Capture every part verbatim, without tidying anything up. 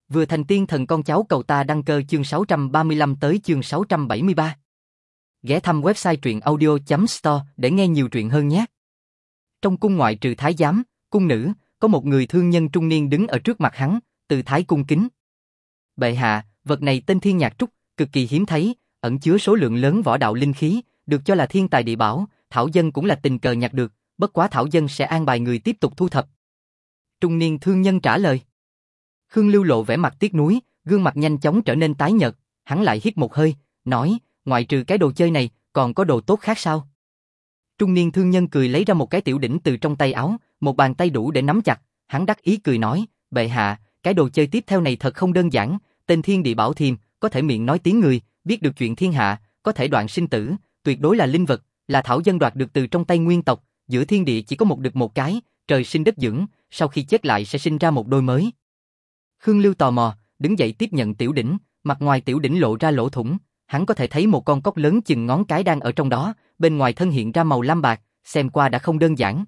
Vừa thành tiên thần con cháu cầu ta đăng cơ chương sáu trăm ba mươi lăm tới chương sáu trăm bảy mươi ba. Ghé thăm website truyện audio chấm store để nghe nhiều truyện hơn nhé. Trong cung ngoại trừ thái giám, cung nữ, có một người thương nhân trung niên đứng ở trước mặt hắn, tư thái cung kính. Bệ hạ, vật này tên Thiên Nhạc Trúc, cực kỳ hiếm thấy, ẩn chứa số lượng lớn võ đạo linh khí, được cho là thiên tài địa bảo, thảo dân cũng là tình cờ nhặt được, bất quá thảo dân sẽ an bài người tiếp tục thu thập. Trung niên thương nhân trả lời. Khương Lưu lộ vẻ mặt tiếc nuối, gương mặt nhanh chóng trở nên tái nhợt, hắn lại hít một hơi, nói, ngoại trừ cái đồ chơi này, còn có đồ tốt khác sao? Trung niên thương nhân cười lấy ra một cái tiểu đỉnh từ trong tay áo, một bàn tay đủ để nắm chặt, hắn đắc ý cười nói, bệ hạ, cái đồ chơi tiếp theo này thật không đơn giản, tên Thiên Địa Bảo Thiềm, có thể miệng nói tiếng người, biết được chuyện thiên hạ, có thể đoạn sinh tử, tuyệt đối là linh vật, là thảo dân đoạt được từ trong tay nguyên tộc, giữa thiên địa chỉ có một được một cái, trời sinh đất dưỡng, sau khi chết lại sẽ sinh ra một đôi mới. Khương Lưu tò mò, đứng dậy tiếp nhận tiểu đỉnh, mặt ngoài tiểu đỉnh lộ ra lỗ thủng, hắn có thể thấy một con cóc lớn chừng ngón cái đang ở trong đó, bên ngoài thân hiện ra màu lam bạc, xem qua đã không đơn giản.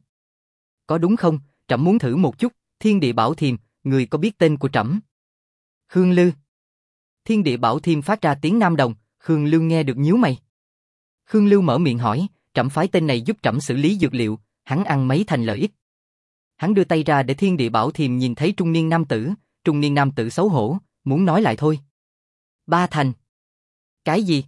Có đúng không? Trẫm muốn thử một chút, Thiên Địa Bảo Thiềm, người có biết tên của trẫm? Khương Lưu. Thiên Địa Bảo Thiềm phát ra tiếng nam đồng, Khương Lưu nghe được nhíu mày. Khương Lưu mở miệng hỏi, trẫm phái tên này giúp trẫm xử lý dược liệu, hắn ăn mấy thành lợi ích. Hắn đưa tay ra để Thiên Địa Bảo Thiềm nhìn thấy trung niên nam tử, trung niên nam tử xấu hổ, muốn nói lại thôi. Ba thành. Cái gì?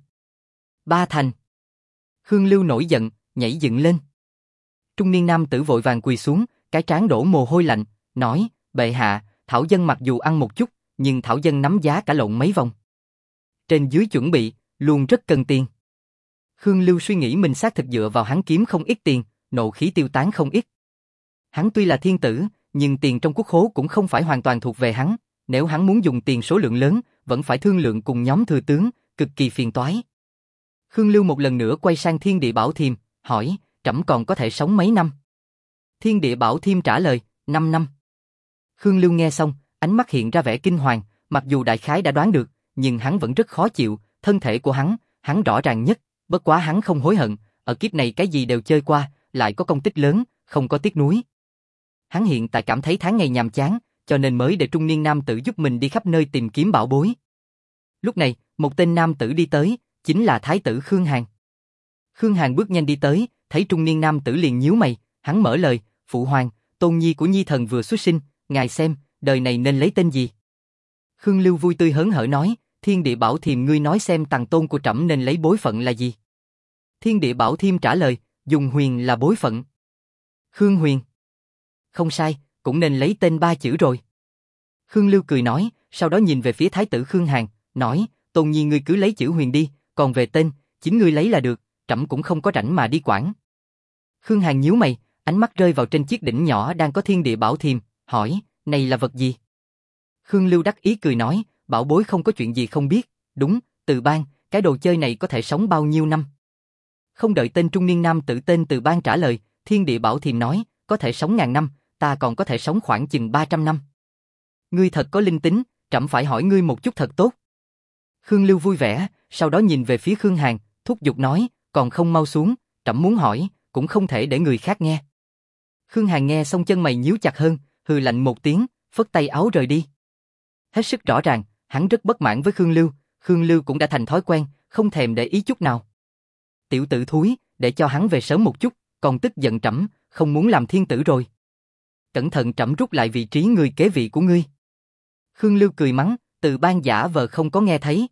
Ba thành. Khương Lưu nổi giận, nhảy dựng lên. Trung niên nam tử vội vàng quỳ xuống, cái trán đổ mồ hôi lạnh, nói, bệ hạ, thảo dân mặc dù ăn một chút, nhưng thảo dân nắm giá cả lộn mấy vòng. Trên dưới chuẩn bị, luôn rất cần tiền. Khương Lưu suy nghĩ mình xác thực dựa vào hắn kiếm không ít tiền, nộ khí tiêu tán không ít. Hắn tuy là thiên tử, nhưng tiền trong quốc khố cũng không phải hoàn toàn thuộc về hắn, nếu hắn muốn dùng tiền số lượng lớn, vẫn phải thương lượng cùng nhóm thừa tướng, cực kỳ phiền toái. Khương Lưu một lần nữa quay sang Thiên Địa Bảo Thiềm, hỏi, trẫm còn có thể sống mấy năm? Thiên Địa Bảo Thiềm trả lời, năm năm. Khương Lưu nghe xong, ánh mắt hiện ra vẻ kinh hoàng, mặc dù đại khái đã đoán được, nhưng hắn vẫn rất khó chịu, thân thể của hắn, hắn rõ ràng nhất, bất quá hắn không hối hận, ở kiếp này cái gì đều chơi qua, lại có công tích lớn, không có tiếc nuối. Hắn hiện tại cảm thấy tháng ngày nhàm chán, cho nên mới để trung niên nam tử giúp mình đi khắp nơi tìm kiếm bảo bối. Lúc này, một tên nam tử đi tới, chính là thái tử Khương Hàn. Khương Hàn bước nhanh đi tới, thấy trung niên nam tử liền nhíu mày, hắn mở lời, phụ hoàng, tôn nhi của nhi thần vừa xuất sinh, ngài xem, đời này nên lấy tên gì? Khương Lưu vui tươi hớn hở nói, Thiên Địa Bảo Thiềm ngươi nói xem tằng tôn của trẫm nên lấy bối phận là gì? Thiên Địa Bảo Thiềm trả lời, dùng huyền là bối phận. Khương Huyền. Không sai, cũng nên lấy tên ba chữ rồi. Khương Lưu cười nói, sau đó nhìn về phía thái tử Khương Hàn, nói, tôn nhi ngươi cứ lấy chữ huyền đi, còn về tên, chính ngươi lấy là được, trẫm cũng không có rảnh mà đi quản. Khương Hàn nhíu mày, ánh mắt rơi vào trên chiếc đỉnh nhỏ đang có Thiên Địa Bảo Thiềm, hỏi, này là vật gì? Khương Lưu đắc ý cười nói, bảo bối không có chuyện gì không biết, đúng, Từ Ban, cái đồ chơi này có thể sống bao nhiêu năm? Không đợi tên trung niên nam tử tên Từ Ban trả lời, Thiên Địa Bảo Thiềm nói, có thể sống ngàn năm, ta còn có thể sống khoảng chừng ba trăm năm. Ngươi thật có linh tính, trẫm phải hỏi ngươi một chút thật tốt. Khương Lưu vui vẻ, sau đó nhìn về phía Khương Hàn, thúc giục nói, còn không mau xuống, trẫm muốn hỏi, cũng không thể để người khác nghe. Khương Hàn nghe xong chân mày nhíu chặt hơn, hừ lạnh một tiếng, phất tay áo rời đi. Hết sức rõ ràng, hắn rất bất mãn với Khương Lưu, Khương Lưu cũng đã thành thói quen, không thèm để ý chút nào. Tiểu tử thúi, để cho hắn về sớm một chút, còn tức giận trẫm, không muốn làm thiên tử rồi. Cẩn thận trẫm rút lại vị trí người kế vị của ngươi. Khương Lưu cười mắng, Từ Ban giả vờ không có nghe thấy.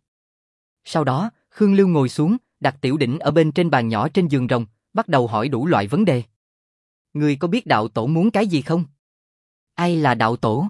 Sau đó, Khương Lưu ngồi xuống, đặt tiểu đỉnh ở bên trên bàn nhỏ trên giường rồng, bắt đầu hỏi đủ loại vấn đề. Ngươi có biết đạo tổ muốn cái gì không? Ai là đạo tổ?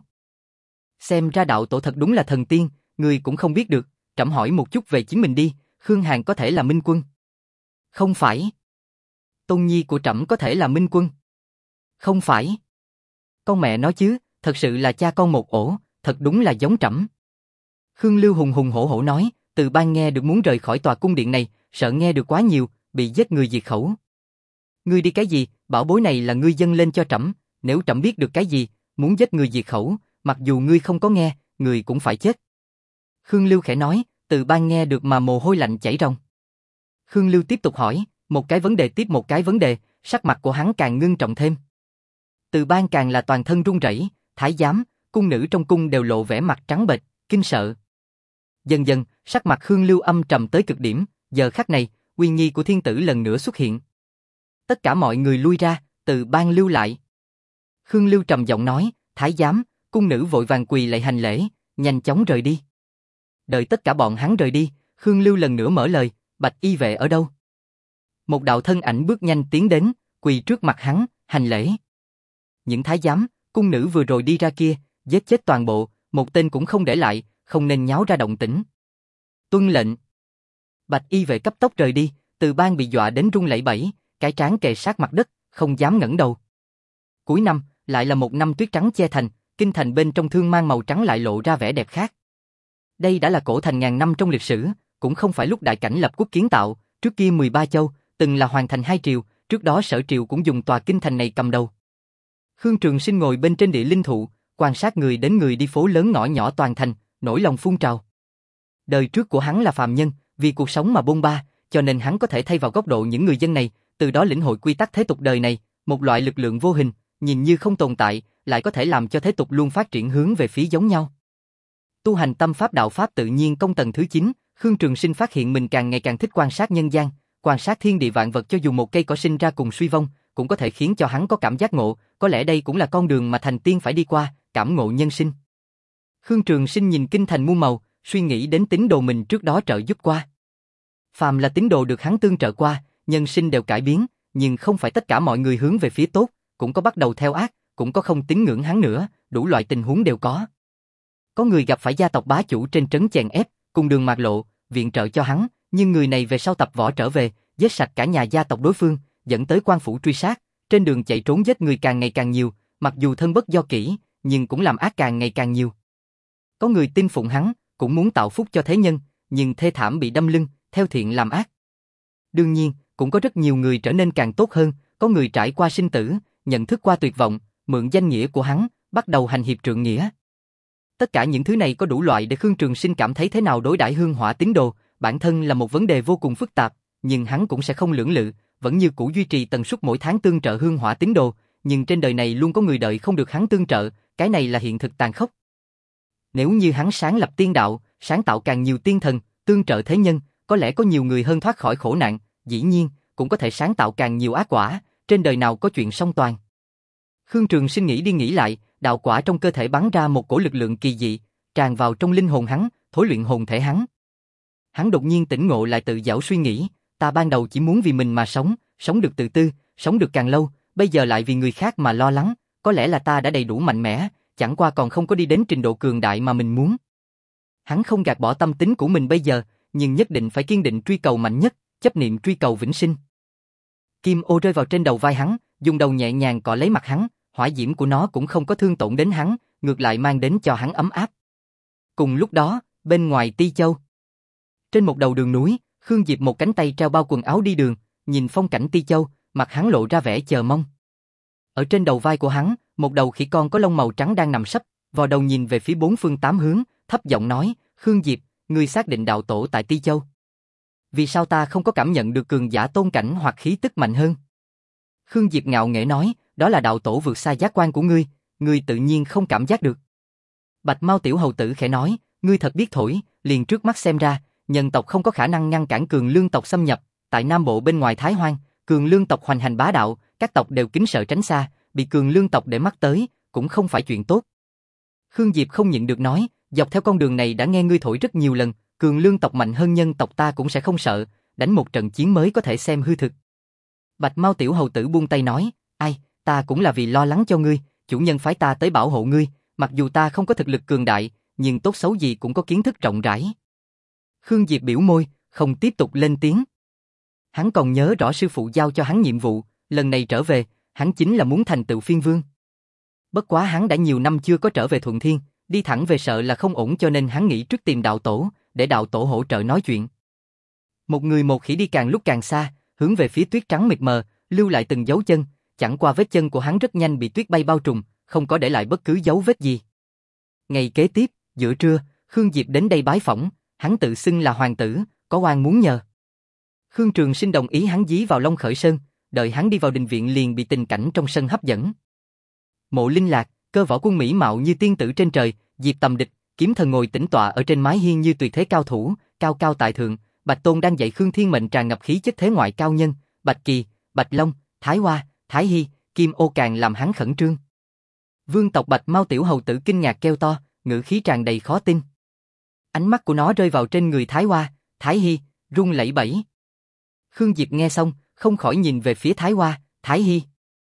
Xem ra đạo tổ thật đúng là thần tiên, ngươi cũng không biết được, trẫm hỏi một chút về chính mình đi, Khương Hàn có thể là minh quân. Không phải. Tôn nhi của trẫm có thể là minh quân. Không phải. Con mẹ nói chứ, thật sự là cha con một ổ, thật đúng là giống trẫm. Khương Lưu hùng hùng hổ hổ nói, Từ Ban nghe được muốn rời khỏi tòa cung điện này, sợ nghe được quá nhiều, bị giết người diệt khẩu. Ngươi đi cái gì, bảo bối này là ngươi dâng lên cho trẫm, nếu trẫm biết được cái gì, muốn giết người diệt khẩu, mặc dù ngươi không có nghe, người cũng phải chết. Khương Lưu khẽ nói, Từ Ban nghe được mà mồ hôi lạnh chảy ròng. Khương Lưu tiếp tục hỏi, một cái vấn đề tiếp một cái vấn đề, sắc mặt của hắn càng ngưng trọng thêm. Từ Ban càng là toàn thân run rẩy, thái giám, cung nữ trong cung đều lộ vẻ mặt trắng bệch, kinh sợ. Dần dần, sắc mặt Khương Lưu âm trầm tới cực điểm, giờ khắc này, uy nghi của thiên tử lần nữa xuất hiện. Tất cả mọi người lui ra, từ ban lưu lại. Khương Lưu trầm giọng nói, thái giám, cung nữ vội vàng quỳ lạy hành lễ, nhanh chóng rời đi. Đợi tất cả bọn hắn rời đi, Khương Lưu lần nữa mở lời, bạch y vệ ở đâu? Một đạo thân ảnh bước nhanh tiến đến, quỳ trước mặt hắn, hành lễ. Những thái giám, cung nữ vừa rồi đi ra kia, giết chết toàn bộ, một tên cũng không để lại, không nên nháo ra động tĩnh. Tuân lệnh. Bạch y vệ cấp tốc rời đi, Từ Ban bị dọa đến run lẩy bẩy, cái trán kề sát mặt đất, không dám ngẩng đầu. Cuối năm, lại là một năm tuyết trắng che thành, kinh thành bên trong thương mang màu trắng lại lộ ra vẻ đẹp khác. Đây đã là cổ thành ngàn năm trong lịch sử, cũng không phải lúc đại cảnh lập quốc kiến tạo, trước kia mười ba châu, từng là hoàn thành hai triều, trước đó Sở Triều cũng dùng tòa kinh thành này cầm đầu. Khương Trường Sinh ngồi bên trên địa linh thụ, quan sát người đến người đi phố lớn ngõ nhỏ toàn thành, nỗi lòng phun trào. Đời trước của hắn là phàm nhân, vì cuộc sống mà bôn ba, cho nên hắn có thể thay vào góc độ những người dân này, từ đó lĩnh hội quy tắc thế tục đời này, một loại lực lượng vô hình, nhìn như không tồn tại, lại có thể làm cho thế tục luôn phát triển hướng về phía giống nhau. Tu hành tâm pháp đạo pháp tự nhiên công tầng thứ chín, Khương Trường Sinh phát hiện mình càng ngày càng thích quan sát nhân gian, quan sát thiên địa vạn vật, cho dù một cây cỏ sinh ra cùng suy vong, cũng có thể khiến cho hắn có cảm giác ngộ, có lẽ đây cũng là con đường mà thành tiên phải đi qua, cảm ngộ nhân sinh. Khương Trường Sinh nhìn kinh thành muôn màu, suy nghĩ đến tín đồ mình trước đó trợ giúp qua. Phàm là tín đồ được hắn tương trợ qua, nhân sinh đều cải biến, nhưng không phải tất cả mọi người hướng về phía tốt, cũng có bắt đầu theo ác, cũng có không tín ngưỡng hắn nữa, đủ loại tình huống đều có. Có người gặp phải gia tộc bá chủ trên trấn chèn ép, cùng đường mạt lộ, viện trợ cho hắn, nhưng người này về sau tập võ trở về, giết sạch cả nhà gia tộc đối phương, dẫn tới quan phủ truy sát, trên đường chạy trốn giết người càng ngày càng nhiều, mặc dù thân bất do kỷ, nhưng cũng làm ác càng ngày càng nhiều. Có người tin phụng hắn, cũng muốn tạo phúc cho thế nhân, nhưng thê thảm bị đâm lưng, theo thiện làm ác. Đương nhiên, cũng có rất nhiều người trở nên càng tốt hơn, có người trải qua sinh tử, nhận thức qua tuyệt vọng, mượn danh nghĩa của hắn, bắt đầu hành hiệp trượng nghĩa. Tất cả những thứ này có đủ loại để Khương Trường Sinh cảm thấy thế nào đối đãi hương hỏa tín đồ, bản thân là một vấn đề vô cùng phức tạp, nhưng hắn cũng sẽ không lưỡng lự, vẫn như cũ duy trì tần suất mỗi tháng tương trợ hương hỏa tín đồ, nhưng trên đời này luôn có người đợi không được hắn tương trợ, cái này là hiện thực tàn khốc. Nếu như hắn sáng lập tiên đạo, sáng tạo càng nhiều tiên thần, tương trợ thế nhân, có lẽ có nhiều người hơn thoát khỏi khổ nạn, dĩ nhiên, cũng có thể sáng tạo càng nhiều ác quả, trên đời nào có chuyện song toàn. Khương Trường Sinh nghĩ đi nghĩ lại, đạo quả trong cơ thể bắn ra một cổ lực lượng kỳ dị, tràn vào trong linh hồn hắn, thối luyện hồn thể hắn. Hắn đột nhiên tỉnh ngộ lại, tự giảo suy nghĩ, ta ban đầu chỉ muốn vì mình mà sống, sống được tự tư, sống được càng lâu, bây giờ lại vì người khác mà lo lắng, có lẽ là ta đã đầy đủ mạnh mẽ, chẳng qua còn không có đi đến trình độ cường đại mà mình muốn. Hắn không gạt bỏ tâm tính của mình bây giờ, nhưng nhất định phải kiên định truy cầu mạnh nhất, chấp niệm truy cầu vĩnh sinh. Kim ô rơi vào trên đầu vai hắn, dùng đầu nhẹ nhàng cọ lấy mặt hắn, hỏa diễm của nó cũng không có thương tổn đến hắn, ngược lại mang đến cho hắn ấm áp. Cùng lúc đó, bên ngoài Ti Châu, trên một đầu đường núi, Khương Diệp một cánh tay treo bao quần áo đi đường, nhìn phong cảnh Ti Châu, mặt hắn lộ ra vẻ chờ mong. Ở trên đầu vai của hắn, một đầu khỉ con có lông màu trắng đang nằm sấp, vò đầu nhìn về phía bốn phương tám hướng, thấp giọng nói, Khương Diệp, ngươi xác định đạo tổ tại Ti Châu. Vì sao ta không có cảm nhận được cường giả tôn cảnh hoặc khí tức mạnh hơn? Khương Diệp ngạo nghễ nói, đó là đạo tổ vượt xa giác quan của ngươi, ngươi tự nhiên không cảm giác được. Bạch Mao tiểu hầu tử khẽ nói, ngươi thật biết thổi, liền trước mắt xem ra, nhân tộc không có khả năng ngăn cản cường lương tộc xâm nhập, tại Nam Bộ bên ngoài Thái Hoang, cường lương tộc hoành hành bá đạo, các tộc đều kính sợ tránh xa, bị cường lương tộc để mắt tới, cũng không phải chuyện tốt. Khương Diệp không nhịn được nói, dọc theo con đường này đã nghe ngươi thổi rất nhiều lần, cường lương tộc mạnh hơn nhân tộc ta cũng sẽ không sợ, đánh một trận chiến mới có thể xem hư thực. Bạch Mao tiểu hầu tử buông tay nói, ai, ta cũng là vì lo lắng cho ngươi, chủ nhân phái ta tới bảo hộ ngươi, mặc dù ta không có thực lực cường đại, nhưng tốt xấu gì cũng có kiến thức rộng rãi. Khương Diệp biểu môi, không tiếp tục lên tiếng. Hắn còn nhớ rõ sư phụ giao cho hắn nhiệm vụ, lần này trở về, hắn chính là muốn thành tựu phiên vương. Bất quá hắn đã nhiều năm chưa có trở về Thuận Thiên, đi thẳng về sợ là không ổn, cho nên hắn nghĩ trước tìm đạo tổ, để đạo tổ hỗ trợ nói chuyện. Một người một khỉ đi càng lúc càng xa, hướng về phía tuyết trắng mịt mờ, lưu lại từng dấu chân, chẳng qua vết chân của hắn rất nhanh bị tuyết bay bao trùm, không có để lại bất cứ dấu vết gì. Ngày kế tiếp, giữa trưa, Khương Diệp đến đây bái phỏng, hắn tự xưng là hoàng tử, có oan muốn nhờ. Khương Trường Sinh đồng ý hắn dí vào Long Khởi Sơn, đợi hắn đi vào đình viện liền bị tình cảnh trong sân hấp dẫn. Mộ Linh Lạc, Cơ Võ Quân mỹ mạo như tiên tử trên trời, Diệp Tầm Địch, Kiếm Thần ngồi tĩnh tọa ở trên mái hiên như tuyệt thế cao thủ, cao cao tại thượng. Bạch Tôn đang dạy Khương Thiên Mệnh tràn ngập khí chất thế ngoại cao nhân. Bạch Kỳ, Bạch Long, Thái Hoa, Thái Hy, Kim Ô càng làm hắn khẩn trương. Vương tộc Bạch Mao tiểu hầu tử kinh ngạc kêu to, ngữ khí tràn đầy khó tin. Ánh mắt của nó rơi vào trên người Thái Hoa, Thái Hy, run lẩy bẩy. Khương Diệp nghe xong, không khỏi nhìn về phía Thái Hoa, Thái Hy.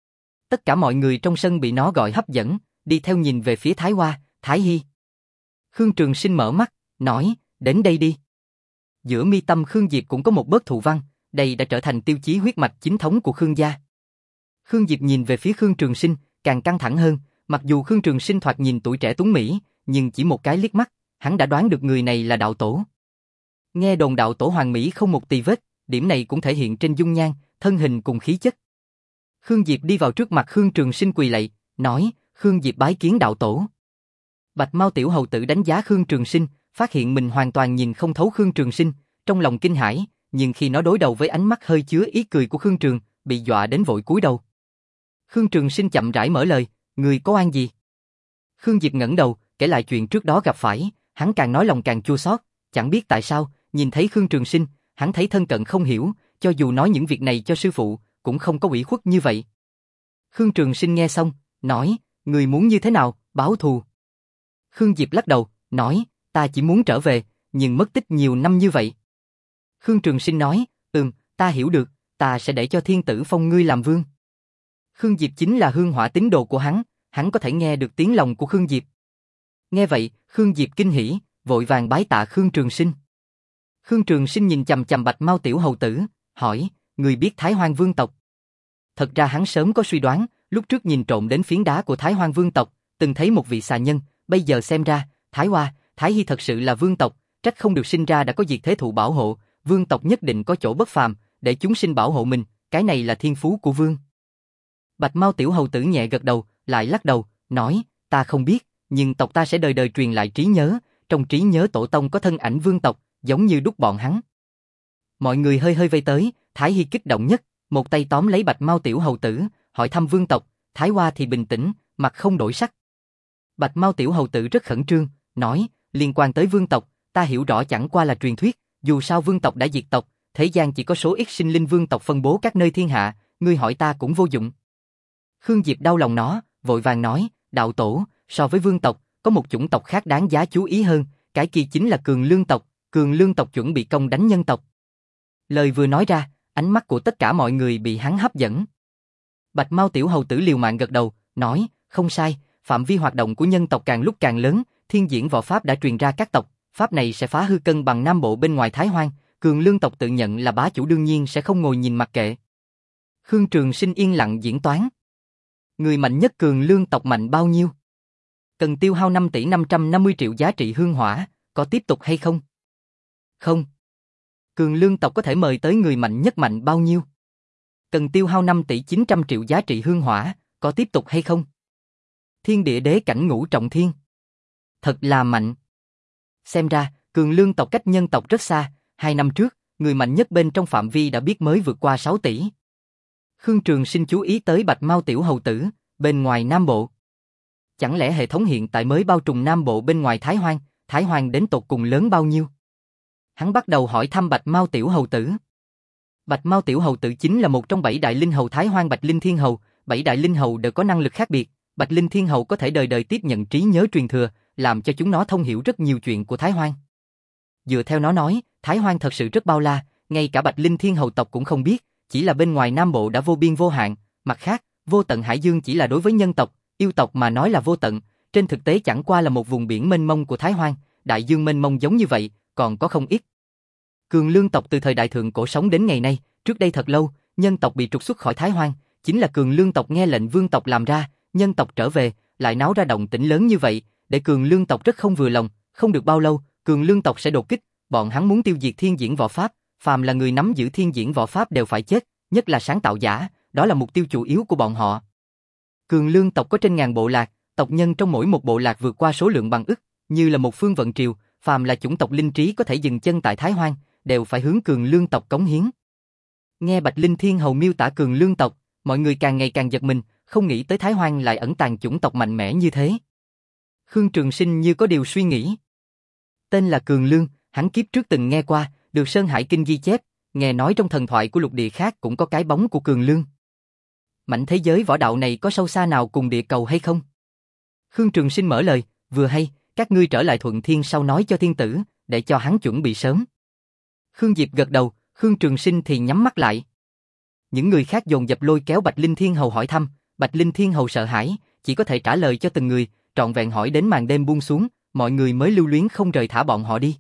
Tất cả mọi người trong sân bị nó gọi hấp dẫn, đi theo nhìn về phía Thái Hoa, Thái Hy. Khương Trường Sinh mở mắt, nói, đến đây đi. Giữa mi tâm Khương Diệp cũng có một bớt thụ văn, đây đã trở thành tiêu chí huyết mạch chính thống của Khương gia. Khương Diệp nhìn về phía Khương Trường Sinh, càng căng thẳng hơn, mặc dù Khương Trường Sinh thoạt nhìn tuổi trẻ tuấn mỹ, nhưng chỉ một cái liếc mắt, hắn đã đoán được người này là đạo tổ. Nghe đồn đạo tổ hoàng mỹ không một tì vết, điểm này cũng thể hiện trên dung nhan, thân hình cùng khí chất. Khương Diệp đi vào trước mặt Khương Trường Sinh quỳ lạy, nói, Khương Diệp bái kiến đạo tổ. Bạch Mao tiểu hầu tử đánh giá Khương Trường Sinh, phát hiện mình hoàn toàn nhìn không thấu Khương Trường Sinh, trong lòng kinh hãi, nhưng khi nó đối đầu với ánh mắt hơi chứa ý cười của Khương Trường, bị dọa đến vội cúi đầu. Khương Trường Sinh chậm rãi mở lời, người có oan gì? Khương Diệp ngẩng đầu, kể lại chuyện trước đó gặp phải, hắn càng nói lòng càng chua xót, chẳng biết tại sao, nhìn thấy Khương Trường Sinh, hắn thấy thân cận không hiểu, cho dù nói những việc này cho sư phụ, cũng không có ủy khuất như vậy. Khương Trường Sinh nghe xong, nói, người muốn như thế nào, báo thù. Khương Diệp lắc đầu, nói, ta chỉ muốn trở về, nhưng mất tích nhiều năm như vậy. Khương Trường Sinh nói, ừm, ta hiểu được, ta sẽ để cho thiên tử phong ngươi làm vương. Khương Diệp chính là hương hỏa tín đồ của hắn, hắn có thể nghe được tiếng lòng của Khương Diệp. Nghe vậy, Khương Diệp kinh hỉ, vội vàng bái tạ Khương Trường Sinh. Khương Trường Sinh nhìn chằm chằm Bạch Mao tiểu hầu tử, hỏi, người biết Thái Hoang vương tộc? Thật ra hắn sớm có suy đoán, lúc trước nhìn trộm đến phiến đá của Thái Hoang vương tộc, từng thấy một vị xà nhân, bây giờ xem ra, Thái Hoa, Thái Hy thật sự là vương tộc, trách không được sinh ra đã có diệt thế thụ bảo hộ, vương tộc nhất định có chỗ bất phàm, để chúng sinh bảo hộ mình, cái này là thiên phú của vương. Bạch Mao tiểu hầu tử nhẹ gật đầu, lại lắc đầu, nói, ta không biết, nhưng tộc ta sẽ đời đời truyền lại trí nhớ, trong trí nhớ tổ tông có thân ảnh vương tộc, giống như đúc bọn hắn. Mọi người hơi hơi vây tới, Thái Hy kích động nhất, một tay tóm lấy Bạch Mao tiểu hầu tử, hỏi thăm vương tộc, Thái Hoa thì bình tĩnh, mặt không đổi sắc. Bạch Mao tiểu hầu tử rất khẩn trương, nói, liên quan tới vương tộc, ta hiểu rõ chẳng qua là truyền thuyết, dù sao vương tộc đã diệt tộc, thế gian chỉ có số ít sinh linh vương tộc phân bố các nơi thiên hạ, ngươi hỏi ta cũng vô dụng. Khương Diệp đau lòng nó, vội vàng nói, đạo tổ, so với vương tộc, có một chủng tộc khác đáng giá chú ý hơn, cái kia chính là Cường Lương tộc, Cường Lương tộc chuẩn bị công đánh nhân tộc. Lời vừa nói ra, ánh mắt của tất cả mọi người bị hắn hấp dẫn. Bạch Mao tiểu hầu tử liều mạng gật đầu, nói, không sai, phạm vi hoạt động của nhân tộc càng lúc càng lớn, thiên diễn võ pháp đã truyền ra các tộc, pháp này sẽ phá hư cân bằng Nam Bộ bên ngoài Thái Hoang, Cường Lương tộc tự nhận là bá chủ đương nhiên sẽ không ngồi nhìn mặc kệ. Khương Trường Sinh yên lặng diễn toán. Người mạnh nhất Cường Lương tộc mạnh bao nhiêu? Cần tiêu hao năm tỷ năm trăm năm mươi triệu giá trị hương hỏa, có tiếp tục hay không? Không. Cường Lương tộc có thể mời tới người mạnh nhất mạnh bao nhiêu? Cần tiêu hao năm tỷ chín trăm triệu giá trị hương hỏa, có tiếp tục hay không? Thiên địa đế cảnh ngũ trọng thiên. Thật là mạnh. Xem ra, Cường Lương tộc cách nhân tộc rất xa, hai năm trước, người mạnh nhất bên trong phạm vi đã biết mới vượt qua sáu tỷ. Khương Trường Sinh chú ý tới Bạch Mao tiểu hầu tử, bên ngoài Nam Bộ. Chẳng lẽ hệ thống hiện tại mới bao trùm Nam Bộ bên ngoài Thái Hoang, Thái Hoang đến tột cùng lớn bao nhiêu? Hắn bắt đầu hỏi thăm Bạch Mao tiểu hầu tử. Bạch Mao tiểu hầu tử chính là một trong bảy đại linh hầu Thái Hoang Bạch Linh Thiên Hầu, bảy đại linh hầu đều có năng lực khác biệt, Bạch Linh Thiên Hầu có thể đời đời tiếp nhận trí nhớ truyền thừa, làm cho chúng nó thông hiểu rất nhiều chuyện của Thái Hoang. Dựa theo nó nói, Thái Hoang thật sự rất bao la, ngay cả Bạch Linh Thiên Hầu tộc cũng không biết, chỉ là bên ngoài Nam Bộ đã vô biên vô hạn, mặt khác, vô tận hải dương chỉ là đối với nhân tộc, yêu tộc mà nói là vô tận, trên thực tế chẳng qua là một vùng biển mênh mông của Thái Hoang, đại dương mênh mông giống như vậy, còn có không ít. Cường Lương tộc từ thời đại thượng cổ sống đến ngày nay, trước đây thật lâu, nhân tộc bị trục xuất khỏi Thái Hoang, chính là Cường Lương tộc nghe lệnh vương tộc làm ra, nhân tộc trở về, lại náo ra động tĩnh lớn như vậy, để Cường Lương tộc rất không vừa lòng, không được bao lâu, Cường Lương tộc sẽ đột kích, bọn hắn muốn tiêu diệt thiên diễn võ pháp, phàm là người nắm giữ thiên diễn võ pháp đều phải chết, nhất là sáng tạo giả, đó là mục tiêu chủ yếu của bọn họ. Cường Lương tộc có trên ngàn bộ lạc, tộc nhân trong mỗi một bộ lạc vượt qua số lượng bằng ức, như là một phương vận triều, phàm là chủng tộc linh trí có thể dừng chân tại Thái Hoang, đều phải hướng Cường Lương tộc cống hiến. Nghe Bạch Linh Thiên Hầu miêu tả Cường Lương tộc, mọi người càng ngày càng giật mình, không nghĩ tới Thái Hoang lại ẩn tàng chủng tộc mạnh mẽ như thế. Khương Trường Sinh như có điều suy nghĩ. Tên là Cường Lương, hắn kiếp trước từng nghe qua, được Sơn Hải Kinh ghi chép, nghe nói trong thần thoại của lục địa khác cũng có cái bóng của Cường Lương. Mảnh thế giới võ đạo này có sâu xa nào cùng địa cầu hay không? Khương Trường Sinh mở lời, vừa hay, các ngươi trở lại Thuận Thiên sau nói cho thiên tử, để cho hắn chuẩn bị sớm. Khương Diệp gật đầu, Khương Trường Sinh thì nhắm mắt lại. Những người khác dồn dập lôi kéo Bạch Linh Thiên Hầu hỏi thăm, Bạch Linh Thiên Hầu sợ hãi, chỉ có thể trả lời cho từng người, trọn vẹn hỏi đến màn đêm buông xuống, mọi người mới lưu luyến không rời thả bọn họ đi.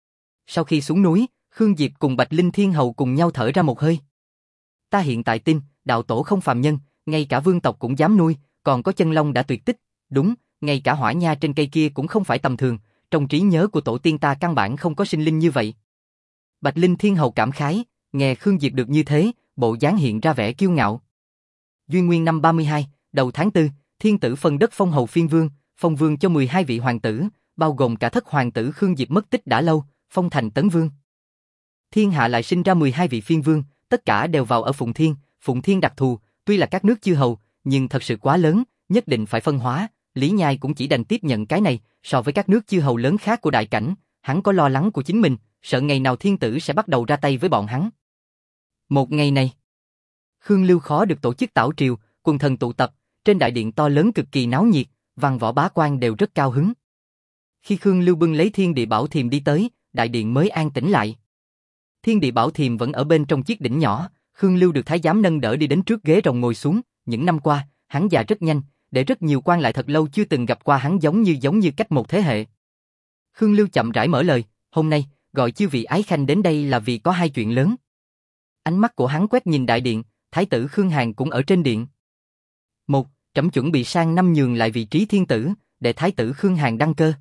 Sau khi xuống núi, Khương Diệp cùng Bạch Linh Thiên Hầu cùng nhau thở ra một hơi. Ta hiện tại tin, đạo tổ không phàm nhân, ngay cả vương tộc cũng dám nuôi, còn có chân long đã tuyệt tích, đúng, ngay cả hỏa nha trên cây kia cũng không phải tầm thường, trong trí nhớ của tổ tiên ta căn bản không có sinh linh như vậy. Bạch Linh Thiên Hầu cảm khái, nghe Khương Diệp được như thế, bộ dáng hiện ra vẻ kiêu ngạo. Duyên Nguyên năm ba mươi hai, đầu tháng tư, thiên tử phân đất phong hầu phiên vương, phong vương cho mười hai vị hoàng tử, bao gồm cả thất hoàng tử Khương Diệp mất tích đã lâu, phong thành tấn vương. Thiên hạ lại sinh ra mười hai vị phiên vương, tất cả đều vào ở Phụng Thiên, Phụng Thiên đặc thù, tuy là các nước chư hầu, nhưng thật sự quá lớn, nhất định phải phân hóa, Lý Nhai cũng chỉ đành tiếp nhận cái này, so với các nước chư hầu lớn khác của đại cảnh, hắn có lo lắng của chính mình, sợ ngày nào thiên tử sẽ bắt đầu ra tay với bọn hắn. Một ngày này, Khương Lưu khó được tổ chức tảo triều, quần thần tụ tập, trên đại điện to lớn cực kỳ náo nhiệt, văn võ bá quan đều rất cao hứng. Khi Khương Lưu bưng lấy Thiên Địa Bảo Thiềm đi tới, đại điện mới an tĩnh lại. Thiên Địa Bảo Thiềm vẫn ở bên trong chiếc đỉnh nhỏ, Khương Lưu được thái giám nâng đỡ đi đến trước ghế rồng ngồi xuống, những năm qua, hắn già rất nhanh, để rất nhiều quan lại thật lâu chưa từng gặp qua hắn giống như giống như cách một thế hệ. Khương Lưu chậm rãi mở lời, hôm nay, gọi chư vị ái khanh đến đây là vì có hai chuyện lớn. Ánh mắt của hắn quét nhìn đại điện, thái tử Khương Hàn cũng ở trên điện. Một, trẫm chuẩn bị sang năm nhường lại vị trí thiên tử, để thái tử Khương Hàn đăng cơ.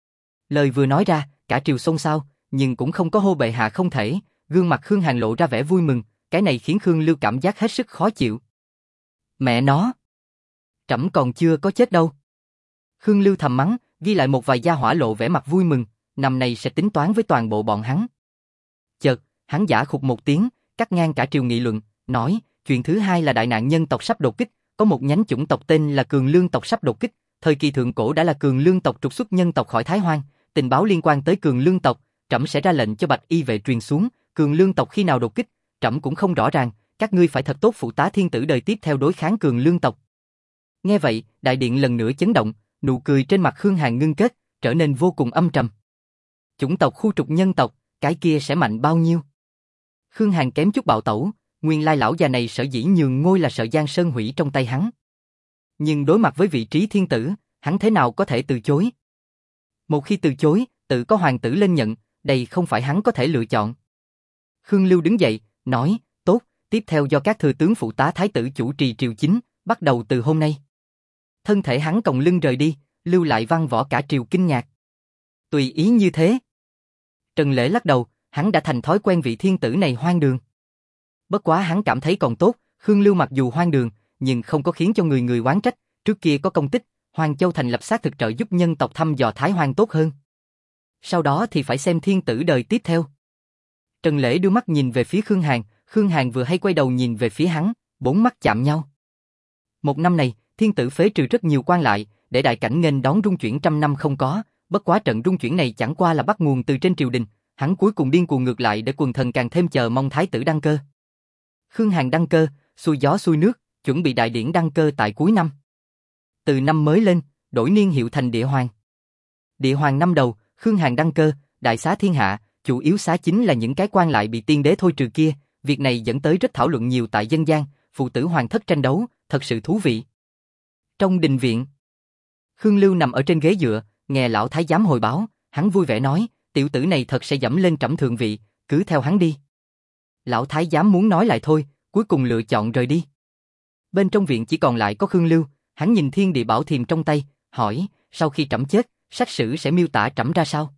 Lời vừa nói ra, cả triều xôn xao, nhưng cũng không có hô bệ hạ không thể, gương mặt Khương Hàn lộ ra vẻ vui mừng, cái này khiến Khương Lưu cảm giác hết sức khó chịu. Mẹ nó, trẫm còn chưa có chết đâu. Khương Lưu thầm mắng, ghi lại một vài gia hỏa lộ vẻ mặt vui mừng, năm nay sẽ tính toán với toàn bộ bọn hắn. Chợt, hắn giả khục một tiếng, cắt ngang cả triều nghị luận, nói, chuyện thứ hai là đại nạn nhân tộc sắp đột kích, có một nhánh chủng tộc tên là Cường Lương tộc sắp đột kích, thời kỳ thượng cổ đã là Cường Lương tộc trục xuất nhân tộc khỏi Thái Hoang, tình báo liên quan tới Cường Lương tộc, trẫm sẽ ra lệnh cho Bạch Y vệ truyền xuống, Cường Lương tộc khi nào đột kích, trẫm cũng không rõ ràng, các ngươi phải thật tốt phụ tá thiên tử đời tiếp theo đối kháng Cường Lương tộc. Nghe vậy, đại điện lần nữa chấn động, nụ cười trên mặt Khương Hàn ngưng kết, trở nên vô cùng âm trầm. Chủng tộc khu trục nhân tộc, cái kia sẽ mạnh bao nhiêu? Khương Hàn kém chút bạo tẩu, nguyên lai lão già này sở dĩ nhường ngôi là sợ Giang Sơn hủy trong tay hắn. Nhưng đối mặt với vị trí thiên tử, hắn thế nào có thể từ chối? Một khi từ chối, tự có hoàng tử lên nhận, đây không phải hắn có thể lựa chọn. Khương Lưu đứng dậy, nói, tốt, tiếp theo do các thừa tướng phụ tá thái tử chủ trì triều chính, bắt đầu từ hôm nay. Thân thể hắn còng lưng rời đi, lưu lại văn võ cả triều kinh ngạc. Tùy ý như thế. Trần Lễ lắc đầu, hắn đã thành thói quen vị thiên tử này hoang đường. Bất quá hắn cảm thấy còn tốt, Khương Lưu mặc dù hoang đường, nhưng không có khiến cho người người oán trách, trước kia có công tích, Hoàng Châu thành lập xác thực trợ giúp nhân tộc thăm dò Thái Hoang tốt hơn. Sau đó thì phải xem thiên tử đời tiếp theo. Trần Lễ đưa mắt nhìn về phía Khương Hàn, Khương Hàn vừa hay quay đầu nhìn về phía hắn, bốn mắt chạm nhau. Một năm này, thiên tử phế trừ rất nhiều quan lại, để đại cảnh nghênh đón rung chuyển trăm năm không có, bất quá trận rung chuyển này chẳng qua là bắt nguồn từ trên triều đình, hắn cuối cùng điên cuồng ngược lại để quần thần càng thêm chờ mong thái tử đăng cơ. Khương Hàn đăng cơ, xuôi gió xuôi nước, chuẩn bị đại điển đăng cơ tại cuối năm. Từ năm mới lên, đổi niên hiệu thành Địa Hoàng. Địa Hoàng năm đầu, Khương Hàn đăng cơ, đại xá thiên hạ, chủ yếu xá chính là những cái quan lại bị tiên đế thôi trừ kia, việc này dẫn tới rất thảo luận nhiều tại dân gian, phụ tử hoàng thất tranh đấu, thật sự thú vị. Trong đình viện, Khương Lưu nằm ở trên ghế dựa, nghe lão thái giám hồi báo, hắn vui vẻ nói, tiểu tử này thật sẽ dẫm lên trẫm thượng vị, cứ theo hắn đi. Lão thái giám muốn nói lại thôi, cuối cùng lựa chọn rời đi. Bên trong viện chỉ còn lại có Khương Lưu, hắn nhìn Thiên Địa Bảo Thiềm trong tay, hỏi, sau khi trẫm chết, sách sử sẽ miêu tả trẫm ra sao?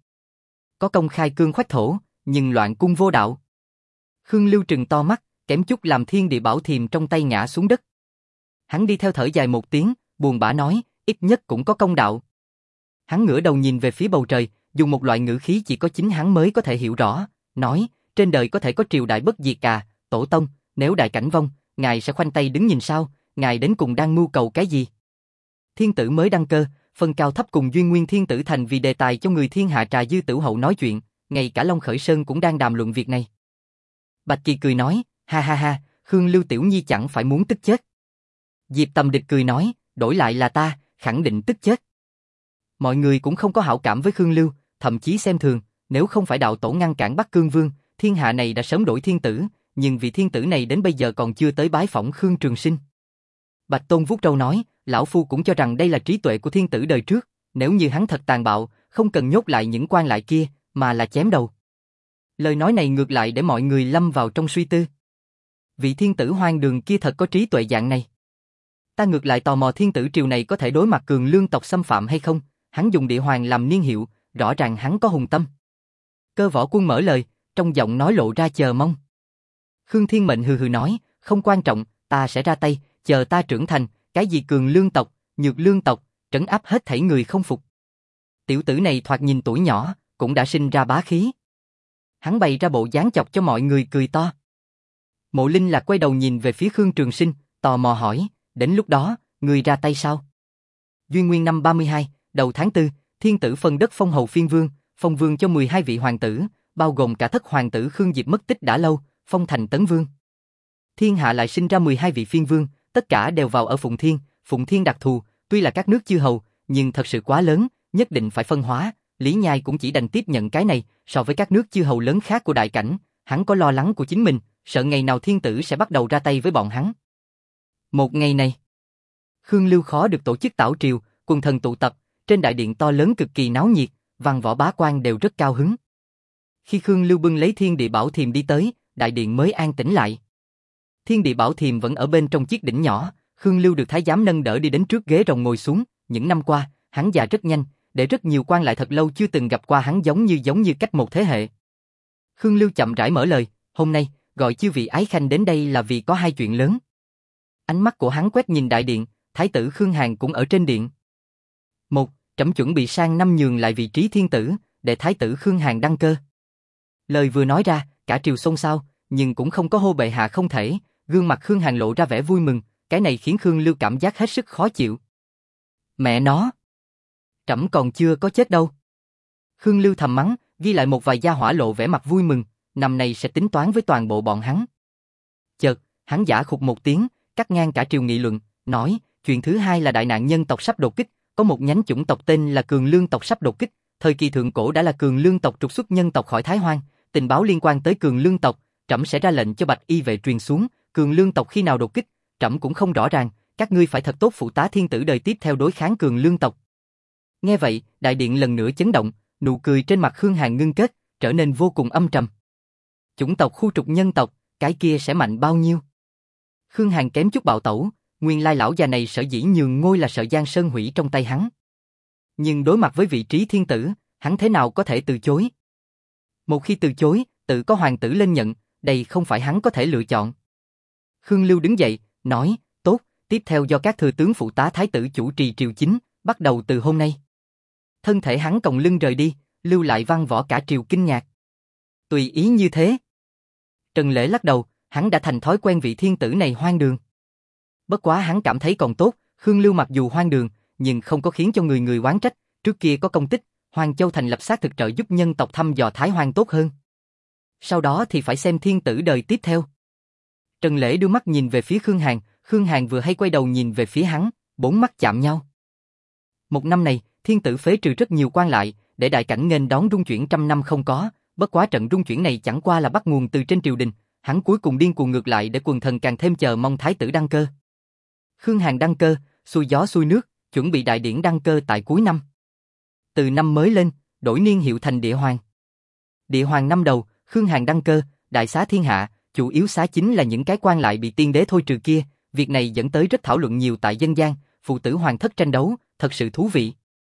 Có công khai cương khoách thổ, nhưng loạn cung vô đạo. Khương Lưu trừng to mắt, kém chút làm Thiên Địa Bảo Thiềm trong tay ngã xuống đất. Hắn đi theo thở dài một tiếng, buồn bã nói, ít nhất cũng có công đạo. Hắn ngửa đầu nhìn về phía bầu trời, dùng một loại ngữ khí chỉ có chính hắn mới có thể hiểu rõ, nói, trên đời có thể có triều đại bất diệt à, tổ tông, nếu đại cảnh vong, ngài sẽ khoanh tay đứng nhìn sao, ngài đến cùng đang mưu cầu cái gì? Thiên tử mới đăng cơ, phân cao thấp cùng Duyên Nguyên Thiên Tử thành vì đề tài cho người thiên hạ trà dư tửu hậu nói chuyện, ngay cả Long Khởi Sơn cũng đang đàm luận việc này. Bạch Kỳ cười nói, ha ha ha, Khương Lưu tiểu nhi chẳng phải muốn tức chết. Diệp Tầm Địch cười nói, đổi lại là ta, khẳng định tức chết. Mọi người cũng không có hảo cảm với Khương Lưu, thậm chí xem thường, nếu không phải đạo tổ ngăn cản Bắc Cương Vương, thiên hạ này đã sớm đổi thiên tử, nhưng vị thiên tử này đến bây giờ còn chưa tới bái phỏng Khương Trường Sinh. Bạch Tôn vuốt râu nói, lão phu cũng cho rằng đây là trí tuệ của thiên tử đời trước, nếu như hắn thật tàn bạo, không cần nhốt lại những quan lại kia, mà là chém đầu. Lời nói này ngược lại để mọi người lâm vào trong suy tư. Vị thiên tử hoang đường kia thật có trí tuệ dạng này. Ta ngược lại tò mò thiên tử triều này có thể đối mặt cường lương tộc xâm phạm hay không, hắn dùng địa hoàng làm niên hiệu, rõ ràng hắn có hùng tâm. Cơ Võ Quân mở lời, trong giọng nói lộ ra chờ mong. Khương Thiên Mệnh hừ hừ nói, không quan trọng, ta sẽ ra tay, chờ ta trưởng thành, cái gì cường lương tộc, nhược lương tộc, trấn áp hết thảy người không phục. Tiểu tử này thoạt nhìn tuổi nhỏ, cũng đã sinh ra bá khí. Hắn bày ra bộ dáng chọc cho mọi người cười to. Mộ Linh Lạc quay đầu nhìn về phía Khương Trường Sinh, tò mò hỏi, đến lúc đó, người ra tay sao? Duyên Nguyên năm ba mươi hai, đầu tháng tư, thiên tử phân đất phong hầu phiên vương, phong vương cho mười hai vị hoàng tử, bao gồm cả thất hoàng tử Khương Diệp mất tích đã lâu, phong thành tấn vương. Thiên hạ lại sinh ra mười hai vị phiên vương, tất cả đều vào ở Phụng Thiên, Phụng Thiên đặc thù, tuy là các nước chư hầu, nhưng thật sự quá lớn, nhất định phải phân hóa, Lý Nhai cũng chỉ đành tiếp nhận cái này, so với các nước chư hầu lớn khác của đại cảnh, hắn có lo lắng của chính mình, sợ ngày nào thiên tử sẽ bắt đầu ra tay với bọn hắn. Một ngày này, Khương Lưu khó được tổ chức tảo triều, quần thần tụ tập, trên đại điện to lớn cực kỳ náo nhiệt, văn võ bá quan đều rất cao hứng. Khi Khương Lưu bưng lấy Thiên Địa Bảo Thiềm đi tới, đại điện mới an tĩnh lại. Thiên Địa Bảo Thiềm vẫn ở bên trong chiếc đỉnh nhỏ, Khương Lưu được thái giám nâng đỡ đi đến trước ghế rồng ngồi xuống, những năm qua, hắn già rất nhanh, để rất nhiều quan lại thật lâu chưa từng gặp qua hắn giống như giống như cách một thế hệ. Khương Lưu chậm rãi mở lời, hôm nay, gọi chư vị ái khanh đến đây là vì có hai chuyện lớn. Ánh mắt của hắn quét nhìn đại điện, thái tử Khương Hàn cũng ở trên điện. Một, trẫm chuẩn bị sang năm nhường lại vị trí thiên tử, để thái tử Khương Hàn đăng cơ. Lời vừa nói ra, cả triều xôn xao, nhưng cũng không có hô bệ hạ không thể, gương mặt Khương Hàn lộ ra vẻ vui mừng, cái này khiến Khương Lưu cảm giác hết sức khó chịu. Mẹ nó! Trẫm còn chưa có chết đâu. Khương Lưu thầm mắng, ghi lại một vài gia hỏa lộ vẻ mặt vui mừng, năm nay sẽ tính toán với toàn bộ bọn hắn. Chợt, hắn giả khục một tiếng, cắt ngang cả triều nghị luận, nói, chuyện thứ hai là đại nạn nhân tộc sắp đột kích, có một nhánh chủng tộc tên là Cường Lương tộc sắp đột kích, thời kỳ thượng cổ đã là Cường Lương tộc trục xuất nhân tộc khỏi Thái Hoang, tình báo liên quan tới Cường Lương tộc, trẫm sẽ ra lệnh cho Bạch Y vệ truyền xuống, Cường Lương tộc khi nào đột kích, trẫm cũng không rõ ràng, các ngươi phải thật tốt phụ tá thiên tử đời tiếp theo đối kháng Cường Lương tộc. Nghe vậy, đại điện lần nữa chấn động, nụ cười trên mặt Khương Hàn ngưng kết, trở nên vô cùng âm trầm. Chủng tộc khu trục nhân tộc, cái kia sẽ mạnh bao nhiêu? Khương Hàn kém chút bạo tẩu, nguyên lai lão già này sở dĩ nhường ngôi là sợ Giang Sơn hủy trong tay hắn. Nhưng đối mặt với vị trí thiên tử, hắn thế nào có thể từ chối? Một khi từ chối, tự có hoàng tử lên nhận, đây không phải hắn có thể lựa chọn. Khương Lưu đứng dậy, nói, tốt, tiếp theo do các thừa tướng phụ tá thái tử chủ trì triều chính, bắt đầu từ hôm nay. Thân thể hắn còng lưng rời đi, lưu lại văn võ cả triều kinh ngạc. Tùy ý như thế. Trần Lễ lắc đầu, hắn đã thành thói quen vị thiên tử này hoang đường. Bất quá hắn cảm thấy còn tốt, Khương Lưu mặc dù hoang đường, nhưng không có khiến cho người người oán trách, trước kia có công tích, Hoàng Châu thành lập xác thực trợ giúp nhân tộc thăm dò Thái Hoang tốt hơn. Sau đó thì phải xem thiên tử đời tiếp theo. Trần Lễ đưa mắt nhìn về phía Khương Hàn, Khương Hàn vừa hay quay đầu nhìn về phía hắn, bốn mắt chạm nhau. Một năm này, thiên tử phế trừ rất nhiều quan lại, để đại cảnh nghênh đón rung chuyển trăm năm không có, bất quá trận rung chuyển này chẳng qua là bắt nguồn từ trên triều đình, hắn cuối cùng điên cuồng ngược lại để quần thần càng thêm chờ mong thái tử đăng cơ. Khương Hàn đăng cơ, xuôi gió xuôi nước, chuẩn bị đại điển đăng cơ tại cuối năm. Từ năm mới lên, đổi niên hiệu thành Địa Hoàng. Địa Hoàng năm đầu, Khương Hàn đăng cơ, đại xá thiên hạ, chủ yếu xá chính là những cái quan lại bị tiên đế thôi trừ kia, việc này dẫn tới rất thảo luận nhiều tại dân gian, phụ tử hoàng thất tranh đấu, thật sự thú vị.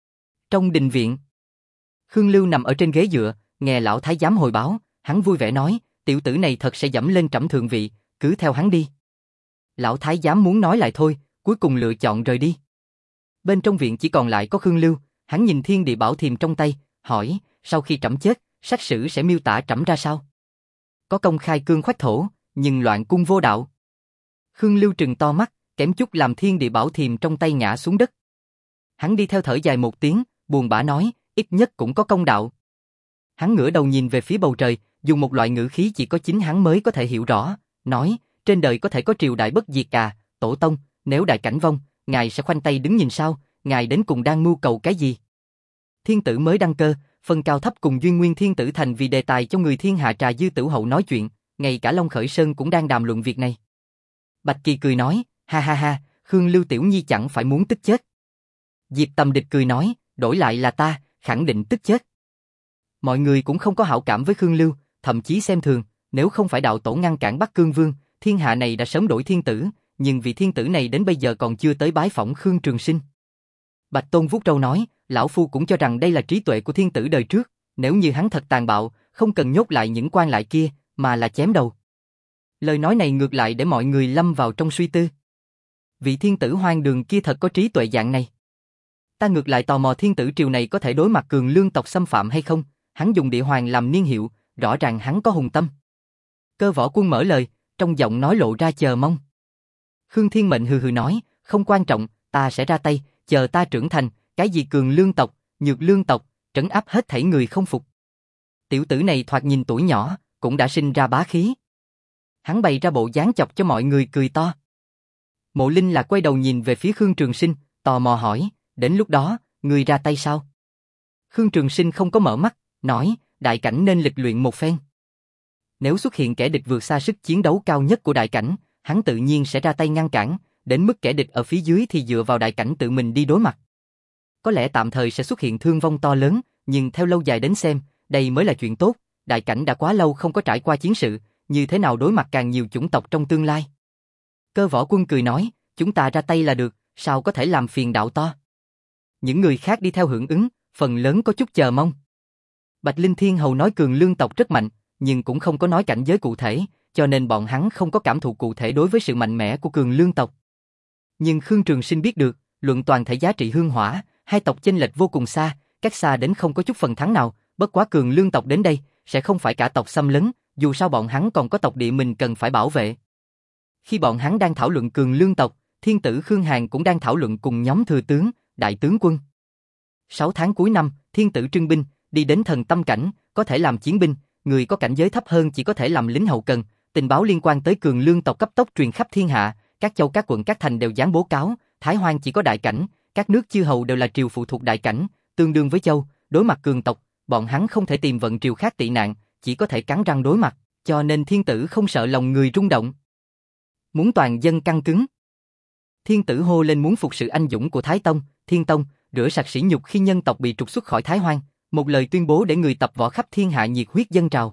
Trong đình viện, Khương Lưu nằm ở trên ghế dựa, nghe lão thái giám hồi báo, hắn vui vẻ nói, tiểu tử này thật sẽ dẫm lên trẫm thượng vị, cứ theo hắn đi. Lão thái giám muốn nói lại thôi, cuối cùng lựa chọn rời đi. Bên trong viện chỉ còn lại có Khương Lưu, hắn nhìn Thiên Địa Bảo Thiềm trong tay, hỏi, sau khi trẫm chết, sách sử sẽ miêu tả trẫm ra sao? Có công khai cương khoách thổ, nhưng loạn cung vô đạo. Khương Lưu trừng to mắt, kém chút làm Thiên Địa Bảo Thiềm trong tay ngã xuống đất. Hắn đi theo thở dài một tiếng, buồn bã nói, ít nhất cũng có công đạo. Hắn ngửa đầu nhìn về phía bầu trời, dùng một loại ngữ khí chỉ có chính hắn mới có thể hiểu rõ, nói, trên đời có thể có triều đại bất diệt à, tổ tông, nếu đại cảnh vong, ngài sẽ khoanh tay đứng nhìn sao, ngài đến cùng đang mưu cầu cái gì? Thiên tử mới đăng cơ, phần cao thấp cùng Duyên Nguyên Thiên Tử thành vì đề tài cho người thiên hạ trà dư tử hậu nói chuyện, ngay cả Long Khởi Sơn cũng đang đàm luận việc này. Bạch Kỳ cười nói, ha ha ha, Khương Lưu Tiểu Nhi chẳng phải muốn tức chết. Diệp Tầm Địch cười nói, đổi lại là ta, khẳng định tức chết. Mọi người cũng không có hảo cảm với Khương Lưu, thậm chí xem thường, nếu không phải đạo tổ ngăn cản Bắc Cương Vương, thiên hạ này đã sớm đổi thiên tử, nhưng vị thiên tử này đến bây giờ còn chưa tới bái phỏng Khương Trường Sinh. Bạch Tôn vuốt râu nói, lão phu cũng cho rằng đây là trí tuệ của thiên tử đời trước, nếu như hắn thật tàn bạo, không cần nhốt lại những quan lại kia, mà là chém đầu. Lời nói này ngược lại để mọi người lâm vào trong suy tư. Vị thiên tử hoang đường kia thật có trí tuệ dạng này. Ta ngược lại tò mò thiên tử triều này có thể đối mặt cường lương tộc xâm phạm hay không, hắn dùng địa hoàng làm niên hiệu, rõ ràng hắn có hùng tâm. Cơ Võ Quân mở lời, trong giọng nói lộ ra chờ mong. Khương Thiên Mệnh hừ hừ nói, không quan trọng, ta sẽ ra tay, chờ ta trưởng thành, cái gì cường lương tộc, nhược lương tộc, trấn áp hết thảy người không phục. Tiểu tử này thoạt nhìn tuổi nhỏ, cũng đã sinh ra bá khí. Hắn bày ra bộ dáng chọc cho mọi người cười to. Mộ Linh là quay đầu nhìn về phía Khương Trường Sinh, tò mò hỏi, đến lúc đó, người ra tay sao? Khương Trường Sinh không có mở mắt, nói, đại cảnh nên lịch luyện một phen. Nếu xuất hiện kẻ địch vượt xa sức chiến đấu cao nhất của đại cảnh, hắn tự nhiên sẽ ra tay ngăn cản, đến mức kẻ địch ở phía dưới thì dựa vào đại cảnh tự mình đi đối mặt. Có lẽ tạm thời sẽ xuất hiện thương vong to lớn, nhưng theo lâu dài đến xem, đây mới là chuyện tốt, đại cảnh đã quá lâu không có trải qua chiến sự, như thế nào đối mặt càng nhiều chủng tộc trong tương lai. Cơ Võ Quân cười nói, chúng ta ra tay là được, sao có thể làm phiền đạo to. Những người khác đi theo hưởng ứng, phần lớn có chút chờ mong. Bạch Linh Thiên Hầu nói cường lương tộc rất mạnh, nhưng cũng không có nói cảnh giới cụ thể, cho nên bọn hắn không có cảm thụ cụ thể đối với sự mạnh mẽ của cường lương tộc. Nhưng Khương Trường Sinh biết được, luận toàn thể giá trị hương hỏa, hai tộc chênh lệch vô cùng xa, cách xa đến không có chút phần thắng nào, bất quá cường lương tộc đến đây, sẽ không phải cả tộc xâm lấn, dù sao bọn hắn còn có tộc địa mình cần phải bảo vệ. Khi bọn hắn đang thảo luận cường lương tộc, thiên tử Khương Hàn cũng đang thảo luận cùng nhóm thừa tướng, đại tướng quân. Sáu tháng cuối năm, thiên tử trưng binh, đi đến thần tâm cảnh, có thể làm chiến binh, người có cảnh giới thấp hơn chỉ có thể làm lính hậu cần, tình báo liên quan tới cường lương tộc cấp tốc truyền khắp thiên hạ, các châu các quận các thành đều dán bố cáo, Thái Hoang chỉ có đại cảnh, các nước chư hầu đều là triều phụ thuộc đại cảnh, tương đương với châu, đối mặt cường tộc, bọn hắn không thể tìm vận triều khác tị nạn, chỉ có thể cắn răng đối mặt, cho nên thiên tử không sợ lòng người rung động. Muốn toàn dân căng cứng. Thiên tử hô lên muốn phục sự anh dũng của Thái Tông, Thiên Tông, rửa sạch sỉ nhục khi nhân tộc bị trục xuất khỏi Thái Hoang, một lời tuyên bố để người tập võ khắp thiên hạ nhiệt huyết dâng trào.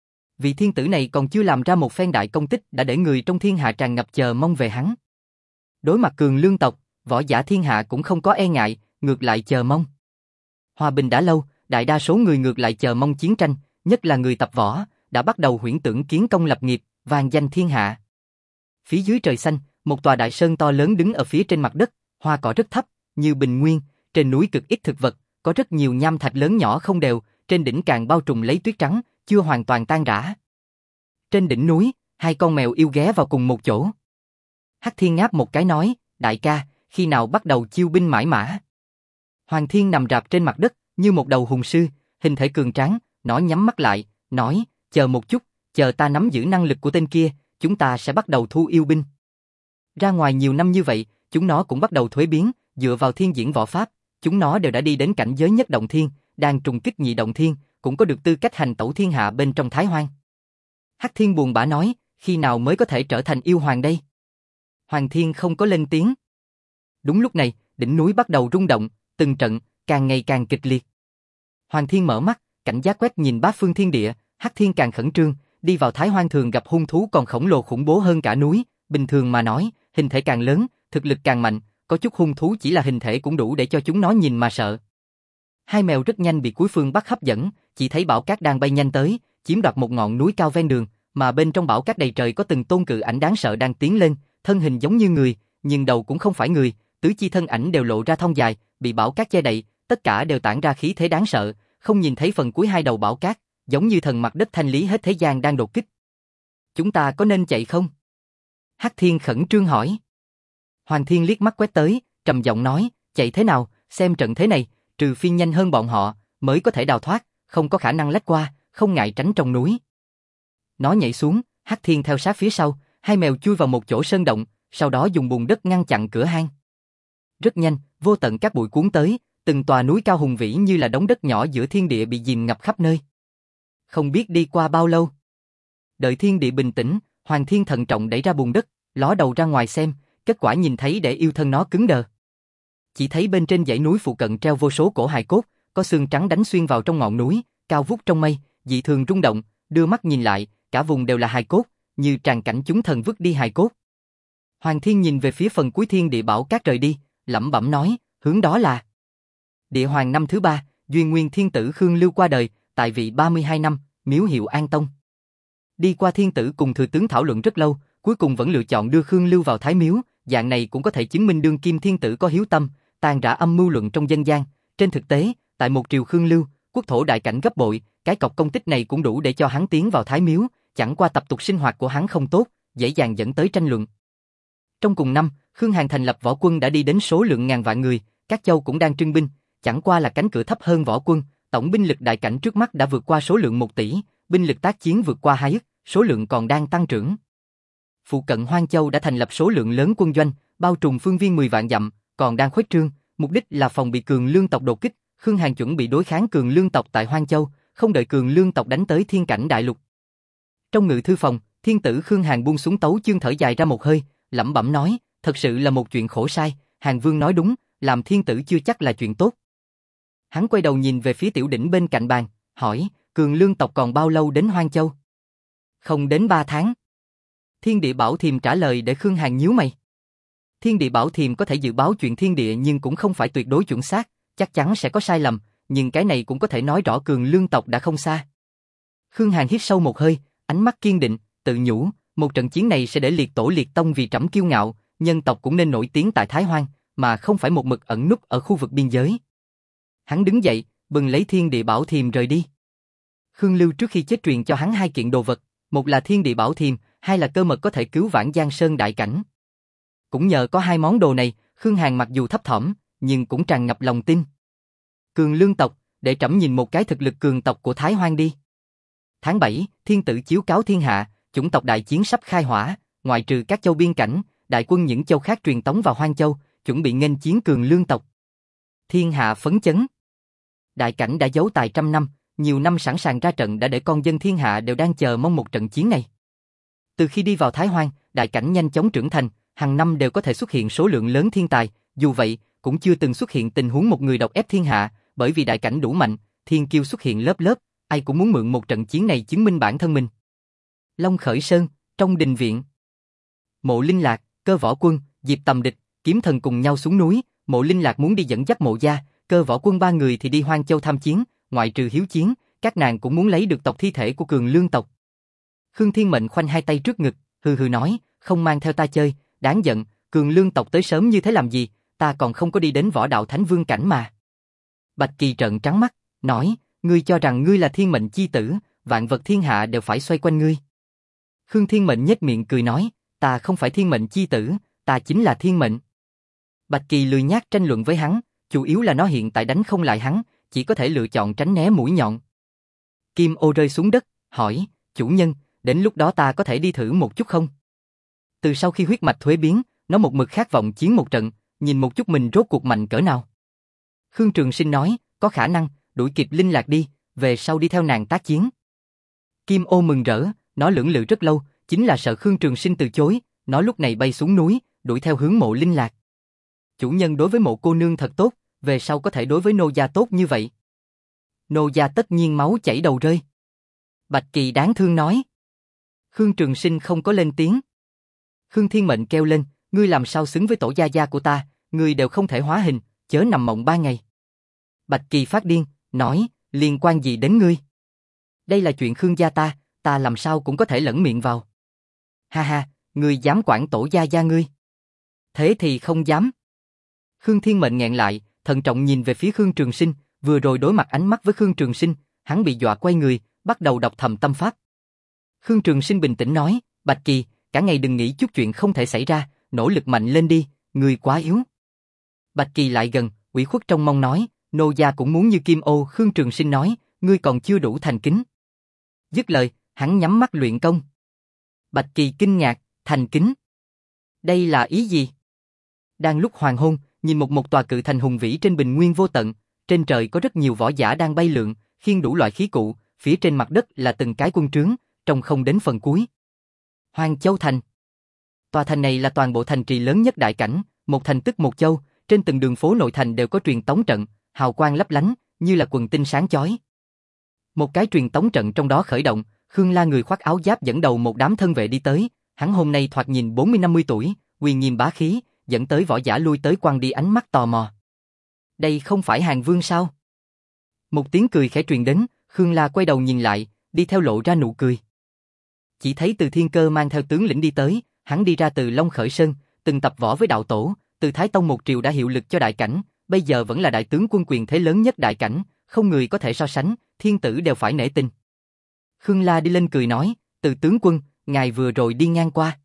Vị thiên tử này còn chưa làm ra một phen đại công tích đã để người trong thiên hạ tràn ngập chờ mong về hắn. Đối mặt cường lương tộc, võ giả thiên hạ cũng không có e ngại, ngược lại chờ mong. Hòa bình đã lâu, đại đa số người ngược lại chờ mong chiến tranh, nhất là người tập võ, đã bắt đầu huyễn tưởng kiến công lập nghiệp, vang danh thiên hạ. Phía dưới trời xanh, một tòa đại sơn to lớn đứng ở phía trên mặt đất, hoa cỏ rất thấp, như bình nguyên, trên núi cực ít thực vật, có rất nhiều nham thạch lớn nhỏ không đều, trên đỉnh càng bao trùm lấy tuyết trắng, chưa hoàn toàn tan rã. Trên đỉnh núi, hai con mèo yêu ghé vào cùng một chỗ. Hắc Thiên ngáp một cái nói, đại ca, khi nào bắt đầu chiêu binh mãi mã? Hoàng Thiên nằm rạp trên mặt đất, như một đầu hùng sư, hình thể cường tráng, nó nhắm mắt lại, nói, chờ một chút, chờ ta nắm giữ năng lực của tên kia, chúng ta sẽ bắt đầu thu yêu binh. Ra ngoài nhiều năm như vậy, chúng nó cũng bắt đầu thuế biến, dựa vào thiên diễn võ pháp, chúng nó đều đã đi đến cảnh giới nhất động thiên, đang trùng kích nhị động thiên, cũng có được tư cách hành tẩu thiên hạ bên trong Thái Hoang. Hắc Thiên buồn bã nói, khi nào mới có thể trở thành yêu hoàng đây? Hoàng Thiên không có lên tiếng. Đúng lúc này, đỉnh núi bắt đầu rung động, từng trận, càng ngày càng kịch liệt. Hoàng Thiên mở mắt, cảnh giác quét nhìn bát phương thiên địa, Hắc Thiên càng khẩn trương, đi vào Thái Hoang thường gặp hung thú còn khổng lồ khủng bố hơn cả núi, bình thường mà nói, hình thể càng lớn, thực lực càng mạnh, có chút hung thú chỉ là hình thể cũng đủ để cho chúng nó nhìn mà sợ. Hai mèo rất nhanh bị cuối phương Bắc hấp dẫn, chỉ thấy bão cát đang bay nhanh tới, chiếm đoạt một ngọn núi cao ven đường, mà bên trong bão cát đầy trời có từng tôn cự ảnh đáng sợ đang tiến lên, thân hình giống như người, nhưng đầu cũng không phải người, tứ chi thân ảnh đều lộ ra thon dài, bị bão cát che đậy, tất cả đều tản ra khí thế đáng sợ, không nhìn thấy phần cuối hai đầu bão cát, giống như thần mặt đất thanh lý hết thế gian đang đột kích. Chúng ta có nên chạy không? Hắc Thiên khẩn trương hỏi. Hoàng Thiên liếc mắt quét tới, trầm giọng nói, chạy thế nào, xem trận thế này, trừ phi nhanh hơn bọn họ, mới có thể đào thoát, không có khả năng lách qua, không ngại tránh trong núi. Nó nhảy xuống, Hắc Thiên theo sát phía sau, hai mèo chui vào một chỗ sơn động, sau đó dùng bùn đất ngăn chặn cửa hang. Rất nhanh, vô tận cát bụi cuốn tới, từng tòa núi cao hùng vĩ như là đống đất nhỏ giữa thiên địa bị dìm ngập khắp nơi. Không biết đi qua bao lâu. Đợi thiên địa bình tĩnh, Hoàng Thiên thận trọng đẩy ra bùn đất, ló đầu ra ngoài xem, kết quả nhìn thấy để yêu thân nó cứng đờ. Chỉ thấy bên trên dãy núi phụ cận treo vô số cổ hài cốt, có xương trắng đánh xuyên vào trong ngọn núi, cao vút trong mây, dị thường rung động, đưa mắt nhìn lại, cả vùng đều là hài cốt, như tràn cảnh chúng thần vứt đi hài cốt. Hoàng Thiên nhìn về phía phần cuối thiên địa bảo cát rời đi, lẩm bẩm nói, hướng đó là Địa Hoàng năm thứ ba, Duyên Nguyên Thiên Tử Khương Lưu qua đời, tại vị ba mươi hai năm, miếu hiệu An Tông. Đi qua thiên tử cùng thừa tướng thảo luận rất lâu, cuối cùng vẫn lựa chọn đưa Khương Lưu vào Thái Miếu, dạng này cũng có thể chứng minh đương kim thiên tử có hiếu tâm, tàn rã âm mưu luận trong dân gian. Trên thực tế, tại một triều Khương Lưu, quốc thổ đại cảnh gấp bội, cái cọc công tích này cũng đủ để cho hắn tiến vào Thái Miếu, chẳng qua tập tục sinh hoạt của hắn không tốt, dễ dàng dẫn tới tranh luận. Trong cùng năm, Khương Hàn thành lập võ quân đã đi đến số lượng ngàn vạn người, các châu cũng đang trưng binh, chẳng qua là cánh cửa thấp hơn võ quân, tổng binh lực đại cảnh trước mắt đã vượt qua số lượng một tỷ, binh lực tác chiến vượt qua hai ức, số lượng còn đang tăng trưởng. Phụ cận Hoang Châu đã thành lập số lượng lớn quân doanh, bao trùm phương viên mười vạn dặm, còn đang khuếch trương, mục đích là phòng bị Cường Lương tộc đột kích. Khương Hàn chuẩn bị đối kháng Cường Lương tộc tại Hoang Châu, không đợi Cường Lương tộc đánh tới Thiên Cảnh Đại Lục. Trong ngự thư phòng, thiên tử Khương Hàn buông xuống tấu chương thở dài ra một hơi, lẩm bẩm nói, thật sự là một chuyện khổ sai, Hàn Vương nói đúng, làm thiên tử chưa chắc là chuyện tốt. Hắn quay đầu nhìn về phía Tiểu Đỉnh bên cạnh bàn, hỏi, Cường Lương tộc còn bao lâu đến Hoang Châu? Không đến ba tháng. Thiên Địa Bảo Thiềm trả lời để Khương Hàn nhíu mày. Thiên Địa Bảo Thiềm có thể dự báo chuyện thiên địa nhưng cũng không phải tuyệt đối chuẩn xác, chắc chắn sẽ có sai lầm, nhưng cái này cũng có thể nói rõ Cường Lương tộc đã không xa. Khương Hàn hít sâu một hơi, ánh mắt kiên định, tự nhủ, một trận chiến này sẽ để liệt tổ liệt tông vì trẫm kiêu ngạo, nhân tộc cũng nên nổi tiếng tại Thái Hoang, mà không phải một mực ẩn núp ở khu vực biên giới. Hắn đứng dậy, bừng lấy Thiên Địa Bảo Thiềm rời đi. Khương Lưu trước khi chết truyền cho hắn hai kiện đồ vật, một là Thiên Địa Bảo Thiềm, hai là cơ mật có thể cứu vãn Giang Sơn đại cảnh. Cũng nhờ có hai món đồ này, Khương Hàn mặc dù thấp thỏm, nhưng cũng tràn ngập lòng tin. Cường Lương tộc, để trẫm nhìn một cái thực lực cường tộc của Thái Hoang đi. Tháng bảy, thiên tử chiếu cáo thiên hạ, chủng tộc đại chiến sắp khai hỏa, ngoại trừ các châu biên cảnh, đại quân những châu khác truyền tống vào Hoang Châu, chuẩn bị nghênh chiến Cường Lương tộc. Thiên hạ phấn chấn. Đại cảnh đã giấu tài trăm năm, nhiều năm sẵn sàng ra trận đã để con dân thiên hạ đều đang chờ mong một trận chiến này. Từ khi đi vào Thái Hoang, đại cảnh nhanh chóng trưởng thành, hàng năm đều có thể xuất hiện số lượng lớn thiên tài, dù vậy, cũng chưa từng xuất hiện tình huống một người độc ép thiên hạ, bởi vì đại cảnh đủ mạnh, thiên kiêu xuất hiện lớp lớp, ai cũng muốn mượn một trận chiến này chứng minh bản thân mình. Long Khởi Sơn, trong đình viện. Mộ Linh Lạc, Cơ Võ Quân, Diệp Tầm Địch, Kiếm Thần cùng nhau xuống núi, Mộ Linh Lạc muốn đi dẫn dắt Mộ gia, Cơ Võ Quân ba người thì đi Hoang Châu tham chiến, ngoại trừ hiếu chiến, các nàng cũng muốn lấy được tộc thi thể của Cường Lương tộc. Khương Thiên Mệnh khoanh hai tay trước ngực, hừ hừ nói, không mang theo ta chơi, đáng giận, Cường Lương tộc tới sớm như thế làm gì, ta còn không có đi đến võ đạo thánh vương cảnh mà. Bạch Kỳ trợn trắng mắt, nói, ngươi cho rằng ngươi là thiên mệnh chi tử, vạn vật thiên hạ đều phải xoay quanh ngươi. Khương Thiên Mệnh nhếch miệng cười nói, ta không phải thiên mệnh chi tử, ta chính là thiên mệnh. Bạch Kỳ lười nhác tranh luận với hắn, chủ yếu là nó hiện tại đánh không lại hắn, chỉ có thể lựa chọn tránh né mũi nhọn. Kim Ô rơi xuống đất, hỏi, chủ nhân, đến lúc đó ta có thể đi thử một chút không? Từ sau khi huyết mạch thuế biến, nó một mực khát vọng chiến một trận, nhìn một chút mình rốt cuộc mạnh cỡ nào. Khương Trường Sinh nói, có khả năng, đuổi kịp Linh Lạc đi, về sau đi theo nàng tác chiến. Kim Ô mừng rỡ, nó lưỡng lự rất lâu, chính là sợ Khương Trường Sinh từ chối, nó lúc này bay xuống núi, đuổi theo hướng Mộ Linh Lạc. Chủ nhân đối với Mộ cô nương thật tốt, về sau có thể đối với nô gia tốt như vậy. Nô gia tất nhiên máu chảy đầu rơi. Bạch Kỳ đáng thương nói. Khương Trường Sinh không có lên tiếng. Khương Thiên Mệnh kêu lên, ngươi làm sao xứng với tổ gia gia của ta, ngươi đều không thể hóa hình, chớ nằm mộng ba ngày. Bạch Kỳ phát điên, nói, liên quan gì đến ngươi? Đây là chuyện Khương gia ta, ta làm sao cũng có thể lẫn miệng vào. Ha ha, ngươi dám quản tổ gia gia ngươi? Thế thì không dám. Khương Thiên Mệnh nghẹn lại, thận trọng nhìn về phía Khương Trường Sinh, vừa rồi đối mặt ánh mắt với Khương Trường Sinh, hắn bị dọa quay người, bắt đầu đọc thầm tâm pháp. Khương Trường Sinh bình tĩnh nói, Bạch Kỳ, cả ngày đừng nghĩ chút chuyện không thể xảy ra, nỗ lực mạnh lên đi, ngươi quá yếu. Bạch Kỳ lại gần, ủy khuất trông mong nói, nô gia cũng muốn như Kim Ô. Khương Trường Sinh nói, ngươi còn chưa đủ thành kính. Dứt lời, hắn nhắm mắt luyện công. Bạch Kỳ kinh ngạc, thành kính. Đây là ý gì? Đang lúc hoàng hôn, nhìn một một tòa cự thành hùng vĩ trên bình nguyên vô tận, trên trời có rất nhiều võ giả đang bay lượn, khiêng đủ loại khí cụ, phía trên mặt đất là từng cái quân trướng, trông không đến phần cuối. Hoang Châu Thành. Tòa thành này là toàn bộ thành trì lớn nhất đại cảnh, một thành tức một châu, trên từng đường phố nội thành đều có truyền tống trận, hào quang lấp lánh, như là quần tinh sáng chói. Một cái truyền tống trận trong đó khởi động, Khương La người khoác áo giáp dẫn đầu một đám thân vệ đi tới, hắn hôm nay thoạt nhìn bốn mươi năm mươi tuổi, quyền nghiêm bá khí, dẫn tới võ giả lui tới quăng đi ánh mắt tò mò. Đây không phải Hàn Vương sao? Một tiếng cười khẽ truyền đến, Khương La quay đầu nhìn lại, đi theo lộ ra nụ cười. Chỉ thấy Từ Thiên Cơ mang theo tướng lĩnh đi tới, hắn đi ra từ Long Khởi Sơn, từng tập võ với đạo tổ, từ Thái Tông một triều đã hiệu lực cho đại cảnh, bây giờ vẫn là đại tướng quân quyền thế lớn nhất đại cảnh, không người có thể so sánh, thiên tử đều phải nể tình. Khương La đi lên cười nói, Từ tướng quân, ngài vừa rồi đi ngang qua.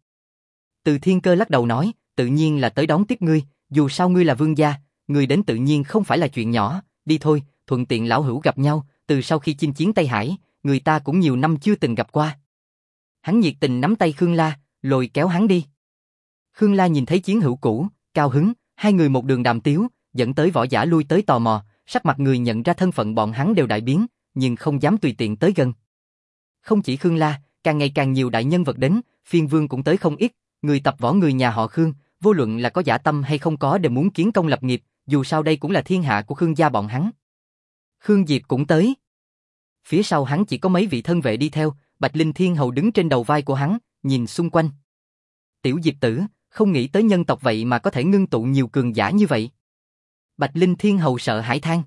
Từ Thiên Cơ lắc đầu nói, tự nhiên là tới đón tiếp ngươi, dù sao ngươi là vương gia, ngươi đến tự nhiên không phải là chuyện nhỏ, đi thôi, thuận tiện lão hữu gặp nhau, từ sau khi chinh chiến Tây Hải, người ta cũng nhiều năm chưa từng gặp qua. Hắn nhiệt tình nắm tay Khương La, lôi kéo hắn đi. Khương La nhìn thấy chiến hữu cũ, cao hứng, hai người một đường đàm tiếu, dẫn tới võ giả lui tới tò mò, sắc mặt người nhận ra thân phận bọn hắn đều đại biến, nhưng không dám tùy tiện tới gần. Không chỉ Khương La, càng ngày càng nhiều đại nhân vật đến, phiên vương cũng tới không ít, người tập võ người nhà họ Khương, vô luận là có dã tâm hay không có đều muốn kiến công lập nghiệp, dù sao đây cũng là thiên hạ của Khương gia bọn hắn. Khương Diệp cũng tới. Phía sau hắn chỉ có mấy vị thân vệ đi theo, Bạch Linh Thiên Hầu đứng trên đầu vai của hắn, nhìn xung quanh. Tiểu Diệp tử, không nghĩ tới nhân tộc vậy mà có thể ngưng tụ nhiều cường giả như vậy. Bạch Linh Thiên Hầu sợ hãi than.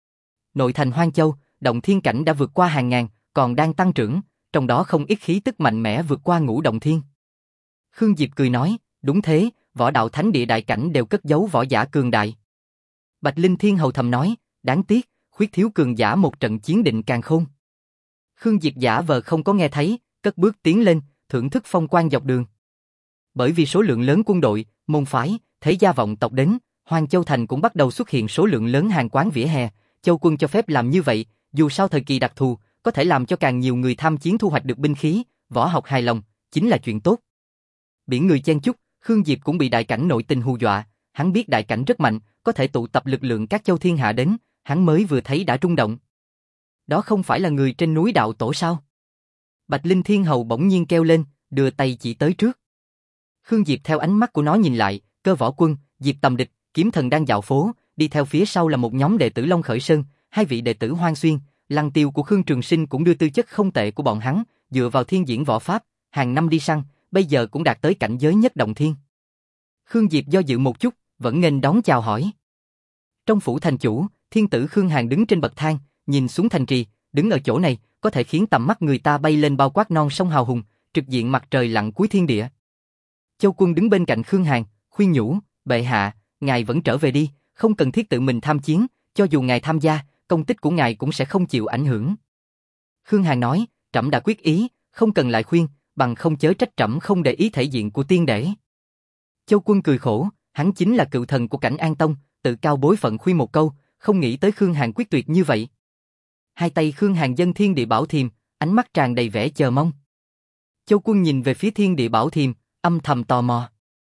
Nội thành Hoang Châu, động thiên cảnh đã vượt qua hàng ngàn, còn đang tăng trưởng, trong đó không ít khí tức mạnh mẽ vượt qua ngũ động thiên. Khương Diệp cười nói, đúng thế, võ đạo thánh địa đại cảnh đều cất giấu võ giả cường đại. Bạch Linh Thiên Hầu thầm nói, đáng tiếc, khuyết thiếu cường giả một trận chiến định càn khôn. Khương Diệp giả vờ không có nghe thấy, cất bước tiến lên, thưởng thức phong quang dọc đường. Bởi vì số lượng lớn quân đội, môn phái, thế gia vọng tộc đến, Hoang Châu Thành cũng bắt đầu xuất hiện số lượng lớn hàng quán vỉa hè. Châu quân cho phép làm như vậy, dù sao thời kỳ đặc thù, có thể làm cho càng nhiều người tham chiến thu hoạch được binh khí, võ học hài lòng, chính là chuyện tốt. Biển người chen chúc, Khương Diệp cũng bị đại cảnh nội tình hù dọa, hắn biết đại cảnh rất mạnh, có thể tụ tập lực lượng các châu thiên hạ đến, hắn mới vừa thấy đã rung động. Đó không phải là người trên núi đạo tổ sao? Bạch Linh Thiên Hầu bỗng nhiên kêu lên, đưa tay chỉ tới trước. Khương Diệp theo ánh mắt của nó nhìn lại, Cơ Võ Quân, Diệp Tầm Địch, Kiếm Thần đang dạo phố, đi theo phía sau là một nhóm đệ tử Long Khởi Sơn, hai vị đệ tử Hoang Xuyên, Lăng Tiêu của Khương Trường Sinh cũng đưa tư chất không tệ của bọn hắn, dựa vào thiên diễn võ pháp, hàng năm đi săn, bây giờ cũng đạt tới cảnh giới nhất động thiên. Khương Diệp do dự một chút, vẫn nghênh đón chào hỏi. Trong phủ thành chủ, thiên tử Khương Hàn đứng trên bậc thang, nhìn xuống thành trì, đứng ở chỗ này, có thể khiến tầm mắt người ta bay lên bao quát non sông hào hùng, trực diện mặt trời lặn cuối thiên địa. Châu Quân đứng bên cạnh Khương Hàn, khuyên nhủ, bệ hạ, ngài vẫn trở về đi, không cần thiết tự mình tham chiến, cho dù ngài tham gia, công tích của ngài cũng sẽ không chịu ảnh hưởng. Khương Hàn nói, trẫm đã quyết ý, không cần lại khuyên, bằng không chớ trách trẫm không để ý thể diện của tiên đế. Châu Quân cười khổ, hắn chính là cựu thần của cảnh An Tông, tự cao bối phận khuyên một câu, không nghĩ tới Khương Hàn quyết tuyệt như vậy. Hai tay Khương Hàn dâng thiên địa bảo thiềm, ánh mắt tràn đầy vẻ chờ mong. Châu Quân nhìn về phía thiên địa bảo thiềm, âm thầm tò mò.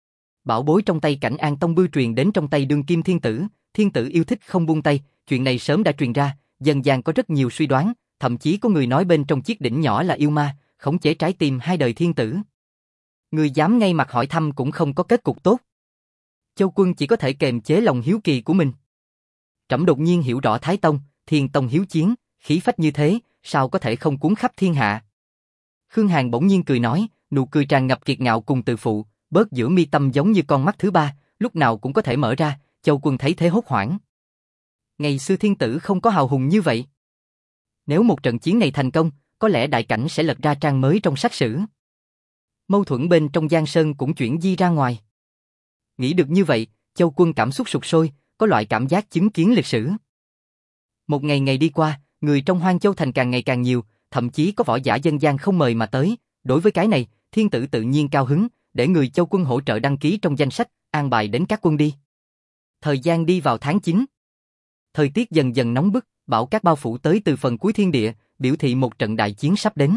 Bảo bối trong tay cảnh An Tông bưu truyền đến trong tay đương kim thiên tử, thiên tử yêu thích không buông tay, chuyện này sớm đã truyền ra, dần dàng có rất nhiều suy đoán, thậm chí có người nói bên trong chiếc đỉnh nhỏ là yêu ma, khống chế trái tim hai đời thiên tử. Người dám ngay mặt hỏi thăm cũng không có kết cục tốt. Châu Quân chỉ có thể kềm chế lòng hiếu kỳ của mình. Trẫm đột nhiên hiểu rõ Thái Tông, Thiên Tông hiếu chiến, khí phách như thế, sao có thể không cuốn khắp thiên hạ. Khương Hàn bỗng nhiên cười nói, nụ cười tràn ngập kiệt ngạo cùng tự phụ, bớt giữa mi tâm giống như con mắt thứ ba, lúc nào cũng có thể mở ra. Châu Quân thấy thế hốt hoảng. Ngày xưa thiên tử không có hào hùng như vậy. Nếu một trận chiến này thành công, có lẽ đại cảnh sẽ lật ra trang mới trong sách sử. Mâu thuẫn bên trong Giang Sơn cũng chuyển di ra ngoài. Nghĩ được như vậy, Châu Quân cảm xúc sục sôi, có loại cảm giác chứng kiến lịch sử. Một ngày ngày đi qua, người trong Hoang Châu Thành càng ngày càng nhiều, thậm chí có võ giả dân gian không mời mà tới. Đối với cái này, thiên tử tự nhiên cao hứng, để người Châu Quân hỗ trợ đăng ký trong danh sách, an bài đến các quân đi. Thời gian đi vào tháng chín. Thời tiết dần dần nóng bức, bão cát bao phủ tới từ phần cuối thiên địa, biểu thị một trận đại chiến sắp đến.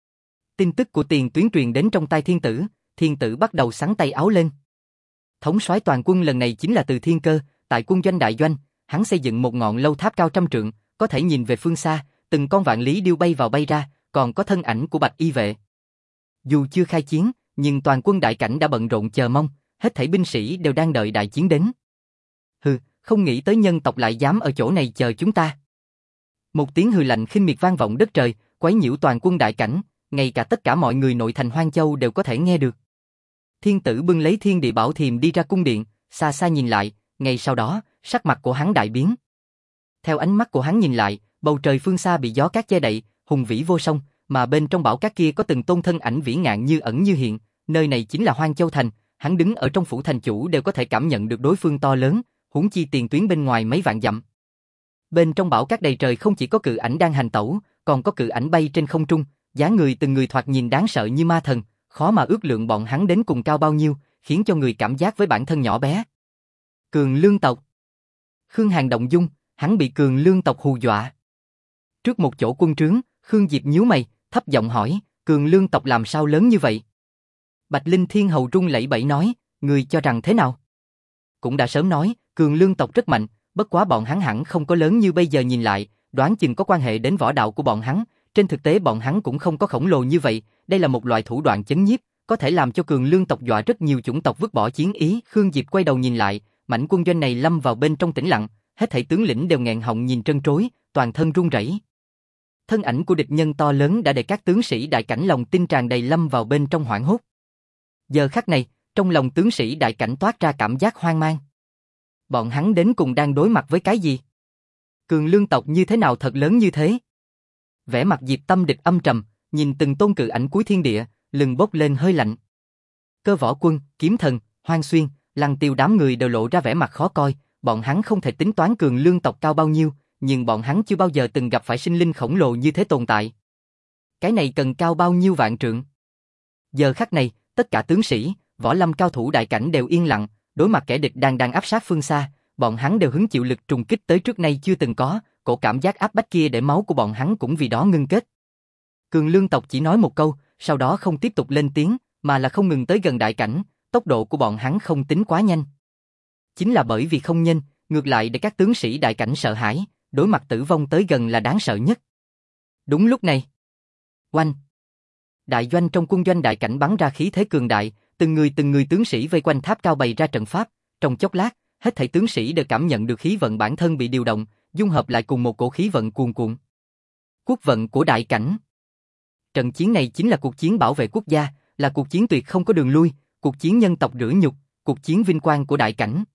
Tin tức của tiền tuyến truyền đến trong tai thiên tử, thiên tử bắt đầu xắn tay áo lên. Thống soái toàn quân lần này chính là Từ Thiên Cơ, tại quân doanh đại doanh, hắn xây dựng một ngọn lâu tháp cao trăm trượng, có thể nhìn về phương xa, từng con vạn lý điêu bay vào bay ra, còn có thân ảnh của Bạch Y vệ. Dù chưa khai chiến, nhưng toàn quân đại cảnh đã bận rộn chờ mong, hết thảy binh sĩ đều đang đợi đại chiến đến. Hừ, không nghĩ tới nhân tộc lại dám ở chỗ này chờ chúng ta. Một tiếng hừ lạnh khinh miệt vang vọng đất trời, quấy nhiễu toàn quân đại cảnh, ngay cả tất cả mọi người nội thành Hoang Châu đều có thể nghe được. Thiên tử bưng lấy thiên địa bảo thiềm đi ra cung điện, xa xa nhìn lại, ngay sau đó, sắc mặt của hắn đại biến. Theo ánh mắt của hắn nhìn lại, bầu trời phương xa bị gió cát che đậy, hùng vĩ vô song, mà bên trong bão cát kia có từng tôn thân ảnh vĩ ngạn như ẩn như hiện, nơi này chính là Hoang Châu thành, hắn đứng ở trong phủ thành chủ đều có thể cảm nhận được đối phương to lớn, huống chi tiền tuyến bên ngoài mấy vạn dặm. Bên trong bão cát đầy trời không chỉ có cự ảnh đang hành tẩu, còn có cự ảnh bay trên không trung, dáng người từng người thoạt nhìn đáng sợ như ma thần, khó mà ước lượng bọn hắn đến cùng cao bao nhiêu, khiến cho người cảm giác với bản thân nhỏ bé. Cường Lương tộc. Khương Hàn động dung, hắn bị Cường Lương tộc hù dọa. Trước một chỗ quân trướng, Khương Diệp nhíu mày, thấp giọng hỏi, Cường Lương tộc làm sao lớn như vậy? Bạch Linh Thiên Hầu run lẩy bẩy nói, người cho rằng thế nào? Cũng đã sớm nói, Cường Lương tộc rất mạnh, bất quá bọn hắn hẳn không có lớn như bây giờ nhìn lại, đoán chừng có quan hệ đến võ đạo của bọn hắn, trên thực tế bọn hắn cũng không có khổng lồ như vậy, đây là một loại thủ đoạn chấn nhiếp, có thể làm cho Cường Lương tộc dọa rất nhiều chủng tộc vứt bỏ chiến ý. Khương Diệp quay đầu nhìn lại, mảnh quân doanh này lâm vào bên trong tĩnh lặng, hết thảy tướng lĩnh đều nghẹn họng nhìn trân trối, toàn thân run rẩy. Thân ảnh của địch nhân to lớn đã để các tướng sĩ đại cảnh lòng tin tràn đầy lâm vào bên trong hoảng hốt. Giờ khắc này, trong lòng tướng sĩ đại cảnh toát ra cảm giác hoang mang. Bọn hắn đến cùng đang đối mặt với cái gì? Cường Lương tộc như thế nào thật lớn như thế? Vẻ mặt Diệp Tâm Địch âm trầm, nhìn từng tôn cự ảnh cuối thiên địa, lưng bốc lên hơi lạnh. Cơ Võ Quân, Kiếm Thần, Hoang Xuyên, Lăng Tiêu đám người đều lộ ra vẻ mặt khó coi, bọn hắn không thể tính toán Cường Lương tộc cao bao nhiêu, nhưng bọn hắn chưa bao giờ từng gặp phải sinh linh khổng lồ như thế tồn tại. Cái này cần cao bao nhiêu vạn trượng? Giờ khắc này, tất cả tướng sĩ, võ lâm cao thủ đại cảnh đều yên lặng, đối mặt kẻ địch đang đang áp sát phương xa, bọn hắn đều hứng chịu lực trùng kích tới trước nay chưa từng có, cổ cảm giác áp bách kia để máu của bọn hắn cũng vì đó ngưng kết. Cường Lương tộc chỉ nói một câu, sau đó không tiếp tục lên tiếng, mà là không ngừng tới gần đại cảnh, tốc độ của bọn hắn không tính quá nhanh. Chính là bởi vì không nhanh, ngược lại để các tướng sĩ đại cảnh sợ hãi, đối mặt tử vong tới gần là đáng sợ nhất. Đúng lúc này, oanh! Đại doanh trong quân doanh đại cảnh bắn ra khí thế cường đại, từng người từng người tướng sĩ vây quanh tháp cao bày ra trận pháp, trong chốc lát, hết thảy tướng sĩ đều cảm nhận được khí vận bản thân bị điều động, dung hợp lại cùng một cổ khí vận cuồn cuộn. Quốc vận của đại cảnh. Trận chiến này chính là cuộc chiến bảo vệ quốc gia, là cuộc chiến tuyệt không có đường lui, cuộc chiến nhân tộc rửa nhục, cuộc chiến vinh quang của đại cảnh.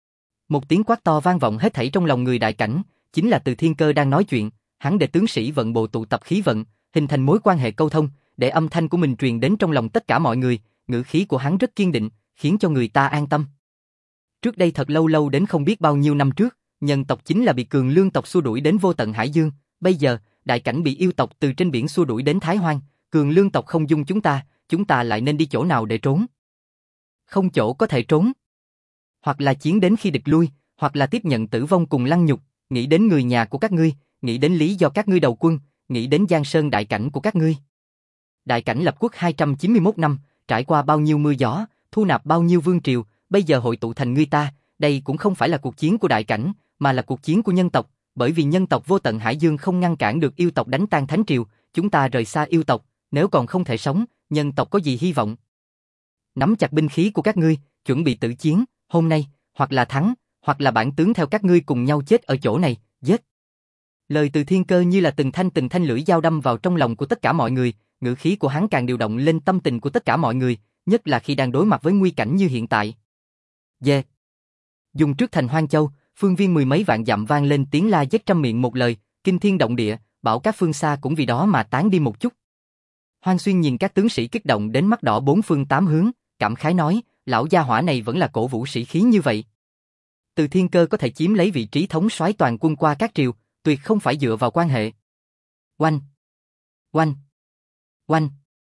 Một tiếng quát to vang vọng hết thảy trong lòng người đại cảnh, chính là Từ Thiên Cơ đang nói chuyện, hắn để tướng sĩ vận bộ tụ tập khí vận, hình thành mối quan hệ câu thông, để âm thanh của mình truyền đến trong lòng tất cả mọi người, ngữ khí của hắn rất kiên định, khiến cho người ta an tâm. Trước đây thật lâu lâu đến không biết bao nhiêu năm trước, nhân tộc chính là bị Cường Lương tộc xua đuổi đến vô tận hải dương, bây giờ, đại cảnh bị yêu tộc từ trên biển xua đuổi đến Thái Hoang, Cường Lương tộc không dung chúng ta, chúng ta lại nên đi chỗ nào để trốn? Không chỗ có thể trốn. Hoặc là chiến đến khi địch lui, hoặc là tiếp nhận tử vong cùng lăng nhục, nghĩ đến người nhà của các ngươi, nghĩ đến lý do các ngươi đầu quân, nghĩ đến Giang Sơn đại cảnh của các ngươi. Đại cảnh lập quốc hai trăm chín mươi mốt năm, trải qua bao nhiêu mưa gió, thu nạp bao nhiêu vương triều, bây giờ hội tụ thành ngươi ta, đây cũng không phải là cuộc chiến của đại cảnh, mà là cuộc chiến của nhân tộc, bởi vì nhân tộc vô tận hải dương không ngăn cản được yêu tộc đánh tan thánh triều, chúng ta rời xa yêu tộc, nếu còn không thể sống, nhân tộc có gì hy vọng? Nắm chặt binh khí của các ngươi, chuẩn bị tử chiến, hôm nay, hoặc là thắng, hoặc là bản tướng theo các ngươi cùng nhau chết ở chỗ này, giết. Lời Từ Thiên Cơ như là từng thanh từng thanh lưỡi dao đâm vào trong lòng của tất cả mọi người, ngữ khí của hắn càng điều động lên tâm tình của tất cả mọi người, nhất là khi đang đối mặt với nguy cảnh như hiện tại. Yeah. Dùng trước thành Hoang Châu, phương viên mười mấy vạn dặm vang lên tiếng la giết trăm miệng một lời, kinh thiên động địa, bảo các phương xa cũng vì đó mà tán đi một chút. Hoang Xuyên nhìn các tướng sĩ kích động đến mắt đỏ bốn phương tám hướng, cảm khái nói, lão gia hỏa này vẫn là cổ vũ sĩ khí như vậy. Từ Thiên Cơ có thể chiếm lấy vị trí thống soái toàn quân qua các triều, tuyệt không phải dựa vào quan hệ. Oanh! Oanh! Oanh!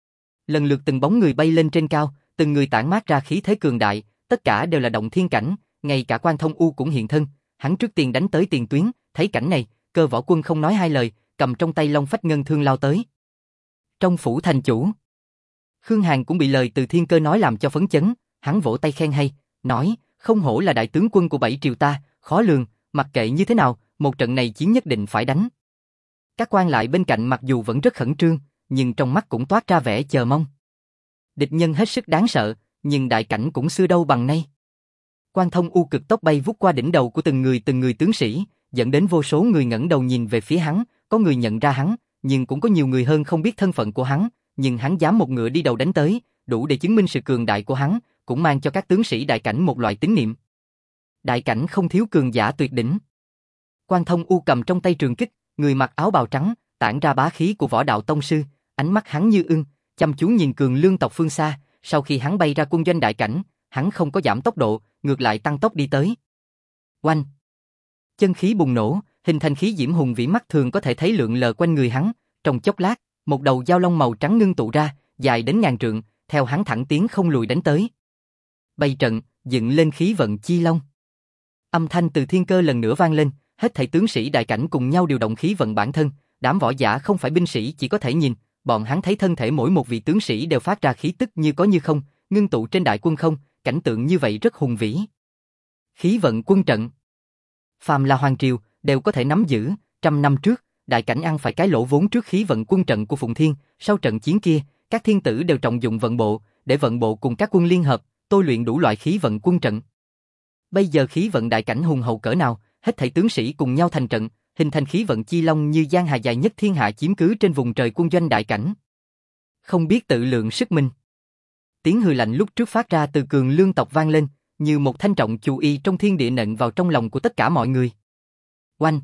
Lần lượt từng bóng người bay lên trên cao, từng người tản mát ra khí thế cường đại, tất cả đều là động thiên cảnh, ngay cả Quan Thông U cũng hiện thân, hắn trước tiên đánh tới tiền tuyến, thấy cảnh này, Cơ Võ Quân không nói hai lời, cầm trong tay Long Phách Ngân Thương lao tới. Trong phủ thành chủ, Khương Hàn cũng bị lời từ Thiên Cơ nói làm cho phấn chấn, hắn vỗ tay khen hay, nói, không hổ là đại tướng quân của bảy triều ta, khó lường, mặc kệ như thế nào, một trận này chiến nhất định phải đánh. Các quan lại bên cạnh mặc dù vẫn rất khẩn trương, nhưng trong mắt cũng toát ra vẻ chờ mong. Địch nhân hết sức đáng sợ, nhưng đại cảnh cũng xưa đâu bằng nay. Quan Thông U cực tốc bay vút qua đỉnh đầu của từng người từng người tướng sĩ, dẫn đến vô số người ngẩng đầu nhìn về phía hắn, có người nhận ra hắn, nhưng cũng có nhiều người hơn không biết thân phận của hắn, nhưng hắn dám một ngựa đi đầu đánh tới, đủ để chứng minh sự cường đại của hắn, cũng mang cho các tướng sĩ đại cảnh một loại tín niệm. Đại cảnh không thiếu cường giả tuyệt đỉnh. Quan Thông U cầm trong tay trường kích, người mặc áo bào trắng, tản ra bá khí của võ đạo tông sư, ánh mắt hắn như ưng, chăm chú nhìn Cường Lương tộc phương xa, sau khi hắn bay ra quân doanh đại cảnh, hắn không có giảm tốc độ, ngược lại tăng tốc đi tới. Oanh! Chân khí bùng nổ, hình thành khí diễm hùng vĩ mắt thường có thể thấy lượn lờ quanh người hắn, trong chốc lát, một đầu dao long màu trắng ngưng tụ ra, dài đến ngàn trượng, theo hắn thẳng tiến không lùi đánh tới. Bay trận, dựng lên khí vận chi long. Âm thanh từ Thiên Cơ lần nữa vang lên, hết thảy tướng sĩ đại cảnh cùng nhau điều động khí vận bản thân, đám võ giả không phải binh sĩ chỉ có thể nhìn, bọn hắn thấy thân thể mỗi một vị tướng sĩ đều phát ra khí tức như có như không, ngưng tụ trên đại quân không, cảnh tượng như vậy rất hùng vĩ. Khí vận quân trận. Phàm là hoàng triều đều có thể nắm giữ, trăm năm trước, đại cảnh ăn phải cái lỗ vốn trước khí vận quân trận của Phụng Thiên, sau trận chiến kia, các thiên tử đều trọng dụng vận bộ, để vận bộ cùng các quân liên hợp, tôi luyện đủ loại khí vận quân trận. Bây giờ khí vận đại cảnh hùng hậu cỡ nào, hết thảy tướng sĩ cùng nhau thành trận, hình thành khí vận chi long như giang hà dài nhất thiên hạ chiếm cứ trên vùng trời quân doanh đại cảnh. Không biết tự lượng sức mình. Tiếng hừ lạnh lúc trước phát ra từ Cường Lương tộc vang lên, như một thanh trọng chu y trong thiên địa nện vào trong lòng của tất cả mọi người. Oanh!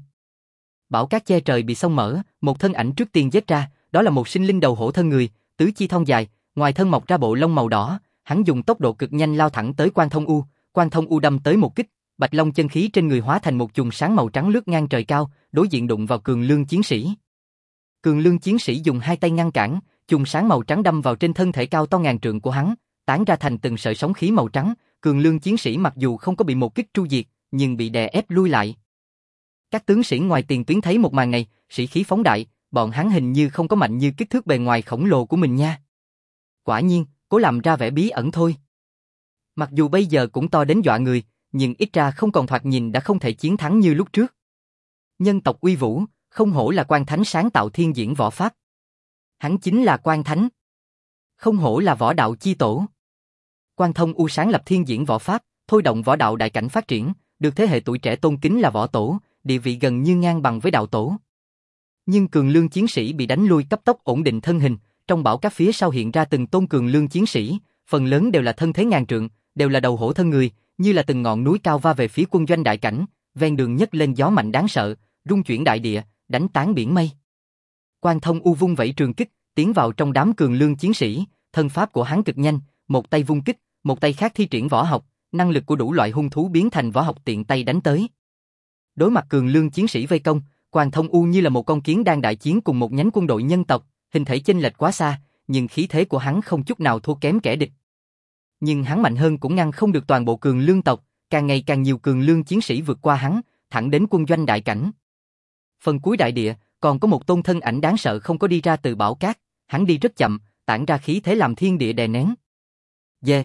Bão cát che trời bị xông mở, một thân ảnh trước tiên giết ra, đó là một sinh linh đầu hổ thân người, tứ chi thon dài, ngoài thân mọc ra bộ lông màu đỏ, hắn dùng tốc độ cực nhanh lao thẳng tới Quan Thông U, Quan Thông U đâm tới một kích, bạch long chân khí trên người hóa thành một chùm sáng màu trắng lướt ngang trời cao, đối diện đụng vào Cường Lương chiến sĩ. Cường Lương chiến sĩ dùng hai tay ngăn cản, chùm sáng màu trắng đâm vào trên thân thể cao to ngàn trượng của hắn, tán ra thành từng sợi sóng khí màu trắng. Cường Lương chiến sĩ mặc dù không có bị một kích tru diệt, nhưng bị đè ép lui lại. Các tướng sĩ ngoài tiền tuyến thấy một màn này, sĩ khí phóng đại, bọn hắn hình như không có mạnh như kích thước bề ngoài khổng lồ của mình nha. Quả nhiên, cố làm ra vẻ bí ẩn thôi. Mặc dù bây giờ cũng to đến dọa người, nhưng ít ra không còn thoạt nhìn đã không thể chiến thắng như lúc trước. Nhân tộc uy vũ, không hổ là Quan Thánh sáng tạo thiên diễn võ pháp. Hắn chính là Quan Thánh. Không hổ là võ đạo chi tổ. Quan Thông U sáng lập thiên diễn võ pháp, thôi động võ đạo đại cảnh phát triển, được thế hệ tuổi trẻ tôn kính là võ tổ, địa vị gần như ngang bằng với đạo tổ. Nhưng Cường Lương chiến sĩ bị đánh lui cấp tốc ổn định thân hình, trong bão cát phía sau hiện ra từng tôn Cường Lương chiến sĩ, phần lớn đều là thân thế ngàn trượng, đều là đầu hổ thân người, như là từng ngọn núi cao va về phía quân doanh đại cảnh, ven đường nhấc lên gió mạnh đáng sợ, rung chuyển đại địa, đánh tán biển mây. Quan Thông U vung vẩy trường kích, tiến vào trong đám Cường Lương chiến sĩ, thân pháp của hắn cực nhanh, một tay vung kích, một tay khác thi triển võ học, năng lực của đủ loại hung thú biến thành võ học tiện tay đánh tới. Đối mặt Cường Lương chiến sĩ vây công, Quan Thông U như là một con kiến đang đại chiến cùng một nhánh quân đội nhân tộc, hình thể chênh lệch quá xa, nhưng khí thế của hắn không chút nào thua kém kẻ địch. Nhưng hắn mạnh hơn cũng ngăn không được toàn bộ Cường Lương tộc, càng ngày càng nhiều Cường Lương chiến sĩ vượt qua hắn, thẳng đến quân doanh đại cảnh. Phần cuối đại địa, còn có một tôn thân ảnh đáng sợ không có đi ra từ bão cát, hắn đi rất chậm, tản ra khí thế làm thiên địa đè nén. Dê!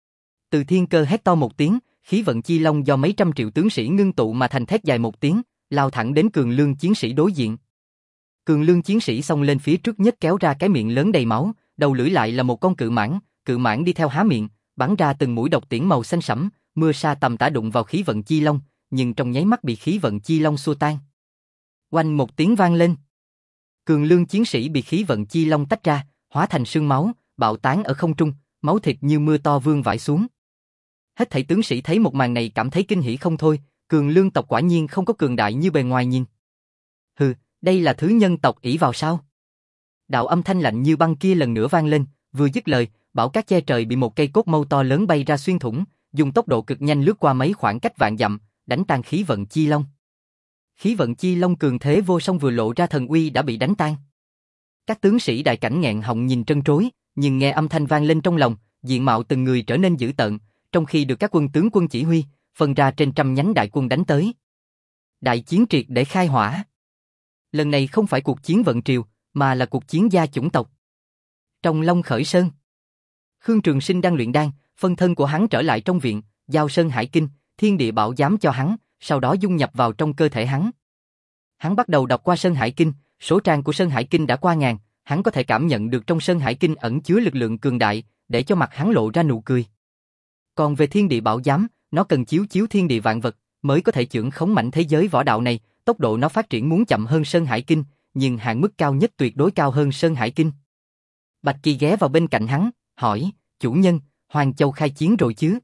Từ Thiên Cơ hét to một tiếng, khí vận chi long do mấy trăm triệu tướng sĩ ngưng tụ mà thành thét dài một tiếng, lao thẳng đến Cường Lương chiến sĩ đối diện. Cường Lương chiến sĩ xông lên phía trước nhất kéo ra cái miệng lớn đầy máu, đầu lưỡi lại là một con cự mãng, cự mãng đi theo há miệng, bắn ra từng mũi độc tiễn màu xanh sẫm, mưa sa tầm tã đụng vào khí vận chi long, nhưng trong nháy mắt bị khí vận chi long xua tan. Oanh một tiếng vang lên. Cường Lương chiến sĩ bị khí vận chi long tách ra, hóa thành sương máu, bạo tán ở không trung, máu thịt như mưa to vương vãi xuống. Hết thảy tướng sĩ thấy một màn này cảm thấy kinh hỉ không thôi, Cường Lương tộc quả nhiên không có cường đại như bề ngoài nhìn. Hừ, đây là thứ nhân tộc ỷ vào sao? Đạo âm thanh lạnh như băng kia lần nữa vang lên, vừa dứt lời, bão cát che trời bị một cây cốt mâu to lớn bay ra xuyên thủng, dùng tốc độ cực nhanh lướt qua mấy khoảng cách vạn dặm, đánh tan khí vận chi long. Khí vận chi long cường thế vô song vừa lộ ra thần uy đã bị đánh tan. Các tướng sĩ đại cảnh nghẹn họng nhìn trân trối, nhưng nghe âm thanh vang lên trong lòng, diện mạo từng người trở nên dữ tợn, trong khi được các quân tướng quân chỉ huy, phân ra trên trăm nhánh đại quân đánh tới. Đại chiến triệt để khai hỏa. Lần này không phải cuộc chiến vận triều, mà là cuộc chiến gia chủng tộc. Trong Long Khởi Sơn, Khương Trường Sinh đang luyện đan, phân thân của hắn trở lại trong viện, giao Sơn Hải Kinh, Thiên Địa Bảo Giám cho hắn, sau đó dung nhập vào trong cơ thể hắn. Hắn bắt đầu đọc qua Sơn Hải Kinh, số trang của Sơn Hải Kinh đã qua ngàn, hắn có thể cảm nhận được trong Sơn Hải Kinh ẩn chứa lực lượng cường đại, để cho mặt hắn lộ ra nụ cười. Còn về Thiên Địa Bảo Giám, nó cần chiếu chiếu thiên địa vạn vật, mới có thể chưởng khống mảnh thế giới võ đạo này, tốc độ nó phát triển muốn chậm hơn Sơn Hải Kinh, nhưng hạn mức cao nhất tuyệt đối cao hơn Sơn Hải Kinh. Bạch Kỳ ghé vào bên cạnh hắn, hỏi, chủ nhân, Hoàng Châu khai chiến rồi chứ?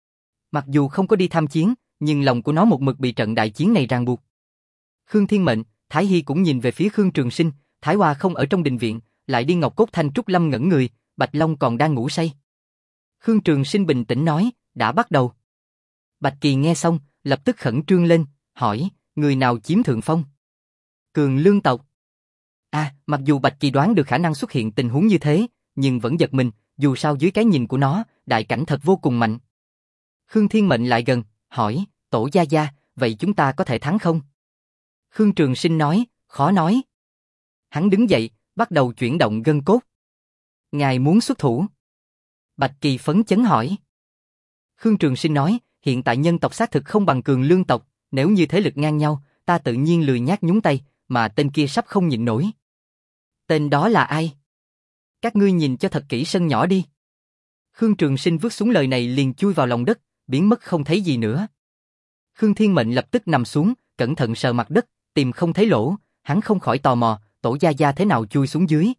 Mặc dù không có đi tham chiến, nhưng lòng của nó một mực bị trận đại chiến này ràng buộc. Khương Thiên Mệnh, Thái Hy cũng nhìn về phía Khương Trường Sinh, Thái Hoa không ở trong đình viện, lại đi Ngọc Cốt Thanh Trúc Lâm ngẩn người, Bạch Long còn đang ngủ say. Khương Trường Sinh bình tĩnh nói, đã bắt đầu. Bạch Kỳ nghe xong, lập tức khẩn trương lên, hỏi, người nào chiếm thượng phong? Cường Lương tộc. À, mặc dù Bạch Kỳ đoán được khả năng xuất hiện tình huống như thế, nhưng vẫn giật mình, dù sao dưới cái nhìn của nó, đại cảnh thật vô cùng mạnh. Khương Thiên Mệnh lại gần, hỏi, Tổ gia gia, vậy chúng ta có thể thắng không? Khương Trường Sinh nói, khó nói. Hắn đứng dậy, bắt đầu chuyển động gân cốt. Ngài muốn xuất thủ? Bạch Kỳ phấn chấn hỏi. Khương Trường Sinh nói, hiện tại nhân tộc xác thực không bằng Cường Lương tộc, nếu như thế lực ngang nhau, ta tự nhiên lười nhác nhúng tay, mà tên kia sắp không nhịn nổi. Tên đó là ai? Các ngươi nhìn cho thật kỹ sân nhỏ đi. Khương Trường Sinh vứt xuống lời này liền chui vào lòng đất, biến mất không thấy gì nữa. Khương Thiên Mệnh lập tức nằm xuống, cẩn thận sờ mặt đất, tìm không thấy lỗ, hắn không khỏi tò mò, Tổ gia gia thế nào chui xuống dưới.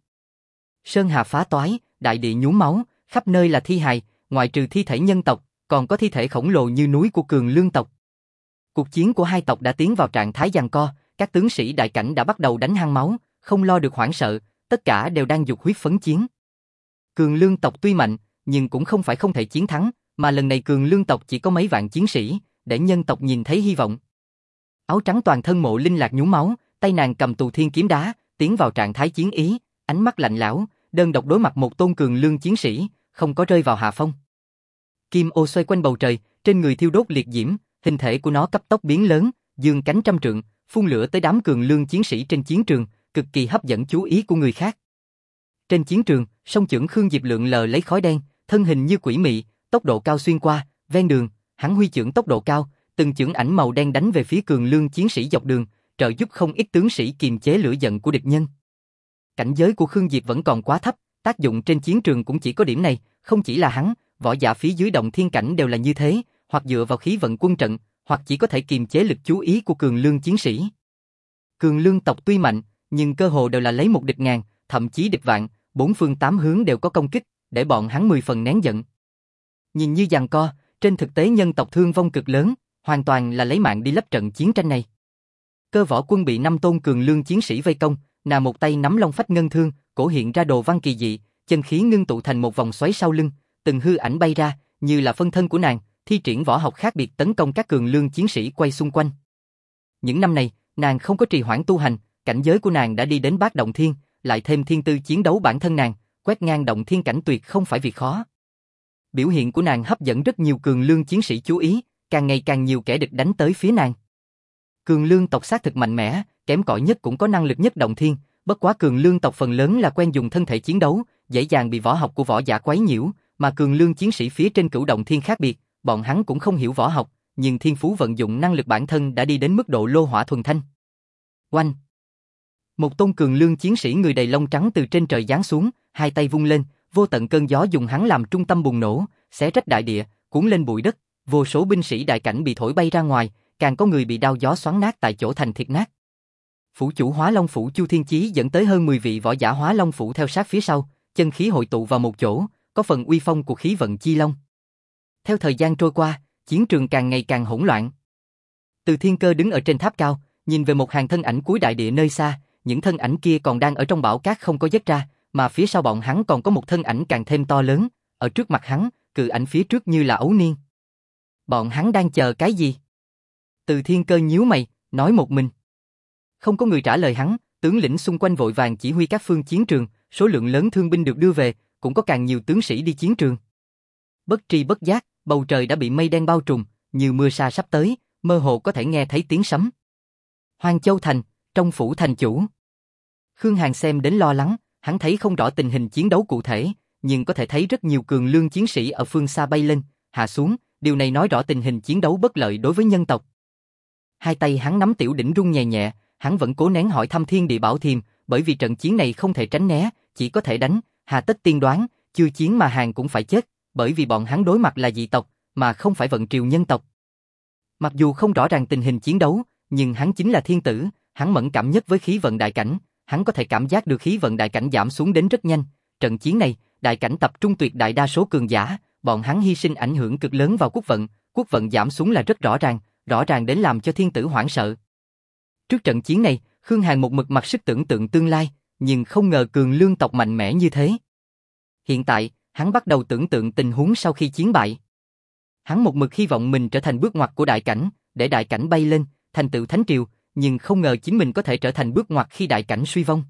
Sơn hà phá toái, đại địa nhuốm máu, khắp nơi là thi hài, ngoại trừ thi thể nhân tộc, còn có thi thể khổng lồ như núi của Cường Lương tộc. Cuộc chiến của hai tộc đã tiến vào trạng thái giằng co, các tướng sĩ đại cảnh đã bắt đầu đánh hăng máu, không lo được hoảng sợ, tất cả đều đang dục huyết phấn chiến. Cường Lương tộc tuy mạnh, nhưng cũng không phải không thể chiến thắng, mà lần này Cường Lương tộc chỉ có mấy vạn chiến sĩ, để nhân tộc nhìn thấy hy vọng. Áo trắng toàn thân Mộ Linh Lạc nhuốm máu, tay nàng cầm tù thiên kiếm đá, tiến vào trạng thái chiến ý, ánh mắt lạnh lẽo, đơn độc đối mặt một tôn Cường Lương chiến sĩ, không có rơi vào hạ phong. Kim ô xoay quanh bầu trời, trên người thiêu đốt liệt diễm, hình thể của nó cấp tốc biến lớn, dương cánh trăm trượng, phun lửa tới đám Cường Lương chiến sĩ trên chiến trường, cực kỳ hấp dẫn chú ý của người khác. Trên chiến trường, song chưởng Khương Diệp lượn lờ lấy khói đen, thân hình như quỷ mị, tốc độ cao xuyên qua, ven đường, hắn huy chưởng tốc độ cao, từng chưởng ảnh màu đen đánh về phía Cường Lương chiến sĩ dọc đường, trợ giúp không ít tướng sĩ kiềm chế lửa giận của địch nhân. Cảnh giới của Khương Diệp vẫn còn quá thấp, tác dụng trên chiến trường cũng chỉ có điểm này, không chỉ là hắn, võ giả phía dưới động thiên cảnh đều là như thế, hoặc dựa vào khí vận quân trận, hoặc chỉ có thể kiềm chế lực chú ý của Cường Lương chiến sĩ. Cường Lương tộc tuy mạnh, nhưng cơ hồ đều là lấy một địch ngàn, thậm chí địch vạn, bốn phương tám hướng đều có công kích, để bọn hắn mười phần nén giận. Nhìn như giằng co, trên thực tế nhân tộc thương vong cực lớn, hoàn toàn là lấy mạng đi lấp trận chiến tranh này. Cơ võ quân bị năm tôn Cường Lương chiến sĩ vây công, nàng một tay nắm long phách ngân thương, cổ hiện ra đồ văn kỳ dị, chân khí ngưng tụ thành một vòng xoáy sau lưng, từng hư ảnh bay ra, như là phân thân của nàng, thi triển võ học khác biệt tấn công các Cường Lương chiến sĩ quay xung quanh. Những năm này, nàng không có trì hoãn tu hành, cảnh giới của nàng đã đi đến bát động thiên, lại thêm thiên tư chiến đấu bản thân nàng, quét ngang động thiên cảnh tuyệt không phải việc khó. Biểu hiện của nàng hấp dẫn rất nhiều Cường Lương chiến sĩ chú ý, càng ngày càng nhiều kẻ địch đánh tới phía nàng. Cường Lương tộc xác thực mạnh mẽ, kém cỏi nhất cũng có năng lực nhất động thiên, bất quá Cường Lương tộc phần lớn là quen dùng thân thể chiến đấu, dễ dàng bị võ học của võ giả quấy nhiễu, mà Cường Lương chiến sĩ phía trên Cửu Động Thiên khác biệt, bọn hắn cũng không hiểu võ học, nhưng thiên phú vận dụng năng lực bản thân đã đi đến mức độ lô hỏa thuần thanh. Oanh! Một tôn Cường Lương chiến sĩ người đầy lông trắng từ trên trời giáng xuống, hai tay vung lên, vô tận cơn gió dùng hắn làm trung tâm bùng nổ, xé rách đại địa, cuốn lên bụi đất, vô số binh sĩ đại cảnh bị thổi bay ra ngoài, càng có người bị đao gió xoắn nát tại chỗ thành thịt nát. Phủ chủ Hóa Long phủ Chu Thiên Chí dẫn tới hơn mười vị võ giả Hóa Long phủ theo sát phía sau, chân khí hội tụ vào một chỗ, có phần uy phong của khí vận chi long. Theo thời gian trôi qua, chiến trường càng ngày càng hỗn loạn. Từ Thiên Cơ đứng ở trên tháp cao, nhìn về một hàng thân ảnh cuối đại địa nơi xa, những thân ảnh kia còn đang ở trong bão cát không có dứt ra, mà phía sau bọn hắn còn có một thân ảnh càng thêm to lớn, ở trước mặt hắn, cự ảnh phía trước như là ấu niên. Bọn hắn đang chờ cái gì? Từ Thiên Cơ nhíu mày, nói một mình. Không có người trả lời hắn, tướng lĩnh xung quanh vội vàng chỉ huy các phương chiến trường, số lượng lớn thương binh được đưa về, cũng có càng nhiều tướng sĩ đi chiến trường. Bất tri bất giác, bầu trời đã bị mây đen bao trùm, như mưa sa sắp tới, mơ hồ có thể nghe thấy tiếng sấm. Hoang Châu Thành, trong phủ thành chủ. Khương Hàn xem đến lo lắng, hắn thấy không rõ tình hình chiến đấu cụ thể, nhưng có thể thấy rất nhiều cường lương chiến sĩ ở phương xa bay lên, hạ xuống, điều này nói rõ tình hình chiến đấu bất lợi đối với nhân tộc. Hai tay hắn nắm tiểu đỉnh rung nhẹ nhẹ, hắn vẫn cố nén hỏi thăm Thiên Địa Bảo Thiềm, bởi vì trận chiến này không thể tránh né, chỉ có thể đánh, hà tất tiên đoán, chưa chiến mà hàng cũng phải chết, bởi vì bọn hắn đối mặt là dị tộc, mà không phải vận triều nhân tộc. Mặc dù không rõ ràng tình hình chiến đấu, nhưng hắn chính là thiên tử, hắn mẫn cảm nhất với khí vận đại cảnh, hắn có thể cảm giác được khí vận đại cảnh giảm xuống đến rất nhanh. Trận chiến này, đại cảnh tập trung tuyệt đại đa số cường giả, bọn hắn hy sinh ảnh hưởng cực lớn vào quốc vận, quốc vận giảm xuống là rất rõ ràng, rõ ràng đến làm cho thiên tử hoảng sợ. Trước trận chiến này, Khương Hàn một mực mặc sức tưởng tượng tương lai, nhưng không ngờ cường lương tộc mạnh mẽ như thế. Hiện tại, hắn bắt đầu tưởng tượng tình huống sau khi chiến bại. Hắn một mực hy vọng mình trở thành bước ngoặt của đại cảnh, để đại cảnh bay lên, thành tựu thánh triều, nhưng không ngờ chính mình có thể trở thành bước ngoặt khi đại cảnh suy vong.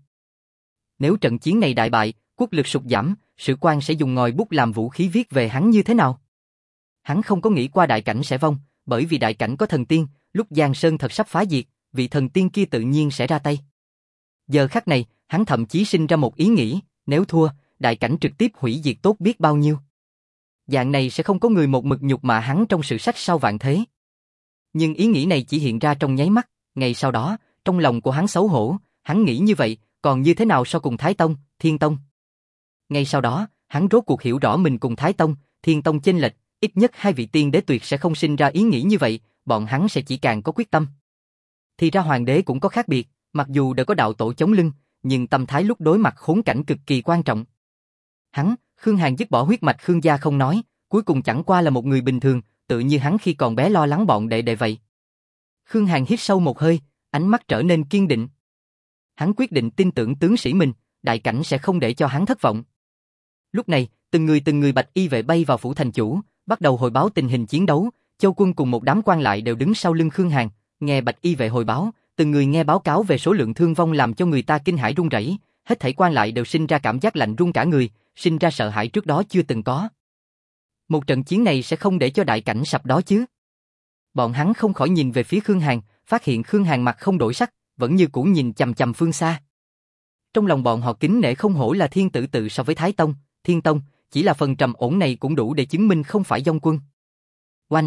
Nếu trận chiến này đại bại, quốc lực sụt giảm, Sử Quan sẽ dùng ngòi bút làm vũ khí viết về hắn như thế nào? Hắn không có nghĩ qua đại cảnh sẽ vong, bởi vì đại cảnh có thần tiên, lúc Giang Sơn thật sắp phá diệt, vị thần tiên kia tự nhiên sẽ ra tay. Giờ khắc này, hắn thậm chí sinh ra một ý nghĩ, nếu thua, đại cảnh trực tiếp hủy diệt tốt biết bao nhiêu. Dạng này sẽ không có người một mực nhục mạ hắn trong sử sách sau vạn thế. Nhưng ý nghĩ này chỉ hiện ra trong nháy mắt, ngày sau đó, trong lòng của hắn xấu hổ, hắn nghĩ như vậy, còn như thế nào so cùng Thái Tông, Thiên Tông. Ngay sau đó, hắn rốt cuộc hiểu rõ mình cùng Thái Tông, Thiên Tông chênh lệch, ít nhất hai vị tiên đế tuyệt sẽ không sinh ra ý nghĩ như vậy, bọn hắn sẽ chỉ càng có quyết tâm. Thì ra hoàng đế cũng có khác biệt, mặc dù đã có đạo tổ chống lưng, nhưng tâm thái lúc đối mặt khốn cảnh cực kỳ quan trọng. Hắn, Khương Hàn dứt bỏ huyết mạch Khương gia không nói, cuối cùng chẳng qua là một người bình thường, tự như hắn khi còn bé lo lắng bọn đệ đệ vậy. Khương Hàn hít sâu một hơi, ánh mắt trở nên kiên định. Hắn quyết định tin tưởng tướng sĩ mình, đại cảnh sẽ không để cho hắn thất vọng. Lúc này, từng người từng người bạch y vệ bay vào phủ thành chủ, bắt đầu hồi báo tình hình chiến đấu. Châu Quân cùng một đám quan lại đều đứng sau lưng Khương Hàn, nghe bạch y vệ hồi báo, từng người nghe báo cáo về số lượng thương vong làm cho người ta kinh hãi run rẩy, hết thảy quan lại đều sinh ra cảm giác lạnh run cả người, sinh ra sợ hãi trước đó chưa từng có. Một trận chiến này sẽ không để cho đại cảnh sập đó chứ? Bọn hắn không khỏi nhìn về phía Khương Hàn, phát hiện Khương Hàn mặt không đổi sắc, vẫn như cũ nhìn chằm chằm phương xa. Trong lòng bọn họ kính nể không hổ là thiên tử tự so với Thái Tông, Thiên Tông, chỉ là phần trầm ổn này cũng đủ để chứng minh không phải dông quân. Oanh!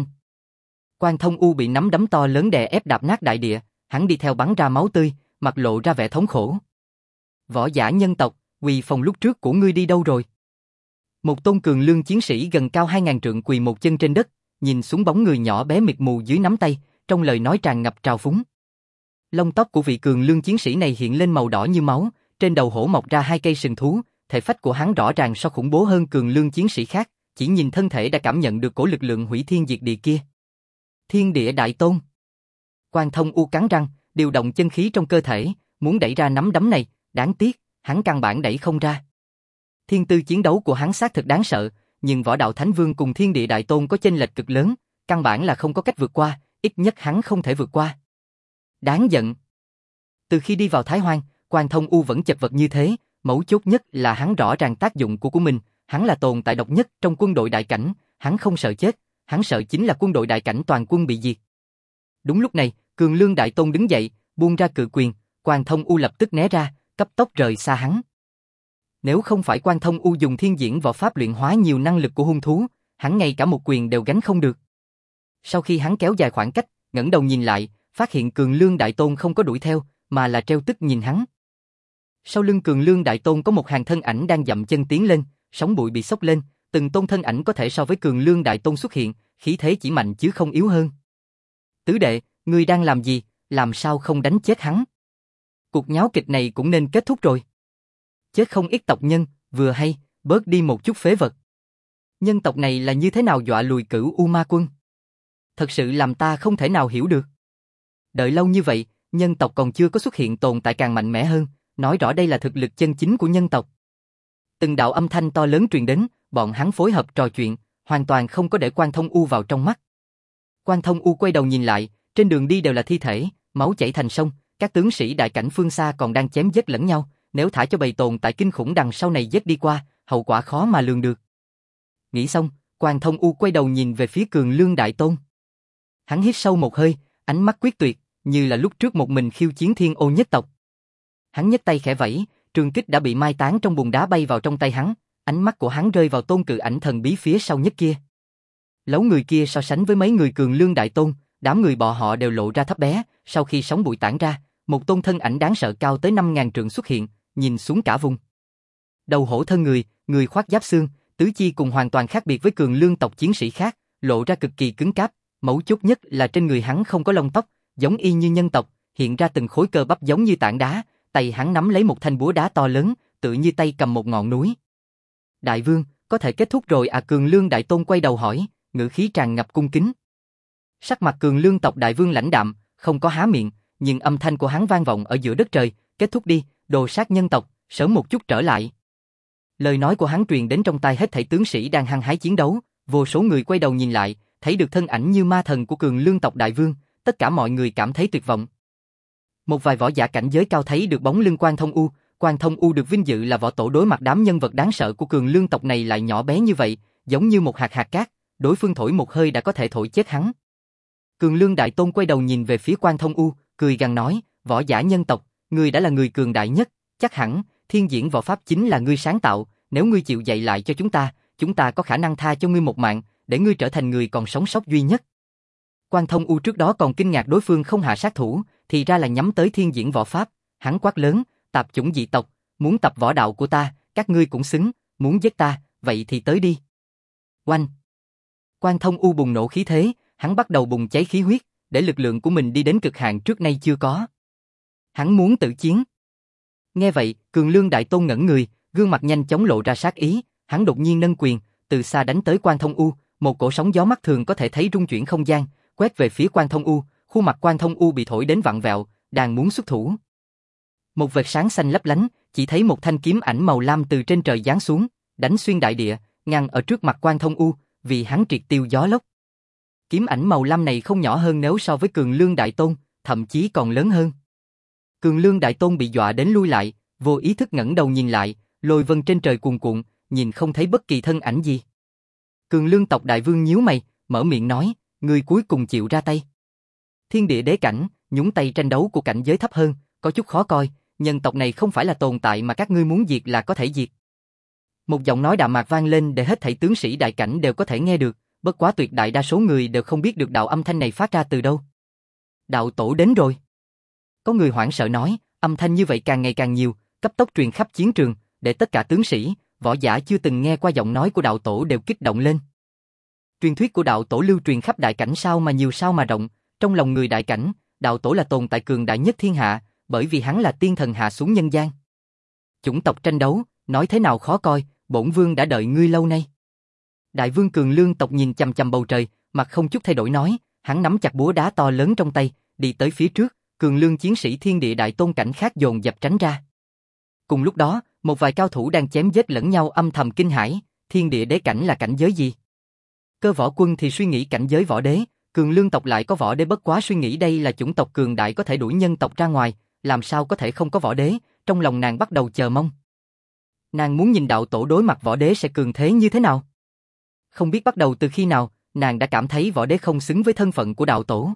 Quan Thông U bị nắm đấm to lớn đè ép đạp nát đại địa, hắn đi theo bắn ra máu tươi, mặt lộ ra vẻ thống khổ. Võ giả nhân tộc, quỳ phòng lúc trước của ngươi đi đâu rồi? Một tôn cường lương chiến sĩ gần cao hai ngàn trượng quỳ một chân trên đất, nhìn xuống bóng người nhỏ bé mịt mù dưới nắm tay, trong lời nói tràn ngập trào phúng. Lông tóc của vị cường lương chiến sĩ này hiện lên màu đỏ như máu, trên đầu hổ mọc ra hai cây sừng thú, thể phách của hắn rõ ràng so khủng bố hơn cường lương chiến sĩ khác, chỉ nhìn thân thể đã cảm nhận được cổ lực lượng hủy thiên diệt địa kia. Thiên Địa Đại Tôn. Quan Thông U cắn răng, điều động chân khí trong cơ thể, muốn đẩy ra nắm đấm này, đáng tiếc, hắn căn bản đẩy không ra. Thiên tư chiến đấu của hắn xác thực đáng sợ, nhưng Võ Đạo Thánh Vương cùng Thiên Địa Đại Tôn có chênh lệch cực lớn, căn bản là không có cách vượt qua, ít nhất hắn không thể vượt qua. Đáng giận. Từ khi đi vào Thái Hoang, Quan Thông U vẫn chật vật như thế, mấu chốt nhất là hắn rõ ràng tác dụng của của mình, hắn là tồn tại độc nhất trong quân đội đại cảnh, hắn không sợ chết, hắn sợ chính là quân đội đại cảnh toàn quân bị diệt. Đúng lúc này, Cường Lương Đại Tôn đứng dậy, buông ra cự quyền, Quan Thông U lập tức né ra, cấp tốc rời xa hắn. Nếu không phải Quan Thông U dùng thiên diễn võ pháp luyện hóa nhiều năng lực của hung thú, hắn ngay cả một quyền đều gánh không được. Sau khi hắn kéo dài khoảng cách, ngẩng đầu nhìn lại, phát hiện Cường Lương Đại Tôn không có đuổi theo, mà là treo tức nhìn hắn. Sau lưng Cường Lương Đại Tôn có một hàng thân ảnh đang dậm chân tiến lên, sóng bụi bị xốc lên, từng tôn thân ảnh có thể so với Cường Lương Đại Tôn xuất hiện, khí thế chỉ mạnh chứ không yếu hơn. Tứ đệ, ngươi đang làm gì, làm sao không đánh chết hắn? Cuộc nháo kịch này cũng nên kết thúc rồi. Chết không ít tộc nhân, vừa hay, bớt đi một chút phế vật. Nhân tộc này là như thế nào dọa lùi Cửu U Ma Quân? Thật sự làm ta không thể nào hiểu được. Đợi lâu như vậy, nhân tộc còn chưa có xuất hiện tồn tại càng mạnh mẽ hơn, nói rõ đây là thực lực chân chính của nhân tộc. Từng đạo âm thanh to lớn truyền đến, bọn hắn phối hợp trò chuyện, hoàn toàn không có để Quan Thông U vào trong mắt. Quan Thông U quay đầu nhìn lại, trên đường đi đều là thi thể, máu chảy thành sông, các tướng sĩ đại cảnh phương xa còn đang chém giết lẫn nhau, nếu thả cho bầy tồn tại kinh khủng đằng sau này giết đi qua, hậu quả khó mà lường được. Nghĩ xong, Quan Thông U quay đầu nhìn về phía Cường Lương Đại Tôn. Hắn hít sâu một hơi, ánh mắt quyết tuyệt, như là lúc trước một mình khiêu chiến Thiên Ô nhất tộc. Hắn nhấc tay khẽ vẫy, trường kích đã bị mai táng trong bùn đá bay vào trong tay hắn, ánh mắt của hắn rơi vào tôn cự ảnh thần bí phía sau nhất kia. Lấu người kia so sánh với mấy người cường lương đại tôn, đám người bọ họ đều lộ ra thấp bé, sau khi sóng bụi tản ra, một tôn thân ảnh đáng sợ cao tới năm ngàn trượng xuất hiện, nhìn xuống cả vùng. Đầu hổ thân người, người khoác giáp xương, tứ chi cùng hoàn toàn khác biệt với cường lương tộc chiến sĩ khác, lộ ra cực kỳ cứng cáp, mấu chốt nhất là trên người hắn không có lông tóc, giống y như nhân tộc, hiện ra từng khối cơ bắp giống như tảng đá, tay hắn nắm lấy một thanh búa đá to lớn, tựa như tay cầm một ngọn núi. Đại vương, có thể kết thúc rồi à? Cường lương đại tôn quay đầu hỏi, ngữ khí tràn ngập cung kính. Sắc mặt cường lương tộc đại vương lãnh đạm, không có há miệng, nhưng âm thanh của hắn vang vọng ở giữa đất trời, kết thúc đi, đồ sát nhân tộc, sớm một chút trở lại. Lời nói của hắn truyền đến trong tai hết thảy tướng sĩ đang hăng hái chiến đấu, vô số người quay đầu nhìn lại, thấy được thân ảnh như ma thần của cường lương tộc đại vương, tất cả mọi người cảm thấy tuyệt vọng. Một vài võ giả cảnh giới cao thấy được bóng lưng Quan Thông U, Quan Thông U được vinh dự là võ tổ đối mặt đám nhân vật đáng sợ của cường lương tộc này lại nhỏ bé như vậy, giống như một hạt hạt cát, đối phương thổi một hơi đã có thể thổi chết hắn. Cường lương đại tôn quay đầu nhìn về phía Quan Thông U, cười gằn nói, võ giả nhân tộc, ngươi đã là người cường đại nhất, chắc hẳn thiên diễn võ pháp chính là ngươi sáng tạo, nếu ngươi chịu dạy lại cho chúng ta, chúng ta có khả năng tha cho ngươi một mạng, để ngươi trở thành người còn sống sót duy nhất. Quan Thông U trước đó còn kinh ngạc đối phương không hạ sát thủ, thì ra là nhắm tới thiên diễn võ pháp, hắn quát lớn, tạp chủng dị tộc, muốn tập võ đạo của ta, các ngươi cũng xứng, muốn giết ta, vậy thì tới đi. Oanh! Quan Thông U bùng nổ khí thế, hắn bắt đầu bùng cháy khí huyết, để lực lượng của mình đi đến cực hạn trước nay chưa có. Hắn muốn tự chiến. Nghe vậy, cường lương đại tôn ngẩn người, gương mặt nhanh chóng lộ ra sát ý, hắn đột nhiên nâng quyền, từ xa đánh tới Quan Thông U, một cổ sóng gió mắt thường có thể thấy rung chuyển không gian, quét về phía Quan Thông U, khuôn mặt Quan Thông U bị thổi đến vặn vẹo, đang muốn xuất thủ. Một vệt sáng xanh lấp lánh, chỉ thấy một thanh kiếm ảnh màu lam từ trên trời giáng xuống, đánh xuyên đại địa, ngăn ở trước mặt Quan Thông U, vì hắn triệt tiêu gió lốc. Kiếm ảnh màu lam này không nhỏ hơn nếu so với cường lương đại tôn, thậm chí còn lớn hơn. Cường lương đại tôn bị dọa đến lui lại, vô ý thức ngẩng đầu nhìn lại, lôi vân trên trời cuồn cuộn, nhìn không thấy bất kỳ thân ảnh gì. Cường lương tộc đại vương nhíu mày, mở miệng nói, người cuối cùng chịu ra tay. Thiên địa đế cảnh, nhúng tay tranh đấu của cảnh giới thấp hơn, có chút khó coi, nhân tộc này không phải là tồn tại mà các ngươi muốn diệt là có thể diệt. Một giọng nói đạm mạc vang lên để hết thảy tướng sĩ đại cảnh đều có thể nghe được, bất quá tuyệt đại đa số người đều không biết được đạo âm thanh này phát ra từ đâu. Đạo tổ đến rồi. Có người hoảng sợ nói, âm thanh như vậy càng ngày càng nhiều, cấp tốc truyền khắp chiến trường, để tất cả tướng sĩ, võ giả chưa từng nghe qua giọng nói của đạo tổ đều kích động lên. Truyền thuyết của đạo tổ lưu truyền khắp đại cảnh sao mà nhiều sao mà rộng, trong lòng người đại cảnh, đạo tổ là tồn tại cường đại nhất thiên hạ, bởi vì hắn là tiên thần hạ xuống nhân gian. Chủng tộc tranh đấu, nói thế nào khó coi, bổn vương đã đợi ngươi lâu nay. Đại vương cường lương tộc nhìn chằm chằm bầu trời, mặt không chút thay đổi nói, hắn nắm chặt búa đá to lớn trong tay, đi tới phía trước, cường lương chiến sĩ thiên địa đại tôn cảnh khác dồn dập tránh ra. Cùng lúc đó, một vài cao thủ đang chém giết lẫn nhau âm thầm kinh hãi, thiên địa đế cảnh là cảnh giới gì? Cơ võ quân thì suy nghĩ cảnh giới võ đế, cường lương tộc lại có võ đế, bất quá suy nghĩ đây là chủng tộc cường đại có thể đuổi nhân tộc ra ngoài, làm sao có thể không có võ đế, trong lòng nàng bắt đầu chờ mong. Nàng muốn nhìn đạo tổ đối mặt võ đế sẽ cường thế như thế nào. Không biết bắt đầu từ khi nào, nàng đã cảm thấy võ đế không xứng với thân phận của đạo tổ.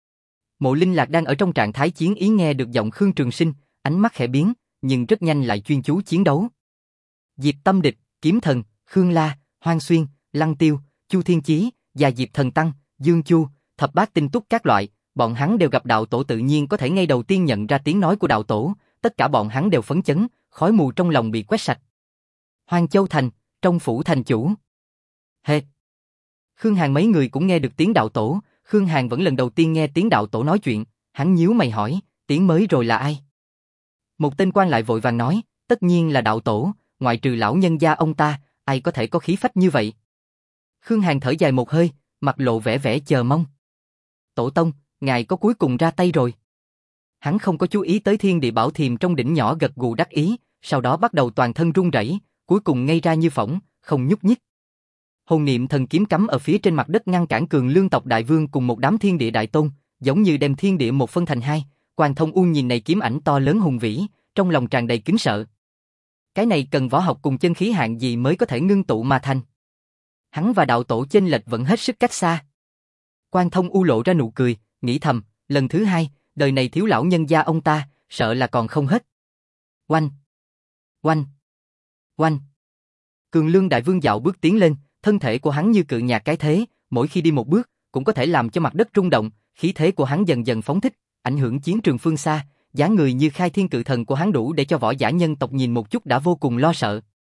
Mộ Linh Lạc đang ở trong trạng thái chiến ý nghe được giọng Khương Trường Sinh, ánh mắt khẽ biến, nhưng rất nhanh lại chuyên chú chiến đấu. Diệp Tâm Địch, Kiếm Thần, Khương La, Hoang Xuyên, Lăng Tiêu, Chu Thiên Chí, và Diệp Thần Tăng, Dương Chu, Thập Bát Tinh Túc các loại, bọn hắn đều gặp đạo tổ tự nhiên có thể ngay đầu tiên nhận ra tiếng nói của đạo tổ, tất cả bọn hắn đều phấn chấn, khói mù trong lòng bị quét sạch. Hoang Châu Thành, trong phủ thành chủ. Hê! Khương Hàn mấy người cũng nghe được tiếng đạo tổ, Khương Hàn vẫn lần đầu tiên nghe tiếng đạo tổ nói chuyện, hắn nhíu mày hỏi, tiếng mới rồi là ai? Một tên quan lại vội vàng nói, tất nhiên là đạo tổ, ngoại trừ lão nhân gia ông ta, ai có thể có khí phách như vậy? Khương Hàn thở dài một hơi, mặt lộ vẻ vẻ chờ mong. Tổ tông, ngài có cuối cùng ra tay rồi. Hắn không có chú ý tới thiên địa bảo thiềm trong đỉnh nhỏ gật gù đắc ý, sau đó bắt đầu toàn thân run rẩy, cuối cùng ngây ra như phỗng, không nhúc nhích. Hồn niệm thần kiếm cắm ở phía trên mặt đất ngăn cản cường lương tộc đại vương cùng một đám thiên địa đại tôn, giống như đem thiên địa một phân thành hai. Quan Thông U nhìn này kiếm ảnh to lớn hùng vĩ, trong lòng tràn đầy kính sợ. Cái này cần võ học cùng chân khí hạng gì mới có thể ngưng tụ mà thành. Hắn và đạo tổ chênh lệch vẫn hết sức cách xa. Quan Thông U lộ ra nụ cười, nghĩ thầm, lần thứ hai, đời này thiếu lão nhân gia ông ta, sợ là còn không hết. Oanh! Oanh! Oanh! Cường Lương Đại Vương dạo bước tiến lên, thân thể của hắn như cự nhạc cái thế, mỗi khi đi một bước, cũng có thể làm cho mặt đất rung động, khí thế của hắn dần dần phóng thích, ảnh hưởng chiến trường phương xa, dáng người như khai thiên cự thần của hắn đủ để cho võ giả nhân tộc nhìn một chút đã vô cùng lo sợ.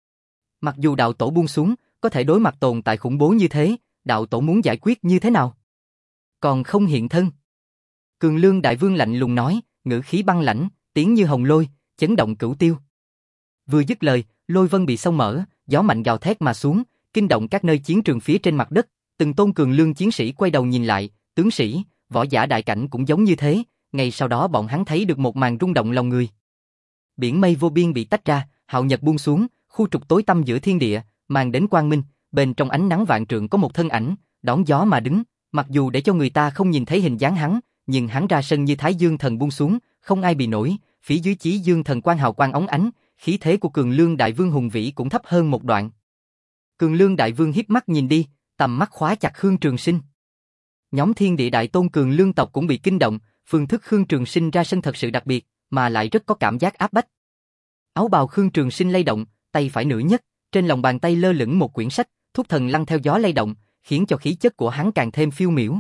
Mặc dù đạo tổ buông xuống, có thể đối mặt tồn tại khủng bố như thế, đạo tổ muốn giải quyết như thế nào? Còn không hiện thân. Cường Lương Đại Vương lạnh lùng nói, ngữ khí băng lãnh, tiếng như hồng lôi, chấn động cửu tiêu. Vừa dứt lời, lôi vân bị xông mở, gió mạnh gào thét mà xuống, kinh động các nơi chiến trường phía trên mặt đất. Từng tôn cường lương chiến sĩ quay đầu nhìn lại, tướng sĩ, võ giả đại cảnh cũng giống như thế. Ngay sau đó bọn hắn thấy được một màn rung động lòng người. Biển mây vô biên bị tách ra, hạo nhật buông xuống, khu trục tối tăm giữa thiên địa, mang đến quang minh. Bên trong ánh nắng vạn trượng có một thân ảnh, đón gió mà đứng. Mặc dù để cho người ta không nhìn thấy hình dáng hắn, nhưng hắn ra sân như Thái Dương Thần buông xuống, không ai bị nổi. Phía dưới Chí Dương Thần quang hào quang óng ánh, khí thế của Cường Lương Đại Vương hùng vĩ cũng thấp hơn một đoạn. Cường Lương Đại Vương híp mắt nhìn đi, tầm mắt khóa chặt Khương Trường Sinh. Nhóm Thiên Địa Đại Tôn Cường Lương tộc cũng bị kinh động, phương thức Khương Trường Sinh ra sân thật sự đặc biệt, mà lại rất có cảm giác áp bách. Áo bào Khương Trường Sinh lay động, tay phải nửa nhất, trên lòng bàn tay lơ lửng một quyển sách, thúc thần lăng theo gió lay động, khiến cho khí chất của hắn càng thêm phiêu miểu.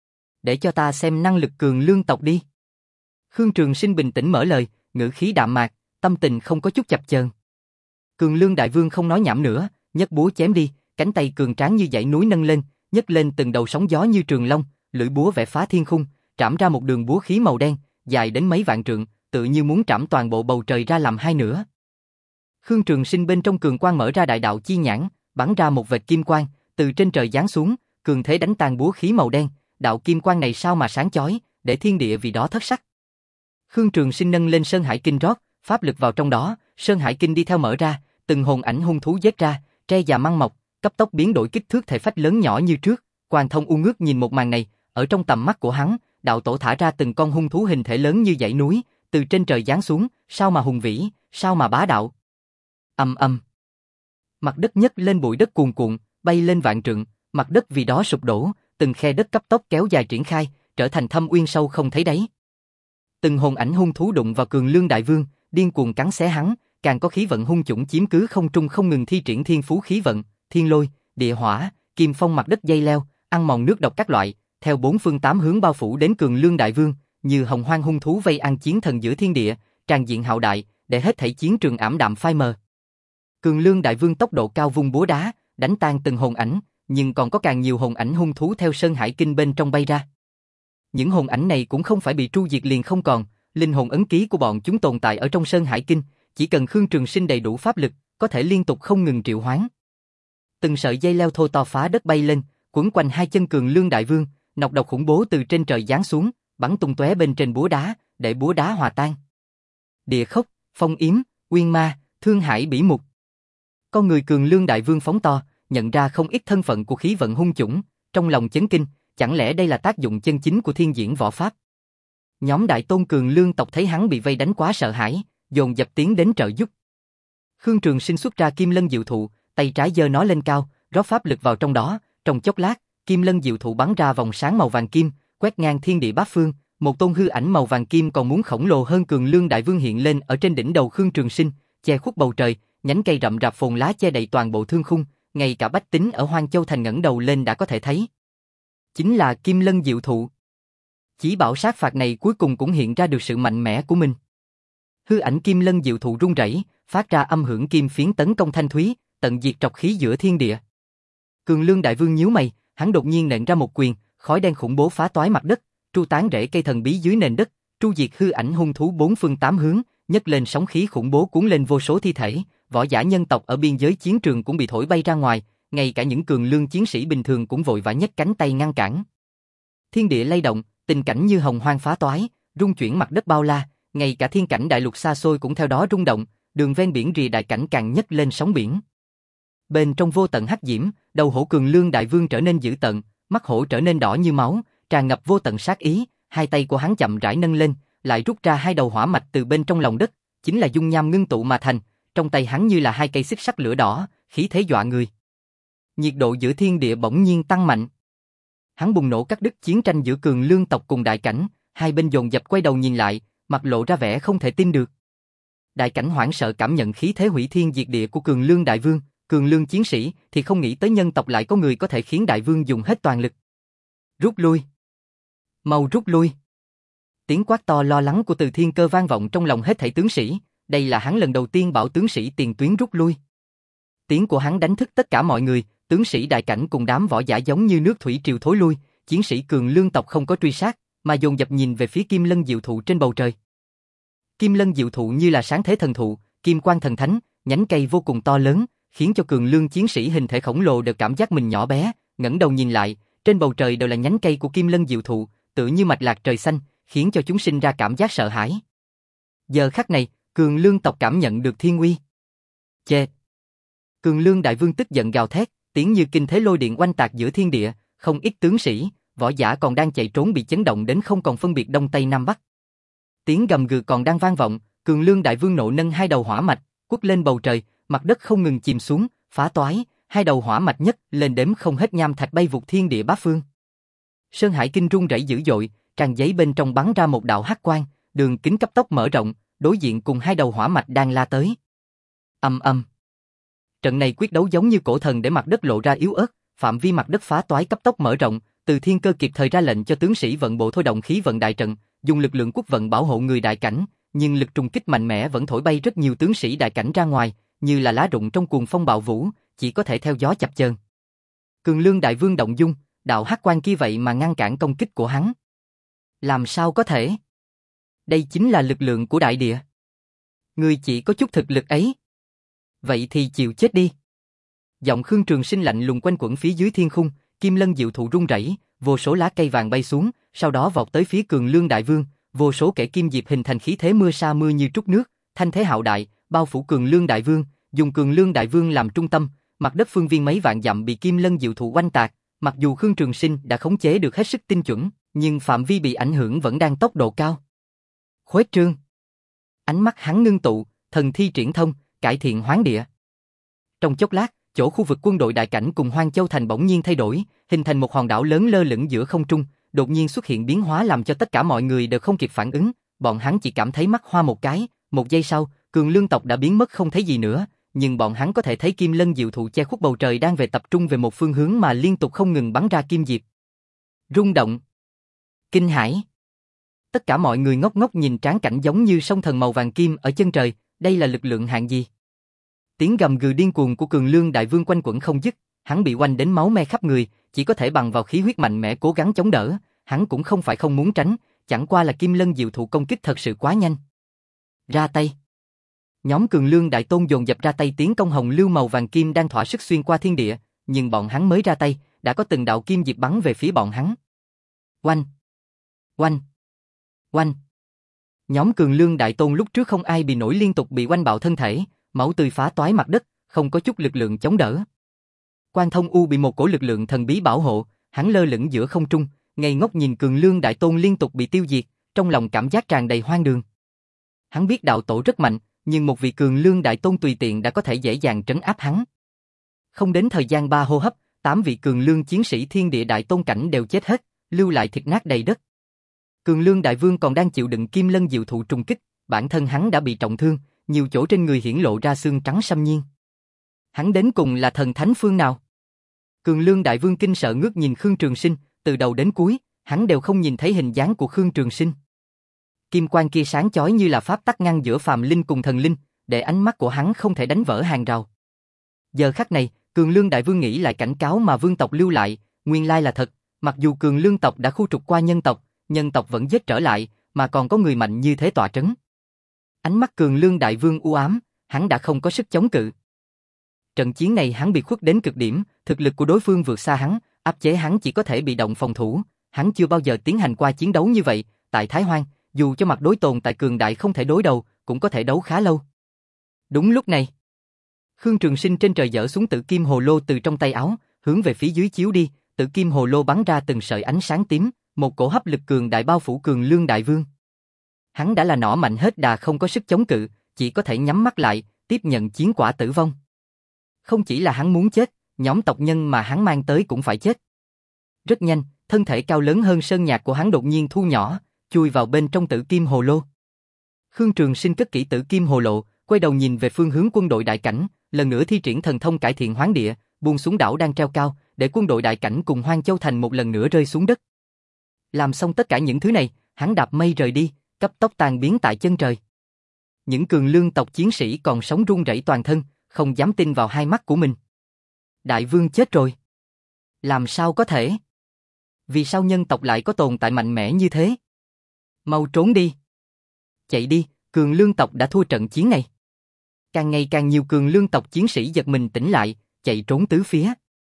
Để cho ta xem năng lực Cường Lương tộc đi. Khương Trường Sinh bình tĩnh mở lời, ngữ khí đạm mạc, tâm tình không có chút chập chờn. Cường Lương Đại Vương không nói nhảm nữa, nhấc búa chém đi, cánh tay cường tráng như dãy núi nâng lên, nhấc lên từng đầu sóng gió như trường long, lưỡi búa vẽ phá thiên khung, trảm ra một đường búa khí màu đen, dài đến mấy vạn trượng, tự như muốn trảm toàn bộ bầu trời ra làm hai nửa. Khương Trường Sinh bên trong cường quang mở ra đại đạo chi nhãn, bắn ra một vệt kim quang, từ trên trời giáng xuống, cường thế đánh tan búa khí màu đen, đạo kim quang này sao mà sáng chói, để thiên địa vì đó thất sắc. Khương Trường Sinh nâng lên Sơn Hải Kinh rót, pháp lực vào trong đó, Sơn Hải Kinh đi theo mở ra, từng hồn ảnh hung thú giết ra, tre già măng mọc, cấp tốc biến đổi kích thước thể phách lớn nhỏ như trước. Quan Thông u ngước nhìn một màn này, ở trong tầm mắt của hắn, đạo tổ thả ra từng con hung thú hình thể lớn như dãy núi, từ trên trời giáng xuống, sao mà hùng vĩ, sao mà bá đạo. Ầm ầm. Mặt đất nhấc lên bụi đất cuồn cuộn, bay lên vạn trượng, mặt đất vì đó sụp đổ, từng khe đất cấp tốc kéo dài triển khai, trở thành thâm uyên sâu không thấy đáy. Từng hồn ảnh hung thú đụng vào Cường Lương Đại Vương, điên cuồng cắn xé hắn, càng có khí vận hung chủng chiếm cứ không trung không ngừng thi triển thiên phú khí vận, thiên lôi, địa hỏa, kim phong mặt đất dây leo, ăn mòn nước độc các loại, theo bốn phương tám hướng bao phủ đến Cường Lương Đại Vương, như hồng hoang hung thú vây ăn chiến thần giữa thiên địa, tràn diện hạo đại, để hết thảy chiến trường ảm đạm phai mờ. Cường Lương Đại Vương tốc độ cao vung búa đá, đánh tan từng hồn ảnh, nhưng còn có càng nhiều hồn ảnh hung thú theo Sơn Hải Kinh bên trong bay ra. Những hồn ảnh này cũng không phải bị tru diệt liền không còn, linh hồn ấn ký của bọn chúng tồn tại ở trong Sơn Hải Kinh, chỉ cần Khương Trường Sinh đầy đủ pháp lực, có thể liên tục không ngừng triệu hoán. Từng sợi dây leo thô to phá đất bay lên, quấn quanh hai chân Cường Lương Đại Vương, nọc độc khủng bố từ trên trời giáng xuống, bắn tung tóe bên trên búa đá, để búa đá hòa tan. Địa khốc, phong yếm, uyên ma, thương hải bỉ mục. Con người Cường Lương Đại Vương phóng to, nhận ra không ít thân phận của khí vận hung chủng, trong lòng chấn kinh, chẳng lẽ đây là tác dụng chân chính của thiên diễn võ pháp? Nhóm Đại Tôn Cường Lương tộc thấy hắn bị vây đánh quá sợ hãi, dồn dập tiến đến trợ giúp. Khương Trường Sinh xuất ra Kim Lân Diệu Thụ, tay trái giơ nó lên cao, rót pháp lực vào trong đó, trong chốc lát, Kim Lân Diệu Thụ bắn ra vòng sáng màu vàng kim, quét ngang thiên địa bát phương, một tôn hư ảnh màu vàng kim còn muốn khổng lồ hơn Cường Lương Đại Vương hiện lên ở trên đỉnh đầu Khương Trường Sinh, che khuất bầu trời, nhánh cây rậm rạp phồn lá che đầy toàn bộ thương khung, ngay cả bách tính ở Hoang Châu thành ngẩng đầu lên đã có thể thấy. Chính là Kim Lân Diệu Thụ. Chỉ bảo sát phạt này cuối cùng cũng hiện ra được sự mạnh mẽ của mình. Hư ảnh Kim Lân Diệu Thụ rung rẩy, phát ra âm hưởng kim phiến tấn công thanh thúy, tận diệt trọc khí giữa thiên địa. Cường Lương Đại Vương nhíu mày, hắn đột nhiên nện ra một quyền, khói đen khủng bố phá toái mặt đất, tru tán rễ cây thần bí dưới nền đất, tru diệt hư ảnh hung thú bốn phương tám hướng, nhấc lên sóng khí khủng bố cuốn lên vô số thi thể, võ giả nhân tộc ở biên giới chiến trường cũng bị thổi bay ra ngoài, ngay cả những cường lương chiến sĩ bình thường cũng vội vã nhấc cánh tay ngăn cản. Thiên địa lay động, tình cảnh như hồng hoang phá toái, rung chuyển mặt đất bao la, ngay cả thiên cảnh đại lục xa xôi cũng theo đó rung động, đường ven biển rìa đại cảnh càng nhấc lên sóng biển. Bên trong vô tận hắc diễm, đầu hổ Cường Lương Đại Vương trở nên dữ tợn, mắt hổ trở nên đỏ như máu, tràn ngập vô tận sát ý, hai tay của hắn chậm rãi nâng lên, lại rút ra hai đầu hỏa mạch từ bên trong lòng đất, chính là dung nham ngưng tụ mà thành, trong tay hắn như là hai cây xích sắt lửa đỏ, khí thế dọa người. Nhiệt độ giữa thiên địa bỗng nhiên tăng mạnh. Hắn bùng nổ cắt đứt chiến tranh giữa Cường Lương tộc cùng đại cảnh, Hai bên dồn dập quay đầu nhìn lại, mặt lộ ra vẻ không thể tin được. Đại cảnh hoảng sợ cảm nhận khí thế hủy thiên diệt địa của Cường Lương Đại Vương, Cường Lương chiến sĩ thì không nghĩ tới nhân tộc lại có người có thể khiến Đại Vương dùng hết toàn lực. Rút lui! Mau rút lui! Tiếng quát to lo lắng của Từ Thiên Cơ vang vọng trong lòng hết thảy tướng sĩ, đây là hắn lần đầu tiên bảo tướng sĩ tiền tuyến rút lui. Tiếng của hắn đánh thức tất cả mọi người, tướng sĩ đại cảnh cùng đám võ giả giống như nước thủy triều thối lui, chiến sĩ Cường Lương tộc không có truy sát, mà dồn dập nhìn về phía Kim Lân Diệu Thụ trên bầu trời. Kim Lân Diệu Thụ như là sáng thế thần thụ, kim quang thần thánh, nhánh cây vô cùng to lớn, khiến cho Cường Lương chiến sĩ hình thể khổng lồ đều cảm giác mình nhỏ bé, ngẩng đầu nhìn lại, trên bầu trời đều là nhánh cây của Kim Lân Diệu Thụ, tựa như mạch lạc trời xanh, khiến cho chúng sinh ra cảm giác sợ hãi. Giờ khắc này, Cường Lương tộc cảm nhận được thiên uy. Chê! Cường Lương Đại Vương tức giận gào thét, tiếng như kinh thế lôi điện oanh tạc giữa thiên địa, không ít tướng sĩ, võ giả còn đang chạy trốn bị chấn động đến không còn phân biệt đông tây nam bắc. Tiếng gầm gừ còn đang vang vọng, Cường Lương Đại Vương nộ nâng hai đầu hỏa mạch, quất lên bầu trời, mặt đất không ngừng chìm xuống, phá toái, hai đầu hỏa mạch nhất lên đếm không hết nham thạch bay vụt thiên địa bát phương. Sơn Hải Kinh rung rẩy dữ dội, tràn giấy bên trong bắn ra một đạo hắc quang, đường kính cấp tốc mở rộng, đối diện cùng hai đầu hỏa mạch đang la tới. Ầm ầm. Trận này quyết đấu giống như cổ thần để mặt đất lộ ra yếu ớt, phạm vi mặt đất phá toái cấp tốc mở rộng, Từ Thiên Cơ kịp thời ra lệnh cho tướng sĩ vận bộ thôi động khí vận đại trận, dùng lực lượng quốc vận bảo hộ người đại cảnh, nhưng lực trùng kích mạnh mẽ vẫn thổi bay rất nhiều tướng sĩ đại cảnh ra ngoài, như là lá rụng trong cuồng phong bạo vũ, chỉ có thể theo gió chập chờn. Cường Lương Đại Vương động dung, đạo hắc quang kia vậy mà ngăn cản công kích của hắn. Làm sao có thể? Đây chính là lực lượng của đại địa. Ngươi chỉ có chút thực lực ấy. Vậy thì chịu chết đi. Giọng Khương Trường Sinh lạnh lùng quanh quẩn phía dưới thiên khung, Kim Lân Diệu Thụ rung rẩy, vô số lá cây vàng bay xuống, sau đó vọt tới phía Cường Lương Đại Vương, vô số kẻ kim diệp hình thành khí thế mưa sa mưa như trút nước, thanh thế hạo đại, bao phủ Cường Lương Đại Vương, dùng Cường Lương Đại Vương làm trung tâm, mặt đất phương viên mấy vạn dặm bị Kim Lân Diệu Thụ oanh tạc, mặc dù Khương Trường Sinh đã khống chế được hết sức tinh chuẩn, nhưng phạm vi bị ảnh hưởng vẫn đang tốc độ cao. Khuếch trương. Ánh mắt hắn ngưng tụ, thần thi triển thông, cải thiện hoán địa. Trong chốc lát, chỗ khu vực quân đội đại cảnh cùng Hoang Châu thành bỗng nhiên thay đổi, hình thành một hòn đảo lớn lơ lửng giữa không trung, đột nhiên xuất hiện biến hóa làm cho tất cả mọi người đều không kịp phản ứng, bọn hắn chỉ cảm thấy mắt hoa một cái, một giây sau, Cường Lương tộc đã biến mất không thấy gì nữa, nhưng bọn hắn có thể thấy Kim Lân Diệu Thụ che khuất bầu trời đang về tập trung về một phương hướng mà liên tục không ngừng bắn ra kim diệp. Rung động, kinh hãi. Tất cả mọi người ngốc ngốc nhìn tráng cảnh giống như sông thần màu vàng kim ở chân trời, đây là lực lượng hạng gì? Tiếng gầm gừ điên cuồng của Cường Lương Đại Vương quanh quẩn không dứt, hắn bị oanh đến máu me khắp người, chỉ có thể bằng vào khí huyết mạnh mẽ cố gắng chống đỡ, hắn cũng không phải không muốn tránh, chẳng qua là Kim Lân Diệu Thụ công kích thật sự quá nhanh. Ra tay. Nhóm Cường Lương Đại Tôn dồn dập ra tay tiến công hồng lưu màu vàng kim đang thỏa sức xuyên qua thiên địa, nhưng bọn hắn mới ra tay, đã có từng đạo kim diệp bắn về phía bọn hắn. Oanh! Oanh! Oanh! Nhóm Cường Lương Đại Tôn lúc trước không ai bị nổi liên tục bị oanh bạo thân thể, máu tươi phá toái mặt đất, không có chút lực lượng chống đỡ. Quan Thông U bị một cổ lực lượng thần bí bảo hộ, hắn lơ lửng giữa không trung, ngây ngốc nhìn Cường Lương Đại Tôn liên tục bị tiêu diệt, trong lòng cảm giác tràn đầy hoang đường. Hắn biết đạo tổ rất mạnh, nhưng một vị Cường Lương Đại Tôn tùy tiện đã có thể dễ dàng trấn áp hắn. Không đến thời gian ba hô hấp, tám vị Cường Lương chiến sĩ Thiên Địa Đại Tôn cảnh đều chết hết, lưu lại thịt nát đầy đất. Cường Lương Đại Vương còn đang chịu đựng Kim Lân Diệu Thụ trùng kích, bản thân hắn đã bị trọng thương, nhiều chỗ trên người hiển lộ ra xương trắng xâm nhiên. Hắn đến cùng là thần thánh phương nào? Cường Lương Đại Vương kinh sợ ngước nhìn Khương Trường Sinh, từ đầu đến cuối, hắn đều không nhìn thấy hình dáng của Khương Trường Sinh. Kim quang kia sáng chói như là pháp tắc ngăn giữa phàm linh cùng thần linh, để ánh mắt của hắn không thể đánh vỡ hàng rào. Giờ khắc này, Cường Lương Đại Vương nghĩ lại cảnh cáo mà vương tộc lưu lại, nguyên lai là thật, mặc dù Cường Lương tộc đã khu trục qua nhân tộc, nhân tộc vẫn giết trở lại, mà còn có người mạnh như thế tọa trấn. Ánh mắt Cường Lương Đại Vương u ám, hắn đã không có sức chống cự. Trận chiến này hắn bị khuất đến cực điểm, thực lực của đối phương vượt xa hắn, áp chế hắn chỉ có thể bị động phòng thủ, hắn chưa bao giờ tiến hành qua chiến đấu như vậy, tại Thái Hoang, dù cho mặt đối tồn tại cường đại không thể đối đầu, cũng có thể đấu khá lâu. Đúng lúc này, Khương Trường Sinh trên trời giở xuống Tử Kim Hồ Lô từ trong tay áo, hướng về phía dưới chiếu đi, Tử Kim Hồ Lô bắn ra từng sợi ánh sáng tím, một cổ hấp lực cường đại bao phủ Cường Lương Đại Vương. Hắn đã là nỏ mạnh hết đà không có sức chống cự, chỉ có thể nhắm mắt lại, tiếp nhận chiến quả tử vong. Không chỉ là hắn muốn chết, nhóm tộc nhân mà hắn mang tới cũng phải chết. Rất nhanh, thân thể cao lớn hơn sơn nhạc của hắn đột nhiên thu nhỏ, chui vào bên trong tử kim hồ lô. Khương Trường Sinh cất kỹ tử kim hồ lộ, quay đầu nhìn về phương hướng quân đội đại cảnh, lần nữa thi triển thần thông cải thiện hoán địa, buông xuống đảo đang treo cao, để quân đội đại cảnh cùng Hoang Châu Thành một lần nữa rơi xuống đất. Làm xong tất cả những thứ này, hắn đạp mây rời đi, cấp tốc tan biến tại chân trời. Những cường lương tộc chiến sĩ còn sống run rẩy toàn thân, không dám tin vào hai mắt của mình. Đại vương chết rồi. Làm sao có thể? Vì sao nhân tộc lại có tồn tại mạnh mẽ như thế? Mau trốn đi. Chạy đi, cường lương tộc đã thua trận chiến này. Càng ngày càng nhiều cường lương tộc chiến sĩ giật mình tỉnh lại, chạy trốn tứ phía.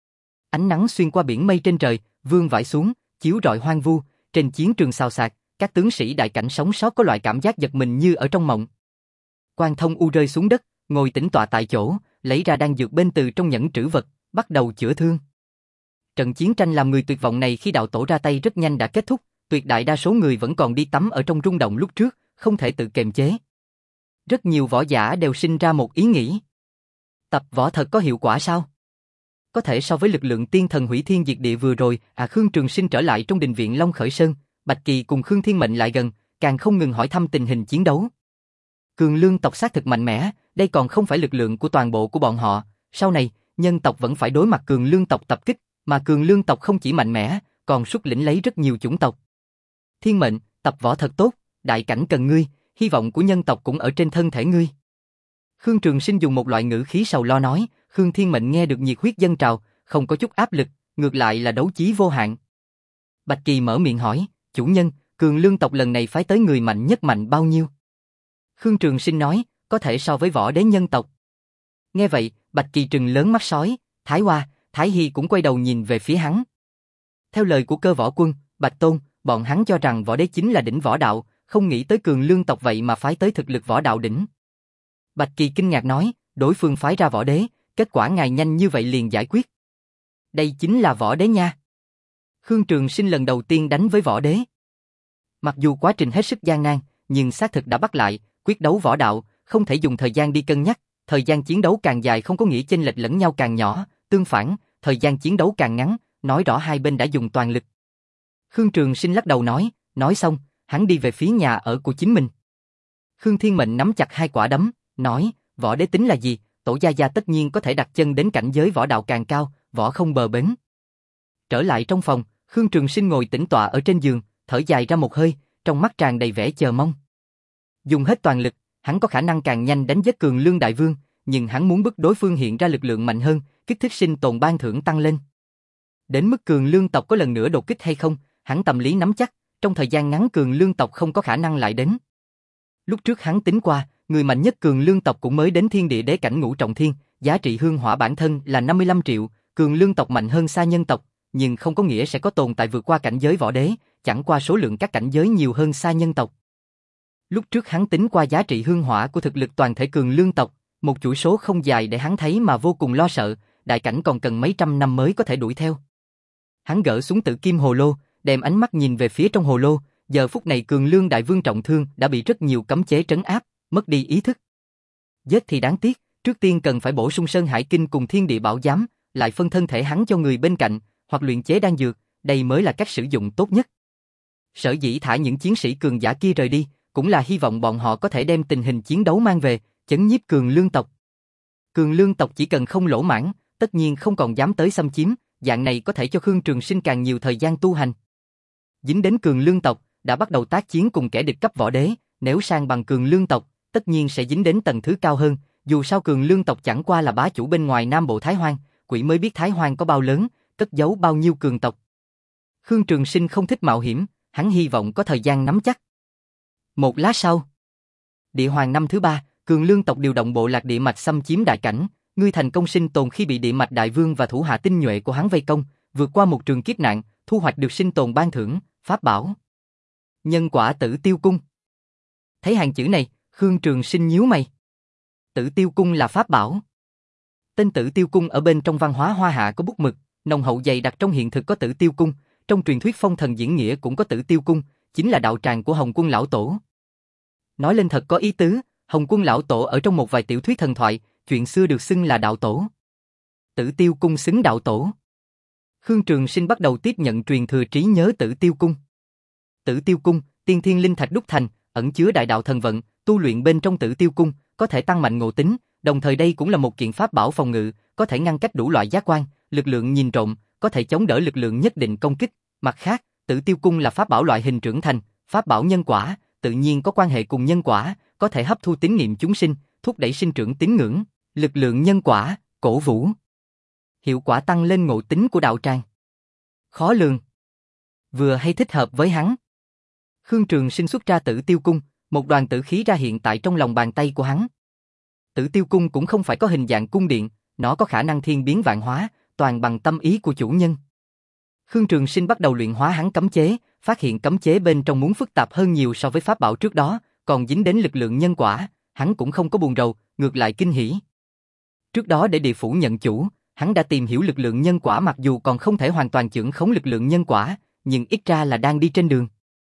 Ánh nắng xuyên qua biển mây trên trời, vương vãi xuống, chiếu rọi hoang vu, trên chiến trường xào xạc, các tướng sĩ đại cảnh sống sót có loại cảm giác giật mình như ở trong mộng. Quan Thông U rơi xuống đất, ngồi tĩnh tọa tại chỗ, lấy ra đan dược bên từ trong nhẫn trữ vật, bắt đầu chữa thương. Trận chiến tranh làm người tuyệt vọng này khi đạo tổ ra tay rất nhanh đã kết thúc, tuyệt đại đa số người vẫn còn đi tắm ở trong rung động lúc trước, không thể tự kiềm chế. Rất nhiều võ giả đều sinh ra một ý nghĩ. Tập võ thật có hiệu quả sao? Có thể so với lực lượng tiên thần hủy thiên diệt địa vừa rồi, à Khương Trường Sinh trở lại trong đình viện Long Khởi Sơn, Bạch Kỳ cùng Khương Thiên Mệnh lại gần, càng không ngừng hỏi thăm tình hình chiến đấu. Cường lương tộc xác thực mạnh mẽ, đây còn không phải lực lượng của toàn bộ của bọn họ, sau này, nhân tộc vẫn phải đối mặt cường lương tộc tập kích, mà cường lương tộc không chỉ mạnh mẽ, còn xuất lĩnh lấy rất nhiều chủng tộc. Thiên Mệnh, tập võ thật tốt, đại cảnh cần ngươi, hy vọng của nhân tộc cũng ở trên thân thể ngươi. Khương Trường Sinh dùng một loại ngữ khí sầu lo nói, Khương Thiên Mệnh nghe được nhiệt huyết dâng trào, không có chút áp lực, ngược lại là đấu chí vô hạn. Bạch Kỳ mở miệng hỏi, chủ nhân, cường lương tộc lần này phái tới người mạnh nhất mạnh bao nhiêu? Khương Trường Sinh nói, có thể so với võ đế nhân tộc. Nghe vậy, Bạch Kỳ trừng lớn mắt sói, Thái Hoa, Thái Hy cũng quay đầu nhìn về phía hắn. Theo lời của Cơ Võ Quân, Bạch Tôn, bọn hắn cho rằng võ đế chính là đỉnh võ đạo, không nghĩ tới cường lương tộc vậy mà phái tới thực lực võ đạo đỉnh. Bạch Kỳ kinh ngạc nói, đối phương phái ra võ đế, kết quả ngài nhanh như vậy liền giải quyết. Đây chính là võ đế nha. Khương Trường Sinh lần đầu tiên đánh với võ đế. Mặc dù quá trình hết sức gian nan, nhưng xác thực đã bắt lại, quyết đấu võ đạo, không thể dùng thời gian đi cân nhắc, thời gian chiến đấu càng dài không có nghĩa chênh lệch lẫn nhau càng nhỏ, tương phản, thời gian chiến đấu càng ngắn, nói rõ hai bên đã dùng toàn lực. Khương Trường Sinh lắc đầu nói, nói xong, hắn đi về phía nhà ở của chính mình. Khương Thiên Mệnh nắm chặt hai quả đấm, nói, võ đế tính là gì, tổ gia gia tất nhiên có thể đặt chân đến cảnh giới võ đạo càng cao, võ không bờ bến. Trở lại trong phòng, Khương Trường Sinh ngồi tĩnh tọa ở trên giường, thở dài ra một hơi, trong mắt tràn đầy vẻ chờ mong. Dùng hết toàn lực, hắn có khả năng càng nhanh đánh giết cường lương đại vương, nhưng hắn muốn bức đối phương hiện ra lực lượng mạnh hơn, kích thích sinh tồn ban thưởng tăng lên. Đến mức cường lương tộc có lần nữa đột kích hay không, hắn tâm lý nắm chắc, trong thời gian ngắn cường lương tộc không có khả năng lại đến. Lúc trước hắn tính qua, người mạnh nhất cường lương tộc cũng mới đến thiên địa đế cảnh ngũ trọng thiên, giá trị hương hỏa bản thân là năm mươi lăm triệu, cường lương tộc mạnh hơn xa nhân tộc, nhưng không có nghĩa sẽ có tồn tại vượt qua cảnh giới võ đế, chẳng qua số lượng các cảnh giới nhiều hơn xa nhân tộc. Lúc trước hắn tính qua giá trị hương hỏa của thực lực toàn thể cường lương tộc, một chuỗi số không dài để hắn thấy mà vô cùng lo sợ, đại cảnh còn cần mấy trăm năm mới có thể đuổi theo. Hắn gỡ xuống tử kim hồ lô, đem ánh mắt nhìn về phía trong hồ lô, giờ phút này cường lương đại vương trọng thương đã bị rất nhiều cấm chế trấn áp, mất đi ý thức. Giết thì đáng tiếc, trước tiên cần phải bổ sung Sơn Hải Kinh cùng Thiên Địa Bảo Giám, lại phân thân thể hắn cho người bên cạnh, hoặc luyện chế đan dược, đây mới là cách sử dụng tốt nhất. Sở dĩ thả những chiến sĩ cường giả kia rời đi, cũng là hy vọng bọn họ có thể đem tình hình chiến đấu mang về, chấn nhiếp cường lương tộc. Cường lương tộc chỉ cần không lỗ mãn, tất nhiên không còn dám tới xâm chiếm, dạng này có thể cho Khương Trường Sinh càng nhiều thời gian tu hành. Dính đến cường lương tộc, đã bắt đầu tác chiến cùng kẻ địch cấp võ đế, nếu sang bằng cường lương tộc, tất nhiên sẽ dính đến tầng thứ cao hơn, dù sao cường lương tộc chẳng qua là bá chủ bên ngoài Nam Bộ Thái Hoang, quỷ mới biết Thái Hoang có bao lớn, cất giấu bao nhiêu cường tộc. Khương Trường Sinh không thích mạo hiểm, hắn hy vọng có thời gian nắm chắc. Một lát sau, Địa Hoàng năm thứ ba, cường lương tộc điều động bộ lạc địa mạch xâm chiếm đại cảnh, ngươi thành công sinh tồn khi bị địa mạch đại vương và thủ hạ tinh nhuệ của hắn vây công, vượt qua một trường kiếp nạn, thu hoạch được sinh tồn ban thưởng, pháp bảo. Nhân quả Tử Tiêu Cung. Thấy hàng chữ này, Khương Trường Sinh nhíu mày. Tử Tiêu Cung là pháp bảo. Tên Tử Tiêu Cung ở bên trong văn hóa Hoa Hạ có bút mực, nồng hậu dày đặc trong hiện thực có Tử Tiêu Cung, trong truyền thuyết phong thần diễn nghĩa cũng có Tử Tiêu Cung, chính là đạo tràng của Hồng Quân lão tổ. Nói lên thật có ý tứ, Hồng Quân lão tổ ở trong một vài tiểu thuyết thần thoại, chuyện xưa được xưng là đạo tổ. Tử Tiêu Cung xứng đạo tổ. Khương Trường Sinh bắt đầu tiếp nhận truyền thừa trí nhớ Tử Tiêu Cung. Tử Tiêu Cung, tiên thiên linh thạch đúc thành, ẩn chứa đại đạo thần vận, tu luyện bên trong Tử Tiêu cung, có thể tăng mạnh ngộ tính, đồng thời đây cũng là một kiện pháp bảo phòng ngự, có thể ngăn cách đủ loại giác quan, lực lượng nhìn trộm, có thể chống đỡ lực lượng nhất định công kích. Mặt khác, Tử Tiêu cung là pháp bảo loại hình trưởng thành, pháp bảo nhân quả, tự nhiên có quan hệ cùng nhân quả, có thể hấp thu tín niệm chúng sinh, thúc đẩy sinh trưởng tín ngưỡng, lực lượng nhân quả, cổ vũ. Hiệu quả tăng lên ngộ tính của đạo tràng. Khó lường. Vừa hay thích hợp với hắn. Khương Trường Sinh xuất ra Tử Tiêu cung, một đoàn tử khí ra hiện tại trong lòng bàn tay của hắn. Tử Tiêu cung cũng không phải có hình dạng cung điện, nó có khả năng thiên biến vạn hóa, toàn bằng tâm ý của chủ nhân. Khương Trường Sinh bắt đầu luyện hóa hắn cấm chế, phát hiện cấm chế bên trong muốn phức tạp hơn nhiều so với pháp bảo trước đó, còn dính đến lực lượng nhân quả, hắn cũng không có buồn rầu, ngược lại kinh hỉ. Trước đó để địa phủ nhận chủ, hắn đã tìm hiểu lực lượng nhân quả, mặc dù còn không thể hoàn toàn chưởng khống lực lượng nhân quả, nhưng ít ra là đang đi trên đường.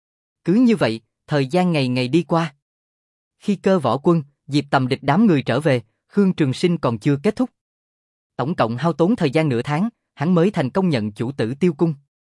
Cứ như vậy, thời gian ngày ngày đi qua. Khi Cơ Võ Quân, Diệp Tầm Địch đám người trở về, Khương Trường Sinh còn chưa kết thúc. Tổng cộng hao tốn thời gian nửa tháng, hắn mới thành công nhận chủ Tử Tiêu cung.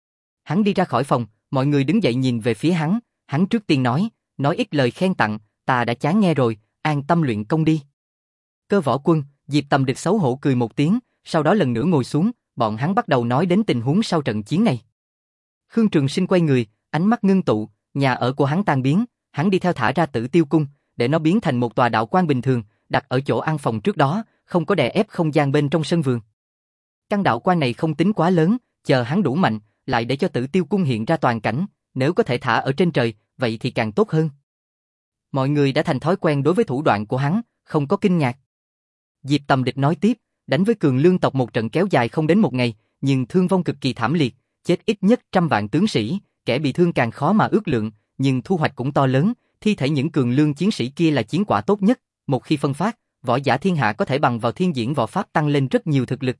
Hắn đi ra khỏi phòng, mọi người đứng dậy nhìn về phía hắn, hắn trước tiên nói, nói ít lời khen tặng, ta đã chán nghe rồi, an tâm luyện công đi. Cơ Võ Quân, Diệp Tầm Địch xấu hổ cười một tiếng, sau đó lần nữa ngồi xuống, bọn hắn bắt đầu nói đến tình huống sau trận chiến này. Khương Trường Sinh quay người, ánh mắt ngưng tụ, nhà ở của hắn tan biến, hắn đi theo thả ra Tử Tiêu cung, để nó biến thành một tòa đạo quan bình thường, đặt ở chỗ ăn phòng trước đó, không có đè ép không gian bên trong sân vườn. Căn đạo quan này không tính quá lớn, chờ hắn đủ mạnh, lại để cho Tử Tiêu cung hiện ra toàn cảnh, nếu có thể thả ở trên trời, vậy thì càng tốt hơn. Mọi người đã thành thói quen đối với thủ đoạn của hắn, không có kinh ngạc. Diệp Tầm Địch nói tiếp, đánh với Cường Lương tộc một trận kéo dài không đến một ngày, nhưng thương vong cực kỳ thảm liệt, chết ít nhất trăm vạn tướng sĩ, kẻ bị thương càng khó mà ước lượng, nhưng thu hoạch cũng to lớn, thi thể những Cường Lương chiến sĩ kia là chiến quả tốt nhất, một khi phân phát, võ giả thiên hạ có thể bằng vào thiên diễn võ pháp tăng lên rất nhiều thực lực.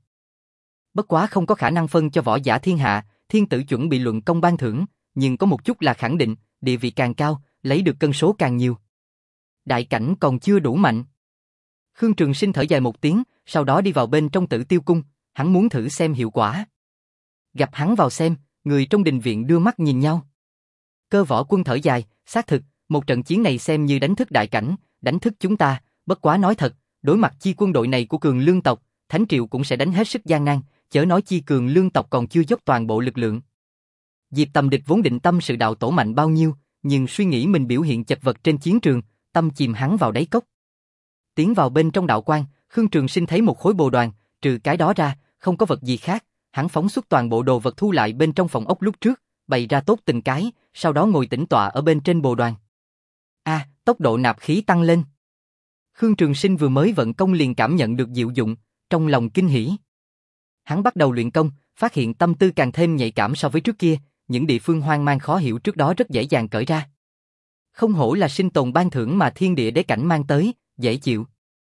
Bất quá không có khả năng phân cho võ giả thiên hạ, thiên tử chuẩn bị luận công ban thưởng, nhưng có một chút là khẳng định, địa vị càng cao, lấy được cân số càng nhiều. Đại cảnh còn chưa đủ mạnh. Khương Trường Sinh thở dài một tiếng, sau đó đi vào bên trong Tử Tiêu cung, hắn muốn thử xem hiệu quả. Gặp hắn vào xem, người trong đình viện đưa mắt nhìn nhau. Cơ Võ Quân thở dài, xác thực, một trận chiến này xem như đánh thức đại cảnh, đánh thức chúng ta, bất quá nói thật, đối mặt chi quân đội này của Cường Lương tộc, Thánh Triều cũng sẽ đánh hết sức gian nan, chớ nói chi Cường Lương tộc còn chưa dốc toàn bộ lực lượng. Diệp Tầm Địch vốn định tâm sự đạo tổ mạnh bao nhiêu, nhưng suy nghĩ mình biểu hiện chật vật trên chiến trường, tâm chìm hắn vào đáy cốc. Tiến vào bên trong đạo quan, Khương Trường Sinh thấy một khối bồ đoàn, trừ cái đó ra, không có vật gì khác, hắn phóng xuất toàn bộ đồ vật thu lại bên trong phòng ốc lúc trước, bày ra tốt từng cái, sau đó ngồi tĩnh tọa ở bên trên bồ đoàn. A, à, tốc độ nạp khí tăng lên. Khương Trường Sinh vừa mới vận công liền cảm nhận được diệu dụng, trong lòng kinh hỉ. Hắn bắt đầu luyện công, phát hiện tâm tư càng thêm nhạy cảm so với trước kia, những địa phương hoang mang khó hiểu trước đó rất dễ dàng cởi ra. Không hổ là sinh tồn ban thưởng mà thiên địa đế cảnh mang tới, dễ chịu.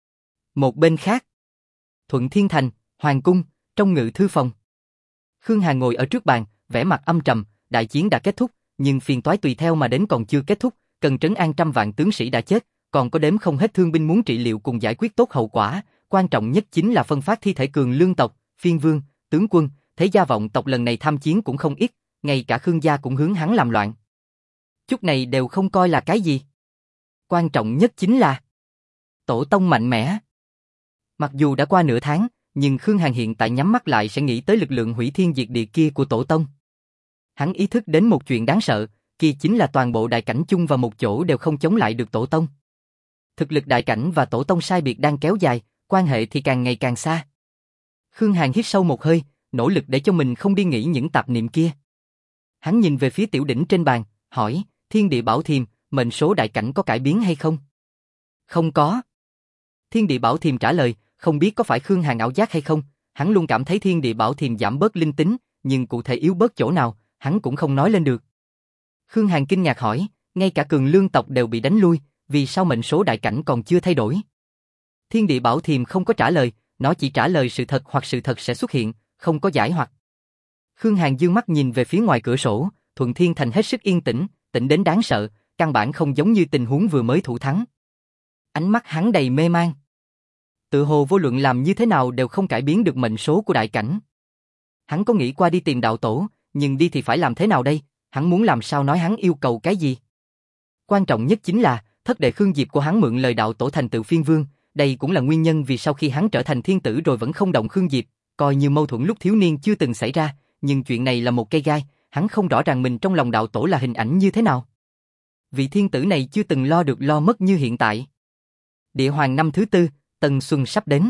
Một bên khác, Thuận Thiên Thành, Hoàng cung, trong ngự thư phòng. Khương Hàn ngồi ở trước bàn, vẻ mặt âm trầm, đại chiến đã kết thúc, nhưng phiền toái tùy theo mà đến còn chưa kết thúc, cần trấn an trăm vạn tướng sĩ đã chết, còn có đếm không hết thương binh muốn trị liệu cùng giải quyết tốt hậu quả, quan trọng nhất chính là phân phát thi thể Cường Lương tộc, phiên vương, tướng quân, thế gia vọng tộc lần này tham chiến cũng không ít, ngay cả Khương gia cũng hướng hắn làm loạn. Chút này đều không coi là cái gì. Quan trọng nhất chính là tổ tông mạnh mẽ. Mặc dù đã qua nửa tháng, nhưng Khương Hàn hiện tại nhắm mắt lại sẽ nghĩ tới lực lượng hủy thiên diệt địa kia của tổ tông. Hắn ý thức đến một chuyện đáng sợ, kia chính là toàn bộ đại cảnh chung vào một chỗ đều không chống lại được tổ tông. Thực lực đại cảnh và tổ tông sai biệt đang kéo dài, quan hệ thì càng ngày càng xa. Khương Hàn hít sâu một hơi, nỗ lực để cho mình không đi nghĩ những tạp niệm kia. Hắn nhìn về phía tiểu đỉnh trên bàn, hỏi, Thiên Địa Bảo Thiềm, mệnh số đại cảnh có cải biến hay không? Không có. Thiên Địa Bảo Thiềm trả lời, không biết có phải Khương Hàn ảo giác hay không, hắn luôn cảm thấy Thiên Địa Bảo Thiềm giảm bớt linh tính, nhưng cụ thể yếu bớt chỗ nào, hắn cũng không nói lên được. Khương Hàn kinh ngạc hỏi, ngay cả Cường Lương tộc đều bị đánh lui, vì sao mệnh số đại cảnh còn chưa thay đổi? Thiên Địa Bảo Thiềm không có trả lời, nó chỉ trả lời sự thật hoặc sự thật sẽ xuất hiện, không có giải hoặc. Khương Hàn dương mắt nhìn về phía ngoài cửa sổ, Thuận Thiên Thành hết sức yên tĩnh, tĩnh đến đáng sợ, căn bản không giống như tình huống vừa mới thủ thắng. Ánh mắt hắn đầy mê man. Tự hồ vô luận làm như thế nào đều không cải biến được mệnh số của đại cảnh. Hắn có nghĩ qua đi tìm đạo tổ, nhưng đi thì phải làm thế nào đây? Hắn muốn làm sao nói hắn yêu cầu cái gì? Quan trọng nhất chính là, thất đệ Khương Diệp của hắn mượn lời đạo tổ thành tựu phiên vương, đây cũng là nguyên nhân vì sau khi hắn trở thành thiên tử rồi vẫn không động Khương Diệp, coi như mâu thuẫn lúc thiếu niên chưa từng xảy ra, nhưng chuyện này là một cây gai, hắn không rõ ràng mình trong lòng đạo tổ là hình ảnh như thế nào. Vị thiên tử này chưa từng lo được lo mất như hiện tại. Địa hoàng năm thứ tư, Tân Xuân sắp đến.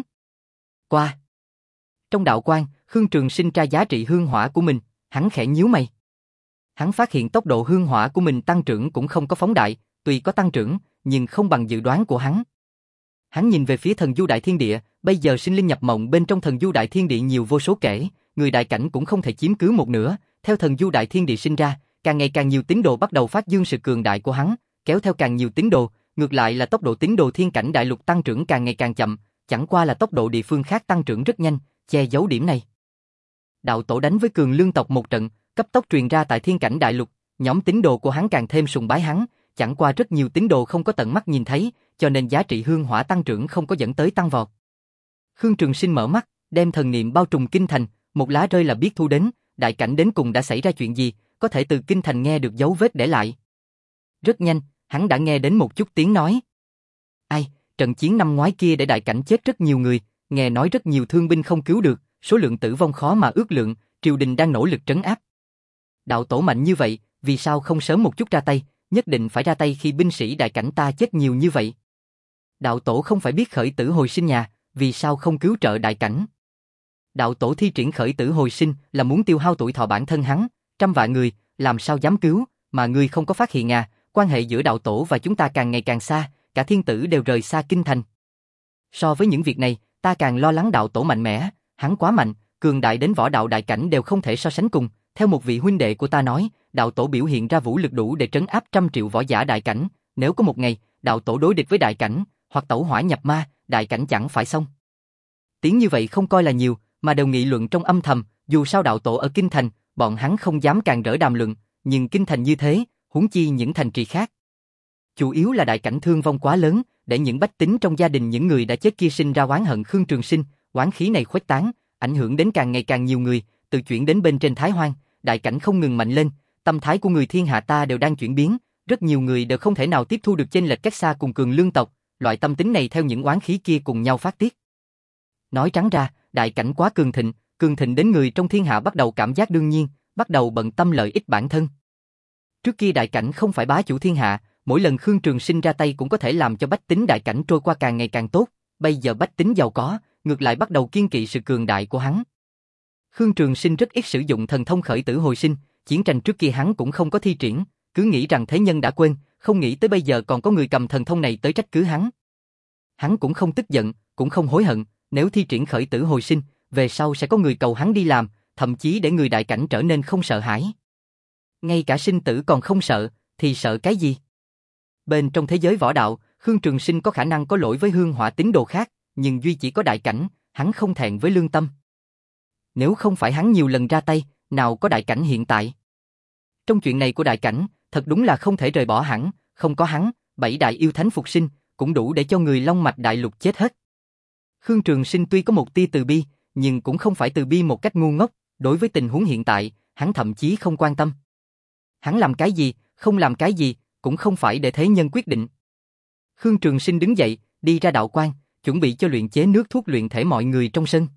Qua. Trong đạo quan, Khương Trường Sinh tra giá trị hương hỏa của mình, hắn khẽ nhíu mày. Hắn phát hiện tốc độ hương hỏa của mình tăng trưởng cũng không có phóng đại, tuy có tăng trưởng, nhưng không bằng dự đoán của hắn. Hắn nhìn về phía thần du đại thiên địa, bây giờ sinh linh nhập mộng bên trong thần du đại thiên địa nhiều vô số kể, người đại cảnh cũng không thể chiếm cứ một nửa, theo thần du đại thiên địa sinh ra, càng ngày càng nhiều tín đồ bắt đầu phát dương sự cường đại của hắn, kéo theo càng nhiều tín đồ, ngược lại là tốc độ tín đồ thiên cảnh đại lục tăng trưởng càng ngày càng chậm, chẳng qua là tốc độ địa phương khác tăng trưởng rất nhanh, che giấu điểm này. Đạo tổ đánh với cường lương tộc một trận, cấp tốc truyền ra tại thiên cảnh đại lục, nhóm tín đồ của hắn càng thêm sùng bái hắn, chẳng qua rất nhiều tín đồ không có tận mắt nhìn thấy, cho nên giá trị hương hỏa tăng trưởng không có dẫn tới tăng vọt. Khương Trường Sinh mở mắt, đem thần niệm bao trùm kinh thành, một lá rơi là biết thu đến, đại cảnh đến cùng đã xảy ra chuyện gì, có thể từ kinh thành nghe được dấu vết để lại. Rất nhanh, hắn đã nghe đến một chút tiếng nói. Ai, trận chiến năm ngoái kia để đại cảnh chết rất nhiều người, nghe nói rất nhiều thương binh không cứu được, số lượng tử vong khó mà ước lượng, triều đình đang nỗ lực trấn áp. Đạo tổ mạnh như vậy, vì sao không sớm một chút ra tay, nhất định phải ra tay khi binh sĩ đại cảnh ta chết nhiều như vậy. Đạo tổ không phải biết khởi tử hồi sinh nhà, vì sao không cứu trợ đại cảnh. Đạo tổ thi triển khởi tử hồi sinh là muốn tiêu hao tuổi thọ bản thân hắn, trăm vạn người, làm sao dám cứu, mà ngươi không có phát hiện à, quan hệ giữa đạo tổ và chúng ta càng ngày càng xa, cả thiên tử đều rời xa kinh thành. So với những việc này, ta càng lo lắng đạo tổ mạnh mẽ, hắn quá mạnh, cường đại đến võ đạo đại cảnh đều không thể so sánh cùng. Theo một vị huynh đệ của ta nói, đạo tổ biểu hiện ra vũ lực đủ để trấn áp trăm triệu võ giả đại cảnh, nếu có một ngày, đạo tổ đối địch với đại cảnh, hoặc tẩu hỏa nhập ma, đại cảnh chẳng phải xong. Tiếng như vậy không coi là nhiều, mà đều nghị luận trong âm thầm, dù sao đạo tổ ở kinh thành, bọn hắn không dám càng rỡ đàm luận, nhưng kinh thành như thế, huống chi những thành trì khác. Chủ yếu là đại cảnh thương vong quá lớn, để những bách tính trong gia đình những người đã chết kia sinh ra oán hận Khương Trường Sinh, oán khí này khuếch tán, ảnh hưởng đến càng ngày càng nhiều người, từ chuyển đến bên trên Thái Hoang, đại cảnh không ngừng mạnh lên, tâm thái của người thiên hạ ta đều đang chuyển biến, rất nhiều người đều không thể nào tiếp thu được chênh lệch cách xa cùng cường lương tộc, loại tâm tính này theo những oán khí kia cùng nhau phát tiết. Nói trắng ra, đại cảnh quá cường thịnh, cường thịnh đến người trong thiên hạ bắt đầu cảm giác đương nhiên, bắt đầu bận tâm lợi ích bản thân. Trước kia đại cảnh không phải bá chủ thiên hạ, mỗi lần Khương Trường Sinh ra tay cũng có thể làm cho bách tính đại cảnh trôi qua càng ngày càng tốt, bây giờ bách tính giàu có, ngược lại bắt đầu kiêng kỵ sự cường đại của hắn. Khương Trường Sinh rất ít sử dụng thần thông khởi tử hồi sinh, chiến tranh trước kia hắn cũng không có thi triển, cứ nghĩ rằng thế nhân đã quên, không nghĩ tới bây giờ còn có người cầm thần thông này tới trách cứ hắn. Hắn cũng không tức giận, cũng không hối hận, nếu thi triển khởi tử hồi sinh, về sau sẽ có người cầu hắn đi làm, thậm chí để người đại cảnh trở nên không sợ hãi. Ngay cả sinh tử còn không sợ, thì sợ cái gì? Bên trong thế giới võ đạo, Khương Trường Sinh có khả năng có lỗi với hương hỏa tín đồ khác, nhưng duy chỉ có đại cảnh, hắn không thẹn với lương tâm. Nếu không phải hắn nhiều lần ra tay, nào có đại cảnh hiện tại. Trong chuyện này của đại cảnh, thật đúng là không thể rời bỏ hẳn, không có hắn, bảy đại yêu thánh phục sinh, cũng đủ để cho người Long Mạch Đại Lục chết hết. Khương Trường Sinh tuy có một tia từ bi, nhưng cũng không phải từ bi một cách ngu ngốc, đối với tình huống hiện tại, hắn thậm chí không quan tâm. Hắn làm cái gì, không làm cái gì, cũng không phải để thế nhân quyết định. Khương Trường Sinh đứng dậy, đi ra đạo quan, chuẩn bị cho luyện chế nước thuốc luyện thể mọi người trong sân.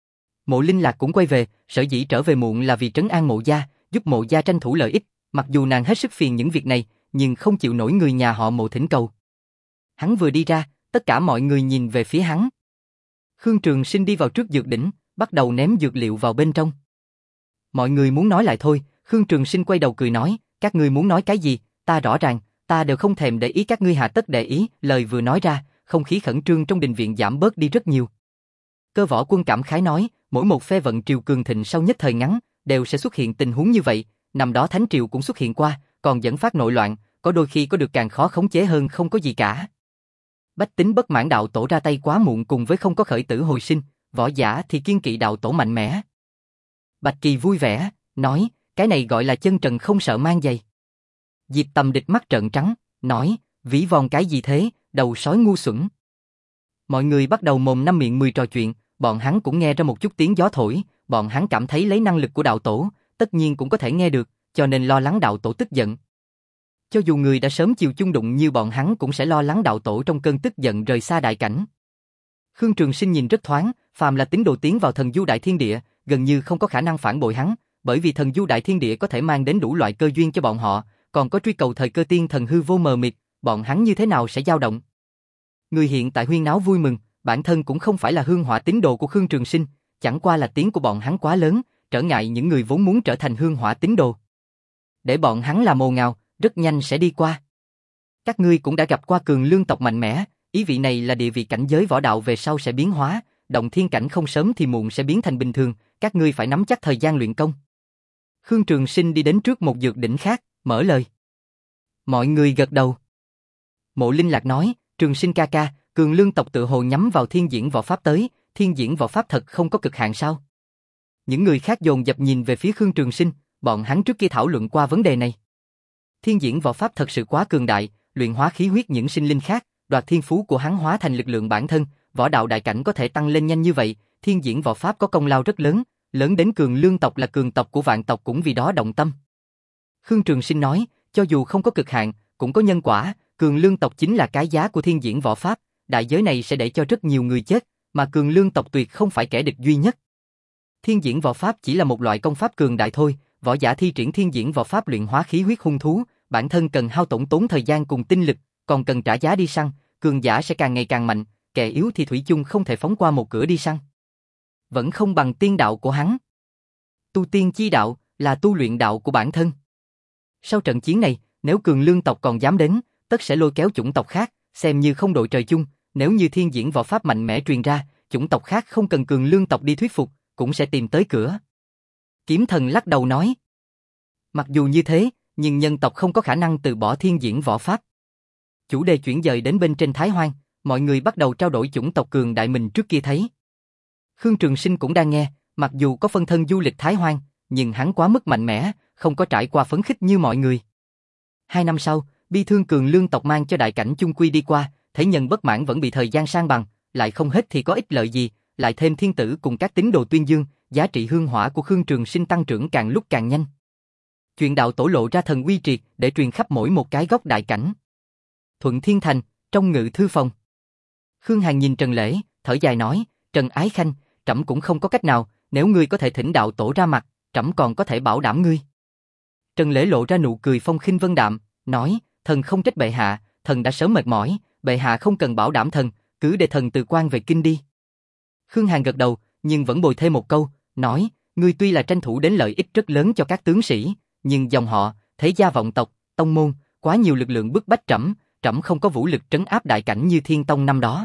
Mộ Linh Lạc cũng quay về, sở dĩ trở về muộn là vì trấn an Mộ gia, giúp Mộ gia tranh thủ lợi ích, mặc dù nàng hết sức phiền những việc này, nhưng không chịu nổi người nhà họ Mộ thỉnh cầu. Hắn vừa đi ra, tất cả mọi người nhìn về phía hắn. Khương Trường Sinh đi vào trước dược đỉnh, bắt đầu ném dược liệu vào bên trong. Mọi người muốn nói lại thôi, Khương Trường Sinh quay đầu cười nói, các ngươi muốn nói cái gì, ta rõ ràng, ta đều không thèm để ý các ngươi hà tất để ý, lời vừa nói ra, không khí khẩn trương trong đình viện giảm bớt đi rất nhiều. Cơ Võ Quân cảm khái nói, mỗi một phe vận triều cường thịnh sau nhất thời ngắn, đều sẽ xuất hiện tình huống như vậy, năm đó Thánh Triều cũng xuất hiện qua, còn dẫn phát nội loạn, có đôi khi có được càng khó khống chế hơn không có gì cả. Bách tính bất mãn đạo tổ ra tay quá muộn cùng với không có khởi tử hồi sinh, võ giả thì kiên kỵ đạo tổ mạnh mẽ. Bạch Kỳ vui vẻ, nói, cái này gọi là chân trần không sợ mang giày. Diệp Tầm Địch mắt trợn trắng, nói, ví von cái gì thế, đầu sói ngu xuẩn. Mọi người bắt đầu mồm năm miệng mười trò chuyện, bọn hắn cũng nghe ra một chút tiếng gió thổi, bọn hắn cảm thấy lấy năng lực của đạo tổ, tất nhiên cũng có thể nghe được, cho nên lo lắng đạo tổ tức giận. Cho dù người đã sớm chịu chung đụng như bọn hắn cũng sẽ lo lắng đạo tổ trong cơn tức giận rời xa đại cảnh. Khương Trường Sinh nhìn rất thoáng, phàm là tín đồ tiến vào thần du đại thiên địa, gần như không có khả năng phản bội hắn, bởi vì thần du đại thiên địa có thể mang đến đủ loại cơ duyên cho bọn họ, còn có truy cầu thời cơ tiên thần hư vô mờ mịt, bọn hắn như thế nào sẽ dao động. Người hiện tại huyên náo vui mừng, bản thân cũng không phải là hương hỏa tín đồ của Khương Trường Sinh, chẳng qua là tiếng của bọn hắn quá lớn, trở ngại những người vốn muốn trở thành hương hỏa tín đồ. Để bọn hắn làm ồn ào, rất nhanh sẽ đi qua. Các ngươi cũng đã gặp qua cường lương tộc mạnh mẽ, ý vị này là địa vị cảnh giới võ đạo về sau sẽ biến hóa, động thiên cảnh không sớm thì muộn sẽ biến thành bình thường, các ngươi phải nắm chắc thời gian luyện công. Khương Trường Sinh đi đến trước một dược đỉnh khác, mở lời. Mọi người gật đầu. Mộ Linh Lạc nói, Trường Sinh ca ca, cường lương tộc tự hồ nhắm vào thiên diễn võ pháp tới, thiên diễn võ pháp thật không có cực hạn sao? Những người khác dồn dập nhìn về phía Khương Trường Sinh, bọn hắn trước kia thảo luận qua vấn đề này. Thiên diễn võ pháp thật sự quá cường đại, luyện hóa khí huyết những sinh linh khác, đoạt thiên phú của hắn hóa thành lực lượng bản thân, võ đạo đại cảnh có thể tăng lên nhanh như vậy, thiên diễn võ pháp có công lao rất lớn, lớn đến cường lương tộc là cường tộc của vạn tộc cũng vì đó động tâm. Khương Trường Sinh nói, cho dù không có cực hạn, cũng có nhân quả, cường lương tộc chính là cái giá của thiên diễn võ pháp, đại giới này sẽ để cho rất nhiều người chết, mà cường lương tộc tuyệt không phải kẻ địch duy nhất. Thiên diễn võ pháp chỉ là một loại công pháp cường đại thôi, võ giả thi triển thiên diễn võ pháp luyện hóa khí huyết hung thú, bản thân cần hao tổn tốn thời gian cùng tinh lực, còn cần trả giá đi săn, cường giả sẽ càng ngày càng mạnh, kẻ yếu thì thủy chung không thể phóng qua một cửa đi săn. Vẫn không bằng tiên đạo của hắn. Tu tiên chi đạo là tu luyện đạo của bản thân. Sau trận chiến này, nếu cường lương tộc còn dám đến, tất sẽ lôi kéo chủng tộc khác, xem như không đội trời chung, nếu như thiên diễn võ pháp mạnh mẽ truyền ra, chủng tộc khác không cần cường lương tộc đi thuyết phục, cũng sẽ tìm tới cửa. Kiếm Thần lắc đầu nói, mặc dù như thế, nhưng nhân tộc không có khả năng từ bỏ thiên diễn võ pháp. Chủ đề chuyển dời đến bên trên Thái Hoang, mọi người bắt đầu trao đổi chủng tộc cường đại mình trước kia thấy. Khương Trường Sinh cũng đang nghe, mặc dù có phân thân du lịch Thái Hoang, nhưng hắn quá mức mạnh mẽ, không có trải qua phấn khích như mọi người. Hai năm sau, bi thương cường lương tộc mang cho đại cảnh chung quy đi qua, thế nhân bất mãn vẫn bị thời gian san bằng, lại không hết thì có ích lợi gì, lại thêm thiên tử cùng các tín đồ tuyên dương, giá trị hương hỏa của Khương Trường Sinh tăng trưởng càng lúc càng nhanh. Chuyện đạo tổ lộ ra thần uy triệt để truyền khắp mỗi một cái góc đại cảnh. Thuận Thiên Thành, trong ngự thư phòng. Khương Hàn nhìn Trần Lễ, thở dài nói, Trần Ái Khanh, trẫm cũng không có cách nào, nếu ngươi có thể thỉnh đạo tổ ra mặt, trẫm còn có thể bảo đảm ngươi. Trần Lễ lộ ra nụ cười phong khinh vân đạm, nói, thần không trách bệ hạ, thần đã sớm mệt mỏi, bệ hạ không cần bảo đảm thần, cứ để thần từ quan về kinh đi. Khương Hàn gật đầu, nhưng vẫn bồi thêm một câu, nói, ngươi tuy là tranh thủ đến lợi ích rất lớn cho các tướng sĩ, nhưng dòng họ, thế gia vọng tộc, tông môn, quá nhiều lực lượng bức bách trẫm, trẫm không có vũ lực trấn áp đại cảnh như Thiên Tông năm đó.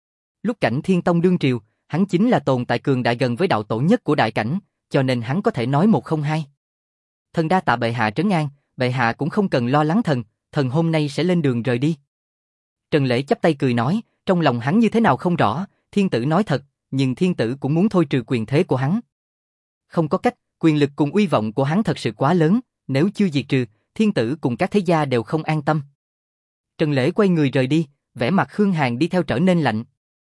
Lúc cảnh Thiên Tông đương triều, hắn chính là tồn tại cường đại gần với đạo tổ nhất của đại cảnh, cho nên hắn có thể nói một không hai. Thần đa tạ bệ hạ trấn an, bệ hạ cũng không cần lo lắng thần, thần hôm nay sẽ lên đường rời đi. Trần Lễ chắp tay cười nói, trong lòng hắn như thế nào không rõ, thiên tử nói thật, nhưng thiên tử cũng muốn thôi trừ quyền thế của hắn. Không có cách, quyền lực cùng uy vọng của hắn thật sự quá lớn, nếu chưa diệt trừ, thiên tử cùng các thế gia đều không an tâm. Trần Lễ quay người rời đi, vẻ mặt Khương Hàn đi theo trở nên lạnh.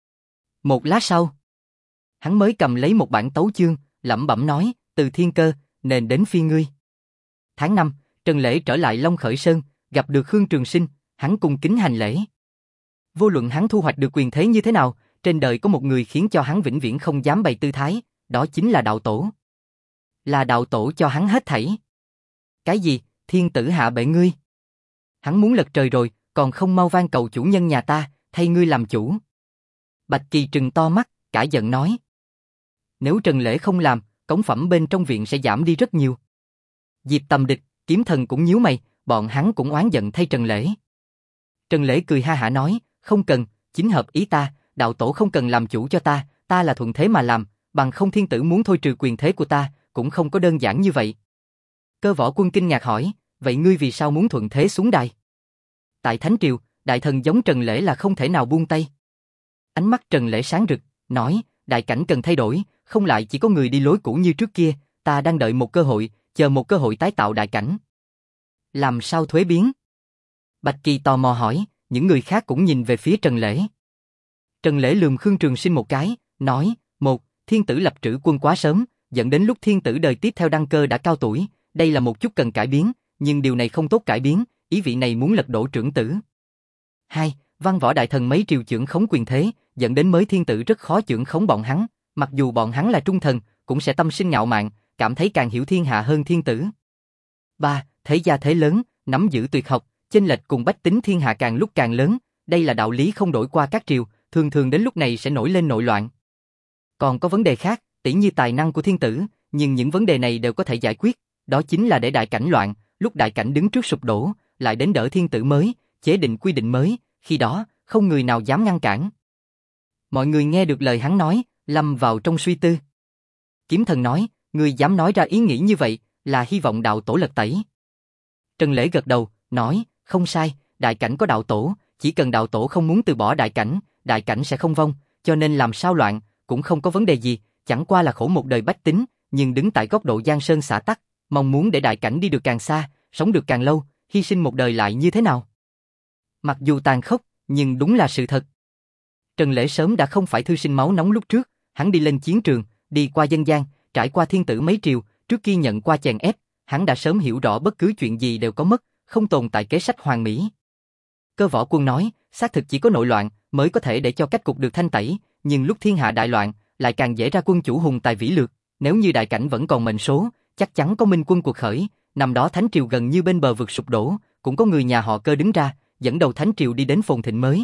Một lát sau, hắn mới cầm lấy một bản tấu chương, lẩm bẩm nói, từ thiên cơ, nên đến phi ngươi. Tháng năm, Trần Lễ trở lại Long Khởi Sơn, gặp được Khương Trường Sinh, hắn cung kính hành lễ. Vô luận hắn thu hoạch được quyền thế như thế nào, trên đời có một người khiến cho hắn vĩnh viễn không dám bày tư thái, đó chính là đạo tổ. Là đạo tổ cho hắn hết thảy. Cái gì, thiên tử hạ bệ ngươi? Hắn muốn lật trời rồi, còn không mau van cầu chủ nhân nhà ta, thay ngươi làm chủ. Bạch Kỳ trừng to mắt, cả giận nói. Nếu Trần Lễ không làm, cống phẩm bên trong viện sẽ giảm đi rất nhiều. Diệp Tầm Địch, Kiếm Thần cũng nhíu mày, bọn hắn cũng oán giận thay Trần Lễ. Trần Lễ cười ha hả nói, không cần, chính hợp ý ta, đạo tổ không cần làm chủ cho ta, ta là thuận thế mà làm, bằng không thiên tử muốn thôi trừ quyền thế của ta, cũng không có đơn giản như vậy. Cơ Võ Quân kinh ngạc hỏi, vậy ngươi vì sao muốn thuận thế xuống đài? Tại Thánh Triều, đại thần giống Trần Lễ là không thể nào buông tay. Ánh mắt Trần Lễ sáng rực, nói, đại cảnh cần thay đổi, không lại chỉ có người đi lối cũ như trước kia, ta đang đợi một cơ hội, chờ một cơ hội tái tạo đại cảnh. Làm sao thuế biến? Bạch Kỳ tò mò hỏi, những người khác cũng nhìn về phía Trần Lễ. Trần Lễ lườm Khương Trường Sinh một cái, nói, một, thiên tử lập trữ quân quá sớm, dẫn đến lúc thiên tử đời tiếp theo đăng cơ đã cao tuổi, đây là một chút cần cải biến, nhưng điều này không tốt cải biến, ý vị này muốn lật đổ trưởng tử. Hai, văn võ đại thần mấy triều chưởng khống quyền thế, dẫn đến mới thiên tử rất khó chưởng khống bọn hắn, mặc dù bọn hắn là trung thần, cũng sẽ tâm sinh ngạo mạn, cảm thấy càng hiểu thiên hạ hơn thiên tử. Ba, thế gia thế lớn, nắm giữ tuyệt học, chênh lệch cùng bách tính thiên hạ càng lúc càng lớn, đây là đạo lý không đổi qua các triều, thường thường đến lúc này sẽ nổi lên nội loạn. Còn có vấn đề khác, tỉ như tài năng của thiên tử, nhưng những vấn đề này đều có thể giải quyết, đó chính là để đại cảnh loạn, lúc đại cảnh đứng trước sụp đổ, lại đến đỡ thiên tử mới, chế định quy định mới, khi đó, không người nào dám ngăn cản. Mọi người nghe được lời hắn nói, lâm vào trong suy tư. Kiếm Thần nói, người dám nói ra ý nghĩ như vậy, là hy vọng đạo tổ lật tẩy. Trần Lễ gật đầu, nói, không sai, đại cảnh có đạo tổ, chỉ cần đạo tổ không muốn từ bỏ đại cảnh, đại cảnh sẽ không vong, cho nên làm sao loạn, cũng không có vấn đề gì, chẳng qua là khổ một đời bách tính, nhưng đứng tại góc độ Giang Sơn xã tắc, mong muốn để đại cảnh đi được càng xa, sống được càng lâu, hy sinh một đời lại như thế nào? Mặc dù tàn khốc, nhưng đúng là sự thật. Trần Lễ sớm đã không phải thư sinh máu nóng lúc trước, hắn đi lên chiến trường, đi qua dân gian, trải qua thiên tử mấy triều, trước khi nhận qua chèn ép, hắn đã sớm hiểu rõ bất cứ chuyện gì đều có mất, không tồn tại kế sách hoàn mỹ. Cơ Võ Quân nói, xác thực chỉ có nội loạn mới có thể để cho cách cục được thanh tẩy, nhưng lúc thiên hạ đại loạn, lại càng dễ ra quân chủ hùng tài vĩ lược, nếu như đại cảnh vẫn còn mệnh số, chắc chắn có minh quân cuộc khởi, năm đó thánh triều gần như bên bờ vực sụp đổ, cũng có người nhà họ Cơ đứng ra, dẫn đầu thánh triều đi đến phồn thịnh mới.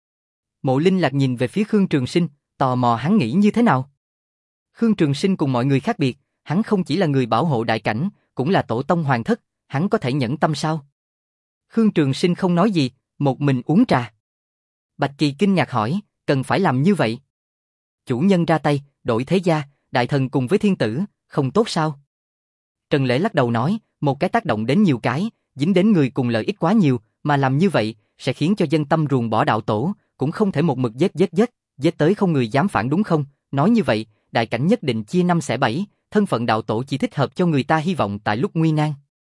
Mộ Linh Lạc nhìn về phía Khương Trường Sinh, tò mò hắn nghĩ như thế nào. Khương Trường Sinh cùng mọi người khác biệt, hắn không chỉ là người bảo hộ đại cảnh, cũng là tổ tông hoàng thất, hắn có thể nhẫn tâm sao? Khương Trường Sinh không nói gì, một mình uống trà. Bạch Kỳ kinh ngạc hỏi, cần phải làm như vậy? Chủ nhân ra tay, đổi thế gia, đại thần cùng với thiên tử, không tốt sao? Trần Lễ lắc đầu nói, một cái tác động đến nhiều cái, dính đến người cùng lợi ích quá nhiều, mà làm như vậy, sẽ khiến cho dân tâm ruồng bỏ đạo tổ, cũng không thể một mực giết giết giết, giết tới không người dám phản đúng không? Nói như vậy, đại cảnh nhất định chia năm xẻ bảy, thân phận đạo tổ chỉ thích hợp cho người ta hy vọng tại lúc nguy nan.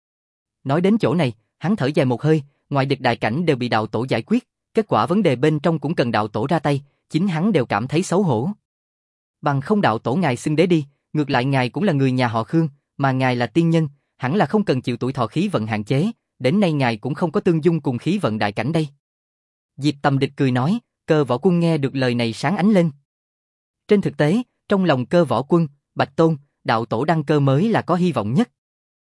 Nói đến chỗ này, hắn thở dài một hơi, ngoài địch đại cảnh đều bị đạo tổ giải quyết, kết quả vấn đề bên trong cũng cần đạo tổ ra tay, chính hắn đều cảm thấy xấu hổ. Bằng không đạo tổ ngài xưng đế đi, ngược lại ngài cũng là người nhà họ Khương, mà ngài là tiên nhân, hẳn là không cần chịu tuổi thọ khí vận hạn chế, đến nay ngài cũng không có tương dung cùng khí vận đại cảnh đây. Diệp Tầm Địch cười nói, Cơ Võ Quân nghe được lời này sáng ánh lên. Trên thực tế, trong lòng Cơ Võ Quân, Bạch Tôn, đạo tổ đăng cơ mới là có hy vọng nhất.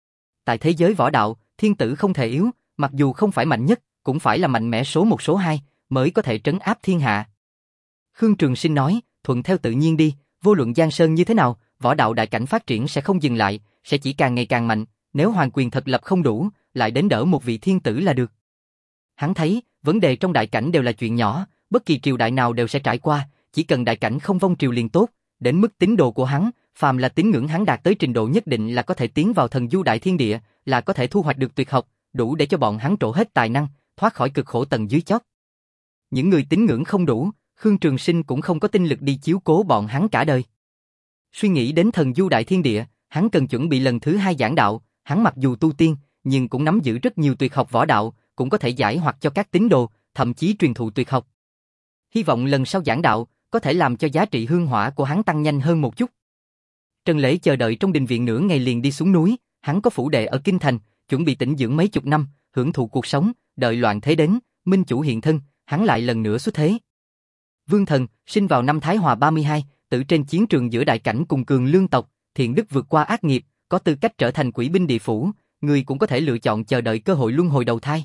Tại thế giới võ đạo, thiên tử không thể yếu, mặc dù không phải mạnh nhất, cũng phải là mạnh mẽ số một số hai, mới có thể trấn áp thiên hạ. Khương Trường Sinh nói, thuận theo tự nhiên đi, vô luận Giang Sơn như thế nào, võ đạo đại cảnh phát triển sẽ không dừng lại, sẽ chỉ càng ngày càng mạnh, nếu hoàng quyền thật lập không đủ, lại đến đỡ một vị thiên tử là được. Hắn thấy, vấn đề trong đại cảnh đều là chuyện nhỏ, bất kỳ triều đại nào đều sẽ trải qua, chỉ cần đại cảnh không vong triều liền tốt, đến mức tín đồ của hắn, phàm là tín ngưỡng hắn đạt tới trình độ nhất định là có thể tiến vào thần du đại thiên địa, là có thể thu hoạch được tuyệt học, đủ để cho bọn hắn trổ hết tài năng, thoát khỏi cực khổ tầng dưới chót. Những người tín ngưỡng không đủ, Khương Trường Sinh cũng không có tinh lực đi chiếu cố bọn hắn cả đời. Suy nghĩ đến thần du đại thiên địa, hắn cần chuẩn bị lần thứ hai giảng đạo, hắn mặc dù tu tiên, nhưng cũng nắm giữ rất nhiều tuyệt học võ đạo, cũng có thể giải hoặc cho các tín đồ, thậm chí truyền thụ tuyệt học. Hy vọng lần sau giảng đạo, có thể làm cho giá trị hương hỏa của hắn tăng nhanh hơn một chút. Trần Lễ chờ đợi trong đình viện nửa ngày liền đi xuống núi, hắn có phủ đệ ở Kinh Thành, chuẩn bị tĩnh dưỡng mấy chục năm, hưởng thụ cuộc sống, đợi loạn thế đến, minh chủ hiện thân, hắn lại lần nữa xuất thế. Vương Thần, sinh vào năm Thái Hòa ba mươi hai, tử trên chiến trường giữa đại cảnh cùng cường lương tộc, thiện đức vượt qua ác nghiệp, có tư cách trở thành quỷ binh địa phủ, người cũng có thể lựa chọn chờ đợi cơ hội luân hồi đầu thai.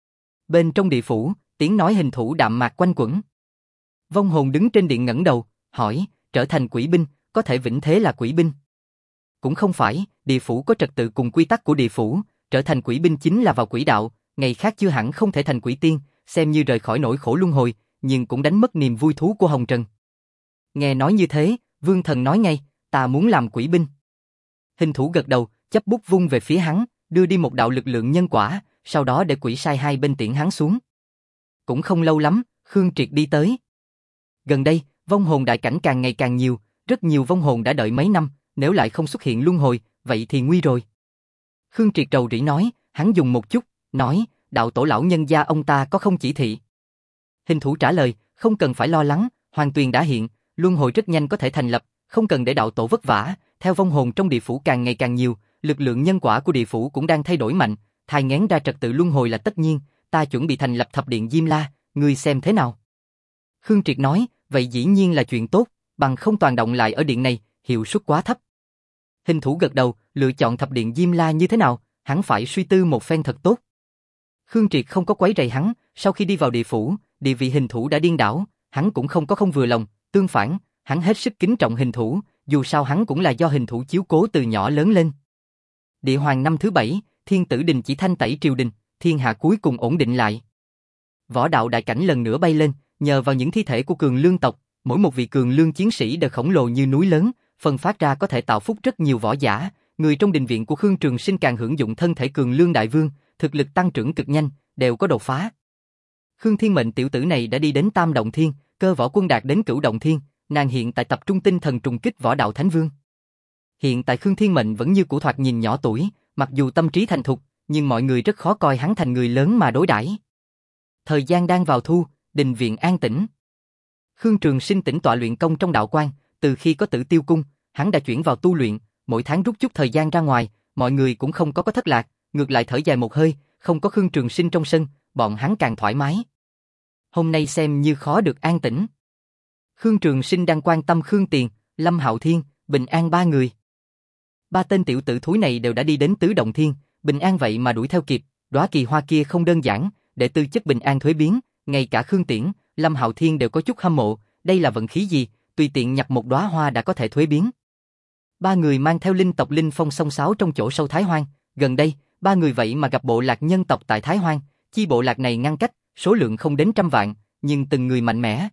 Bên trong địa phủ, tiếng nói hình thủ đạm mạc quanh quẩn. Vong hồn đứng trên điện ngẩng đầu, hỏi, trở thành quỷ binh, có thể vĩnh thế là quỷ binh? Cũng không phải, địa phủ có trật tự cùng quy tắc của địa phủ, trở thành quỷ binh chính là vào quỷ đạo, ngày khác chưa hẳn không thể thành quỷ tiên, xem như rời khỏi nỗi khổ luân hồi, nhưng cũng đánh mất niềm vui thú của hồng trần. Nghe nói như thế, Vương Thần nói ngay, ta muốn làm quỷ binh. Hình thủ gật đầu, chấp bút vung về phía hắn, đưa đi một đạo lực lượng nhân quả, sau đó để quỷ sai hai bên tiễn hắn xuống. Cũng không lâu lắm, Khương Triệt đi tới. Gần đây, vong hồn đại cảnh càng ngày càng nhiều, rất nhiều vong hồn đã đợi mấy năm, nếu lại không xuất hiện luân hồi, vậy thì nguy rồi. Khương Triệt rầu rĩ nói, hắn dùng một chút, nói, đạo tổ lão nhân gia ông ta có không chỉ thị. Hình thủ trả lời, không cần phải lo lắng, Hoàng Tuyền đã hiện, luân hồi rất nhanh có thể thành lập, không cần để đạo tổ vất vả, theo vong hồn trong địa phủ càng ngày càng nhiều, lực lượng nhân quả của địa phủ cũng đang thay đổi mạnh, thai nghén ra trật tự luân hồi là tất nhiên, ta chuẩn bị thành lập thập điện Diêm La, ngươi xem thế nào? Khương Triệt nói, vậy dĩ nhiên là chuyện tốt, bằng không toàn động lại ở điện này, hiệu suất quá thấp. Hình thủ gật đầu, lựa chọn thập điện Diêm La như thế nào, hắn phải suy tư một phen thật tốt. Khương Triệt không có quấy rầy hắn, sau khi đi vào địa phủ, địa vị hình thủ đã điên đảo, hắn cũng không có không vừa lòng, tương phản, hắn hết sức kính trọng hình thủ, dù sao hắn cũng là do hình thủ chiếu cố từ nhỏ lớn lên. Địa hoàng năm thứ bảy, thiên tử đình chỉ thanh tẩy triều đình, thiên hạ cuối cùng ổn định lại. Võ đạo đại cảnh lần nữa bay lên, nhờ vào những thi thể của cường lương tộc, mỗi một vị cường lương chiến sĩ đều khổng lồ như núi lớn, phân phát ra có thể tạo phúc rất nhiều võ giả, người trong đình viện của Khương Trường Sinh càng hưởng dụng thân thể cường lương đại vương, thực lực tăng trưởng cực nhanh, đều có đột phá. Khương Thiên Mệnh tiểu tử này đã đi đến Tam Động Thiên, cơ võ quân đạt đến Cửu Động Thiên, nàng hiện tại tập trung tinh thần trùng kích võ đạo thánh vương. Hiện tại Khương Thiên Mệnh vẫn như cũ thoạt nhìn nhỏ tuổi, mặc dù tâm trí thành thục, nhưng mọi người rất khó coi hắn thành người lớn mà đối đãi. Thời gian đang vào thu, đình viện an tĩnh. Khương Trường Sinh tĩnh tọa luyện công trong đạo quan, từ khi có Tử Tiêu cung, hắn đã chuyển vào tu luyện, mỗi tháng rút chút thời gian ra ngoài, mọi người cũng không có có thất lạc, ngược lại thở dài một hơi, không có Khương Trường Sinh trong sân, bọn hắn càng thoải mái. Hôm nay xem như khó được an tĩnh. Khương Trường Sinh đang quan tâm Khương Tiền, Lâm Hạo Thiên, Bình An ba người. Ba tên tiểu tử thúi này đều đã đi đến Tứ Động Thiên, Bình An vậy mà đuổi theo kịp, đóa kỳ hoa kia không đơn giản, để tư chất Bình An thuế biến, ngay cả Khương Tiễn, Lâm Hạo Thiên đều có chút hâm mộ, đây là vận khí gì, tùy tiện nhặt một đóa hoa đã có thể thuế biến. Ba người mang theo linh tộc linh phong song sáo trong chỗ sâu Thái Hoang, gần đây, ba người vậy mà gặp bộ lạc nhân tộc tại Thái Hoang, chi bộ lạc này ngăn cách, số lượng không đến trăm vạn, nhưng từng người mạnh mẽ.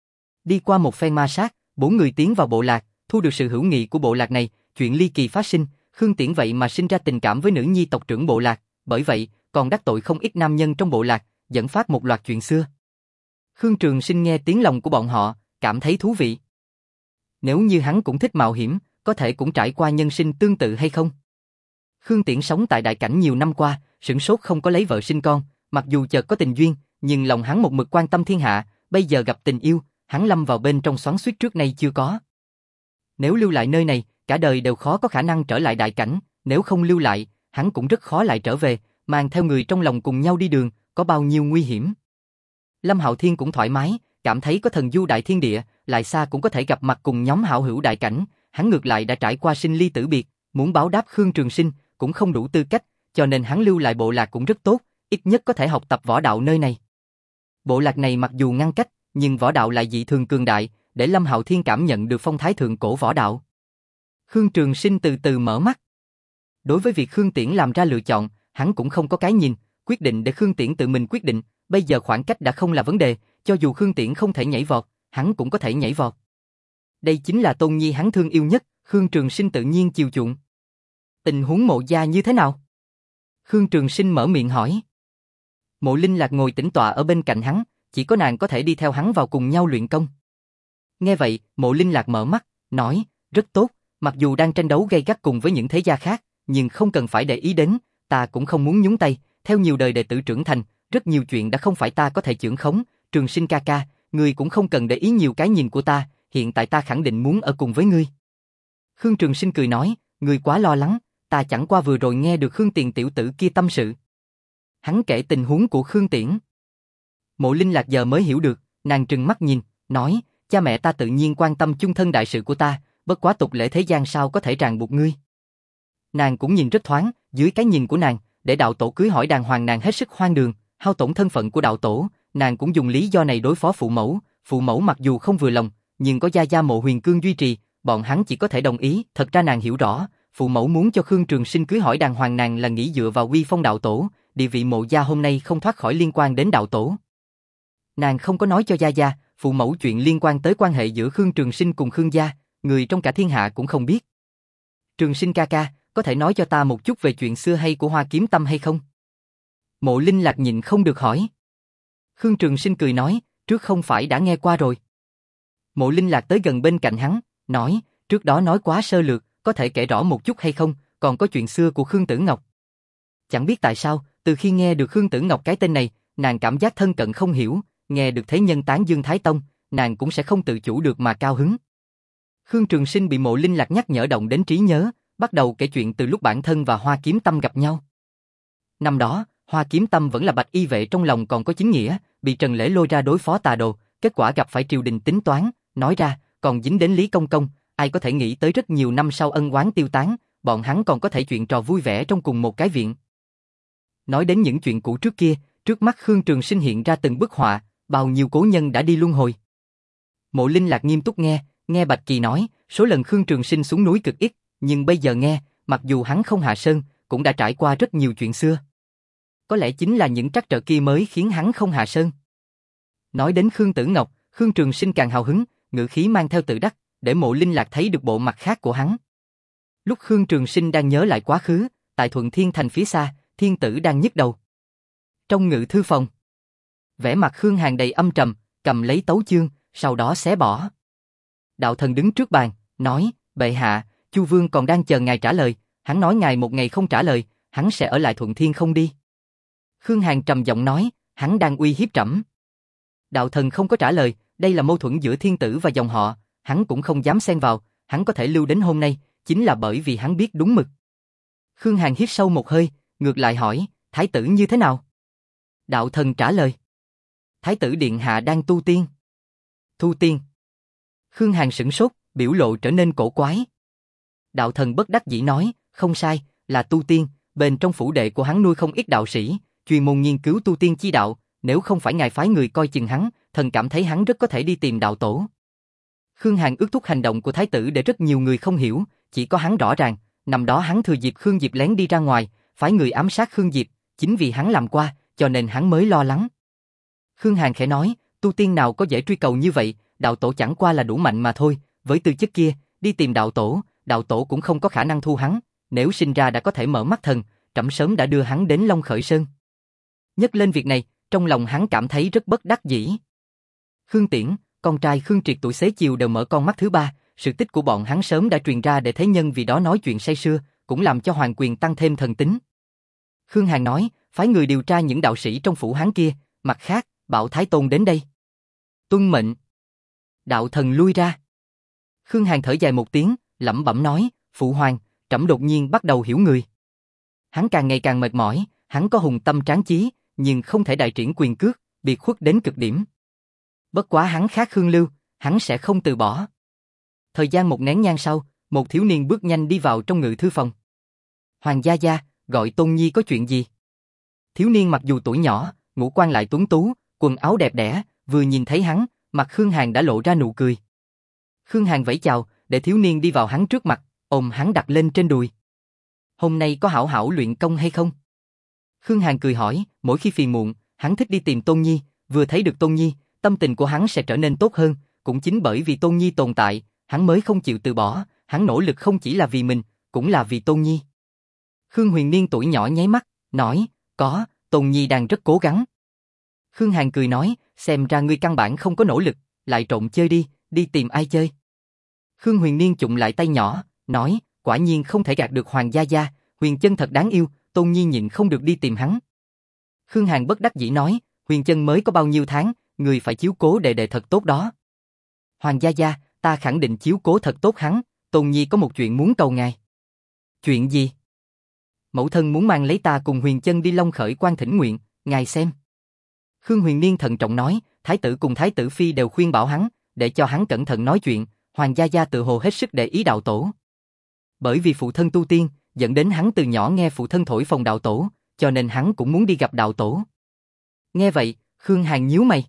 Đi qua một phen ma sát, bốn người tiến vào bộ lạc, thu được sự hữu nghị của bộ lạc này, chuyện ly kỳ phát sinh, Khương Tiễn vậy mà sinh ra tình cảm với nữ nhi tộc trưởng bộ lạc, bởi vậy, còn đắc tội không ít nam nhân trong bộ lạc, dẫn phát một loạt chuyện xưa. Khương Trường Sinh nghe tiếng lòng của bọn họ, cảm thấy thú vị. Nếu như hắn cũng thích mạo hiểm, có thể cũng trải qua nhân sinh tương tự hay không? Khương Tiễn sống tại đại cảnh nhiều năm qua, sửng sốt không có lấy vợ sinh con, mặc dù chợt có tình duyên, nhưng lòng hắn một mực quan tâm thiên hạ, bây giờ gặp tình yêu, hắn lâm vào bên trong xoắn xuýt trước nay chưa có. Nếu lưu lại nơi này, cả đời đều khó có khả năng trở lại đại cảnh, nếu không lưu lại, hắn cũng rất khó lại trở về, mang theo người trong lòng cùng nhau đi đường, có bao nhiêu nguy hiểm. Lâm Hạo Thiên cũng thoải mái, cảm thấy có thần du đại thiên địa, lại xa cũng có thể gặp mặt cùng nhóm hảo hữu đại cảnh, hắn ngược lại đã trải qua sinh ly tử biệt, muốn báo đáp Khương Trường Sinh, cũng không đủ tư cách, cho nên hắn lưu lại bộ lạc cũng rất tốt, ít nhất có thể học tập võ đạo nơi này. Bộ lạc này mặc dù ngăn cách, nhưng võ đạo lại dị thường cường đại, để Lâm Hạo Thiên cảm nhận được phong thái thượng cổ võ đạo. Khương Trường Sinh từ từ mở mắt. Đối với việc Khương Tiễn làm ra lựa chọn, hắn cũng không có cái nhìn, quyết định để Khương Tiễn tự mình quyết định, bây giờ khoảng cách đã không là vấn đề, cho dù Khương Tiễn không thể nhảy vọt, hắn cũng có thể nhảy vọt. Đây chính là tôn nhi hắn thương yêu nhất, Khương Trường Sinh tự nhiên chiều chuộng. Tình huống Mộ gia như thế nào? Khương Trường Sinh mở miệng hỏi. Mộ Linh Lạc ngồi tĩnh tọa ở bên cạnh hắn, chỉ có nàng có thể đi theo hắn vào cùng nhau luyện công. Nghe vậy, Mộ Linh Lạc mở mắt, nói, rất tốt, mặc dù đang tranh đấu gay gắt cùng với những thế gia khác, nhưng không cần phải để ý đến, ta cũng không muốn nhúng tay, theo nhiều đời đệ tử trưởng thành, rất nhiều chuyện đã không phải ta có thể chưởng khống, Trường Sinh ca ca, ngươi cũng không cần để ý nhiều cái nhìn của ta, hiện tại ta khẳng định muốn ở cùng với ngươi. Khương Trường Sinh cười nói, ngươi quá lo lắng, ta chẳng qua vừa rồi nghe được Khương Tiền tiểu tử kia tâm sự. Hắn kể tình huống của Khương Tiễn. Mộ Linh Lạc giờ mới hiểu được, nàng trừng mắt nhìn, nói, cha mẹ ta tự nhiên quan tâm chung thân đại sự của ta, bất quá tục lễ thế gian sao có thể ràng buộc ngươi. Nàng cũng nhìn rất thoáng, dưới cái nhìn của nàng, để đạo tổ cưới hỏi đàng hoàng nàng hết sức hoang đường, hao tổn thân phận của đạo tổ, nàng cũng dùng lý do này đối phó phụ mẫu, phụ mẫu mặc dù không vừa lòng, nhưng có gia gia Mộ Huyền Cương duy trì, bọn hắn chỉ có thể đồng ý, thật ra nàng hiểu rõ, phụ mẫu muốn cho Khương Trường Sinh cưới hỏi đàng hoàng nàng là nghĩ dựa vào uy phong đạo tổ, địa vị Mộ gia hôm nay không thoát khỏi liên quan đến đạo tổ. Nàng không có nói cho gia gia, phụ mẫu chuyện liên quan tới quan hệ giữa Khương Trường Sinh cùng Khương gia, người trong cả thiên hạ cũng không biết. Trường Sinh ca ca, có thể nói cho ta một chút về chuyện xưa hay của Hoa Kiếm Tâm hay không? Mộ Linh Lạc nhịn không được hỏi. Khương Trường Sinh cười nói, trước không phải đã nghe qua rồi. Mộ Linh Lạc tới gần bên cạnh hắn, nói, trước đó nói quá sơ lược, có thể kể rõ một chút hay không, còn có chuyện xưa của Khương Tử Ngọc. Chẳng biết tại sao, từ khi nghe được Khương Tử Ngọc cái tên này, nàng cảm giác thân cận không hiểu, nghe được thế nhân tán dương Thái Tông, nàng cũng sẽ không tự chủ được mà cao hứng. Khương Trường Sinh bị Mộ Linh Lạc nhắc nhở động đến trí nhớ, bắt đầu kể chuyện từ lúc bản thân và Hoa Kiếm Tâm gặp nhau. Năm đó, Hoa Kiếm Tâm vẫn là bạch y vệ trong lòng còn có chính nghĩa, bị Trần Lễ lôi ra đối phó tà đồ, kết quả gặp phải triều đình tính toán, nói ra, còn dính đến Lý Công Công, ai có thể nghĩ tới rất nhiều năm sau ân oán tiêu tán, bọn hắn còn có thể chuyện trò vui vẻ trong cùng một cái viện. Nói đến những chuyện cũ trước kia, trước mắt Khương Trường Sinh hiện ra từng bức họa, bao nhiêu cố nhân đã đi luân hồi. Mộ Linh Lạc nghiêm túc nghe, nghe Bạch Kỳ nói, số lần Khương Trường Sinh xuống núi cực ít, nhưng bây giờ nghe, mặc dù hắn không hạ sơn, cũng đã trải qua rất nhiều chuyện xưa. Có lẽ chính là những trắc trở kia mới khiến hắn không hạ sơn. Nói đến Khương Tử Ngọc, Khương Trường Sinh càng hào hứng, ngữ khí mang theo tự đắc, để Mộ Linh Lạc thấy được bộ mặt khác của hắn. Lúc Khương Trường Sinh đang nhớ lại quá khứ, tại Thuận Thiên Thành phía xa, Thiên Tử đang nhức đầu. Trong ngự thư phòng, vẻ mặt Khương Hàn đầy âm trầm, cầm lấy tấu chương, sau đó xé bỏ. Đạo Thần đứng trước bàn, nói, bệ hạ, Chu Vương còn đang chờ ngài trả lời, hắn nói ngài một ngày không trả lời, hắn sẽ ở lại Thuận Thiên không đi. Khương Hàn trầm giọng nói, hắn đang uy hiếp trẫm. Đạo Thần không có trả lời, đây là mâu thuẫn giữa Thiên Tử và dòng họ, hắn cũng không dám xen vào, hắn có thể lưu đến hôm nay, chính là bởi vì hắn biết đúng mực. Khương Hàn hít sâu một hơi, ngược lại hỏi, Thái tử như thế nào? Đạo Thần trả lời, Thái tử điện hạ đang tu tiên. Tu tiên? Khương Hàn sửng sốt, biểu lộ trở nên cổ quái. Đạo Thần bất đắc dĩ nói, không sai, là tu tiên, bên trong phủ đệ của hắn nuôi không ít đạo sĩ, chuyên môn nghiên cứu tu tiên chi đạo, nếu không phải ngài phái người coi chừng hắn, thần cảm thấy hắn rất có thể đi tìm đạo tổ. Khương Hàn ước thúc hành động của Thái tử để rất nhiều người không hiểu, chỉ có hắn rõ ràng, năm đó hắn thừa dịp Khương Diệp lén đi ra ngoài, phái người ám sát Khương Diệp, chính vì hắn làm qua, cho nên hắn mới lo lắng. Khương Hàn khẽ nói, tu tiên nào có dễ truy cầu như vậy, đạo tổ chẳng qua là đủ mạnh mà thôi, với tư chất kia, đi tìm đạo tổ, đạo tổ cũng không có khả năng thu hắn, nếu sinh ra đã có thể mở mắt thần, trẫm sớm đã đưa hắn đến Long Khởi Sơn. Nhắc lên việc này, trong lòng hắn cảm thấy rất bất đắc dĩ. Khương Tiễn, con trai Khương Triệt tuổi xế chiều đều mở con mắt thứ ba, sự tích của bọn hắn sớm đã truyền ra để thế nhân vì đó nói chuyện say sưa, cũng làm cho Hoàng Quyền tăng thêm thần tính. Khương Hàn nói, phái người điều tra những đạo sĩ trong phủ hắn kia, mặt khác, bảo Thái Tôn đến đây. Tuân mệnh. Đạo Thần lui ra. Khương Hàn thở dài một tiếng, lẩm bẩm nói, phụ hoàng, trẫm đột nhiên bắt đầu hiểu người. Hắn càng ngày càng mệt mỏi, hắn có hùng tâm tráng chí, nhưng không thể đại triển quyền cước, biệt khuất đến cực điểm. Bất quá hắn khác Khương Lưu, hắn sẽ không từ bỏ. Thời gian một nén nhang sau, một thiếu niên bước nhanh đi vào trong ngự thư phòng. Hoàng gia gia, gọi Tôn Nhi có chuyện gì? Thiếu niên mặc dù tuổi nhỏ, ngũ quan lại tuấn tú, quần áo đẹp đẽ, vừa nhìn thấy hắn, mặt Khương Hàn đã lộ ra nụ cười. Khương Hàn vẫy chào, để thiếu niên đi vào hắn trước mặt, ôm hắn đặt lên trên đùi. Hôm nay có hảo hảo luyện công hay không? Khương Hàn cười hỏi, mỗi khi phiền muộn, hắn thích đi tìm Tôn Nhi, vừa thấy được Tôn Nhi, tâm tình của hắn sẽ trở nên tốt hơn, cũng chính bởi vì Tôn Nhi tồn tại, hắn mới không chịu từ bỏ, hắn nỗ lực không chỉ là vì mình, cũng là vì Tôn Nhi. Khương Huyền Niên tuổi nhỏ nháy mắt, nói, có, Tôn Nhi đang rất cố gắng. Khương Hàn cười nói, xem ra ngươi căn bản không có nỗ lực, lại trộn chơi đi, đi tìm ai chơi. Khương Huyền Niên chụm lại tay nhỏ, nói, quả nhiên không thể gạt được Hoàng gia gia, Huyền Chân thật đáng yêu, Tôn Nhi nhịn không được đi tìm hắn. Khương Hàn bất đắc dĩ nói, Huyền Chân mới có bao nhiêu tháng, người phải chiếu cố đệ đệ thật tốt đó. Hoàng gia gia, ta khẳng định chiếu cố thật tốt hắn, Tôn Nhi có một chuyện muốn cầu ngài. Chuyện gì? Mẫu thân muốn mang lấy ta cùng Huyền Chân đi Long Khởi Quan thỉnh nguyện, ngài xem. Khương Huyền Niên thận trọng nói, Thái tử cùng Thái tử Phi đều khuyên bảo hắn, để cho hắn cẩn thận nói chuyện, Hoàng gia gia tự hồ hết sức để ý đạo tổ. Bởi vì phụ thân tu tiên, dẫn đến hắn từ nhỏ nghe phụ thân thổi phồng đạo tổ, cho nên hắn cũng muốn đi gặp đạo tổ. Nghe vậy, Khương Hàn nhíu mày.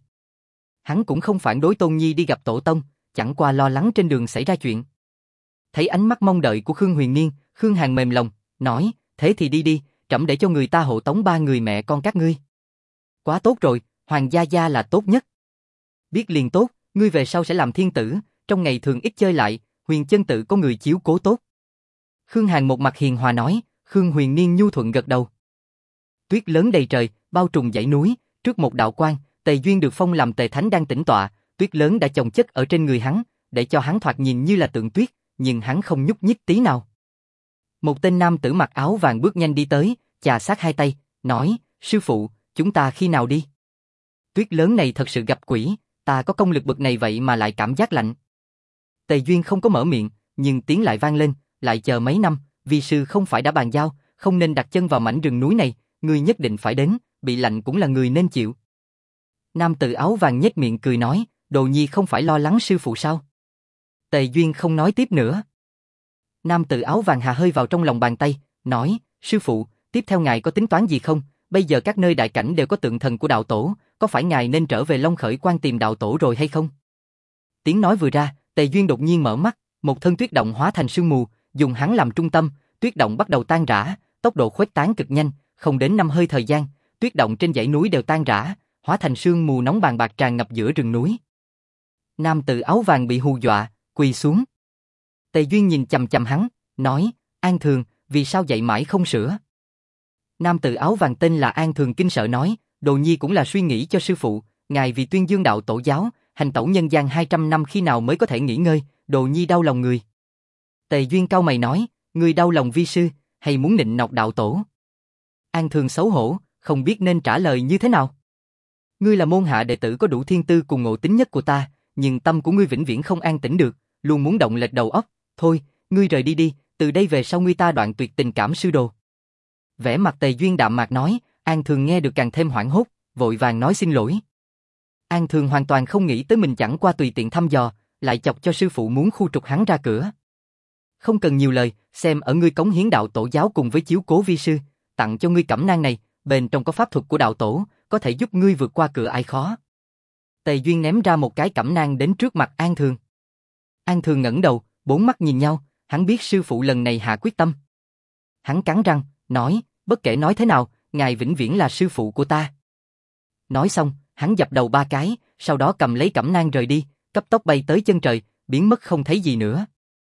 Hắn cũng không phản đối Tôn Nhi đi gặp tổ tông, chẳng qua lo lắng trên đường xảy ra chuyện. Thấy ánh mắt mong đợi của Khương Huyền Niên, Khương Hàn mềm lòng, nói, thế thì đi đi, trẫm để cho người ta hộ tống ba người mẹ con các ngươi. Quá tốt rồi, Hoàng gia gia là tốt nhất. Biết liền tốt, ngươi về sau sẽ làm thiên tử, trong ngày thường ít chơi lại, Huyền Chân tự có người chiếu cố tốt. Khương Hàn một mặt hiền hòa nói, Khương Huyền Niên nhu thuận gật đầu. Tuyết lớn đầy trời, bao trùm dãy núi, trước một đạo quan, Tề Duyên được phong làm Tề Thánh đang tĩnh tọa, tuyết lớn đã chồng chất ở trên người hắn, để cho hắn thoạt nhìn như là tượng tuyết, nhưng hắn không nhúc nhích tí nào. Một tên nam tử mặc áo vàng bước nhanh đi tới, chà sát hai tay, nói, sư phụ, chúng ta khi nào đi? Tuyết lớn này thật sự gặp quỷ, ta có công lực bậc này vậy mà lại cảm giác lạnh. Tề Duyên không có mở miệng, nhưng tiếng lại vang lên, lại chờ mấy năm, vi sư không phải đã bàn giao, không nên đặt chân vào mảnh rừng núi này, ngươi nhất định phải đến, bị lạnh cũng là người nên chịu. Nam tử áo vàng nhếch miệng cười nói, Đồ Nhi không phải lo lắng sư phụ sao? Tề Duyên không nói tiếp nữa. Nam tử áo vàng hà hơi vào trong lòng bàn tay, nói, sư phụ, tiếp theo ngài có tính toán gì không? Bây giờ các nơi đại cảnh đều có tượng thần của đạo tổ, có phải ngài nên trở về Long Khởi Quan tìm đạo tổ rồi hay không? Tiếng nói vừa ra, Tề Duyên đột nhiên mở mắt, một thân tuyết động hóa thành sương mù, dùng hắn làm trung tâm, tuyết động bắt đầu tan rã, tốc độ khuếch tán cực nhanh, không đến năm hơi thời gian, tuyết động trên dãy núi đều tan rã, hóa thành sương mù nóng bàng bạc tràn ngập giữa rừng núi. Nam tử áo vàng bị hù dọa, quỳ xuống. Tề Duyên nhìn chằm chằm hắn, nói, An Thường, vì sao dậy mãi không sửa? Nam tử áo vàng tên là An Thường kinh sợ nói, Đồ Nhi cũng là suy nghĩ cho sư phụ, ngài vì tuyên dương đạo tổ giáo, hành tẩu nhân gian hai trăm năm khi nào mới có thể nghỉ ngơi, Đồ Nhi đau lòng người. Tề Duyên cau mày nói, ngươi đau lòng vi sư, hay muốn nịnh nọt đạo tổ? An Thường xấu hổ, không biết nên trả lời như thế nào. Ngươi là môn hạ đệ tử có đủ thiên tư cùng ngộ tính nhất của ta, nhưng tâm của ngươi vĩnh viễn không an tĩnh được, luôn muốn động lệch đầu óc. Thôi, ngươi rời đi đi, từ đây về sau ngươi ta đoạn tuyệt tình cảm sư đồ. Vẻ mặt Tề Duyên đạm mạc nói, An Thường nghe được càng thêm hoảng hốt, vội vàng nói xin lỗi. An Thường hoàn toàn không nghĩ tới mình chẳng qua tùy tiện thăm dò, lại chọc cho sư phụ muốn khu trục hắn ra cửa. Không cần nhiều lời, xem ở ngươi cống hiến đạo tổ giáo cùng với chiếu cố vi sư, tặng cho ngươi cẩm nang này, bên trong có pháp thuật của đạo tổ, có thể giúp ngươi vượt qua cửa ải khó. Tề Duyên ném ra một cái cẩm nang đến trước mặt An Thường. An Thường ngẩng đầu, bốn mắt nhìn nhau, hắn biết sư phụ lần này hạ quyết tâm. Hắn cắn răng, nói, bất kể nói thế nào, ngài vĩnh viễn là sư phụ của ta. Nói xong, hắn dập đầu ba cái, sau đó cầm lấy cẩm nang rời đi, cấp tốc bay tới chân trời, biến mất không thấy gì nữa.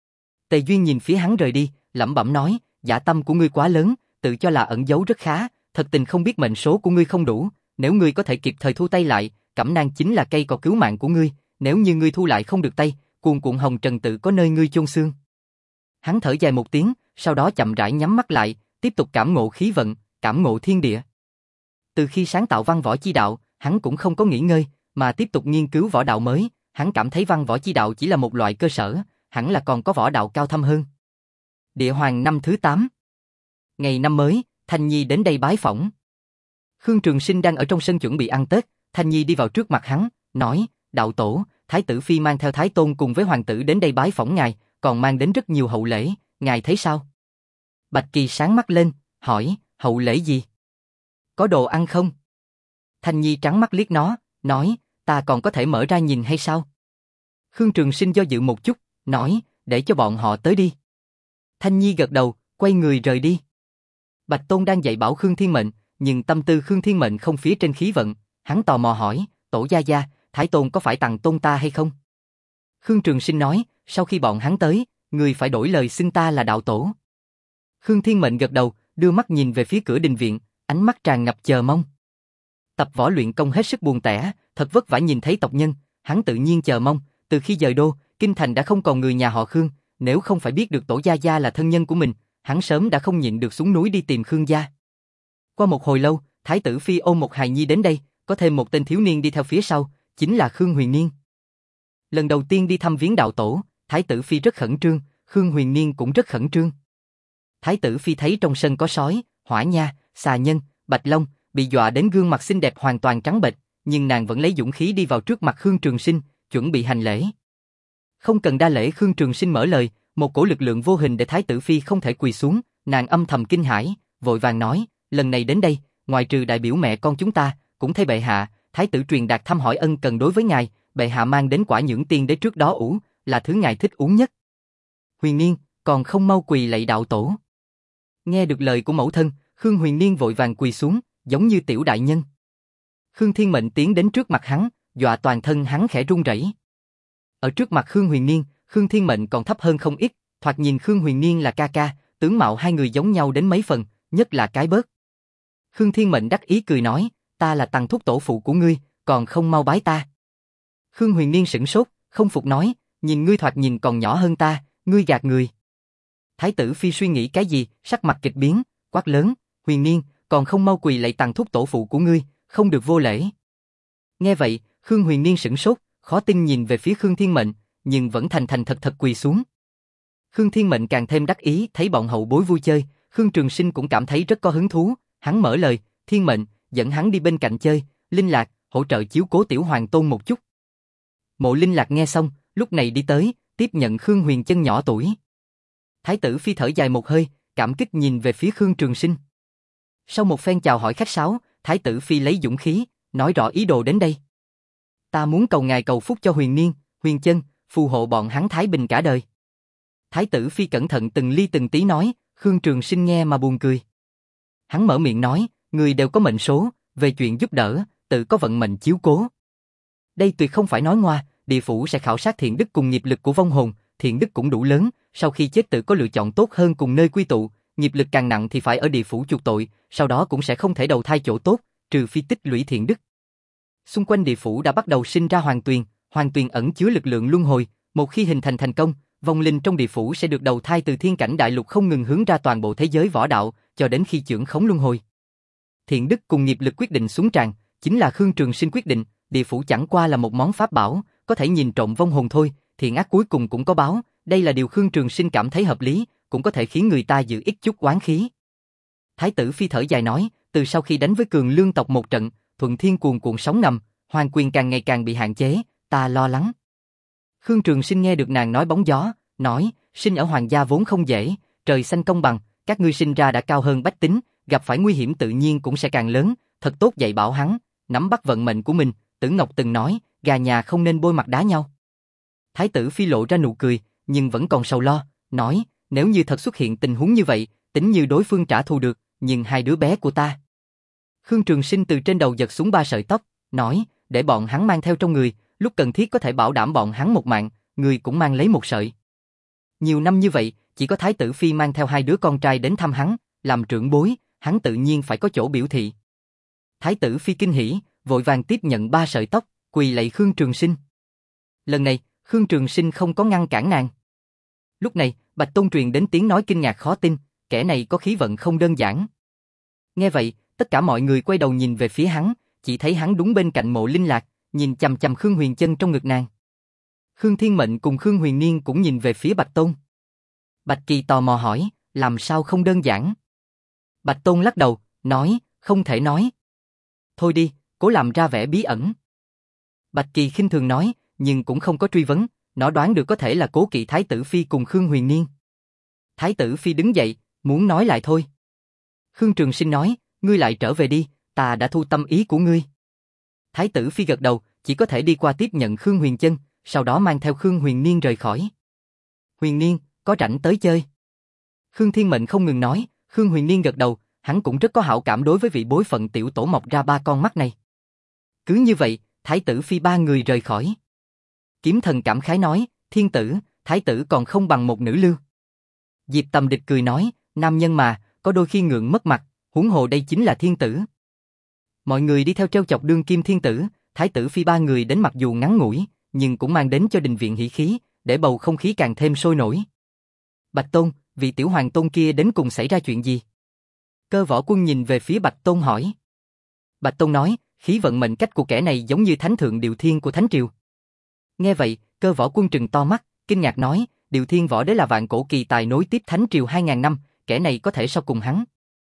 Tề Duyên nhìn phía hắn rời đi, lẩm bẩm nói, dạ tâm của ngươi quá lớn, tự cho là ẩn giấu rất khá, thật tình không biết mệnh số của ngươi không đủ, nếu ngươi có thể kịp thời thu tay lại, cẩm nang chính là cây cỏ cứu mạng của ngươi, nếu như ngươi thu lại không được tay, cuồn cuộn hồng trần tự có nơi ngươi chôn xương. Hắn thở dài một tiếng, sau đó chậm rãi nhắm mắt lại, tiếp tục cảm ngộ khí vận, cảm ngộ thiên địa. Từ khi sáng tạo văn võ chi đạo, hắn cũng không có nghỉ ngơi, mà tiếp tục nghiên cứu võ đạo mới, hắn cảm thấy văn võ chi đạo chỉ là một loại cơ sở, hẳn là còn có võ đạo cao thâm hơn. Địa Hoàng năm thứ tám. Ngày năm mới, Thanh Nhi đến đây bái phỏng. Khương Trường Sinh đang ở trong sân chuẩn bị ăn Tết, Thanh Nhi đi vào trước mặt hắn, nói, đạo tổ, Thái tử Phi mang theo Thái Tôn cùng với Hoàng tử đến đây bái phỏng ngài, còn mang đến rất nhiều hậu lễ, ngài thấy sao? Bạch Kỳ sáng mắt lên, hỏi, hậu lễ gì? Có đồ ăn không? Thanh Nhi trắng mắt liếc nó, nói, ta còn có thể mở ra nhìn hay sao? Khương Trường Sinh do dự một chút, nói, để cho bọn họ tới đi. Thanh Nhi gật đầu, quay người rời đi. Bạch Tôn đang dạy bảo Khương Thiên Mệnh, nhưng tâm tư Khương Thiên Mệnh không phía trên khí vận, hắn tò mò hỏi, tổ gia gia, Thái Tôn có phải tặng tôn ta hay không? Khương Trường Sinh nói, sau khi bọn hắn tới, người phải đổi lời xưng ta là đạo tổ. Khương Thiên Mệnh gật đầu, đưa mắt nhìn về phía cửa đình viện, ánh mắt tràn ngập chờ mong. Tập võ luyện công hết sức buồn tẻ, thật vất vả nhìn thấy tộc nhân, hắn tự nhiên chờ mong, từ khi dời đô, kinh thành đã không còn người nhà họ Khương, nếu không phải biết được tổ gia gia là thân nhân của mình, hắn sớm đã không nhịn được xuống núi đi tìm Khương gia. Qua một hồi lâu, Thái tử Phi ôm một hài nhi đến đây, có thêm một tên thiếu niên đi theo phía sau, chính là Khương Huyền Niên. Lần đầu tiên đi thăm viếng đạo tổ, Thái tử Phi rất khẩn trương, Khương Huyền Niên cũng rất khẩn trương. Thái tử Phi thấy trong sân có sói, hỏa nha, xà nhân, bạch long, bị dọa đến gương mặt xinh đẹp hoàn toàn trắng bệch, nhưng nàng vẫn lấy dũng khí đi vào trước mặt Khương Trường Sinh, chuẩn bị hành lễ. Không cần đa lễ, Khương Trường Sinh mở lời, một cổ lực lượng vô hình để Thái tử Phi không thể quỳ xuống, nàng âm thầm kinh hãi, vội vàng nói, lần này đến đây, ngoài trừ đại biểu mẹ con chúng ta, cũng thay bệ hạ, Thái tử truyền đạt thăm hỏi ân cần đối với ngài, bệ hạ mang đến quả nhưỡng tiên đế trước đó ủ, là thứ ngài thích uống nhất. Huyền Niên, còn không mau quỳ lạy đạo tổ. Nghe được lời của mẫu thân, Khương Huyền Niên vội vàng quỳ xuống, giống như tiểu đại nhân. Khương Thiên Mệnh tiến đến trước mặt hắn, dọa toàn thân hắn khẽ run rẩy. Ở trước mặt Khương Huyền Niên, Khương Thiên Mệnh còn thấp hơn không ít, thoạt nhìn Khương Huyền Niên là ca ca, tướng mạo hai người giống nhau đến mấy phần, nhất là cái bớt. Khương Thiên Mệnh đắc ý cười nói, ta là Tằng thúc tổ phụ của ngươi, còn không mau bái ta. Khương Huyền Niên sửng sốt, không phục nói, nhìn ngươi thoạt nhìn còn nhỏ hơn ta, ngươi gạt người. Thái tử Phi suy nghĩ cái gì, sắc mặt kịch biến, quát lớn, Huyền Niên, còn không mau quỳ lạy Tằng thúc tổ phụ của ngươi, không được vô lễ. Nghe vậy, Khương Huyền Niên sửng sốt, khó tin nhìn về phía Khương Thiên Mệnh, nhưng vẫn thành thành thật thật quỳ xuống. Khương Thiên Mệnh càng thêm đắc ý, thấy bọn hậu bối vui chơi, Khương Trường Sinh cũng cảm thấy rất có hứng thú, Hắn mở lời, thiên mệnh, dẫn hắn đi bên cạnh chơi, Linh Lạc, hỗ trợ chiếu cố tiểu hoàng tôn một chút. Mộ Linh Lạc nghe xong, lúc này đi tới, tiếp nhận Khương Huyền Chân nhỏ tuổi. Thái tử phi thở dài một hơi, cảm kích nhìn về phía Khương Trường Sinh. Sau một phen chào hỏi khách sáo, Thái tử phi lấy dũng khí, nói rõ ý đồ đến đây. Ta muốn cầu ngài cầu phúc cho Huyền Niên, Huyền Chân, phù hộ bọn hắn thái bình cả đời. Thái tử phi cẩn thận từng ly từng tí nói, Khương Trường Sinh nghe mà buồn cười. Hắn mở miệng nói, người đều có mệnh số, về chuyện giúp đỡ, tự có vận mệnh chiếu cố. Đây tuyệt không phải nói ngoa, địa phủ sẽ khảo sát thiện đức cùng nghiệp lực của vong hồn, thiện đức cũng đủ lớn, sau khi chết tự có lựa chọn tốt hơn cùng nơi quy tụ, nghiệp lực càng nặng thì phải ở địa phủ chuộc tội, sau đó cũng sẽ không thể đầu thai chỗ tốt, trừ phi tích lũy thiện đức. Xung quanh địa phủ đã bắt đầu sinh ra hoàng tuyền, hoàng tuyền ẩn chứa lực lượng luân hồi, một khi hình thành thành công, vong linh trong địa phủ sẽ được đầu thai từ thiên cảnh đại lục không ngừng hướng ra toàn bộ thế giới võ đạo, cho đến khi chưởng khống luân hồi. Thiện đức cùng nghiệp lực quyết định xuống tràng, chính là Khương Trường Sinh quyết định, địa phủ chẳng qua là một món pháp bảo, có thể nhìn trộm vong hồn thôi, thiện ác cuối cùng cũng có báo, đây là điều Khương Trường Sinh cảm thấy hợp lý, cũng có thể khiến người ta giữ ít chút oán khí. Thái tử phi thở dài nói, từ sau khi đánh với Cường Lương tộc một trận, thuận thiên cuồn cuộn sóng ngầm, hoàng quyền càng ngày càng bị hạn chế, ta lo lắng. Khương Trường Sinh nghe được nàng nói bóng gió, nói, sinh ở hoàng gia vốn không dễ, trời xanh công bằng, các ngươi sinh ra đã cao hơn bách tính, gặp phải nguy hiểm tự nhiên cũng sẽ càng lớn, thật tốt dạy bảo hắn, nắm bắt vận mệnh của mình, Tử Ngọc từng nói, gà nhà không nên bôi mặt đá nhau. Thái tử phi lộ ra nụ cười, nhưng vẫn còn sầu lo, nói, nếu như thật xuất hiện tình huống như vậy, tính như đối phương trả thù được, nhưng hai đứa bé của ta. Khương Trường Sinh từ trên đầu giật xuống ba sợi tóc, nói, để bọn hắn mang theo trong người, lúc cần thiết có thể bảo đảm bọn hắn một mạng, người cũng mang lấy một sợi. Nhiều năm như vậy, chỉ có Thái tử phi mang theo hai đứa con trai đến thăm hắn, làm trưởng bối, hắn tự nhiên phải có chỗ biểu thị. Thái tử phi kinh hỉ, vội vàng tiếp nhận ba sợi tóc, quỳ lạy Khương Trường Sinh. Lần này, Khương Trường Sinh không có ngăn cản nàng. Lúc này, Bạch Tôn truyền đến tiếng nói kinh ngạc khó tin, kẻ này có khí vận không đơn giản. Nghe vậy, tất cả mọi người quay đầu nhìn về phía hắn, chỉ thấy hắn đúng bên cạnh Mộ Linh Lạc, nhìn chằm chằm Khương Huyền Chân trong ngực nàng. Khương Thiên Mệnh cùng Khương Huyền Niên cũng nhìn về phía Bạch Tôn. Bạch Kỳ tò mò hỏi, làm sao không đơn giản? Bạch Tôn lắc đầu, nói, không thể nói. Thôi đi, cố làm ra vẻ bí ẩn. Bạch Kỳ khinh thường nói, nhưng cũng không có truy vấn, nó đoán được có thể là Cố Kỵ Thái tử phi cùng Khương Huyền Niên. Thái tử phi đứng dậy, muốn nói lại thôi. Khương Trường Sinh nói, ngươi lại trở về đi, ta đã thu tâm ý của ngươi. Thái tử phi gật đầu, chỉ có thể đi qua tiếp nhận Khương Huyền Chân, sau đó mang theo Khương Huyền Niên rời khỏi. Huyền Niên, có rảnh tới chơi? Khương Thiên Mệnh không ngừng nói, Khương Huyền Niên gật đầu, hắn cũng rất có hảo cảm đối với vị bối phận tiểu tổ mọc ra ba con mắt này. Cứ như vậy, Thái tử phi ba người rời khỏi. Kiếm Thần cảm khái nói, thiên tử, thái tử còn không bằng một nữ lưu. Diệp Tầm Địch cười nói, nam nhân mà, có đôi khi ngượng mất mặt, huống hồ đây chính là thiên tử. Mọi người đi theo trêu chọc đương kim thiên tử, thái tử phi ba người đến mặc dù ngắn ngủi, nhưng cũng mang đến cho đình viện hỉ khí, để bầu không khí càng thêm sôi nổi. Bạch Tôn, vị tiểu hoàng tôn kia đến cùng xảy ra chuyện gì? Cơ Võ Quân nhìn về phía Bạch Tôn hỏi. Bạch Tôn nói, khí vận mệnh cách của kẻ này giống như thánh thượng Điều Thiên của Thánh Triều. Nghe vậy, Cơ Võ Quân trừng to mắt, kinh ngạc nói, Điều Thiên võ đế là vạn cổ kỳ tài nối tiếp Thánh Triều hai ngàn năm, kẻ này có thể so cùng hắn.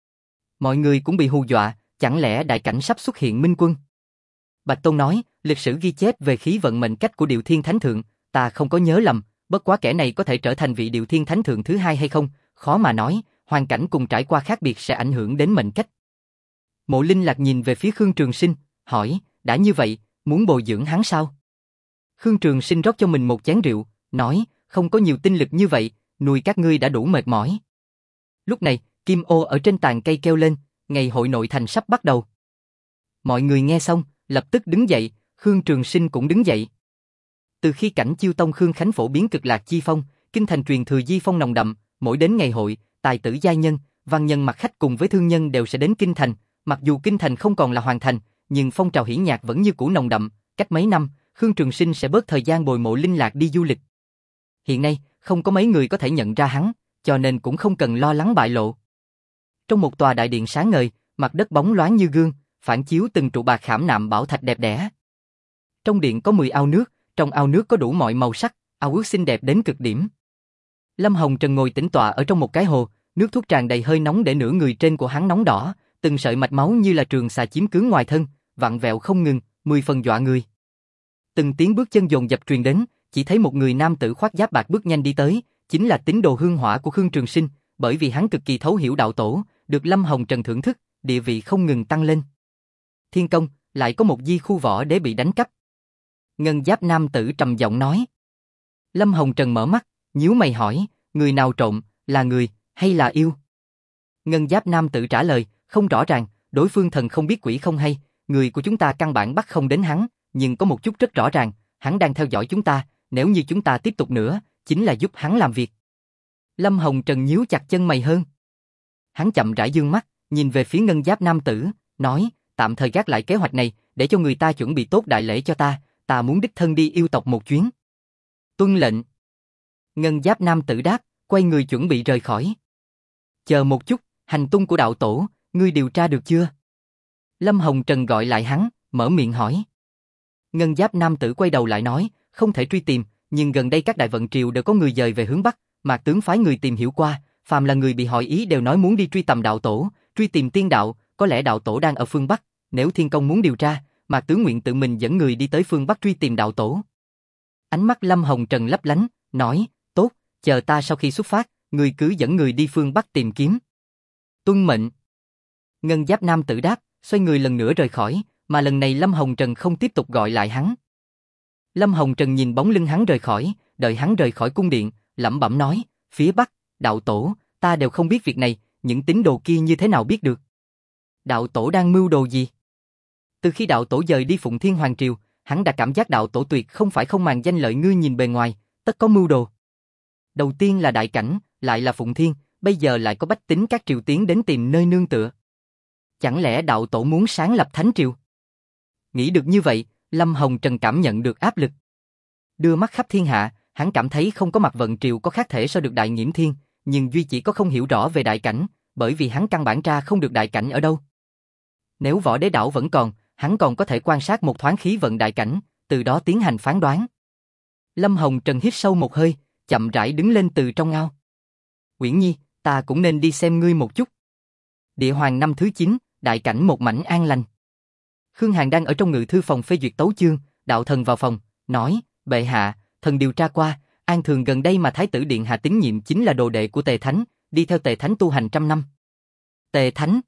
Mọi người cũng bị hù dọa, chẳng lẽ đại cảnh sắp xuất hiện minh quân? Bạch Tôn nói, lịch sử ghi chép về khí vận mệnh cách của Điều Thiên Thánh Thượng, ta không có nhớ lầm, bất quá kẻ này có thể trở thành vị Điều Thiên Thánh Thượng thứ hai hay không, khó mà nói, hoàn cảnh cùng trải qua khác biệt sẽ ảnh hưởng đến mệnh cách. Mộ Linh Lạc nhìn về phía Khương Trường Sinh, hỏi, đã như vậy, muốn bồi dưỡng hắn sao? Khương Trường Sinh rót cho mình một chén rượu, nói, không có nhiều tinh lực như vậy, nuôi các ngươi đã đủ mệt mỏi. Lúc này, Kim Ô ở trên tàn cây kêu lên, ngày hội nội thành sắp bắt đầu. Mọi người nghe xong, lập tức đứng dậy, Khương Trường Sinh cũng đứng dậy. Từ khi cảnh Chiêu Tông Khương Khánh phổ biến cực lạc chi phong, kinh thành truyền thừa di phong nồng đậm, mỗi đến ngày hội, tài tử giai nhân, văn nhân mặt khách cùng với thương nhân đều sẽ đến kinh thành, mặc dù kinh thành không còn là hoàn thành, nhưng phong trào hỉ nhạc vẫn như cũ nồng đậm, cách mấy năm, Khương Trường Sinh sẽ bớt thời gian bồi Mộ Linh Lạc đi du lịch. Hiện nay, không có mấy người có thể nhận ra hắn, cho nên cũng không cần lo lắng bại lộ. Trong một tòa đại điện sáng ngời, mặt đất bóng loáng như gương, phản chiếu từng trụ bạc khảm nạm bảo thạch đẹp đẽ. Trong điện có mười ao nước, trong ao nước có đủ mọi màu sắc, ao ước xinh đẹp đến cực điểm. Lâm Hồng Trần ngồi tĩnh tọa ở trong một cái hồ, nước thuốc tràn đầy hơi nóng để nửa người trên của hắn nóng đỏ, từng sợi mạch máu như là trường xà chiếm cứ ngoài thân, vặn vẹo không ngừng, mười phần dọa người. Từng tiếng bước chân dồn dập truyền đến, chỉ thấy một người nam tử khoác giáp bạc bước nhanh đi tới, chính là tín đồ hương hỏa của Khương Trường Sinh, bởi vì hắn cực kỳ thấu hiểu đạo tổ, được Lâm Hồng Trần thưởng thức, địa vị không ngừng tăng lên. Thiên công, lại có một di khu võ đế bị đánh cắp. Ngân giáp nam tử trầm giọng nói. Lâm Hồng Trần mở mắt, nhíu mày hỏi, người nào trộm, là người, hay là yêu? Ngân giáp nam tử trả lời, không rõ ràng, đối phương thần không biết quỷ không hay, người của chúng ta căn bản bắt không đến hắn, nhưng có một chút rất rõ ràng, hắn đang theo dõi chúng ta, nếu như chúng ta tiếp tục nữa, chính là giúp hắn làm việc. Lâm Hồng Trần nhíu chặt chân mày hơn. Hắn chậm rãi dương mắt, nhìn về phía ngân giáp nam tử, nói, tạm thời gác lại kế hoạch này, để cho người ta chuẩn bị tốt đại lễ cho ta, ta muốn đích thân đi yêu tộc một chuyến. Tuân lệnh. Ngân giáp nam tử đáp, quay người chuẩn bị rời khỏi. Chờ một chút, hành tung của đạo tổ, ngươi điều tra được chưa? Lâm Hồng Trần gọi lại hắn, mở miệng hỏi. Ngân giáp nam tử quay đầu lại nói, không thể truy tìm, nhưng gần đây các đại vận triều đều có người dời về hướng Bắc, Mạc tướng phái người tìm hiểu qua, phàm là người bị hỏi ý đều nói muốn đi truy tầm đạo tổ, truy tìm tiên đạo, có lẽ đạo tổ đang ở phương Bắc, nếu thiên công muốn điều tra, Mạc tướng nguyện tự mình dẫn người đi tới phương Bắc truy tìm đạo tổ. Ánh mắt Lâm Hồng Trần lấp lánh, nói, tốt, chờ ta sau khi xuất phát, người cứ dẫn người đi phương Bắc tìm kiếm. Tuân mệnh. Ngân giáp nam tử đáp, xoay người lần nữa rời khỏi, mà lần này Lâm Hồng Trần không tiếp tục gọi lại hắn. Lâm Hồng Trần nhìn bóng lưng hắn rời khỏi, đợi hắn rời khỏi cung điện, lẩm bẩm nói, phía Bắc, đạo tổ, ta đều không biết việc này, những tín đồ kia như thế nào biết được? Đạo tổ đang mưu đồ gì? Từ khi đạo tổ dời đi Phụng Thiên Hoàng Triều, hắn đã cảm giác đạo tổ tuyệt không phải không màng danh lợi, ngươi nhìn bề ngoài, tất có mưu đồ. Đầu tiên là đại cảnh, lại là Phụng Thiên, bây giờ lại có bách tính các triều tiến đến tìm nơi nương tựa. Chẳng lẽ đạo tổ muốn sáng lập thánh triều? Nghĩ được như vậy, Lâm Hồng Trần cảm nhận được áp lực. Đưa mắt khắp thiên hạ, hắn cảm thấy không có mặt vận triều có khác thể so được đại nghiễm thiên, nhưng duy chỉ có không hiểu rõ về đại cảnh, bởi vì hắn căn bản ra không được đại cảnh ở đâu. Nếu võ đế đảo vẫn còn, hắn còn có thể quan sát một thoáng khí vận đại cảnh, từ đó tiến hành phán đoán. Lâm Hồng Trần hít sâu một hơi, chậm rãi đứng lên từ trong ao. Uyển Nhi, ta cũng nên đi xem ngươi một chút. Địa Hoàng năm thứ chín, đại cảnh một mảnh an lành. Khương Hàn đang ở trong ngự thư phòng phê duyệt tấu chương, đạo thần vào phòng, nói, bệ hạ, thần điều tra qua, An Thường gần đây mà Thái tử Điện Hạ tín nhiệm chính là đồ đệ của Tề Thánh, đi theo Tề Thánh tu hành trăm năm. Tề Thánh?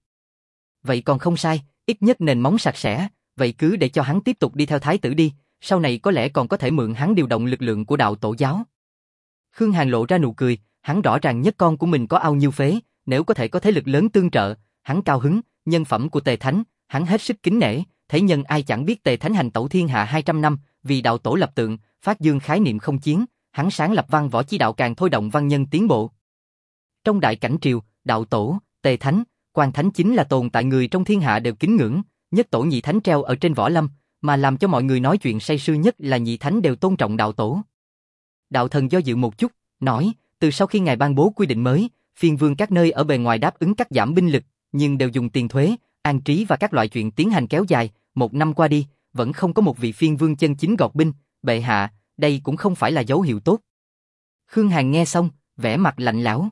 Vậy còn không sai, ít nhất nền móng sạch sẽ, vậy cứ để cho hắn tiếp tục đi theo Thái tử đi, sau này có lẽ còn có thể mượn hắn điều động lực lượng của đạo tổ giáo. Khương Hàn lộ ra nụ cười, hắn rõ ràng nhất con của mình có ao nhiêu phế, nếu có thể có thế lực lớn tương trợ, hắn cao hứng, nhân phẩm của Tề Thánh, hắn hết sức kính nể, thế nhân ai chẳng biết Tề Thánh hành tẩu thiên hạ hai trăm năm, vì đạo tổ lập tượng, phát dương khái niệm không chiến, hắn sáng lập văn võ chi đạo càng thôi động văn nhân tiến bộ. Trong đại cảnh triều, đạo tổ, Tề Thánh, Quan Thánh chính là tồn tại người trong thiên hạ đều kính ngưỡng, nhất tổ nhị thánh treo ở trên võ lâm, mà làm cho mọi người nói chuyện say sưa nhất là nhị thánh đều tôn trọng đạo tổ. Đạo thần do dự một chút, nói, từ sau khi ngài ban bố quy định mới, phiên vương các nơi ở bề ngoài đáp ứng cắt giảm binh lực, nhưng đều dùng tiền thuế, an trí và các loại chuyện tiến hành kéo dài, một năm qua đi, vẫn không có một vị phiên vương chân chính gọt binh, bệ hạ, đây cũng không phải là dấu hiệu tốt. Khương Hàn nghe xong, vẻ mặt lạnh lẽo.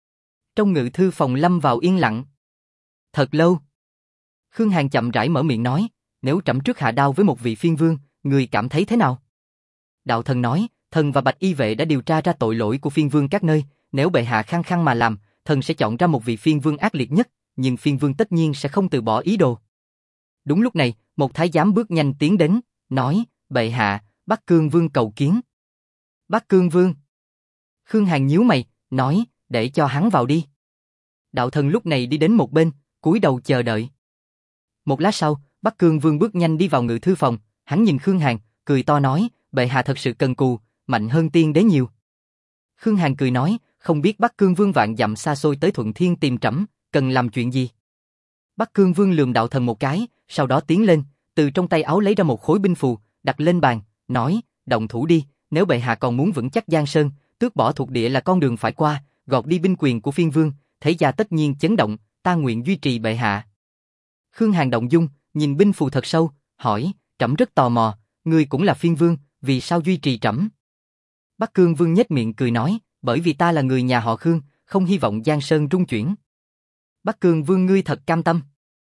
Trong ngự thư phòng lâm vào yên lặng. Thật lâu. Khương Hàn chậm rãi mở miệng nói, nếu trẫm trước hạ đao với một vị phiên vương, người cảm thấy thế nào? Đạo thần nói, thần và bạch y vệ đã điều tra ra tội lỗi của phiên vương các nơi, nếu bệ hạ khăng khăng mà làm, thần sẽ chọn ra một vị phiên vương ác liệt nhất, nhưng phiên vương tất nhiên sẽ không từ bỏ ý đồ. Đúng lúc này, một thái giám bước nhanh tiến đến, nói, bệ hạ, Bắc Cương Vương cầu kiến. Bắc Cương Vương. Khương Hàn nhíu mày, nói, để cho hắn vào đi. Đạo thần lúc này đi đến một bên, cúi đầu chờ đợi. Một lát sau, Bắc Cương Vương bước nhanh đi vào ngự thư phòng, hắn nhìn Khương Hàn, cười to nói, bệ hạ thật sự cần cù, mạnh hơn tiên đế nhiều. Khương Hàn cười nói, không biết Bắc Cương Vương vạn dặm xa xôi tới Thuận Thiên tìm trẫm, cần làm chuyện gì? Bắc Cương Vương lườm đạo thần một cái, sau đó tiến lên, từ trong tay áo lấy ra một khối binh phù, đặt lên bàn, nói, động thủ đi, nếu bệ hạ còn muốn vững chắc Giang Sơn, tước bỏ thuộc địa là con đường phải qua, gọt đi binh quyền của phiên vương, thế gia tất nhiên chấn động, ta nguyện duy trì bệ hạ. Khương Hàn động dung, nhìn binh phù thật sâu, hỏi, trẫm rất tò mò, ngươi cũng là phiên vương, vì sao duy trì trẫm? Bắc Cương Vương nhếch miệng cười nói, bởi vì ta là người nhà họ Khương, không hy vọng Giang Sơn rung chuyển. Bắc Cương Vương ngươi thật cam tâm.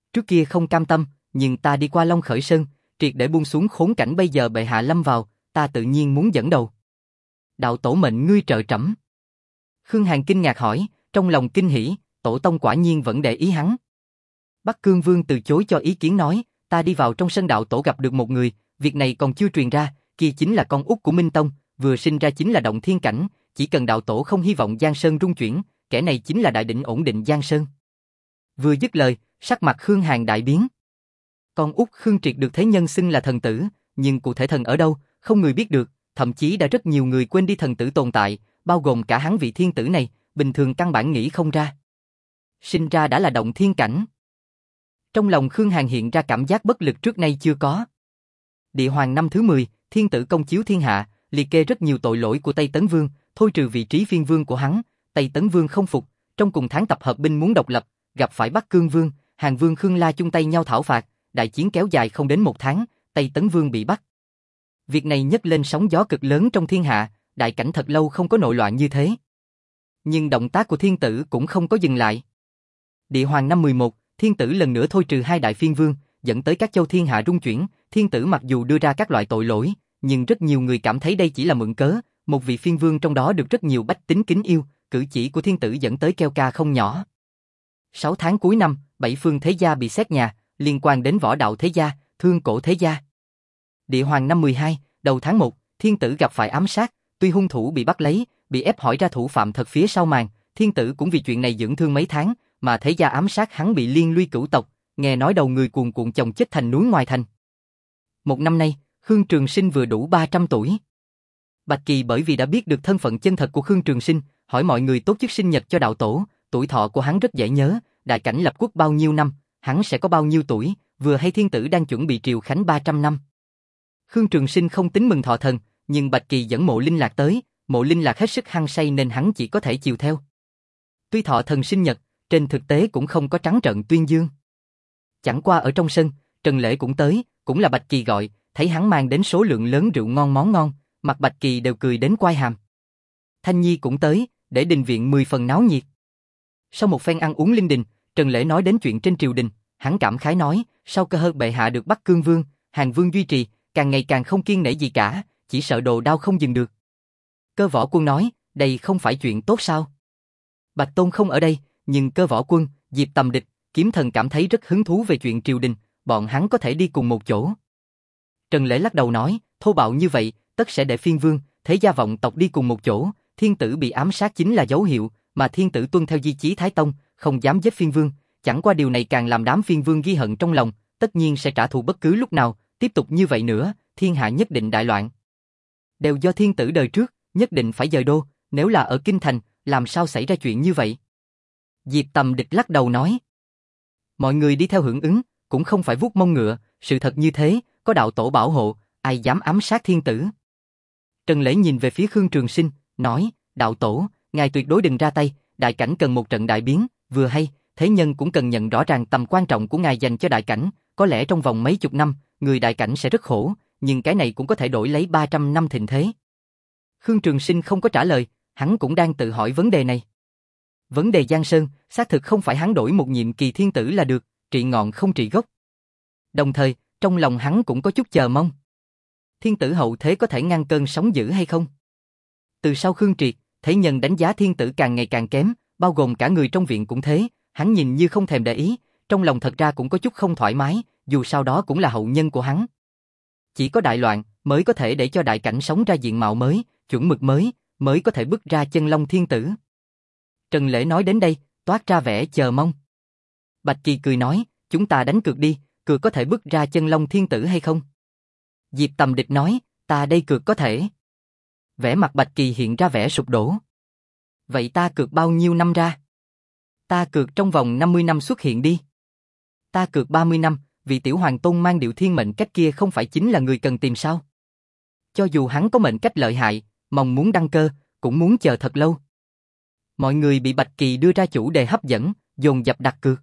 Trước kia không cam tâm, nhưng ta đi qua Long Khởi Sơn, triệt để buông xuống khốn cảnh bây giờ bệ hạ lâm vào, ta tự nhiên muốn dẫn đầu. Đạo tổ mệnh ngươi trợ trẫm. Khương Hàn kinh ngạc hỏi, trong lòng kinh hỉ, tổ tông quả nhiên vẫn để ý hắn. Bắc Cương Vương từ chối cho ý kiến nói, ta đi vào trong sân đạo tổ gặp được một người, việc này còn chưa truyền ra, kia chính là con út của Minh Tông, vừa sinh ra chính là động thiên cảnh, chỉ cần đạo tổ không hy vọng Giang Sơn rung chuyển, kẻ này chính là đại định ổn định Giang Sơn. Vừa dứt lời, sắc mặt Khương Hàn đại biến. Con út Khương Triệt được thế nhân xưng là thần tử, nhưng cụ thể thần ở đâu, không người biết được, thậm chí đã rất nhiều người quên đi thần tử tồn tại, bao gồm cả hắn vị thiên tử này, bình thường căn bản nghĩ không ra. Sinh ra đã là động thiên cảnh. Trong lòng Khương Hàn hiện ra cảm giác bất lực trước nay chưa có. Địa Hoàng năm thứ mười, thiên tử công chiếu thiên hạ, liệt kê rất nhiều tội lỗi của Tây Tấn Vương, thôi trừ vị trí phiên vương của hắn. Tây Tấn Vương không phục, trong cùng tháng tập hợp binh muốn độc lập, gặp phải Bắc Cương Vương, Hàn Vương Khương La chung tay nhau thảo phạt, đại chiến kéo dài không đến một tháng, Tây Tấn Vương bị bắt. Việc này nhấc lên sóng gió cực lớn trong thiên hạ, đại cảnh thật lâu không có nội loạn như thế. Nhưng động tác của thiên tử cũng không có dừng lại. Địa Hoàng năm mười một, thiên tử lần nữa thôi trừ hai đại phiên vương, dẫn tới các châu thiên hạ rung chuyển, thiên tử mặc dù đưa ra các loại tội lỗi, nhưng rất nhiều người cảm thấy đây chỉ là mượn cớ, một vị phiên vương trong đó được rất nhiều bách tính kính yêu, cử chỉ của thiên tử dẫn tới keo ca không nhỏ. Sáu tháng cuối năm, bảy phương thế gia bị xét nhà, liên quan đến võ đạo thế gia, thương cổ thế gia. Địa Hoàng năm mười hai, đầu tháng một, thiên tử gặp phải ám sát, tuy hung thủ bị bắt lấy, bị ép hỏi ra thủ phạm thật phía sau màn, thiên tử cũng vì chuyện này dưỡng thương mấy tháng, mà thế gia ám sát hắn bị liên lụy cửu tộc, nghe nói đầu người cuồn cuộn chồng chết thành núi ngoài thành. Một năm nay, Khương Trường Sinh vừa đủ ba trăm tuổi. Bạch Kỳ bởi vì đã biết được thân phận chân thật của Khương Trường Sinh, hỏi mọi người tốt chức sinh nhật cho đạo tổ, tuổi thọ của hắn rất dễ nhớ, đại cảnh lập quốc bao nhiêu năm, hắn sẽ có bao nhiêu tuổi, vừa hay thiên tử đang chuẩn bị triều khánh ba trăm năm. Khương Trường Sinh không tính mừng thọ thần, nhưng Bạch Kỳ dẫn Mộ Linh Lạc tới, Mộ Linh Lạc hết sức hăng say nên hắn chỉ có thể chiều theo. Tuy thọ thần sinh nhật, trên thực tế cũng không có trắng trợn tuyên dương. Chẳng qua ở trong sân, Trần Lễ cũng tới, cũng là Bạch Kỳ gọi, thấy hắn mang đến số lượng lớn rượu ngon món ngon, mặt Bạch Kỳ đều cười đến quai hàm. Thanh Nhi cũng tới, để đình viện mười phần náo nhiệt. Sau một phen ăn uống linh đình, Trần Lễ nói đến chuyện trên triều đình, hắn cảm khái nói, sau cơ hơn bệ hạ được Bắc Cương Vương, Hàn Vương duy trì, càng ngày càng không kiêng nể gì cả, chỉ sợ đồ đao không dừng được. Cơ Võ Quân nói, đây không phải chuyện tốt sao? Bạch Tôn không ở đây, nhưng Cơ Võ Quân, Diệp Tầm Địch, Kiếm Thần cảm thấy rất hứng thú về chuyện triều đình, bọn hắn có thể đi cùng một chỗ. Trần Lễ lắc đầu nói, thô bạo như vậy, tất sẽ để phiên vương, thế gia vọng tộc đi cùng một chỗ, thiên tử bị ám sát chính là dấu hiệu, mà thiên tử tuân theo di chí Thái Tông, không dám giết phiên vương, chẳng qua điều này càng làm đám phiên vương ghi hận trong lòng, tất nhiên sẽ trả thù bất cứ lúc nào, tiếp tục như vậy nữa, thiên hạ nhất định đại loạn. Đều do thiên tử đời trước, nhất định phải dời đô, nếu là ở Kinh Thành, làm sao xảy ra chuyện như vậy? Diệp Tầm Địch lắc đầu nói. Mọi người đi theo hưởng ứng, cũng không phải vuốt mông ngựa, sự thật như thế, có đạo tổ bảo hộ, ai dám ám sát thiên tử. Trần Lễ nhìn về phía Khương Trường Sinh, nói, đạo tổ, ngài tuyệt đối đừng ra tay, đại cảnh cần một trận đại biến, vừa hay, thế nhân cũng cần nhận rõ ràng tầm quan trọng của ngài dành cho đại cảnh, có lẽ trong vòng mấy chục năm, người đại cảnh sẽ rất khổ, nhưng cái này cũng có thể đổi lấy ba trăm năm thịnh thế. Khương Trường Sinh không có trả lời, hắn cũng đang tự hỏi vấn đề này. Vấn đề Giang Sơn, xác thực không phải hắn đổi một nhiệm kỳ thiên tử là được, trị ngọn không trị gốc. Đồng thời, trong lòng hắn cũng có chút chờ mong. Thiên tử hậu thế có thể ngăn cơn sóng dữ hay không? Từ sau Khương Triệt, thế nhân đánh giá thiên tử càng ngày càng kém, bao gồm cả người trong viện cũng thế, hắn nhìn như không thèm để ý, trong lòng thật ra cũng có chút không thoải mái, dù sao đó cũng là hậu nhân của hắn. Chỉ có đại loạn mới có thể để cho đại cảnh sống ra diện mạo mới, chuẩn mực mới, mới có thể bước ra chân long thiên tử. Trần Lễ nói đến đây, toát ra vẻ chờ mong. Bạch Kỳ cười nói, chúng ta đánh cược đi, cược có thể bước ra chân long thiên tử hay không? Diệp Tầm Địch nói, ta đây cược có thể. Vẻ mặt Bạch Kỳ hiện ra vẻ sụp đổ. Vậy ta cược bao nhiêu năm ra? Ta cược trong vòng năm mươi năm xuất hiện đi. Ta cược ba mươi năm, vị tiểu hoàng tôn mang điệu thiên mệnh cách kia không phải chính là người cần tìm sao? Cho dù hắn có mệnh cách lợi hại, mong muốn đăng cơ, cũng muốn chờ thật lâu. Mọi người bị Bạch Kỳ đưa ra chủ đề hấp dẫn, dồn dập đặt cược.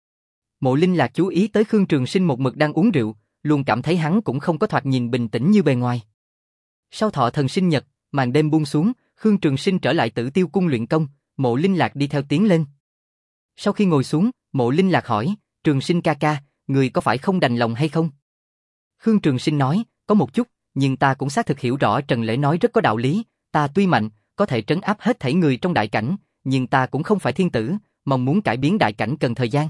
Mộ Linh Lạc chú ý tới Khương Trường Sinh một mực đang uống rượu, luôn cảm thấy hắn cũng không có thoạt nhìn bình tĩnh như bề ngoài. Sau thọ thần sinh nhật, màn đêm buông xuống, Khương Trường Sinh trở lại Tử Tiêu cung luyện công, Mộ Linh Lạc đi theo tiến lên. Sau khi ngồi xuống, Mộ Linh Lạc hỏi, Trường Sinh ca ca, người có phải không đành lòng hay không? Khương Trường Sinh nói, có một chút, nhưng ta cũng xác thực hiểu rõ Trần Lễ nói rất có đạo lý, ta tuy mạnh, có thể trấn áp hết thảy người trong đại cảnh, nhưng ta cũng không phải thiên tử, mong muốn cải biến đại cảnh cần thời gian.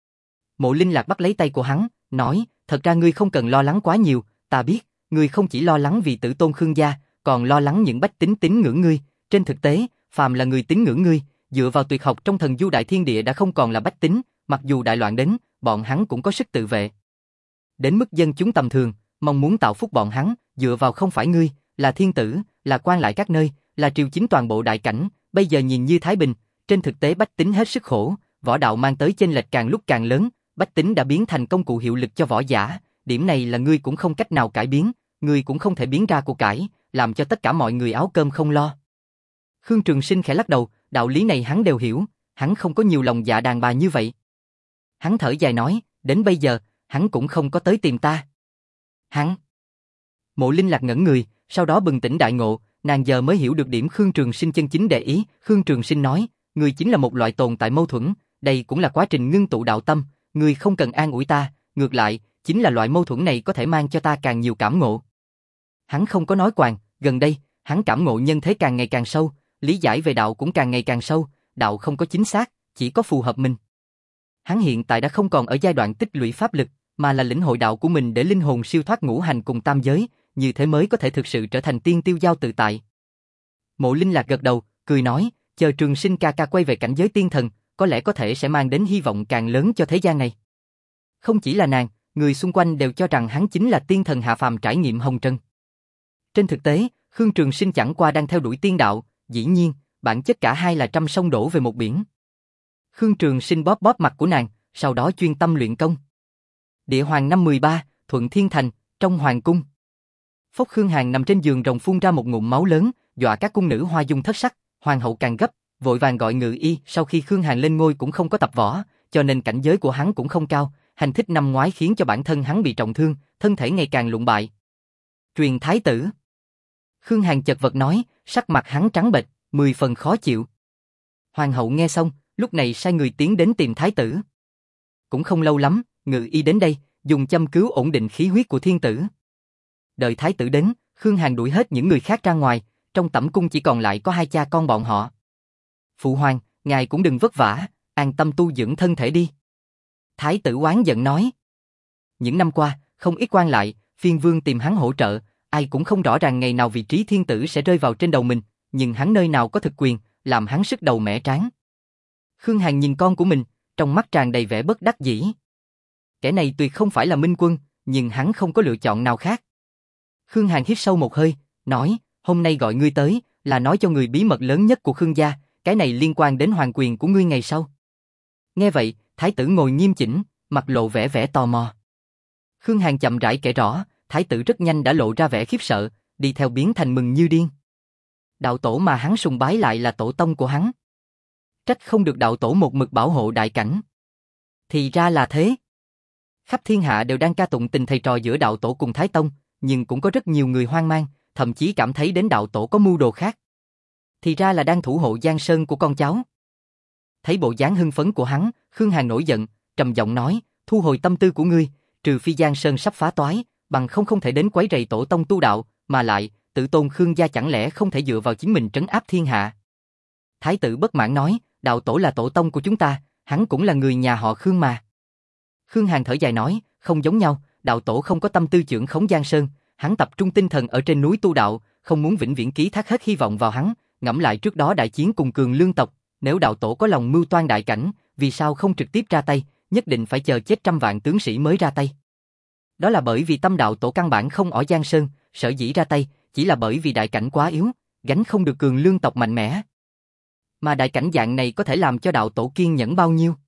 Mộ Linh Lạc bắt lấy tay của hắn, nói, thật ra ngươi không cần lo lắng quá nhiều, ta biết, ngươi không chỉ lo lắng vì tử tôn Khương gia, còn lo lắng những bách tính tín ngưỡng ngươi, trên thực tế, phàm là người tín ngưỡng ngươi, dựa vào tuyệt học trong thần du đại thiên địa đã không còn là bách tính, mặc dù đại loạn đến, bọn hắn cũng có sức tự vệ. Đến mức dân chúng tầm thường, mong muốn tạo phúc bọn hắn, dựa vào không phải ngươi, là thiên tử, là quan lại các nơi, là triều chính toàn bộ đại cảnh, bây giờ nhìn như thái bình, trên thực tế bách tính hết sức khổ, võ đạo mang tới chênh lệch càng lúc càng lớn, bách tính đã biến thành công cụ hiệu lực cho võ giả, điểm này là ngươi cũng không cách nào cải biến, ngươi cũng không thể biến ra của cải, làm cho tất cả mọi người áo cơm không lo. Khương Trường Sinh khẽ lắc đầu, đạo lý này hắn đều hiểu, hắn không có nhiều lòng dạ đàn bà như vậy. Hắn thở dài nói, đến bây giờ, hắn cũng không có tới tìm ta. Hắn. Mộ Linh Lạc ngẩn người, sau đó bừng tỉnh đại ngộ, nàng giờ mới hiểu được điểm Khương Trường Sinh chân chính để ý. Khương Trường Sinh nói, ngươi chính là một loại tồn tại mâu thuẫn, đây cũng là quá trình ngưng tụ đạo tâm, ngươi không cần an ủi ta, ngược lại, chính là loại mâu thuẫn này có thể mang cho ta càng nhiều cảm ngộ. Hắn không có nói quàng, gần đây, hắn cảm ngộ nhân thế càng ngày càng sâu, lý giải về đạo cũng càng ngày càng sâu, đạo không có chính xác, chỉ có phù hợp mình. Hắn hiện tại đã không còn ở giai đoạn tích lũy pháp lực, mà là lĩnh hội đạo của mình để linh hồn siêu thoát ngũ hành cùng tam giới, như thế mới có thể thực sự trở thành tiên tiêu giao tự tại. Mộ Linh Lạc gật đầu, cười nói, chờ Trường Sinh ca ca quay về cảnh giới tiên thần, có lẽ có thể sẽ mang đến hy vọng càng lớn cho thế gian này. Không chỉ là nàng, người xung quanh đều cho rằng hắn chính là tiên thần hạ phàm trải nghiệm hồng trần. Trên thực tế, Khương Trường Sinh chẳng qua đang theo đuổi tiên đạo, dĩ nhiên, bản chất cả hai là trăm sông đổ về một biển. Khương Trường Sinh bóp bóp mặt của nàng, sau đó chuyên tâm luyện công. Địa Hoàng năm mười ba, Thuận Thiên Thành, trong hoàng cung. Phốc Khương Hàn nằm trên giường rồng phun ra một ngụm máu lớn, dọa các cung nữ hoa dung thất sắc, hoàng hậu càng gấp, vội vàng gọi ngự y. Sau khi Khương Hàn lên ngôi cũng không có tập võ, cho nên cảnh giới của hắn cũng không cao, hành thích năm ngoái khiến cho bản thân hắn bị trọng thương, thân thể ngày càng lụng bại. Truyền thái tử. Khương Hàn chật vật nói, sắc mặt hắn trắng bệch, mười phần khó chịu. Hoàng hậu nghe xong, lúc này sai người tiến đến tìm thái tử. Cũng không lâu lắm, ngự y đến đây, dùng châm cứu ổn định khí huyết của thiên tử. Đợi thái tử đến, Khương Hàn đuổi hết những người khác ra ngoài, trong tẩm cung chỉ còn lại có hai cha con bọn họ. Phụ hoàng, ngài cũng đừng vất vả, an tâm tu dưỡng thân thể đi. Thái tử oán giận nói. Những năm qua, không ít quan lại, phiên vương tìm hắn hỗ trợ, ai cũng không rõ ràng ngày nào vị trí thiên tử sẽ rơi vào trên đầu mình, nhưng hắn nơi nào có thực quyền, làm hắn sức đầu mẻ trán. Khương Hàn nhìn con của mình, trong mắt tràn đầy vẻ bất đắc dĩ. Kẻ này tuyệt không phải là minh quân, nhưng hắn không có lựa chọn nào khác. Khương Hàn hít sâu một hơi, nói, hôm nay gọi ngươi tới, là nói cho người bí mật lớn nhất của Khương gia, cái này liên quan đến hoàng quyền của ngươi ngày sau. Nghe vậy, thái tử ngồi nghiêm chỉnh, mặt lộ vẻ vẻ tò mò. Khương Hàn chậm rãi kể rõ, thái tử rất nhanh đã lộ ra vẻ khiếp sợ, đi theo biến thành mừng như điên. Đạo tổ mà hắn sùng bái lại là tổ tông của hắn. Trách không được đạo tổ một mực bảo hộ đại cảnh. Thì ra là thế. Khắp thiên hạ đều đang ca tụng tình thầy trò giữa đạo tổ cùng Thái Tông, nhưng cũng có rất nhiều người hoang mang, thậm chí cảm thấy đến đạo tổ có mưu đồ khác. Thì ra là đang thủ hộ Giang Sơn của con cháu. Thấy bộ dáng hưng phấn của hắn, Khương Hàn nổi giận, trầm giọng nói, thu hồi tâm tư của ngươi, trừ phi Giang Sơn sắp phá toái, bằng không không thể đến quấy rầy tổ tông tu đạo, mà lại, tự tôn Khương gia chẳng lẽ không thể dựa vào chính mình trấn áp thiên hạ. Thái tử bất mãn nói, đạo tổ là tổ tông của chúng ta, hắn cũng là người nhà họ Khương mà. Khương Hàn thở dài nói, không giống nhau, đạo tổ không có tâm tư trưởng khống Giang Sơn, hắn tập trung tinh thần ở trên núi tu đạo, không muốn vĩnh viễn ký thác hết hy vọng vào hắn, ngẫm lại trước đó đại chiến cùng Cường Lương tộc, nếu đạo tổ có lòng mưu toan đại cảnh, vì sao không trực tiếp ra tay, nhất định phải chờ chết trăm vạn tướng sĩ mới ra tay. Đó là bởi vì tâm đạo tổ căn bản không ở Giang Sơn, sở dĩ ra tay, chỉ là bởi vì đại cảnh quá yếu, gánh không được Cường Lương tộc mạnh mẽ. Mà đại cảnh dạng này có thể làm cho đạo tổ kiên nhẫn bao nhiêu?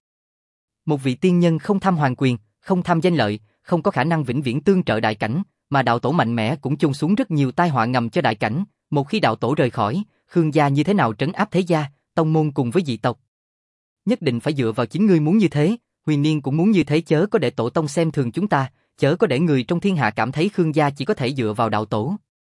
Một vị tiên nhân không tham hoàng quyền, không tham danh lợi, không có khả năng vĩnh viễn tương trợ đại cảnh, mà đạo tổ mạnh mẽ cũng chôn xuống rất nhiều tai họa ngầm cho đại cảnh. Một khi đạo tổ rời khỏi, Khương gia như thế nào trấn áp thế gia, tông môn cùng với dị tộc? Nhất định phải dựa vào chính ngươi muốn như thế, Huyền Niên cũng muốn như thế, chớ có để tổ tông xem thường chúng ta, chớ có để người trong thiên hạ cảm thấy Khương gia chỉ có thể dựa vào đạo tổ.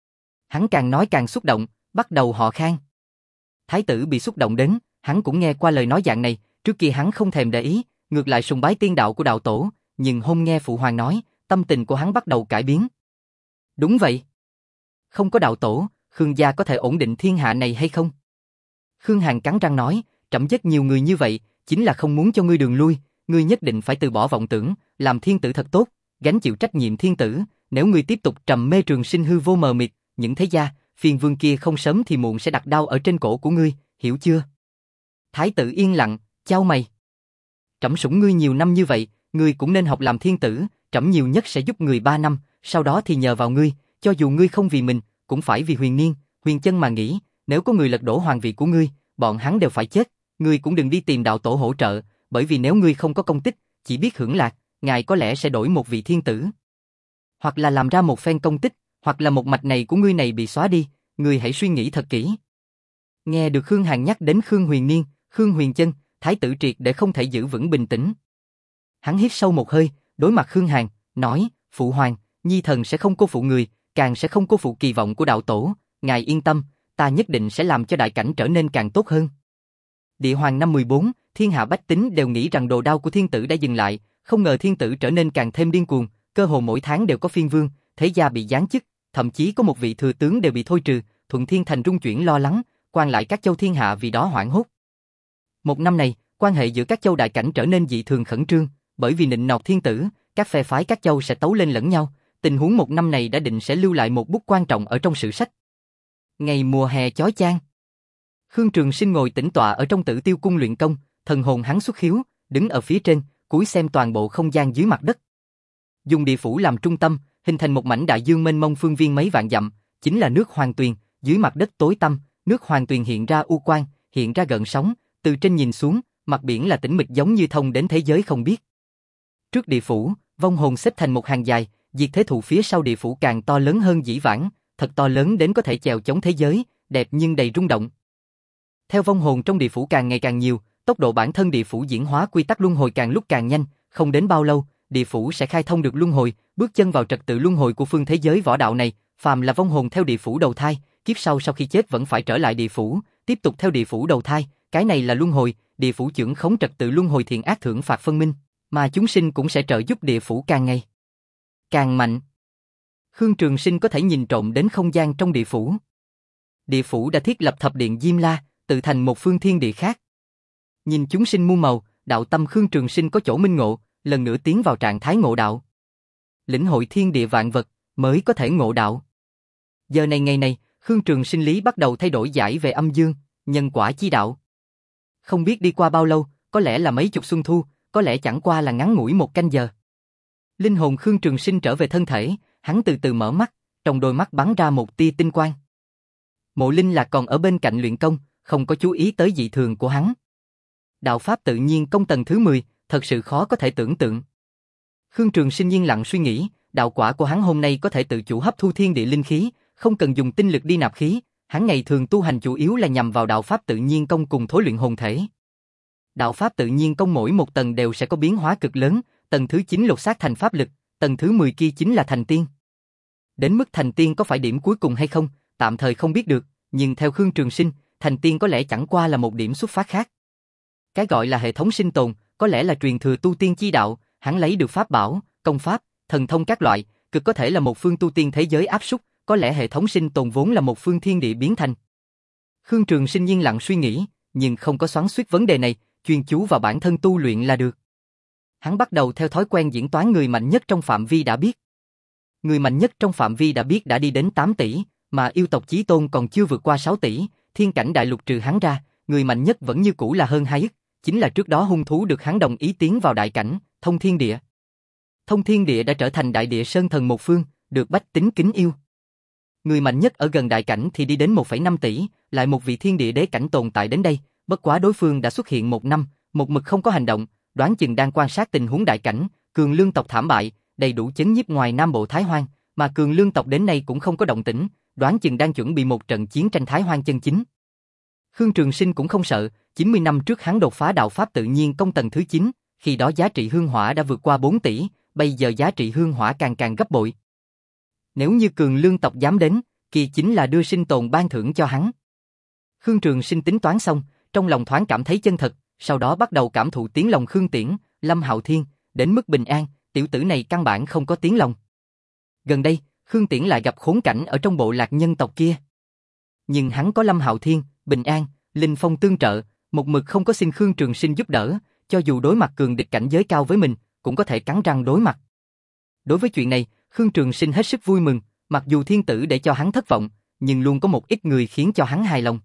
Hắn càng nói càng xúc động, bắt đầu họ Khang. Thái tử bị xúc động đến, hắn cũng nghe qua lời nói dạng này, trước kia hắn không thèm để ý, ngược lại sùng bái tiên đạo của đạo tổ, nhưng hôm nghe Phụ Hoàng nói, tâm tình của hắn bắt đầu cải biến. Đúng vậy. Không có đạo tổ, Khương gia có thể ổn định thiên hạ này hay không? Khương Hàn cắn răng nói, trẫm giết nhiều người như vậy, chính là không muốn cho ngươi đường lui, ngươi nhất định phải từ bỏ vọng tưởng, làm thiên tử thật tốt, gánh chịu trách nhiệm thiên tử, nếu ngươi tiếp tục trầm mê trường sinh hư vô mờ mịt, những thế gia, phiền vương kia không sớm thì muộn sẽ đặt đao ở trên cổ của ngươi, hiểu chưa? Thái tử yên lặng, chau mày. Trẫm sủng ngươi nhiều năm như vậy, ngươi cũng nên học làm thiên tử, trẫm nhiều nhất sẽ giúp người ba năm, sau đó thì nhờ vào ngươi, cho dù ngươi không vì mình, cũng phải vì Huyền Niên, Huyền Chân mà nghĩ, nếu có người lật đổ hoàng vị của ngươi, bọn hắn đều phải chết, ngươi cũng đừng đi tìm đạo tổ hỗ trợ, bởi vì nếu ngươi không có công tích, chỉ biết hưởng lạc, ngài có lẽ sẽ đổi một vị thiên tử. Hoặc là làm ra một phen công tích, hoặc là một mạch này của ngươi này bị xóa đi, ngươi hãy suy nghĩ thật kỹ. Nghe được Khương Hàn nhắc đến Khương Huyền Niên, Khương Huyền Chân, Thái tử triệt để không thể giữ vững bình tĩnh. Hắn hít sâu một hơi, đối mặt Khương Hàn, nói, Phụ Hoàng, Nhi thần sẽ không cô phụ người, càng sẽ không cô phụ kỳ vọng của đạo tổ, ngài yên tâm, ta nhất định sẽ làm cho đại cảnh trở nên càng tốt hơn. Địa Hoàng năm mười bốn, thiên hạ bách tính đều nghĩ rằng đồ đao của thiên tử đã dừng lại, không ngờ thiên tử trở nên càng thêm điên cuồng, cơ hồ mỗi tháng đều có phiên vương, thế gia bị giáng chức, thậm chí có một vị thừa tướng đều bị thôi trừ, Thuận Thiên Thành rung chuyển lo lắng, quan lại các châu thiên hạ vì đó hoảng hốt. Một năm này, quan hệ giữa các châu đại cảnh trở nên dị thường khẩn trương, bởi vì nịnh nọt thiên tử, các phe phái các châu sẽ tấu lên lẫn nhau, tình huống một năm này đã định sẽ lưu lại một bút quan trọng ở trong sử sách. Ngày mùa hè chói chang, Khương Trường Sinh ngồi tĩnh tọa ở trong Tử Tiêu cung luyện công, thần hồn hắn xuất hiếu, đứng ở phía trên, cúi xem toàn bộ không gian dưới mặt đất. Dùng địa phủ làm trung tâm, hình thành một mảnh đại dương mênh mông phương viên mấy vạn dặm, chính là nước Hoàng Tuyền, dưới mặt đất tối tăm, nước Hoàng Tuyền hiện ra u quang, hiện ra gợn sóng, từ trên nhìn xuống, mặt biển là tĩnh mịch giống như thông đến thế giới không biết. Trước địa phủ, vong hồn xếp thành một hàng dài, diệt thế thụ phía sau địa phủ càng to lớn hơn dĩ vãng, thật to lớn đến có thể chèo chống thế giới, đẹp nhưng đầy rung động. Theo vong hồn trong địa phủ càng ngày càng nhiều, tốc độ bản thân địa phủ diễn hóa quy tắc luân hồi càng lúc càng nhanh, không đến bao lâu, địa phủ sẽ khai thông được luân hồi, bước chân vào trật tự luân hồi của phương thế giới võ đạo này, phàm là vong hồn theo địa phủ đầu thai, kiếp sau sau khi chết vẫn phải trở lại địa phủ, tiếp tục theo địa phủ đầu thai, cái này là luân hồi, địa phủ chưởng khống trật tự luân hồi thiện ác thưởng phạt phân minh, mà chúng sinh cũng sẽ trợ giúp địa phủ càng ngày càng mạnh. Khương Trường Sinh có thể nhìn trộm đến không gian trong địa phủ. Địa phủ đã thiết lập thập điện Diêm La, tự thành một phương thiên địa khác. Nhìn chúng sinh muôn màu, đạo tâm Khương Trường Sinh có chỗ minh ngộ, lần nữa tiến vào trạng thái ngộ đạo. Lĩnh hội thiên địa vạn vật, mới có thể ngộ đạo. Giờ này ngày này, Khương Trường Sinh lý bắt đầu thay đổi giải về âm dương, nhân quả chi đạo. Không biết đi qua bao lâu, có lẽ là mấy chục xuân thu, có lẽ chẳng qua là ngắn ngủi một canh giờ. Linh hồn Khương Trường Sinh trở về thân thể, hắn từ từ mở mắt, trong đôi mắt bắn ra một tia tinh quang. Mộ Linh Lạc còn ở bên cạnh luyện công, không có chú ý tới dị thường của hắn. Đạo pháp tự nhiên công tầng thứ mười, thật sự khó có thể tưởng tượng. Khương Trường Sinh yên lặng suy nghĩ, đạo quả của hắn hôm nay có thể tự chủ hấp thu thiên địa linh khí, không cần dùng tinh lực đi nạp khí, hắn ngày thường tu hành chủ yếu là nhằm vào đạo pháp tự nhiên công cùng thối luyện hồn thể. Đạo pháp tự nhiên công mỗi một tầng đều sẽ có biến hóa cực lớn, tầng thứ chín lột xác thành pháp lực, tầng thứ mười kia chính là thành tiên. Đến mức thành tiên có phải điểm cuối cùng hay không, tạm thời không biết được, nhưng theo Khương Trường Sinh, thành tiên có lẽ chẳng qua là một điểm xuất phát khác. Cái gọi là hệ thống sinh tồn, có lẽ là truyền thừa tu tiên chi đạo, hắn lấy được pháp bảo, công pháp, thần thông các loại, cực có thể là một phương tu tiên thế giới áp súc, có lẽ hệ thống sinh tồn vốn là một phương thiên địa biến thành. Khương Trường Sinh yên lặng suy nghĩ, nhưng không có xoắn xuýt vấn đề này, chuyên chú vào bản thân tu luyện là được. Hắn bắt đầu theo thói quen diễn toán người mạnh nhất trong phạm vi đã biết. Người mạnh nhất trong phạm vi đã biết đã đi đến tám tỷ, mà yêu tộc Chí Tôn còn chưa vượt qua sáu tỷ, thiên cảnh đại lục trừ hắn ra, người mạnh nhất vẫn như cũ là hơn hai ức, chính là trước đó hung thú được hắn đồng ý tiến vào đại cảnh, Thông Thiên Địa. Thông Thiên Địa đã trở thành đại địa sơn thần một phương, được bách tính kính yêu. Người mạnh nhất ở gần đại cảnh thì đi đến một phẩy năm tỷ, lại một vị thiên địa đế cảnh tồn tại đến đây, bất quá đối phương đã xuất hiện một năm, một mực không có hành động, đoán chừng đang quan sát tình huống đại cảnh, Cường Lương tộc thảm bại, đầy đủ chấn nhiếp ngoài Nam Bộ Thái Hoang, mà Cường Lương tộc đến nay cũng không có động tĩnh, đoán chừng đang chuẩn bị một trận chiến tranh Thái Hoang chân chính. Khương Trường Sinh cũng không sợ, chín mươi năm trước hắn đột phá đạo pháp tự nhiên công tầng thứ chín, khi đó giá trị hương hỏa đã vượt qua bốn tỷ, bây giờ giá trị hương hỏa càng càng gấp bội. Nếu như Cường Lương tộc dám đến, kia chính là đưa sinh tồn ban thưởng cho hắn. Khương Trường Sinh tính toán xong, trong lòng thoáng cảm thấy chân thật, sau đó bắt đầu cảm thụ tiếng lòng Khương Tiễn, Lâm Hạo Thiên, đến mức bình an, tiểu tử này căn bản không có tiếng lòng. Gần đây, Khương Tiễn lại gặp khốn cảnh ở trong bộ lạc nhân tộc kia. Nhưng hắn có Lâm Hạo Thiên, bình an, Linh Phong tương trợ, một mực không có xin Khương Trường Sinh giúp đỡ, cho dù đối mặt cường địch cảnh giới cao với mình, cũng có thể cắn răng đối mặt. Đối với chuyện này, Khương Trường Sinh hết sức vui mừng, mặc dù thiên tử để cho hắn thất vọng, nhưng luôn có một ít người khiến cho hắn hài lòng.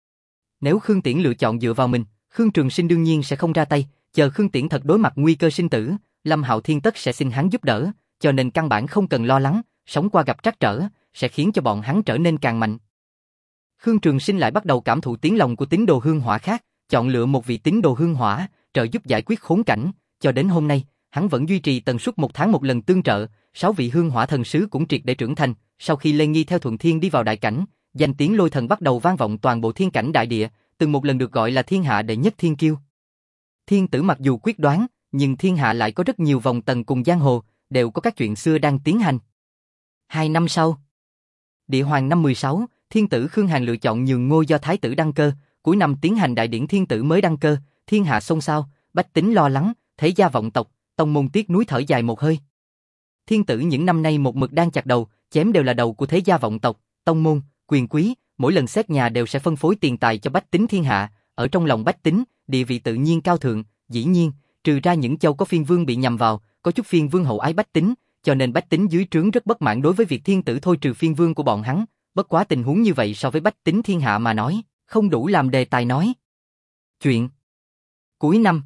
Nếu Khương Tiễn lựa chọn dựa vào mình, Khương Trường Sinh đương nhiên sẽ không ra tay, chờ Khương Tiễn thật đối mặt nguy cơ sinh tử, Lâm Hạo Thiên tất sẽ xin hắn giúp đỡ, cho nên căn bản không cần lo lắng, sống qua gặp trắc trở, sẽ khiến cho bọn hắn trở nên càng mạnh. Khương Trường Sinh lại bắt đầu cảm thụ tiếng lòng của tín đồ hương hỏa khác, chọn lựa một vị tín đồ hương hỏa, trợ giúp giải quyết khốn cảnh, cho đến hôm nay, hắn vẫn duy trì tần suất một tháng một lần tương trợ, sáu vị hương hỏa thần sứ cũng triệt để trưởng thành, sau khi Lê Nghi theo Thuận Thiên đi vào đại cảnh, danh tiếng Lôi Thần bắt đầu vang vọng toàn bộ thiên cảnh đại địa, từng một lần được gọi là thiên hạ đệ nhất thiên kiêu. Thiên tử mặc dù quyết đoán, nhưng thiên hạ lại có rất nhiều vòng tầng cùng giang hồ, đều có các chuyện xưa đang tiến hành. Hai năm sau, Địa Hoàng năm mười sáu, thiên tử Khương Hàn lựa chọn nhường ngôi do thái tử đăng cơ, cuối năm tiến hành đại điển thiên tử mới đăng cơ, thiên hạ xôn xao, bách tính lo lắng, thế gia vọng tộc, tông môn tiếc núi thở dài một hơi. Thiên tử những năm nay một mực đang chặt đầu, chém đều là đầu của thế gia vọng tộc, tông môn, quyền quý, mỗi lần xét nhà đều sẽ phân phối tiền tài cho bách tính thiên hạ, ở trong lòng bách tính, địa vị tự nhiên cao thượng, dĩ nhiên, trừ ra những châu có phiên vương bị nhằm vào, có chút phiên vương hậu ái bách tính, cho nên bách tính dưới trướng rất bất mãn đối với việc thiên tử thôi trừ phiên vương của bọn hắn, bất quá tình huống như vậy so với bách tính thiên hạ mà nói, không đủ làm đề tài nói. Chuyện cuối năm,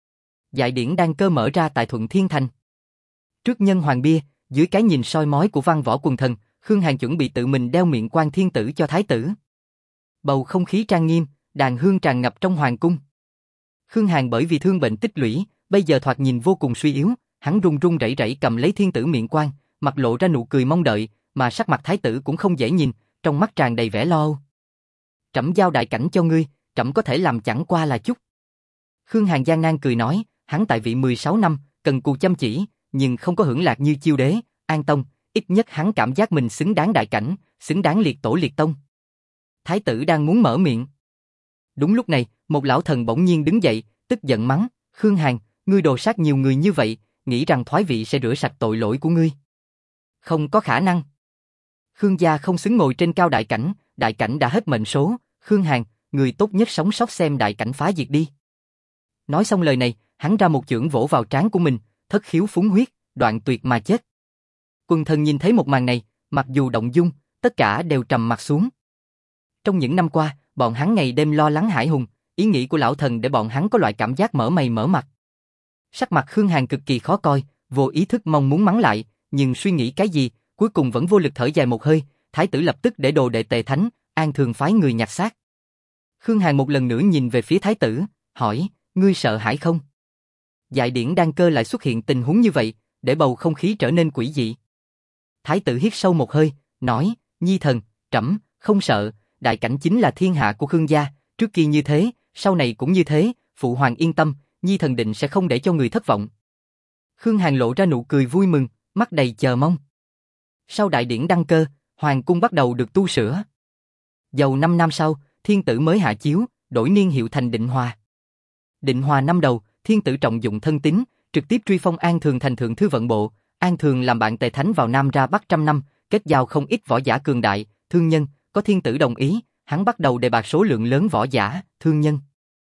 đại điển đăng cơ mở ra tại Thuận Thiên Thành. Trước nhân hoàng bia, dưới cái nhìn soi mói của văn võ quần thần, Khương Hàn chuẩn bị tự mình đeo miệng quan thiên tử cho thái tử. Bầu không khí trang nghiêm, đàn hương tràn ngập trong hoàng cung. Khương Hàn bởi vì thương bệnh tích lũy, bây giờ thoạt nhìn vô cùng suy yếu, hắn run run rẩy rẩy cầm lấy thiên tử miệng quan, mặt lộ ra nụ cười mong đợi, mà sắc mặt thái tử cũng không dễ nhìn, trong mắt tràn đầy vẻ lo âu. Trẫm giao đại cảnh cho ngươi, trẫm có thể làm chẳng qua là chút. Khương Hàn gian nan cười nói, hắn tại vị mười sáu năm, cần cù chăm chỉ, nhưng không có hưởng lạc như Chiêu đế, An Tông, ít nhất hắn cảm giác mình xứng đáng đại cảnh, xứng đáng liệt tổ liệt tông. Thái tử đang muốn mở miệng. Đúng lúc này, một lão thần bỗng nhiên đứng dậy, tức giận mắng, Khương Hàn, ngươi đồ sát nhiều người như vậy, nghĩ rằng thoái vị sẽ rửa sạch tội lỗi của ngươi. Không có khả năng. Khương gia không xứng ngồi trên cao đại cảnh, đại cảnh đã hết mệnh số, Khương Hàn, người tốt nhất sống sót xem đại cảnh phá diệt đi. Nói xong lời này, hắn ra một chưởng vỗ vào trán của mình, thất khiếu phúng huyết, đoạn tuyệt mà chết. Quần thần nhìn thấy một màn này, mặc dù động dung, tất cả đều trầm mặt xuống. Trong những năm qua, bọn hắn ngày đêm lo lắng hãi hùng, ý nghĩ của lão thần để bọn hắn có loại cảm giác mở mày mở mặt. Sắc mặt Khương Hàn cực kỳ khó coi, vô ý thức mong muốn mắng lại, nhưng suy nghĩ cái gì, cuối cùng vẫn vô lực thở dài một hơi, thái tử lập tức để đồ đệ Tề Thánh, An Thường phái người nhặt xác. Khương Hàn một lần nữa nhìn về phía thái tử, hỏi, ngươi sợ hãi không? Đại điển đăng cơ lại xuất hiện tình huống như vậy, để bầu không khí trở nên quỷ dị. Thái tử hít sâu một hơi, nói, nhi thần, trẫm không sợ, đại cảnh chính là thiên hạ của Khương gia, trước kia như thế, sau này cũng như thế, phụ hoàng yên tâm, nhi thần định sẽ không để cho người thất vọng. Khương Hàn lộ ra nụ cười vui mừng, mắt đầy chờ mong. Sau đại điển đăng cơ, hoàng cung bắt đầu được tu sửa. Dầu năm năm sau, thiên tử mới hạ chiếu, đổi niên hiệu thành Định Hòa. Định Hòa năm đầu, thiên tử trọng dụng thân tín, trực tiếp truy phong An Thường thành thượng thư vận bộ. An Thường làm bạn Tề Thánh vào Nam ra Bắc trăm năm, kết giao không ít võ giả cường đại, thương nhân, có thiên tử đồng ý, hắn bắt đầu đề bạt số lượng lớn võ giả, thương nhân.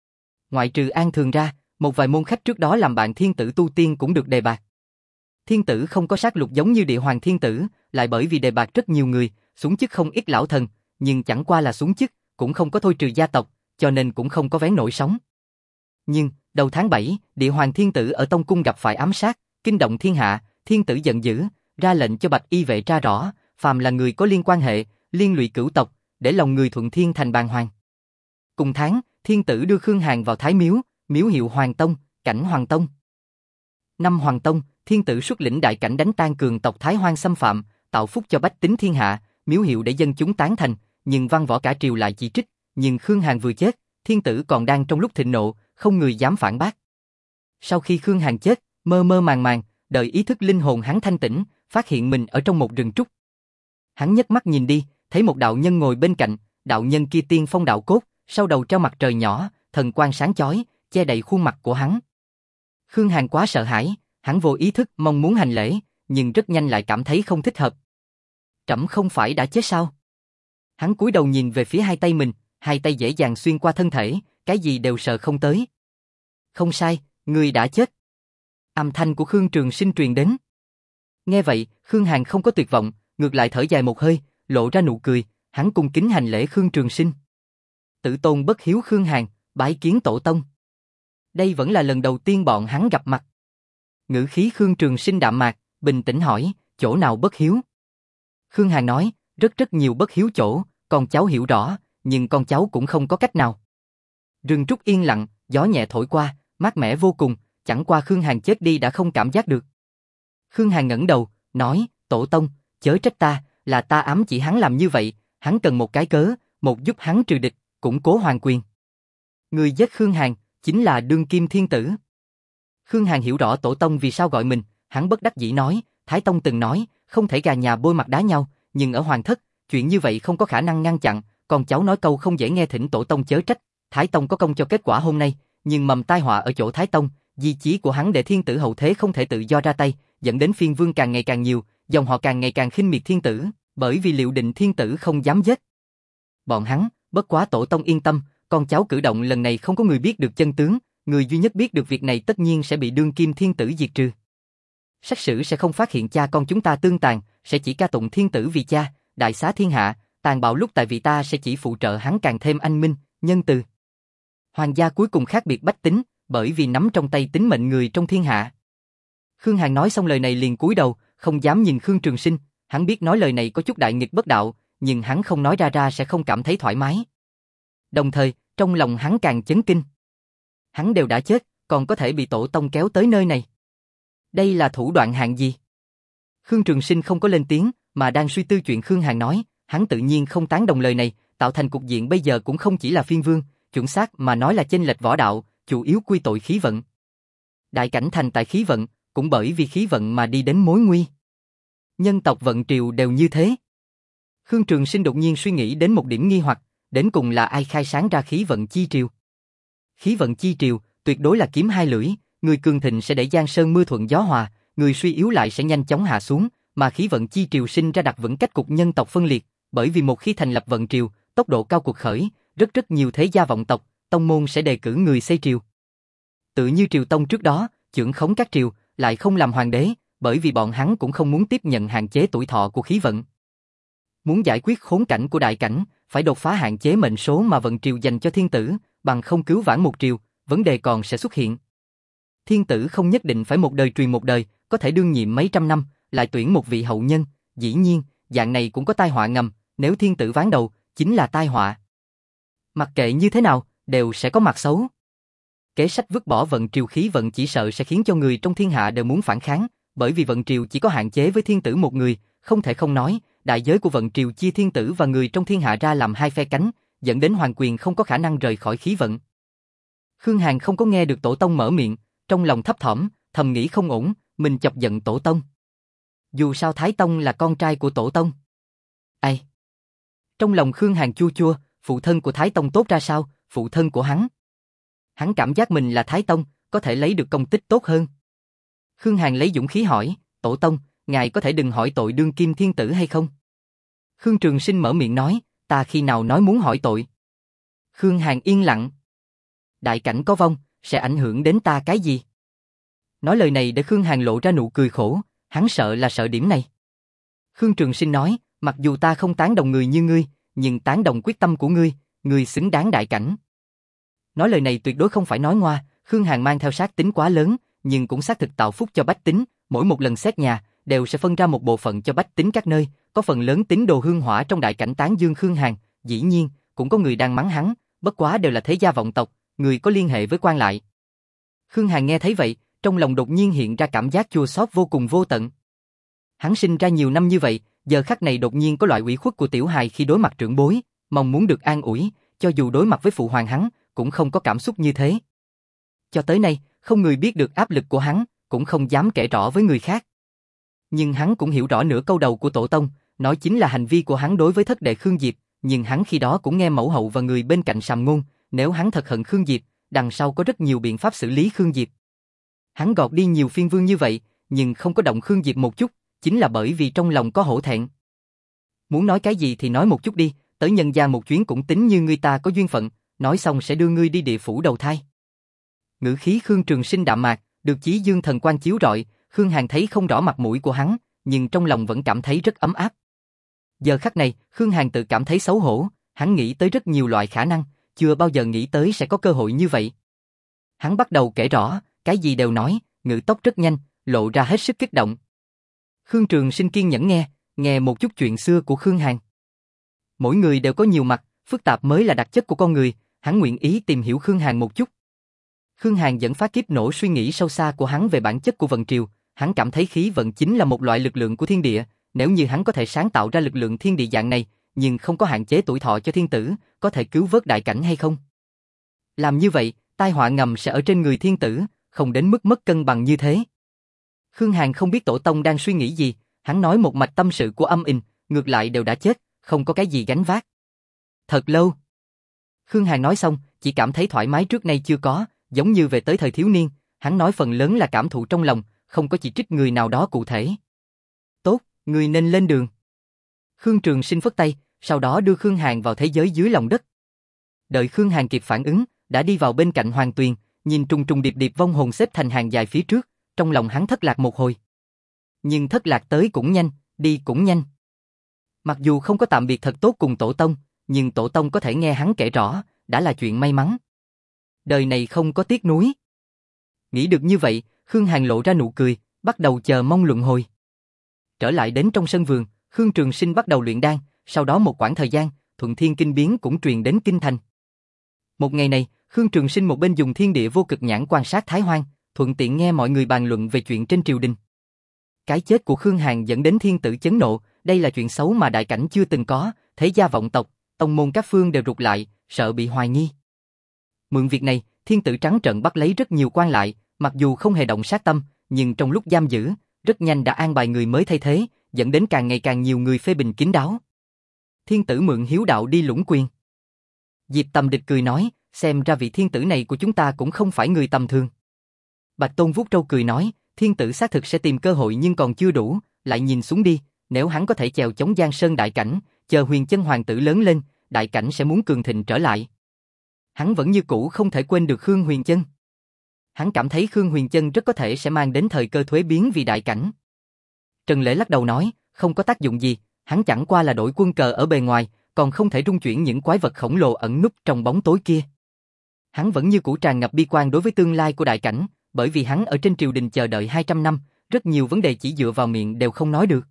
Ngoại trừ An Thường ra, một vài môn khách trước đó làm bạn thiên tử tu tiên cũng được đề bạt. Thiên tử không có sát lục giống như Địa Hoàng thiên tử, lại bởi vì đề bạt rất nhiều người, xuống chức không ít lão thần, nhưng chẳng qua là xuống chức, cũng không có thôi trừ gia tộc, cho nên cũng không có vén nổi sóng. Nhưng, đầu tháng bảy, Địa Hoàng thiên tử ở Tông Cung gặp phải ám sát, kinh động thiên hạ, thiên tử giận dữ, ra lệnh cho Bạch Y vệ tra rõ, phàm là người có liên quan hệ, liên lụy cửu tộc, để lòng người Thuận Thiên thành bàng hoàng. Cùng tháng, thiên tử đưa Khương Hàn vào Thái Miếu, miếu hiệu Hoàng Tông, cảnh Hoàng Tông. Năm Hoàng Tông, thiên tử xuất lĩnh đại cảnh đánh tan cường tộc Thái Hoang xâm phạm, tạo phúc cho bách tính thiên hạ, miếu hiệu để dân chúng tán thành, nhưng văn võ cả triều lại chỉ trích, nhưng Khương Hàn vừa chết, thiên tử còn đang trong lúc thịnh nộ, không người dám phản bác. Sau khi Khương Hàn chết, mơ mơ màng màng, đợi ý thức linh hồn hắn thanh tỉnh, phát hiện mình ở trong một rừng trúc. Hắn nhấc mắt nhìn đi, thấy một đạo nhân ngồi bên cạnh, đạo nhân kia tiên phong đạo cốt, sau đầu treo mặt trời nhỏ, thần quang sáng chói, che đậy khuôn mặt của hắn. Khương Hàn quá sợ hãi, hắn vô ý thức mong muốn hành lễ, nhưng rất nhanh lại cảm thấy không thích hợp. Trẫm không phải đã chết sao? Hắn cúi đầu nhìn về phía hai tay mình, hai tay dễ dàng xuyên qua thân thể, cái gì đều sờ không tới. Không sai, ngươi đã chết. Âm thanh của Khương Trường Sinh truyền đến. Nghe vậy, Khương Hàn không có tuyệt vọng, ngược lại thở dài một hơi, lộ ra nụ cười, hắn cung kính hành lễ Khương Trường Sinh. Tử tôn bất hiếu Khương Hàn, bái kiến tổ tông. Đây vẫn là lần đầu tiên bọn hắn gặp mặt. Ngữ khí Khương Trường Sinh đạm mạc, bình tĩnh hỏi, chỗ nào bất hiếu? Khương Hàn nói, rất rất nhiều bất hiếu chỗ, con cháu hiểu rõ, nhưng con cháu cũng không có cách nào. Rừng trúc yên lặng, gió nhẹ thổi qua, mát mẻ vô cùng, chẳng qua Khương Hàn chết đi đã không cảm giác được. Khương Hàn ngẩng đầu, nói, tổ tông, chớ trách ta, là ta ám chỉ hắn làm như vậy, hắn cần một cái cớ, một giúp hắn trừ địch, củng cố hoàng quyền. Người giết Khương Hàn, chính là đương kim thiên tử. Khương Hàn hiểu rõ tổ tông vì sao gọi mình, hắn bất đắc dĩ nói, Thái Tông từng nói, không thể gà nhà bôi mặt đá nhau, nhưng ở hoàng thất, chuyện như vậy không có khả năng ngăn chặn, còn cháu nói câu không dễ nghe thỉnh tổ tông chớ trách, Thái Tông có công cho kết quả hôm nay, nhưng mầm tai họa ở chỗ Thái Tông, di chí của hắn để thiên tử hậu thế không thể tự do ra tay, dẫn đến phiên vương càng ngày càng nhiều, dòng họ càng ngày càng khinh miệt thiên tử, bởi vì Liệu Định thiên tử không dám giết bọn hắn, bất quá tổ tông yên tâm, con cháu cử động lần này không có người biết được chân tướng, người duy nhất biết được việc này tất nhiên sẽ bị đương kim thiên tử diệt trừ. Sách sử sẽ không phát hiện cha con chúng ta tương tàn, sẽ chỉ ca tụng thiên tử vì cha, đại xá thiên hạ, tàn bạo lúc tại vì ta sẽ chỉ phụ trợ hắn càng thêm anh minh, nhân từ. Hoàng gia cuối cùng khác biệt bách tính, bởi vì nắm trong tay tính mệnh người trong thiên hạ. Khương Hàn nói xong lời này liền cúi đầu, không dám nhìn Khương Trường Sinh, hắn biết nói lời này có chút đại nghịch bất đạo, nhưng hắn không nói ra ra sẽ không cảm thấy thoải mái. Đồng thời, trong lòng hắn càng chấn kinh. Hắn đều đã chết, còn có thể bị tổ tông kéo tới nơi này. Đây là thủ đoạn hạng gì? Khương Trường Sinh không có lên tiếng, mà đang suy tư chuyện Khương Hàn nói, hắn tự nhiên không tán đồng lời này, tạo thành cục diện bây giờ cũng không chỉ là phiên vương, chuẩn xác mà nói là chênh lệch võ đạo, chủ yếu quy tội khí vận. Đại cảnh thành tại khí vận, cũng bởi vì khí vận mà đi đến mối nguy. Nhân tộc vận triều đều như thế. Khương Trường Sinh đột nhiên suy nghĩ đến một điểm nghi hoặc, đến cùng là ai khai sáng ra khí vận chi triều? Khí vận chi triều, tuyệt đối là kiếm hai lưỡi, người cường thịnh sẽ đẩy giang sơn mưa thuận gió hòa, người suy yếu lại sẽ nhanh chóng hạ xuống, mà khí vận chi triều sinh ra đặt vững cách cục nhân tộc phân liệt, bởi vì một khi thành lập vận triều, tốc độ cao cuộc khởi, rất rất nhiều thế gia vọng tộc, tông môn sẽ đề cử người xây triều. Tự như Triều Tông trước đó, chưởng khống các triều, lại không làm hoàng đế, bởi vì bọn hắn cũng không muốn tiếp nhận hạn chế tuổi thọ của khí vận. Muốn giải quyết khốn cảnh của đại cảnh, phải đột phá hạn chế mệnh số mà vận triều dành cho thiên tử, bằng không cứu vãn một triều, vấn đề còn sẽ xuất hiện. Thiên tử không nhất định phải một đời truyền một đời, có thể đương nhiệm mấy trăm năm, lại tuyển một vị hậu nhân, dĩ nhiên, dạng này cũng có tai họa ngầm, nếu thiên tử ván đầu, chính là tai họa. Mặc kệ như thế nào, đều sẽ có mặt xấu. Kế sách vứt bỏ vận triều khí vận chỉ sợ sẽ khiến cho người trong thiên hạ đều muốn phản kháng, bởi vì vận triều chỉ có hạn chế với thiên tử một người, không thể không nói, đại giới của vận triều chia thiên tử và người trong thiên hạ ra làm hai phe cánh, dẫn đến hoàng quyền không có khả năng rời khỏi khí vận. Khương Hàn không có nghe được tổ tông mở miệng, trong lòng thấp thỏm, thầm nghĩ không ổn, mình chọc giận tổ tông. Dù sao Thái Tông là con trai của tổ tông. Ai? Trong lòng Khương Hàn chua chua, phụ thân của Thái Tông tốt ra sao, phụ thân của hắn. Hắn cảm giác mình là Thái Tông, có thể lấy được công tích tốt hơn. Khương Hàn lấy dũng khí hỏi, tổ tông, ngài có thể đừng hỏi tội đương kim thiên tử hay không? Khương Trường Sinh mở miệng nói, ta khi nào nói muốn hỏi tội? Khương Hàn yên lặng. Đại cảnh có vong, sẽ ảnh hưởng đến ta cái gì? Nói lời này để Khương Hàn lộ ra nụ cười khổ, hắn sợ là sợ điểm này. Khương Trường Sinh nói, mặc dù ta không tán đồng người như ngươi, nhưng tán đồng quyết tâm của ngươi, ngươi xứng đáng đại cảnh. Nói lời này tuyệt đối không phải nói ngoa, Khương Hàn mang theo sát tính quá lớn, nhưng cũng xác thực tạo phúc cho bách tính, mỗi một lần xét nhà, đều sẽ phân ra một bộ phận cho bách tính các nơi, có phần lớn tín đồ hương hỏa trong đại cảnh tán dương Khương Hàn, dĩ nhiên, cũng có người đang mắng hắn, bất quá đều là thế gia vọng tộc, người có liên hệ với quan lại. Khương Hàn nghe thấy vậy, trong lòng đột nhiên hiện ra cảm giác chua xót vô cùng vô tận. Hắn sinh ra nhiều năm như vậy, giờ khắc này đột nhiên có loại ủy khuất của tiểu hài khi đối mặt trưởng bối, mong muốn được an ủi, cho dù đối mặt với phụ hoàng hắn, cũng không có cảm xúc như thế. Cho tới nay, không người biết được áp lực của hắn, cũng không dám kể rõ với người khác. Nhưng hắn cũng hiểu rõ nửa câu đầu của tổ tông, nói chính là hành vi của hắn đối với thất đệ Khương Diệp, nhưng hắn khi đó cũng nghe mẫu hậu và người bên cạnh sàm ngôn, nếu hắn thật hận Khương Diệp, đằng sau có rất nhiều biện pháp xử lý Khương Diệp. Hắn gọt đi nhiều phiên vương như vậy, nhưng không có động Khương Diệp một chút, chính là bởi vì trong lòng có hổ thẹn. Muốn nói cái gì thì nói một chút đi, tới nhân gia một chuyến cũng tính như người ta có duyên phận, nói xong sẽ đưa ngươi đi địa phủ đầu thai. Ngữ khí Khương Trường Sinh đạm mạc, được Chí Dương thần quang chiếu rọi, Khương Hàn thấy không rõ mặt mũi của hắn, nhưng trong lòng vẫn cảm thấy rất ấm áp. Giờ khắc này, Khương Hàn tự cảm thấy xấu hổ, hắn nghĩ tới rất nhiều loại khả năng, chưa bao giờ nghĩ tới sẽ có cơ hội như vậy. Hắn bắt đầu kể rõ, cái gì đều nói, ngữ tốc rất nhanh, lộ ra hết sức kích động. Khương Trường Sinh kiên nhẫn nghe, nghe một chút chuyện xưa của Khương Hàn. Mỗi người đều có nhiều mặt, phức tạp mới là đặc chất của con người, hắn nguyện ý tìm hiểu Khương Hàn một chút. Khương Hàn dẫn phát kiếp nổ suy nghĩ sâu xa của hắn về bản chất của vận triều, hắn cảm thấy khí vận chính là một loại lực lượng của thiên địa, nếu như hắn có thể sáng tạo ra lực lượng thiên địa dạng này, nhưng không có hạn chế tuổi thọ cho thiên tử, có thể cứu vớt đại cảnh hay không? Làm như vậy, tai họa ngầm sẽ ở trên người thiên tử, không đến mức mất cân bằng như thế. Khương Hàn không biết tổ tông đang suy nghĩ gì, hắn nói một mạch tâm sự của âm ình, ngược lại đều đã chết, không có cái gì gánh vác. Thật lâu. Khương Hàn nói xong, chỉ cảm thấy thoải mái trước nay chưa có, giống như về tới thời thiếu niên, hắn nói phần lớn là cảm thụ trong lòng, không có chỉ trích người nào đó cụ thể. Tốt, người nên lên đường. Khương Trường Sinh phất tay, sau đó đưa Khương Hàn vào thế giới dưới lòng đất. Đợi Khương Hàn kịp phản ứng, đã đi vào bên cạnh Hoàng Tuyền, nhìn trùng trùng điệp điệp vong hồn xếp thành hàng dài phía trước, trong lòng hắn thất lạc một hồi. Nhưng thất lạc tới cũng nhanh, đi cũng nhanh. Mặc dù không có tạm biệt thật tốt cùng tổ tông, nhưng tổ tông có thể nghe hắn kể rõ, đã là chuyện may mắn. Đời này không có tiếc nuối. Nghĩ được như vậy, Khương Hàn lộ ra nụ cười, bắt đầu chờ mong luận hồi. Trở lại đến trong sân vườn, Khương Trường Sinh bắt đầu luyện đan, sau đó một quãng thời gian, Thuận Thiên Kinh biến cũng truyền đến kinh thành. Một ngày này, Khương Trường Sinh một bên dùng thiên địa vô cực nhãn quan sát Thái Hoang, thuận tiện nghe mọi người bàn luận về chuyện trên triều đình. Cái chết của Khương Hàn dẫn đến thiên tử chấn nộ, đây là chuyện xấu mà đại cảnh chưa từng có, thế gia vọng tộc, tông môn các phương đều rụt lại, sợ bị hoài nghi. Mượn việc này, thiên tử trắng trợn bắt lấy rất nhiều quan lại, mặc dù không hề động sát tâm, nhưng trong lúc giam giữ, rất nhanh đã an bài người mới thay thế, dẫn đến càng ngày càng nhiều người phê bình kín đáo. Thiên tử mượn hiếu đạo đi lũng quyền. Diệp Tầm Địch cười nói, xem ra vị thiên tử này của chúng ta cũng không phải người tầm thường. Bạch Tôn vuốt râu cười nói, thiên tử xác thực sẽ tìm cơ hội nhưng còn chưa đủ, lại nhìn xuống đi, nếu hắn có thể chèo chống Giang Sơn đại cảnh, chờ Huyền Chân hoàng tử lớn lên, đại cảnh sẽ muốn cường thịnh trở lại. Hắn vẫn như cũ không thể quên được Khương Huyền Chân. Hắn cảm thấy Khương Huyền Chân rất có thể sẽ mang đến thời cơ thuế biến vì đại cảnh. Trần Lễ lắc đầu nói, không có tác dụng gì, hắn chẳng qua là đổi quân cờ ở bề ngoài, còn không thể rung chuyển những quái vật khổng lồ ẩn núp trong bóng tối kia. Hắn vẫn như cũ tràn ngập bi quan đối với tương lai của đại cảnh, bởi vì hắn ở trên triều đình chờ đợi hai trăm năm, rất nhiều vấn đề chỉ dựa vào miệng đều không nói được.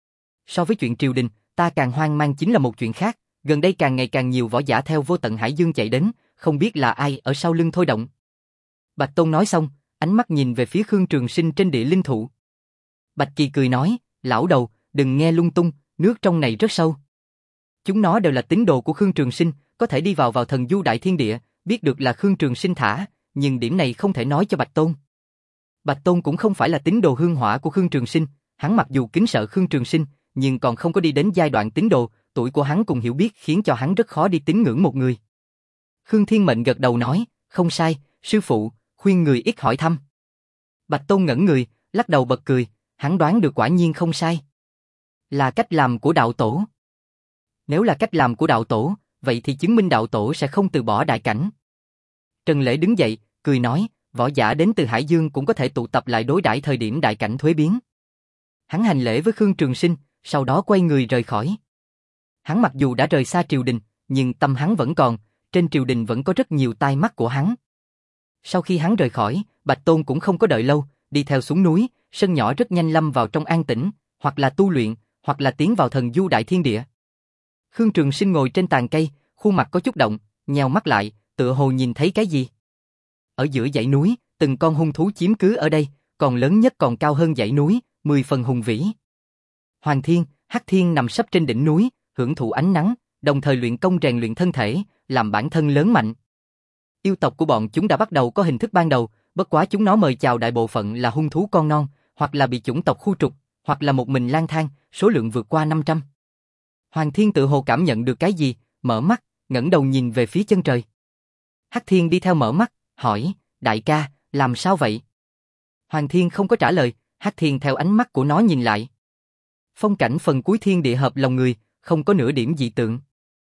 So với chuyện triều đình, ta càng hoang mang chính là một chuyện khác, gần đây càng ngày càng nhiều võ giả theo Vô Tận Hải Dương chạy đến, không biết là ai ở sau lưng thôi động. Bạch Tôn nói xong, ánh mắt nhìn về phía Khương Trường Sinh trên địa linh thụ. Bạch Kỳ cười nói, lão đầu, đừng nghe lung tung, nước trong này rất sâu. Chúng nó đều là tín đồ của Khương Trường Sinh, có thể đi vào vào thần du đại thiên địa, biết được là Khương Trường Sinh thả, nhưng điểm này không thể nói cho Bạch Tôn. Bạch Tôn cũng không phải là tín đồ hương hỏa của Khương Trường Sinh, hắn mặc dù kính sợ Khương Trường Sinh, nhưng còn không có đi đến giai đoạn tín đồ, tuổi của hắn cùng hiểu biết khiến cho hắn rất khó đi tín ngưỡng một người. Khương Thiên Mệnh gật đầu nói, không sai, sư phụ, khuyên người ít hỏi thăm. Bạch Tôn ngẩn người, lắc đầu bật cười, hắn đoán được quả nhiên không sai. Là cách làm của đạo tổ. Nếu là cách làm của đạo tổ, vậy thì chứng minh đạo tổ sẽ không từ bỏ đại cảnh. Trần Lễ đứng dậy, cười nói, võ giả đến từ Hải Dương cũng có thể tụ tập lại đối đãi thời điểm đại cảnh thuế biến. Hắn hành lễ với Khương Trường Sinh, sau đó quay người rời khỏi. Hắn mặc dù đã rời xa triều đình, nhưng tâm hắn vẫn còn, trên triều đình vẫn có rất nhiều tai mắt của hắn. Sau khi hắn rời khỏi, Bạch Tôn cũng không có đợi lâu, đi theo xuống núi, sân nhỏ rất nhanh lâm vào trong an tĩnh, hoặc là tu luyện, hoặc là tiến vào thần du đại thiên địa. Khương Trường Sinh ngồi trên tàn cây, khuôn mặt có chút động, nheo mắt lại, tựa hồ nhìn thấy cái gì. Ở giữa dãy núi, từng con hung thú chiếm cứ ở đây, còn lớn nhất còn cao hơn dãy núi, mười phần hùng vĩ. Hoàng Thiên, Hắc Thiên nằm sấp trên đỉnh núi, hưởng thụ ánh nắng, đồng thời luyện công rèn luyện thân thể, làm bản thân lớn mạnh. Yêu tộc của bọn chúng đã bắt đầu có hình thức ban đầu, bất quá chúng nó mời chào đại bộ phận là hung thú con non, hoặc là bị chủng tộc khu trục, hoặc là một mình lang thang, số lượng vượt qua năm trăm. Hoàng Thiên tự hồ cảm nhận được cái gì, mở mắt, ngẩng đầu nhìn về phía chân trời. Hắc Thiên đi theo mở mắt, hỏi, đại ca, làm sao vậy? Hoàng Thiên không có trả lời, Hắc Thiên theo ánh mắt của nó nhìn lại. Phong cảnh phần cuối thiên địa hợp lòng người, không có nửa điểm dị tượng.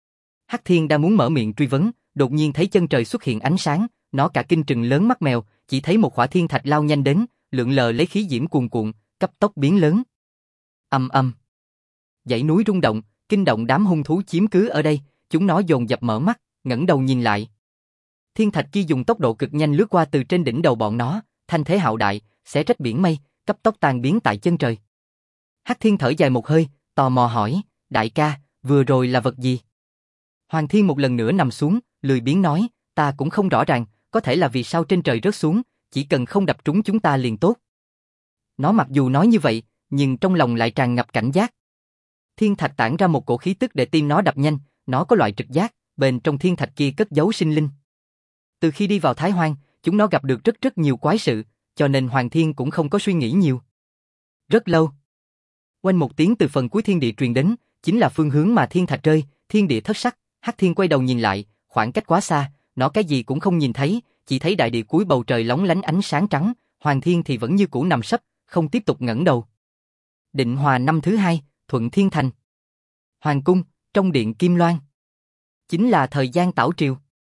Hắc Thiên đang muốn mở miệng truy vấn, đột nhiên thấy chân trời xuất hiện ánh sáng, nó cả kinh trừng lớn mắt mèo, chỉ thấy một khỏa thiên thạch lao nhanh đến, lượn lờ lấy khí diễm cuồn cuộn, cấp tốc biến lớn. Ầm ầm. Dãy núi rung động, kinh động đám hung thú chiếm cứ ở đây, chúng nó dồn dập mở mắt, ngẩng đầu nhìn lại. Thiên thạch kia dùng tốc độ cực nhanh lướt qua từ trên đỉnh đầu bọn nó, thanh thế hạo đại, xé rách biển mây, cấp tốc tan biến tại chân trời. Hắc Thiên thở dài một hơi, tò mò hỏi, đại ca, vừa rồi là vật gì? Hoàng Thiên một lần nữa nằm xuống, lười biếng nói, ta cũng không rõ ràng, có thể là vì sao trên trời rớt xuống, chỉ cần không đập trúng chúng ta liền tốt. Nó mặc dù nói như vậy, nhưng trong lòng lại tràn ngập cảnh giác. Thiên thạch tản ra một cổ khí tức để tim nó đập nhanh, nó có loại trực giác, bên trong thiên thạch kia cất giấu sinh linh. Từ khi đi vào Thái Hoang, chúng nó gặp được rất rất nhiều quái sự, cho nên Hoàng Thiên cũng không có suy nghĩ nhiều. Rất lâu. Oanh một tiếng từ phần cuối thiên địa truyền đến, chính là phương hướng mà thiên thạch rơi, thiên địa thất sắc. Hắc Thiên quay đầu nhìn lại, khoảng cách quá xa, nó cái gì cũng không nhìn thấy, chỉ thấy đại địa cuối bầu trời lóng lánh ánh sáng trắng. Hoàng Thiên thì vẫn như cũ nằm sấp, không tiếp tục ngẩng đầu. Định Hòa năm thứ hai, Thuận Thiên Thành. Hoàng cung, trong điện Kim Loan. Chính là thời gian tảo triều.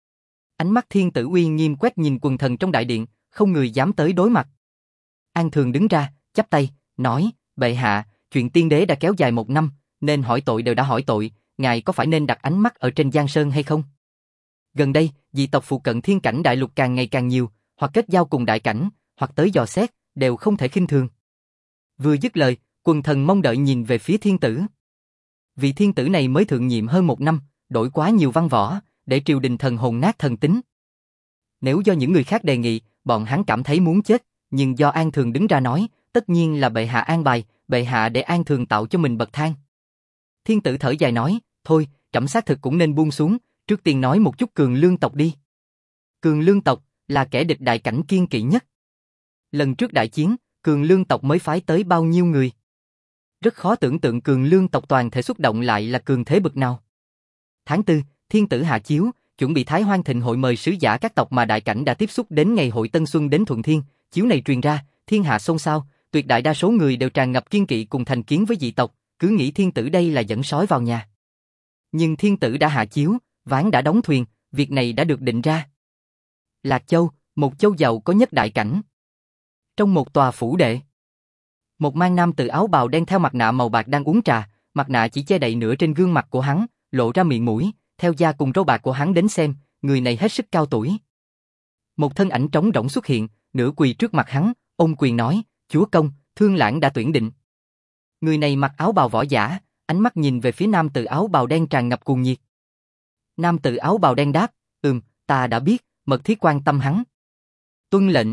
Ánh mắt Thiên Tử uy nghiêm quét nhìn quần thần trong đại điện, không người dám tới đối mặt. An Thường đứng ra, chắp tay, nói, bệ hạ, chuyện tiên đế đã kéo dài một năm, nên hỏi tội đều đã hỏi tội, ngài có phải nên đặt ánh mắt ở trên Giang Sơn hay không? Gần đây, dị tộc phụ cận thiên cảnh đại lục càng ngày càng nhiều, hoặc kết giao cùng đại cảnh, hoặc tới dò xét, đều không thể khinh thường. Vừa dứt lời, quần thần mong đợi nhìn về phía Thiên Tử. Vị Thiên Tử này mới thượng nhiệm hơn một năm, đổi quá nhiều văn võ, để triều đình thần hồn nát thần tính. Nếu do những người khác đề nghị, bọn hắn cảm thấy muốn chết, nhưng do An Thường đứng ra nói, tất nhiên là bệ hạ an bài, bệ hạ để An Thường tạo cho mình bậc thang. Thiên Tử thở dài nói, thôi, trẫm xác thực cũng nên buông xuống, trước tiên nói một chút Cường Lương tộc đi. Cường Lương tộc là kẻ địch đại cảnh kiên kỵ nhất. Lần trước đại chiến, Cường Lương tộc mới phái tới bao nhiêu người. Rất khó tưởng tượng Cường Lương tộc toàn thể xuất động lại là cường thế bực nào. Tháng tư, Thiên Tử hạ chiếu, chuẩn bị Thái Hoang Thịnh hội mời sứ giả các tộc mà đại cảnh đã tiếp xúc đến ngày hội Tân Xuân đến Thuận Thiên, chiếu này truyền ra, thiên hạ xôn xao, tuyệt đại đa số người đều tràn ngập kiên kỵ cùng thành kiến với dị tộc, cứ nghĩ Thiên Tử đây là dẫn sói vào nhà. Nhưng Thiên Tử đã hạ chiếu, ván đã đóng thuyền, việc này đã được định ra. Lạc Châu, một châu giàu có nhất đại cảnh. Trong một tòa phủ đệ, một mang nam tử áo bào đen theo mặt nạ màu bạc đang uống trà, mặt nạ chỉ che đậy nửa trên gương mặt của hắn, lộ ra miệng mũi, theo da cùng râu bạc của hắn đến xem, người này hết sức cao tuổi. Một thân ảnh trống rỗng xuất hiện, nửa quỳ trước mặt hắn, ôm quyền nói, chúa công, Thương Lãng đã tuyển định. Người này mặc áo bào võ giả, ánh mắt nhìn về phía nam tử áo bào đen tràn ngập cuồng nhiệt. Nam tử áo bào đen đáp, ừm, ta đã biết, mật thiết quan tâm hắn. Tuân lệnh.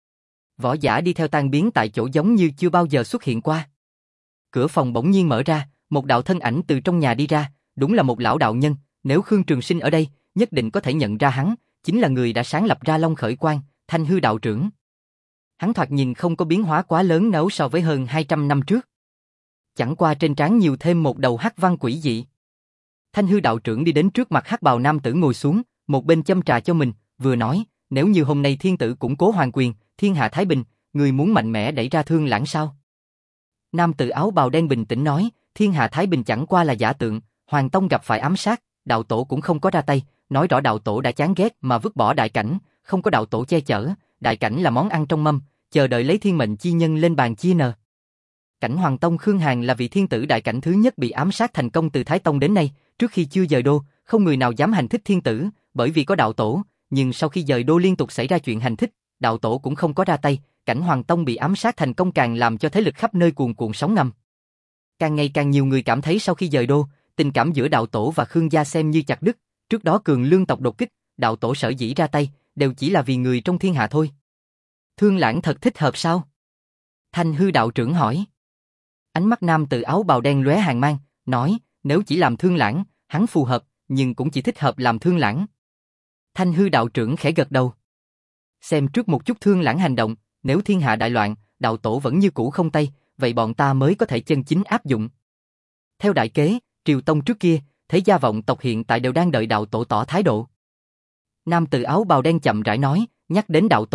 Võ giả đi theo tan biến tại chỗ giống như chưa bao giờ xuất hiện qua. Cửa phòng bỗng nhiên mở ra, một đạo thân ảnh từ trong nhà đi ra, đúng là một lão đạo nhân, nếu Khương Trường Sinh ở đây, nhất định có thể nhận ra hắn, chính là người đã sáng lập ra Long Khởi Quan, Thanh Hư đạo trưởng. Hắn thoạt nhìn không có biến hóa quá lớn nếu so với hơn hai trăm năm trước. Chẳng qua trên trán nhiều thêm một đầu hắc văn quỷ dị. Thanh Hư đạo trưởng đi đến trước mặt hắc bào nam tử ngồi xuống, một bên châm trà cho mình, vừa nói, nếu như hôm nay thiên tử củng cố hoàng quyền, thiên hạ thái bình, người muốn mạnh mẽ đẩy ra Thương Lãng sao? Nam tử áo bào đen bình tĩnh nói, thiên hạ thái bình chẳng qua là giả tượng, Hoàng Tông gặp phải ám sát, đạo tổ cũng không có ra tay, nói rõ đạo tổ đã chán ghét mà vứt bỏ đại cảnh, không có đạo tổ che chở, đại cảnh là món ăn trong mâm, chờ đợi lấy thiên mệnh chi nhân lên bàn chia nờ. Cảnh Hoàng Tông Khương Hàn là vị thiên tử đại cảnh thứ nhất bị ám sát thành công từ Thái Tông đến nay, trước khi chưa dời đô, không người nào dám hành thích thiên tử, bởi vì có đạo tổ, nhưng sau khi dời đô liên tục xảy ra chuyện hành thích, đạo tổ cũng không có ra tay, cảnh Hoàng Tông bị ám sát thành công càng làm cho thế lực khắp nơi cuồn cuộn sóng ngầm. Càng ngày càng nhiều người cảm thấy sau khi dời đô, tình cảm giữa đạo tổ và Khương gia xem như chặt đứt, trước đó Cường Lương tộc đột kích, đạo tổ sở dĩ ra tay, đều chỉ là vì người trong thiên hạ thôi. Thương Lãng thật thích hợp sao? Thanh Hư đạo trưởng hỏi. Ánh mắt nam tử áo bào đen lóe hàn mang, nói, nếu chỉ làm Thương Lãng, hắn phù hợp, nhưng cũng chỉ thích hợp làm Thương Lãng. Thanh Hư đạo trưởng khẽ gật đầu. Xem trước một chút Thương Lãng hành động, nếu thiên hạ đại loạn, đạo tổ vẫn như cũ không tay, vậy bọn ta mới có thể chân chính áp dụng. Theo đại kế, Triều Tông trước kia, thế gia vọng tộc hiện tại đều đang đợi đạo tổ tỏ thái độ. Nam tử áo bào đen chậm rãi nói, nhắc đến đạo tổ,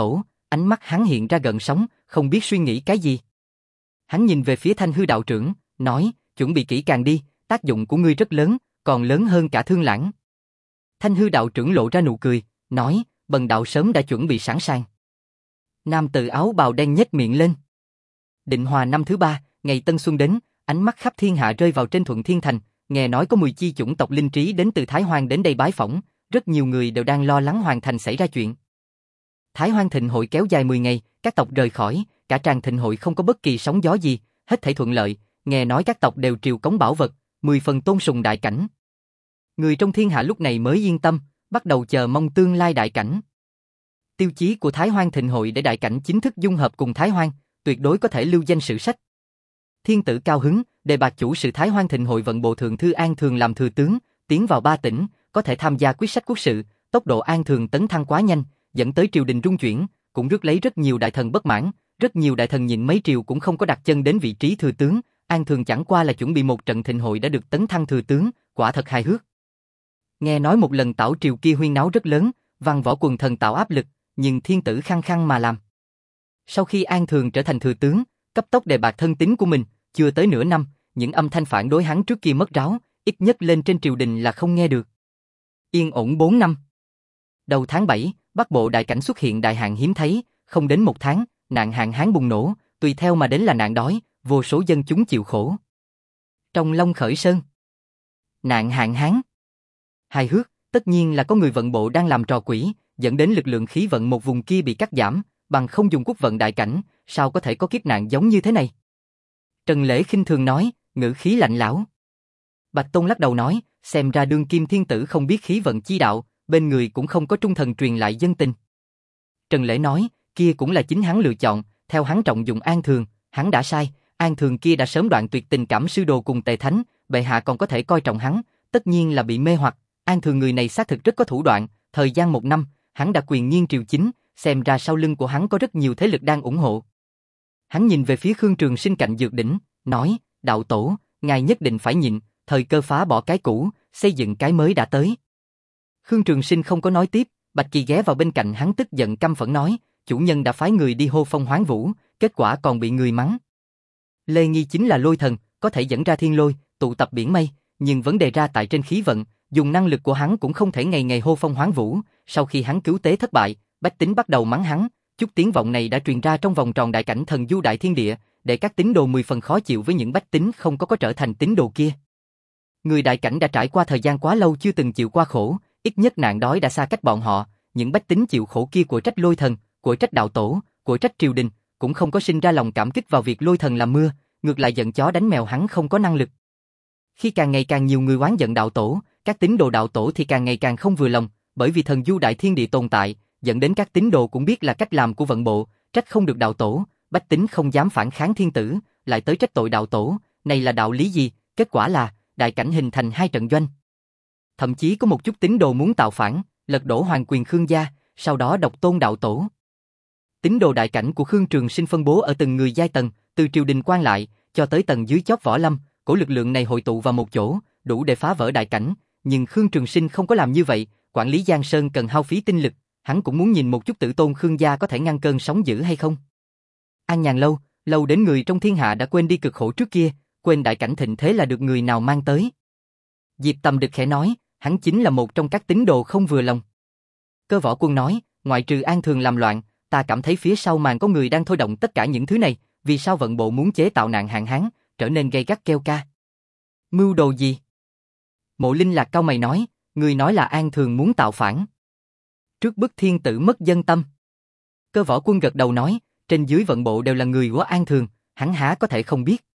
Ánh mắt hắn hiện ra gợn sóng, không biết suy nghĩ cái gì. Hắn nhìn về phía Thanh Hư đạo trưởng, nói, chuẩn bị kỹ càng đi, tác dụng của ngươi rất lớn, còn lớn hơn cả Thương Lãng. Thanh Hư đạo trưởng lộ ra nụ cười, nói, bần đạo sớm đã chuẩn bị sẵn sàng. Nam tử áo bào đen nhếch miệng lên. Định Hòa năm thứ ba, ngày Tân Xuân đến, ánh mắt khắp thiên hạ rơi vào trên Thuận Thiên Thành, nghe nói có mười chi chủng tộc linh trí đến từ Thái Hoang đến đây bái phỏng, rất nhiều người đều đang lo lắng Hoàng Thành xảy ra chuyện. Thái Hoang thịnh hội kéo dài mười ngày, các tộc rời khỏi, cả tràng thịnh hội không có bất kỳ sóng gió gì, hết thảy thuận lợi, nghe nói các tộc đều triều cống bảo vật, mười phần tôn sùng đại cảnh. Người trong thiên hạ lúc này mới yên tâm, bắt đầu chờ mong tương lai đại cảnh. Tiêu chí của Thái Hoang thịnh hội để đại cảnh chính thức dung hợp cùng Thái Hoang, tuyệt đối có thể lưu danh sử sách. Thiên tử cao hứng, đề bạt chủ sự Thái Hoang thịnh hội vận bộ thượng thư An Thường làm thừa tướng, tiến vào ba tỉnh, có thể tham gia quyết sách quốc sự, tốc độ An Thường tấn thăng quá nhanh, dẫn tới triều đình rung chuyển, cũng rước lấy rất nhiều đại thần bất mãn, rất nhiều đại thần nhìn mấy triều cũng không có đặt chân đến vị trí thừa tướng, An Thường chẳng qua là chuẩn bị một trận thịnh hội đã được tấn thăng thừa tướng, quả thật hài hước. Nghe nói một lần tảo triều kia huyên náo rất lớn, văn võ quần thần tạo áp lực, nhưng thiên tử khăng khăng mà làm. Sau khi An Thường trở thành thừa tướng, cấp tốc đề bạt thân tín của mình, chưa tới nửa năm, những âm thanh phản đối hắn trước kia mất ráo, ít nhất lên trên triều đình là không nghe được. Yên ổn bốn năm. Đầu tháng bảy, Bắc Bộ đại cảnh xuất hiện đại hạn hiếm thấy, không đến một tháng, nạn hạn hán bùng nổ, tùy theo mà đến là nạn đói, vô số dân chúng chịu khổ. Trong Long Khởi Sơn, nạn hạn hán. Hài hước, tất nhiên là có người vận bộ đang làm trò quỷ, dẫn đến lực lượng khí vận một vùng kia bị cắt giảm, bằng không dùng quốc vận đại cảnh, sao có thể có kiếp nạn giống như thế này? Trần Lễ khinh thường nói, ngữ khí lạnh lẽo. Bạch Tôn lắc đầu nói, xem ra đương kim thiên tử không biết khí vận chi đạo, bên người cũng không có trung thần truyền lại dân tình. Trần Lễ nói, kia cũng là chính hắn lựa chọn, theo hắn trọng dụng An Thường, hắn đã sai, An Thường kia đã sớm đoạn tuyệt tình cảm sư đồ cùng Tề Thánh, bệ hạ còn có thể coi trọng hắn, tất nhiên là bị mê hoặc, An Thường người này xác thực rất có thủ đoạn, thời gian một năm, hắn đã quyền nghiêng triều chính, xem ra sau lưng của hắn có rất nhiều thế lực đang ủng hộ. Hắn nhìn về phía Khương Trường Sinh cạnh dược đỉnh, nói, đạo tổ, ngài nhất định phải nhịn, thời cơ phá bỏ cái cũ, xây dựng cái mới đã tới. Khương Trường Sinh không có nói tiếp, Bạch Kỳ ghé vào bên cạnh hắn tức giận căm phẫn nói, chủ nhân đã phái người đi hô phong hoán vũ, kết quả còn bị người mắng. Lê Nghi chính là lôi thần, có thể dẫn ra thiên lôi, tụ tập biển mây, nhưng vấn đề ra tại trên khí vận, dùng năng lực của hắn cũng không thể ngày ngày hô phong hoán vũ, sau khi hắn cứu tế thất bại, bách tính bắt đầu mắng hắn, chút tiếng vọng này đã truyền ra trong vòng tròn đại cảnh thần du đại thiên địa, để các tín đồ mười phần khó chịu với những bách tính không có có trở thành tín đồ kia. Người đại cảnh đã trải qua thời gian quá lâu chưa từng chịu qua khổ, ít nhất nạn đói đã xa cách bọn họ, những bách tính chịu khổ kia của trách lôi thần, của trách đạo tổ, của trách triều đình, cũng không có sinh ra lòng cảm kích vào việc lôi thần làm mưa, ngược lại giận chó đánh mèo hắn không có năng lực. Khi càng ngày càng nhiều người oán giận đạo tổ, các tín đồ đạo tổ thì càng ngày càng không vừa lòng, bởi vì thần du đại thiên địa tồn tại, dẫn đến các tín đồ cũng biết là cách làm của vận bộ, trách không được đạo tổ, bách tính không dám phản kháng thiên tử, lại tới trách tội đạo tổ, này là đạo lý gì? Kết quả là đại cảnh hình thành hai trận doanh. Thậm chí có một chút tín đồ muốn tạo phản, lật đổ hoàng quyền Khương gia, sau đó độc tôn đạo tổ. Tín đồ đại cảnh của Khương Trường Sinh phân bố ở từng người giai tầng, từ triều đình quan lại cho tới tầng dưới chót võ lâm, cổ lực lượng này hội tụ vào một chỗ, đủ để phá vỡ đại cảnh, nhưng Khương Trường Sinh không có làm như vậy, quản lý Giang Sơn cần hao phí tinh lực, hắn cũng muốn nhìn một chút tử tôn Khương gia có thể ngăn cơn sóng dữ hay không. An nhàn lâu, lâu đến người trong thiên hạ đã quên đi cực khổ trước kia, quên đại cảnh thịnh thế là được người nào mang tới. Diệp Tầm Đực khẽ nói, hắn chính là một trong các tín đồ không vừa lòng. Cơ Võ Quân nói, ngoại trừ An Thường làm loạn, ta cảm thấy phía sau màn có người đang thôi động tất cả những thứ này, vì sao vận bộ muốn chế tạo nạn hạn hán, trở nên gay gắt kêu ca. Mưu đồ gì? Mộ Linh Lạc cau mày nói, người nói là An Thường muốn tạo phản. Trước bức thiên tử mất dân tâm. Cơ Võ Quân gật đầu nói, trên dưới vận bộ đều là người của An Thường, hắn há có thể không biết.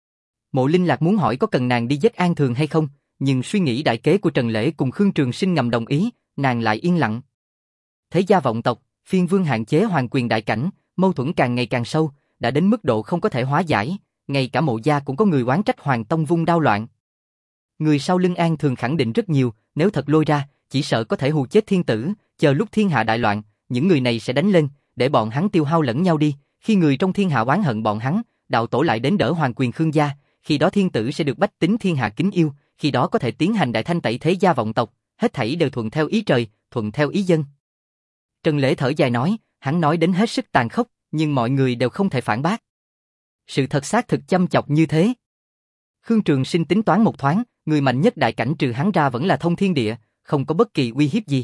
Mộ Linh Lạc muốn hỏi có cần nàng đi giết An Thường hay không, nhưng suy nghĩ đại kế của Trần Lễ cùng Khương Trường Sinh ngầm đồng ý, nàng lại yên lặng. Thế gia vọng tộc, phiên vương hạn chế hoàng quyền đại cảnh, mâu thuẫn càng ngày càng sâu, đã đến mức độ không có thể hóa giải, ngay cả Mộ gia cũng có người oán trách Hoàng Tông vung đao loạn. Người sau lưng An Thường khẳng định rất nhiều, nếu thật lôi ra, chỉ sợ có thể hù chết thiên tử, chờ lúc thiên hạ đại loạn, những người này sẽ đánh lên, để bọn hắn tiêu hao lẫn nhau đi, khi người trong thiên hạ oán hận bọn hắn, đạo tổ lại đến đỡ hoàng quyền Khương gia, khi đó thiên tử sẽ được bách tính thiên hạ kính yêu, khi đó có thể tiến hành đại thanh tẩy thế gia vọng tộc, hết thảy đều thuận theo ý trời, thuận theo ý dân. Trần Lễ thở dài nói, hắn nói đến hết sức tàn khốc, nhưng mọi người đều không thể phản bác. Sự thật xác thực chăm chọc như thế. Khương Trường Sinh tính toán một thoáng, người mạnh nhất đại cảnh trừ hắn ra vẫn là Thông Thiên Địa, không có bất kỳ uy hiếp gì.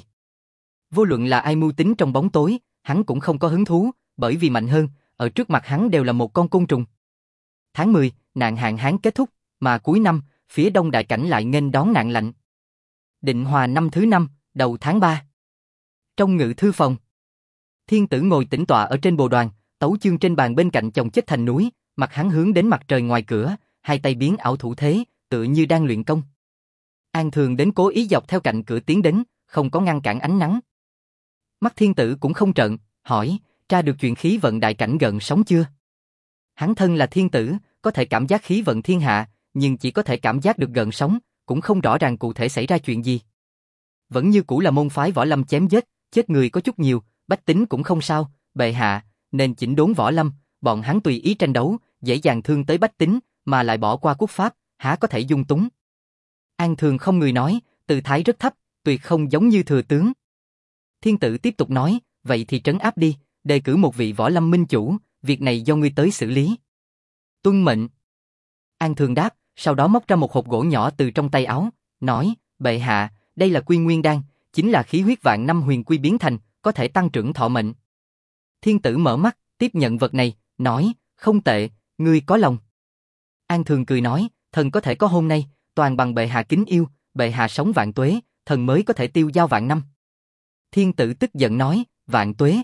Vô luận là ai mưu tính trong bóng tối, hắn cũng không có hứng thú, bởi vì mạnh hơn, ở trước mặt hắn đều là một con côn trùng. Tháng mười, nạn hạn hán kết thúc, mà cuối năm, phía đông đại cảnh lại nghênh đón nạn lạnh. Định Hòa năm thứ năm, đầu tháng ba. Trong ngự thư phòng, Thiên Tử ngồi tĩnh tọa ở trên bồ đoàn, tấu chương trên bàn bên cạnh chồng chất thành núi, mặt hắn hướng đến mặt trời ngoài cửa, hai tay biến ảo thủ thế, tựa như đang luyện công. An Thường đến cố ý dọc theo cạnh cửa tiến đến, không có ngăn cản ánh nắng. Mắt Thiên Tử cũng không trợn, hỏi, tra được chuyện khí vận đại cảnh gần sóng chưa? Hắn thân là Thiên Tử, có thể cảm giác khí vận thiên hạ, nhưng chỉ có thể cảm giác được gần sóng, cũng không rõ ràng cụ thể xảy ra chuyện gì. Vẫn như cũ là môn phái võ lâm chém giết, chết người có chút nhiều, bách tính cũng không sao, bệ hạ, nên chỉnh đốn võ lâm, bọn hắn tùy ý tranh đấu, dễ dàng thương tới bách tính, mà lại bỏ qua quốc pháp, há có thể dung túng. An Thường không người nói, tư thái rất thấp, tuyệt không giống như thừa tướng. Thiên Tử tiếp tục nói, vậy thì trấn áp đi, đề cử một vị võ lâm minh chủ, việc này do ngươi tới xử lý. Tuân mệnh. An Thường đáp, sau đó móc ra một hộp gỗ nhỏ từ trong tay áo, nói, bệ hạ, đây là Quy Nguyên Đan, chính là khí huyết vạn năm huyền quy biến thành, có thể tăng trưởng thọ mệnh. Thiên Tử mở mắt, tiếp nhận vật này, nói, không tệ, ngươi có lòng. An Thường cười nói, thần có thể có hôm nay, toàn bằng bệ hạ kính yêu, bệ hạ sống vạn tuế, thần mới có thể tiêu dao vạn năm. Thiên Tử tức giận nói, vạn tuế.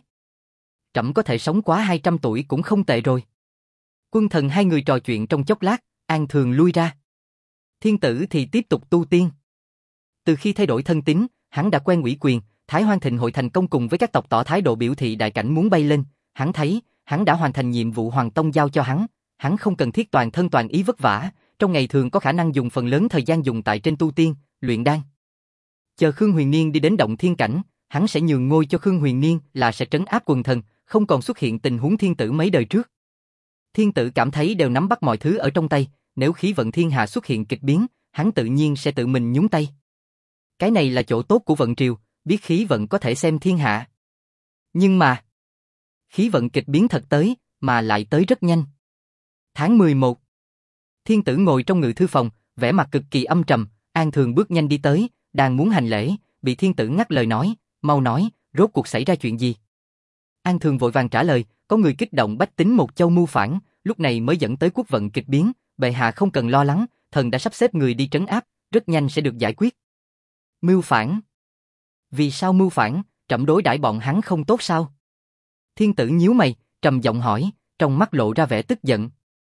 Trẫm có thể sống quá hai trăm tuổi cũng không tệ rồi. Quân thần hai người trò chuyện trong chốc lát, An Thường lui ra. Thiên Tử thì tiếp tục tu tiên. Từ khi thay đổi thân tín, hắn đã quen ủy quyền, Thái Hoang Thịnh hội thành công cùng với các tộc tỏ thái độ biểu thị đại cảnh muốn bay lên, hắn thấy, hắn đã hoàn thành nhiệm vụ Hoàng Tông giao cho hắn, hắn không cần thiết toàn thân toàn ý vất vả, trong ngày thường có khả năng dùng phần lớn thời gian dùng tại trên tu tiên, luyện đan. Chờ Khương Huyền Niên đi đến động thiên cảnh, hắn sẽ nhường ngôi cho Khương Huyền Niên là sẽ trấn áp quần thần, không còn xuất hiện tình huống Thiên Tử mấy đời trước. Thiên Tử cảm thấy đều nắm bắt mọi thứ ở trong tay, nếu khí vận thiên hạ xuất hiện kịch biến, hắn tự nhiên sẽ tự mình nhúng tay. Cái này là chỗ tốt của vận triều, biết khí vận có thể xem thiên hạ. Nhưng mà, khí vận kịch biến thật tới, mà lại tới rất nhanh. Tháng mười một, Thiên Tử ngồi trong ngự thư phòng, vẻ mặt cực kỳ âm trầm, An Thường bước nhanh đi tới, đang muốn hành lễ, bị Thiên Tử ngắt lời nói, mau nói, rốt cuộc xảy ra chuyện gì? An Thường vội vàng trả lời, có người kích động bách tính một châu mưu phản, lúc này mới dẫn tới quốc vận kịch biến, bệ hạ không cần lo lắng, thần đã sắp xếp người đi trấn áp, rất nhanh sẽ được giải quyết. Mưu phản? Vì sao mưu phản, trẫm đối đãi bọn hắn không tốt sao? Thiên Tử nhíu mày, trầm giọng hỏi, trong mắt lộ ra vẻ tức giận.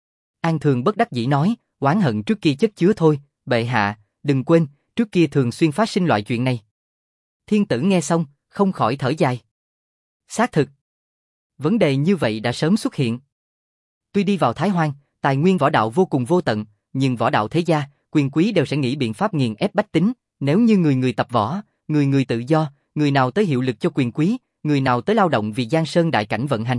An Thường bất đắc dĩ nói, oán hận trước kia chất chứa thôi, bệ hạ, đừng quên, trước kia thường xuyên phát sinh loại chuyện này. Thiên Tử nghe xong, không khỏi thở dài. Xác thực, vấn đề như vậy đã sớm xuất hiện. Tuy đi vào Thái Hoang, tài nguyên võ đạo vô cùng vô tận, nhưng võ đạo thế gia, quyền quý đều sẽ nghĩ biện pháp nghiền ép bách tính, nếu như người người tập võ, người người tự do, người nào tới hiệu lực cho quyền quý, người nào tới lao động vì Giang Sơn đại cảnh vận hành.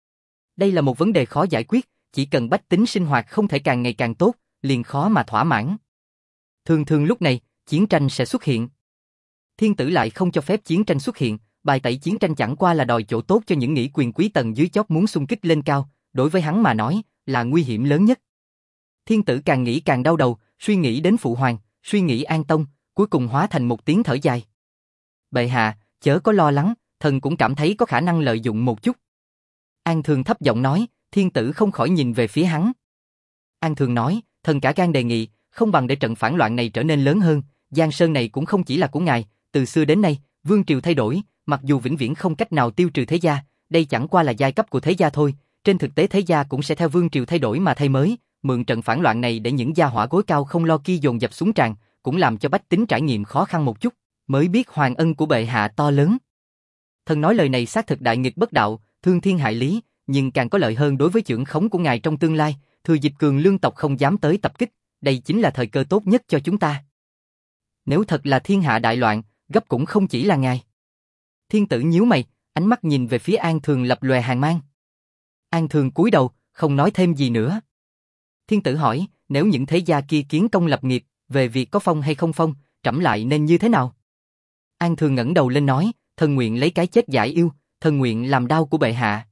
Đây là một vấn đề khó giải quyết, chỉ cần bách tính sinh hoạt không thể càng ngày càng tốt, liền khó mà thỏa mãn. Thường thường lúc này, chiến tranh sẽ xuất hiện. Thiên Tử lại không cho phép chiến tranh xuất hiện, bài tẩy chiến tranh chẳng qua là đòi chỗ tốt cho những nghĩ quyền quý tầng dưới chót muốn xung kích lên cao, đối với hắn mà nói, là nguy hiểm lớn nhất. Thiên Tử càng nghĩ càng đau đầu, suy nghĩ đến Phụ Hoàng, suy nghĩ An Tông, cuối cùng hóa thành một tiếng thở dài. Bệ hạ, chớ có lo lắng, thần cũng cảm thấy có khả năng lợi dụng một chút. An Thường thấp giọng nói, Thiên Tử không khỏi nhìn về phía hắn. An Thường nói, thần cả gan đề nghị, không bằng để trận phản loạn này trở nên lớn hơn, Giang Sơn này cũng không chỉ là của ngài, từ xưa đến nay, vương triều thay đổi, mặc dù vĩnh viễn không cách nào tiêu trừ thế gia, đây chẳng qua là giai cấp của thế gia thôi, trên thực tế thế gia cũng sẽ theo vương triều thay đổi mà thay mới, mượn trận phản loạn này để những gia hỏa gối cao không lo kia dồn dập xuống tràn, cũng làm cho bách tính trải nghiệm khó khăn một chút, mới biết hoàng ân của bệ hạ to lớn. Thần nói lời này xác thực đại nghịch bất đạo, thương thiên hại lý, nhưng càng có lợi hơn đối với chưởng khống của ngài trong tương lai, thừa dịp cường lương tộc không dám tới tập kích, đây chính là thời cơ tốt nhất cho chúng ta. Nếu thật là thiên hạ đại loạn, gấp cũng không chỉ là ngài. Thiên Tử nhíu mày, ánh mắt nhìn về phía An Thường lập lòe hàn mang. An Thường cúi đầu, không nói thêm gì nữa. Thiên Tử hỏi, nếu những thế gia kia kiến công lập nghiệp, về việc có phong hay không phong, trẫm lại nên như thế nào? An Thường ngẩng đầu lên nói, thần nguyện lấy cái chết giải yêu, thần nguyện làm đao của bệ hạ.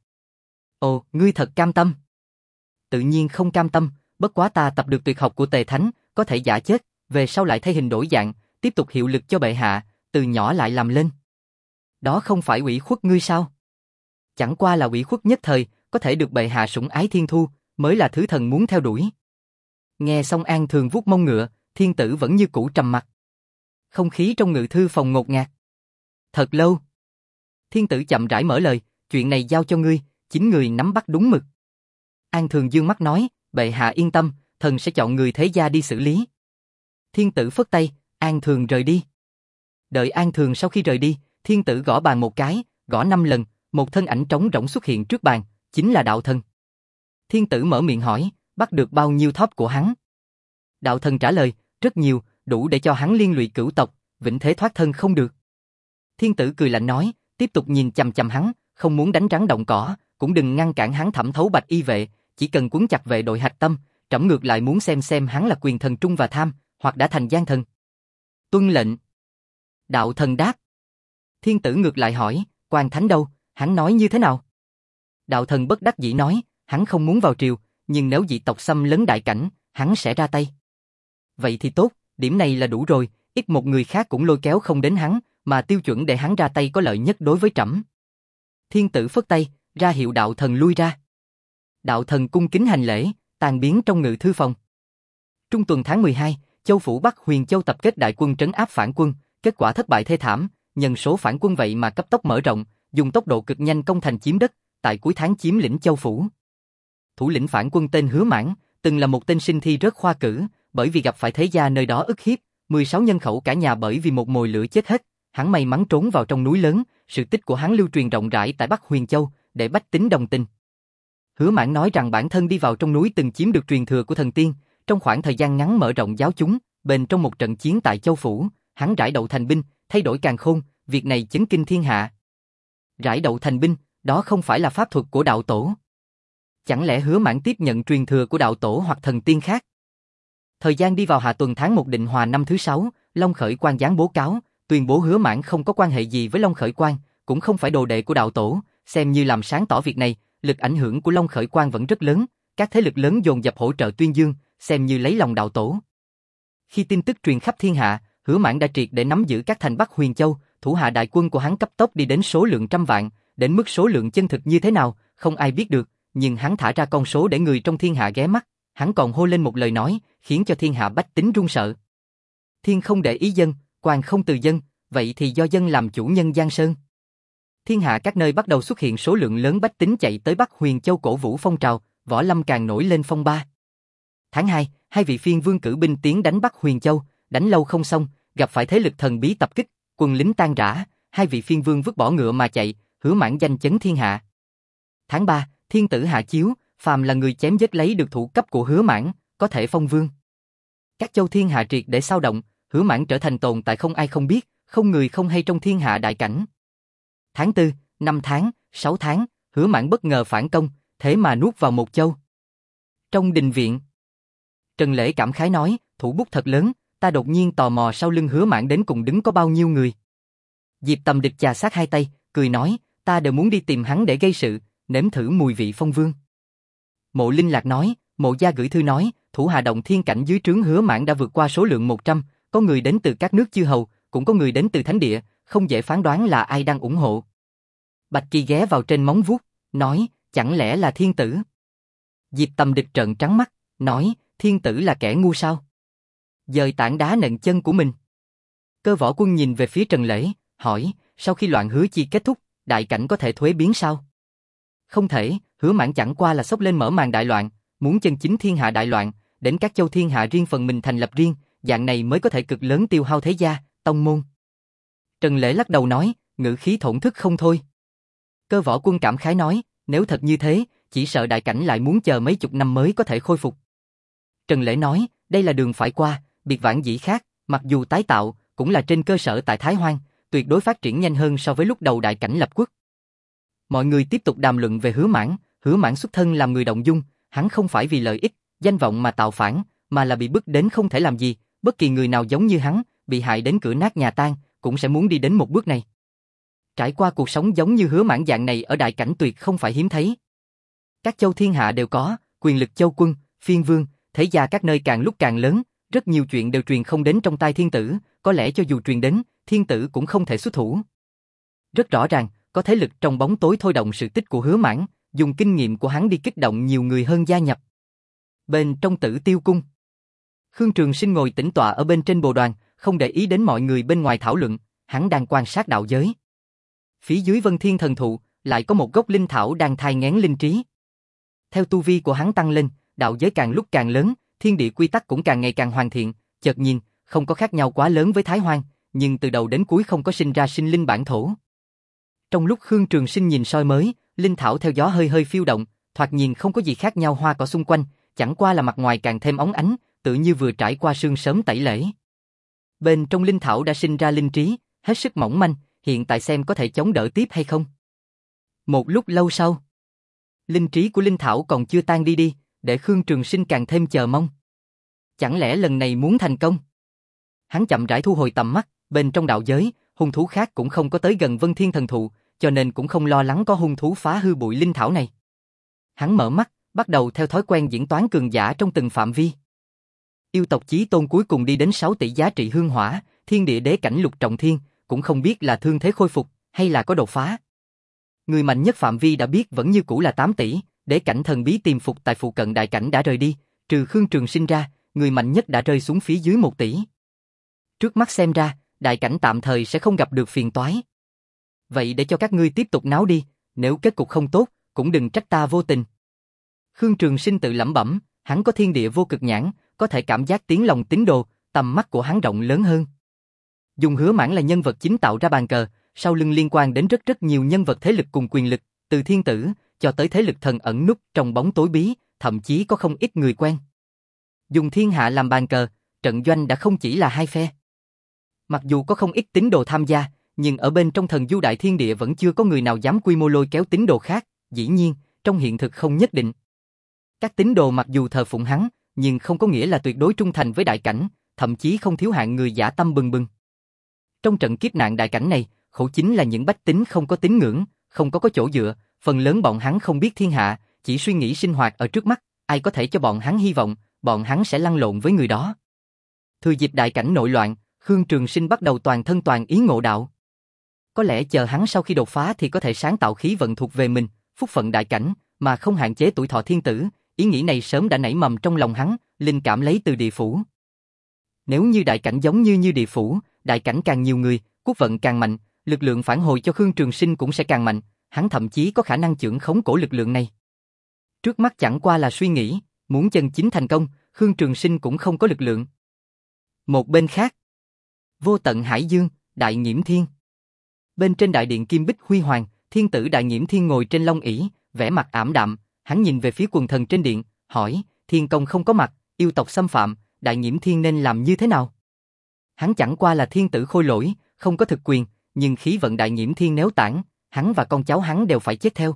Ồ, ngươi thật cam tâm. Tự nhiên không cam tâm, bất quá ta tập được tuyệt học của Tề Thánh, có thể giả chết, về sau lại thay hình đổi dạng, tiếp tục hiệu lực cho bệ hạ, từ nhỏ lại làm lên. Đó không phải ủy khuất ngươi sao? Chẳng qua là ủy khuất nhất thời, có thể được bệ hạ sủng ái thiên thu, mới là thứ thần muốn theo đuổi. Nghe xong An Thường vuốt mông ngựa, thiên tử vẫn như cũ trầm mặc. Không khí trong ngự thư phòng ngột ngạt. Thật lâu. Thiên tử chậm rãi mở lời, chuyện này giao cho ngươi, chính người nắm bắt đúng mực. An Thường dương mắt nói, bệ hạ yên tâm, thần sẽ chọn người thế gia đi xử lý. Thiên tử phất tay, An Thường rời đi. Đợi An Thường sau khi rời đi, thiên tử gõ bàn một cái, gõ năm lần, một thân ảnh trống rỗng xuất hiện trước bàn, chính là đạo thần. Thiên tử mở miệng hỏi, bắt được bao nhiêu thóp của hắn? Đạo thần trả lời, rất nhiều, đủ để cho hắn liên lụy cửu tộc, vĩnh thế thoát thân không được. Thiên tử cười lạnh nói, tiếp tục nhìn chằm chằm hắn, không muốn đánh rắn động cỏ, cũng đừng ngăn cản hắn thẩm thấu bạch y vệ, chỉ cần cuốn chặt vệ đội hạch tâm, trẫm ngược lại muốn xem xem hắn là quyền thần trung và tham, hoặc đã thành gian thần. Tuân lệnh. Đạo thần đáp. Thiên tử ngược lại hỏi, quan thánh đâu, hắn nói như thế nào? Đạo thần bất đắc dĩ nói, hắn không muốn vào triều, nhưng nếu dị tộc xâm lấn đại cảnh, hắn sẽ ra tay. Vậy thì tốt, điểm này là đủ rồi, ít một người khác cũng lôi kéo không đến hắn, mà tiêu chuẩn để hắn ra tay có lợi nhất đối với trẫm. Thiên tử phất tay, ra hiệu đạo thần lui ra. Đạo thần cung kính hành lễ, tan biến trong ngự thư phòng. Trung tuần tháng mười hai, Châu phủ Bắc Huyền Châu tập kết đại quân trấn áp phản quân, kết quả thất bại thê thảm, nhân số phản quân vậy mà cấp tốc mở rộng, dùng tốc độ cực nhanh công thành chiếm đất, tại cuối tháng chiếm lĩnh Châu phủ. Thủ lĩnh phản quân tên Hứa Mãn, từng là một tên sinh thi rớt khoa cử, bởi vì gặp phải thế gia nơi đó ức hiếp, mười sáu nhân khẩu cả nhà bởi vì một mồi lửa chết hết, hắn may mắn trốn vào trong núi lớn, sự tích của hắn lưu truyền rộng rãi tại Bắc Huyền Châu, để bách tính đồng tình. Hứa Mãn nói rằng bản thân đi vào trong núi từng chiếm được truyền thừa của thần tiên, trong khoảng thời gian ngắn mở rộng giáo chúng, bên trong một trận chiến tại Châu phủ, hắn rải đậu thành binh, thay đổi càn khôn, việc này chấn kinh thiên hạ. Rải đậu thành binh, đó không phải là pháp thuật của đạo tổ. Chẳng lẽ Hứa Mãn tiếp nhận truyền thừa của đạo tổ hoặc thần tiên khác? Thời gian đi vào hạ tuần tháng một định hòa năm thứ sáu, Long Khởi Quang giáng bố cáo, tuyên bố Hứa Mãn không có quan hệ gì với Long Khởi Quang, cũng không phải đồ đệ của đạo tổ, xem như làm sáng tỏ việc này, lực ảnh hưởng của Long Khởi Quang vẫn rất lớn, các thế lực lớn dồn dập hỗ trợ tuyên dương, xem như lấy lòng đạo tổ. Khi tin tức truyền khắp thiên hạ, Hứa Mãn đã triệt để nắm giữ các thành Bắc Huyền Châu, thủ hạ đại quân của hắn cấp tốc đi đến số lượng trăm vạn, đến mức số lượng chân thực như thế nào, không ai biết được, nhưng hắn thả ra con số để người trong thiên hạ ghé mắt, hắn còn hô lên một lời nói, khiến cho thiên hạ bách tính run sợ. Thiên không để ý dân, quan không từ dân, vậy thì do dân làm chủ nhân Giang Sơn. Thiên hạ các nơi bắt đầu xuất hiện số lượng lớn bách tính chạy tới Bắc Huyền Châu cổ vũ phong trào, võ lâm càng nổi lên phong ba. Tháng hai, hai vị phiên vương cử binh tiến đánh Bắc Huyền Châu, đánh lâu không xong, gặp phải thế lực thần bí tập kích, quân lính tan rã, hai vị phiên vương vứt bỏ ngựa mà chạy, Hứa Mãn danh chấn thiên hạ. Tháng ba, thiên tử hạ chiếu, phàm là người chém giết lấy được thủ cấp của Hứa Mãn, có thể phong vương. Các châu thiên hạ triệt để sao động, Hứa Mãn trở thành tồn tại không ai không biết, không người không hay trong thiên hạ đại cảnh. Tháng tư, năm tháng, sáu tháng, Hứa Mãn bất ngờ phản công, thế mà nuốt vào một châu. Trong đình viện, Trần Lễ cảm khái nói, thủ bút thật lớn, ta đột nhiên tò mò sau lưng Hứa Mãn đến cùng đứng có bao nhiêu người. Diệp Tầm Địch chà sát hai tay, cười nói, ta đều muốn đi tìm hắn để gây sự, nếm thử mùi vị phong vương. Mộ Linh Lạc nói, Mộ gia gửi thư nói, thủ hạ động thiên cảnh dưới trướng Hứa Mãn đã vượt qua số lượng một trăm, có người đến từ các nước chư hầu, cũng có người đến từ thánh địa, không dễ phán đoán là ai đang ủng hộ. Bạch Kỳ ghé vào trên móng vuốt, nói, chẳng lẽ là thiên tử? Diệp Tầm Địch trợn trắng mắt, nói, thiên tử là kẻ ngu sao? Dời tảng đá nện chân của mình. Cơ Võ Quân nhìn về phía Trần Lễ, hỏi, sau khi loạn hứa chi kết thúc, đại cảnh có thể thuế biến sao? Không thể, Hứa Mãn chẳng qua là xốc lên mở màn đại loạn, muốn chân chính thiên hạ đại loạn, đến các châu thiên hạ riêng phần mình thành lập riêng, dạng này mới có thể cực lớn tiêu hao thế gia, tông môn. Trần Lễ lắc đầu nói, ngữ khí thổn thức không thôi. Cơ Võ Quân cảm khái nói, nếu thật như thế, chỉ sợ đại cảnh lại muốn chờ mấy chục năm mới có thể khôi phục. Trần Lễ nói, đây là đường phải qua, biệt vãng dĩ khác, mặc dù tái tạo, cũng là trên cơ sở tại Thái Hoang, tuyệt đối phát triển nhanh hơn so với lúc đầu đại cảnh lập quốc. Mọi người tiếp tục đàm luận về Hứa Mãn, Hứa Mãn xuất thân làm người động dung, hắn không phải vì lợi ích, danh vọng mà tạo phản, mà là bị bức đến không thể làm gì, bất kỳ người nào giống như hắn, bị hại đến cửa nát nhà tan, cũng sẽ muốn đi đến một bước này. Trải qua cuộc sống giống như Hứa Mãn dạng này ở đại cảnh tuyệt không phải hiếm thấy. Các châu thiên hạ đều có, quyền lực châu quân, phiên vương, thế gia các nơi càng lúc càng lớn, rất nhiều chuyện đều truyền không đến trong tai thiên tử, có lẽ cho dù truyền đến, thiên tử cũng không thể xuất thủ. Rất rõ ràng, có thế lực trong bóng tối thôi động sự tích của Hứa Mãn, dùng kinh nghiệm của hắn đi kích động nhiều người hơn gia nhập. Bên trong Tử Tiêu cung, Khương Trường Sinh ngồi tĩnh tọa ở bên trên bồ đoàn, không để ý đến mọi người bên ngoài thảo luận, hắn đang quan sát đạo giới. Phía dưới Vân Thiên Thần Thụ, lại có một gốc linh thảo đang thai nghén linh trí. Theo tu vi của hắn tăng lên, đạo giới càng lúc càng lớn, thiên địa quy tắc cũng càng ngày càng hoàn thiện, chợt nhìn, không có khác nhau quá lớn với Thái Hoang, nhưng từ đầu đến cuối không có sinh ra sinh linh bản thổ. Trong lúc Khương Trường Sinh nhìn soi mới, linh thảo theo gió hơi hơi phiêu động, thoạt nhìn không có gì khác nhau hoa cỏ xung quanh, chẳng qua là mặt ngoài càng thêm óng ánh, tự như vừa trải qua sương sớm tẩy lễ. Bên trong linh thảo đã sinh ra linh trí, hết sức mỏng manh, hiện tại xem có thể chống đỡ tiếp hay không. Một lúc lâu sau, linh trí của linh thảo còn chưa tan đi đi, để Khương Trường Sinh càng thêm chờ mong. Chẳng lẽ lần này muốn thành công? Hắn chậm rãi thu hồi tầm mắt, bên trong đạo giới, hung thú khác cũng không có tới gần Vân Thiên Thần Thụ, cho nên cũng không lo lắng có hung thú phá hư bụi linh thảo này. Hắn mở mắt, bắt đầu theo thói quen diễn toán cường giả trong từng phạm vi. Yêu tộc Chí Tôn cuối cùng đi đến sáu tỷ giá trị hương hỏa, thiên địa đế cảnh lục trọng thiên, cũng không biết là thương thế khôi phục, hay là có đột phá. Người mạnh nhất phạm vi đã biết vẫn như cũ là tám tỷ, đế cảnh thần bí tiềm phục tại phụ cận đại cảnh đã rời đi, trừ Khương Trường Sinh ra, người mạnh nhất đã rơi xuống phía dưới một tỷ. Trước mắt xem ra, đại cảnh tạm thời sẽ không gặp được phiền toái. Vậy để cho các ngươi tiếp tục náo đi, nếu kết cục không tốt, cũng đừng trách ta vô tình. Khương Trường Sinh tự lẩm bẩm, hắn có thiên địa vô cực nhãn, có thể cảm giác tiếng lòng tín đồ, tầm mắt của hắn rộng lớn hơn. Dùng Hứa Mãn là nhân vật chính tạo ra bàn cờ, sau lưng liên quan đến rất rất nhiều nhân vật thế lực cùng quyền lực, từ thiên tử cho tới thế lực thần ẩn núp trong bóng tối bí, thậm chí có không ít người quen. Dùng thiên hạ làm bàn cờ, trận doanh đã không chỉ là hai phe. Mặc dù có không ít tín đồ tham gia, nhưng ở bên trong thần du đại thiên địa vẫn chưa có người nào dám quy mô lôi kéo tín đồ khác, dĩ nhiên, trong hiện thực không nhất định. Các tín đồ mặc dù thờ phụng hắn, nhưng không có nghĩa là tuyệt đối trung thành với đại cảnh, thậm chí không thiếu hạng người dã tâm bừng bừng. Trong trận kiếp nạn đại cảnh này, khổ chính là những bách tính không có tín ngưỡng, không có có chỗ dựa, phần lớn bọn hắn không biết thiên hạ, chỉ suy nghĩ sinh hoạt ở trước mắt, ai có thể cho bọn hắn hy vọng, bọn hắn sẽ lăn lộn với người đó. Thừa dịp đại cảnh nội loạn, Khương Trường Sinh bắt đầu toàn thân toàn ý ngộ đạo. Có lẽ chờ hắn sau khi đột phá thì có thể sáng tạo khí vận thuộc về mình, phúc phận đại cảnh, mà không hạn chế tuổi thọ thiên tử, ý nghĩ này sớm đã nảy mầm trong lòng hắn, linh cảm lấy từ địa phủ. Nếu như đại cảnh giống như như địa phủ, đại cảnh càng nhiều người, quốc vận càng mạnh, lực lượng phản hồi cho Khương Trường Sinh cũng sẽ càng mạnh, hắn thậm chí có khả năng chưởng khống cổ lực lượng này. Trước mắt chẳng qua là suy nghĩ, muốn chân chính thành công, Khương Trường Sinh cũng không có lực lượng. Một bên khác, Vô Tận Hải Dương, Đại Nhiễm Thiên. Bên trên đại điện kim bích huy hoàng, thiên tử Đại Nhiễm Thiên ngồi trên long ỷ, vẻ mặt ảm đạm, hắn nhìn về phía quần thần trên điện, hỏi, thiên công không có mặt, yêu tộc xâm phạm, Đại Nhiễm Thiên nên làm như thế nào? Hắn chẳng qua là thiên tử khôi lỗi, không có thực quyền, nhưng khí vận Đại Nhiễm Thiên nếu tản, hắn và con cháu hắn đều phải chết theo.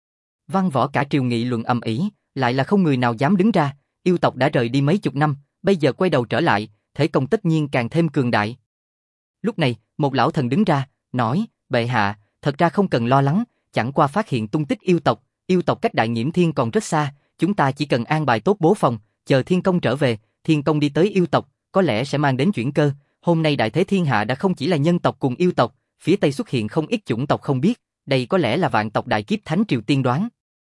Văn võ cả triều nghị luận ầm ĩ, lại là không người nào dám đứng ra, yêu tộc đã rời đi mấy chục năm, bây giờ quay đầu trở lại, thể công tất nhiên càng thêm cường đại. Lúc này, một lão thần đứng ra, nói, bệ hạ, thật ra không cần lo lắng, chẳng qua phát hiện tung tích yêu tộc, yêu tộc cách Đại Nhiễm Thiên còn rất xa, chúng ta chỉ cần an bài tốt bố phòng, chờ thiên công trở về, thiên công đi tới yêu tộc, có lẽ sẽ mang đến chuyển cơ. Hôm nay đại thế thiên hạ đã không chỉ là nhân tộc cùng yêu tộc, phía Tây xuất hiện không ít chủng tộc không biết, đây có lẽ là vạn tộc đại kiếp thánh triều tiên đoán.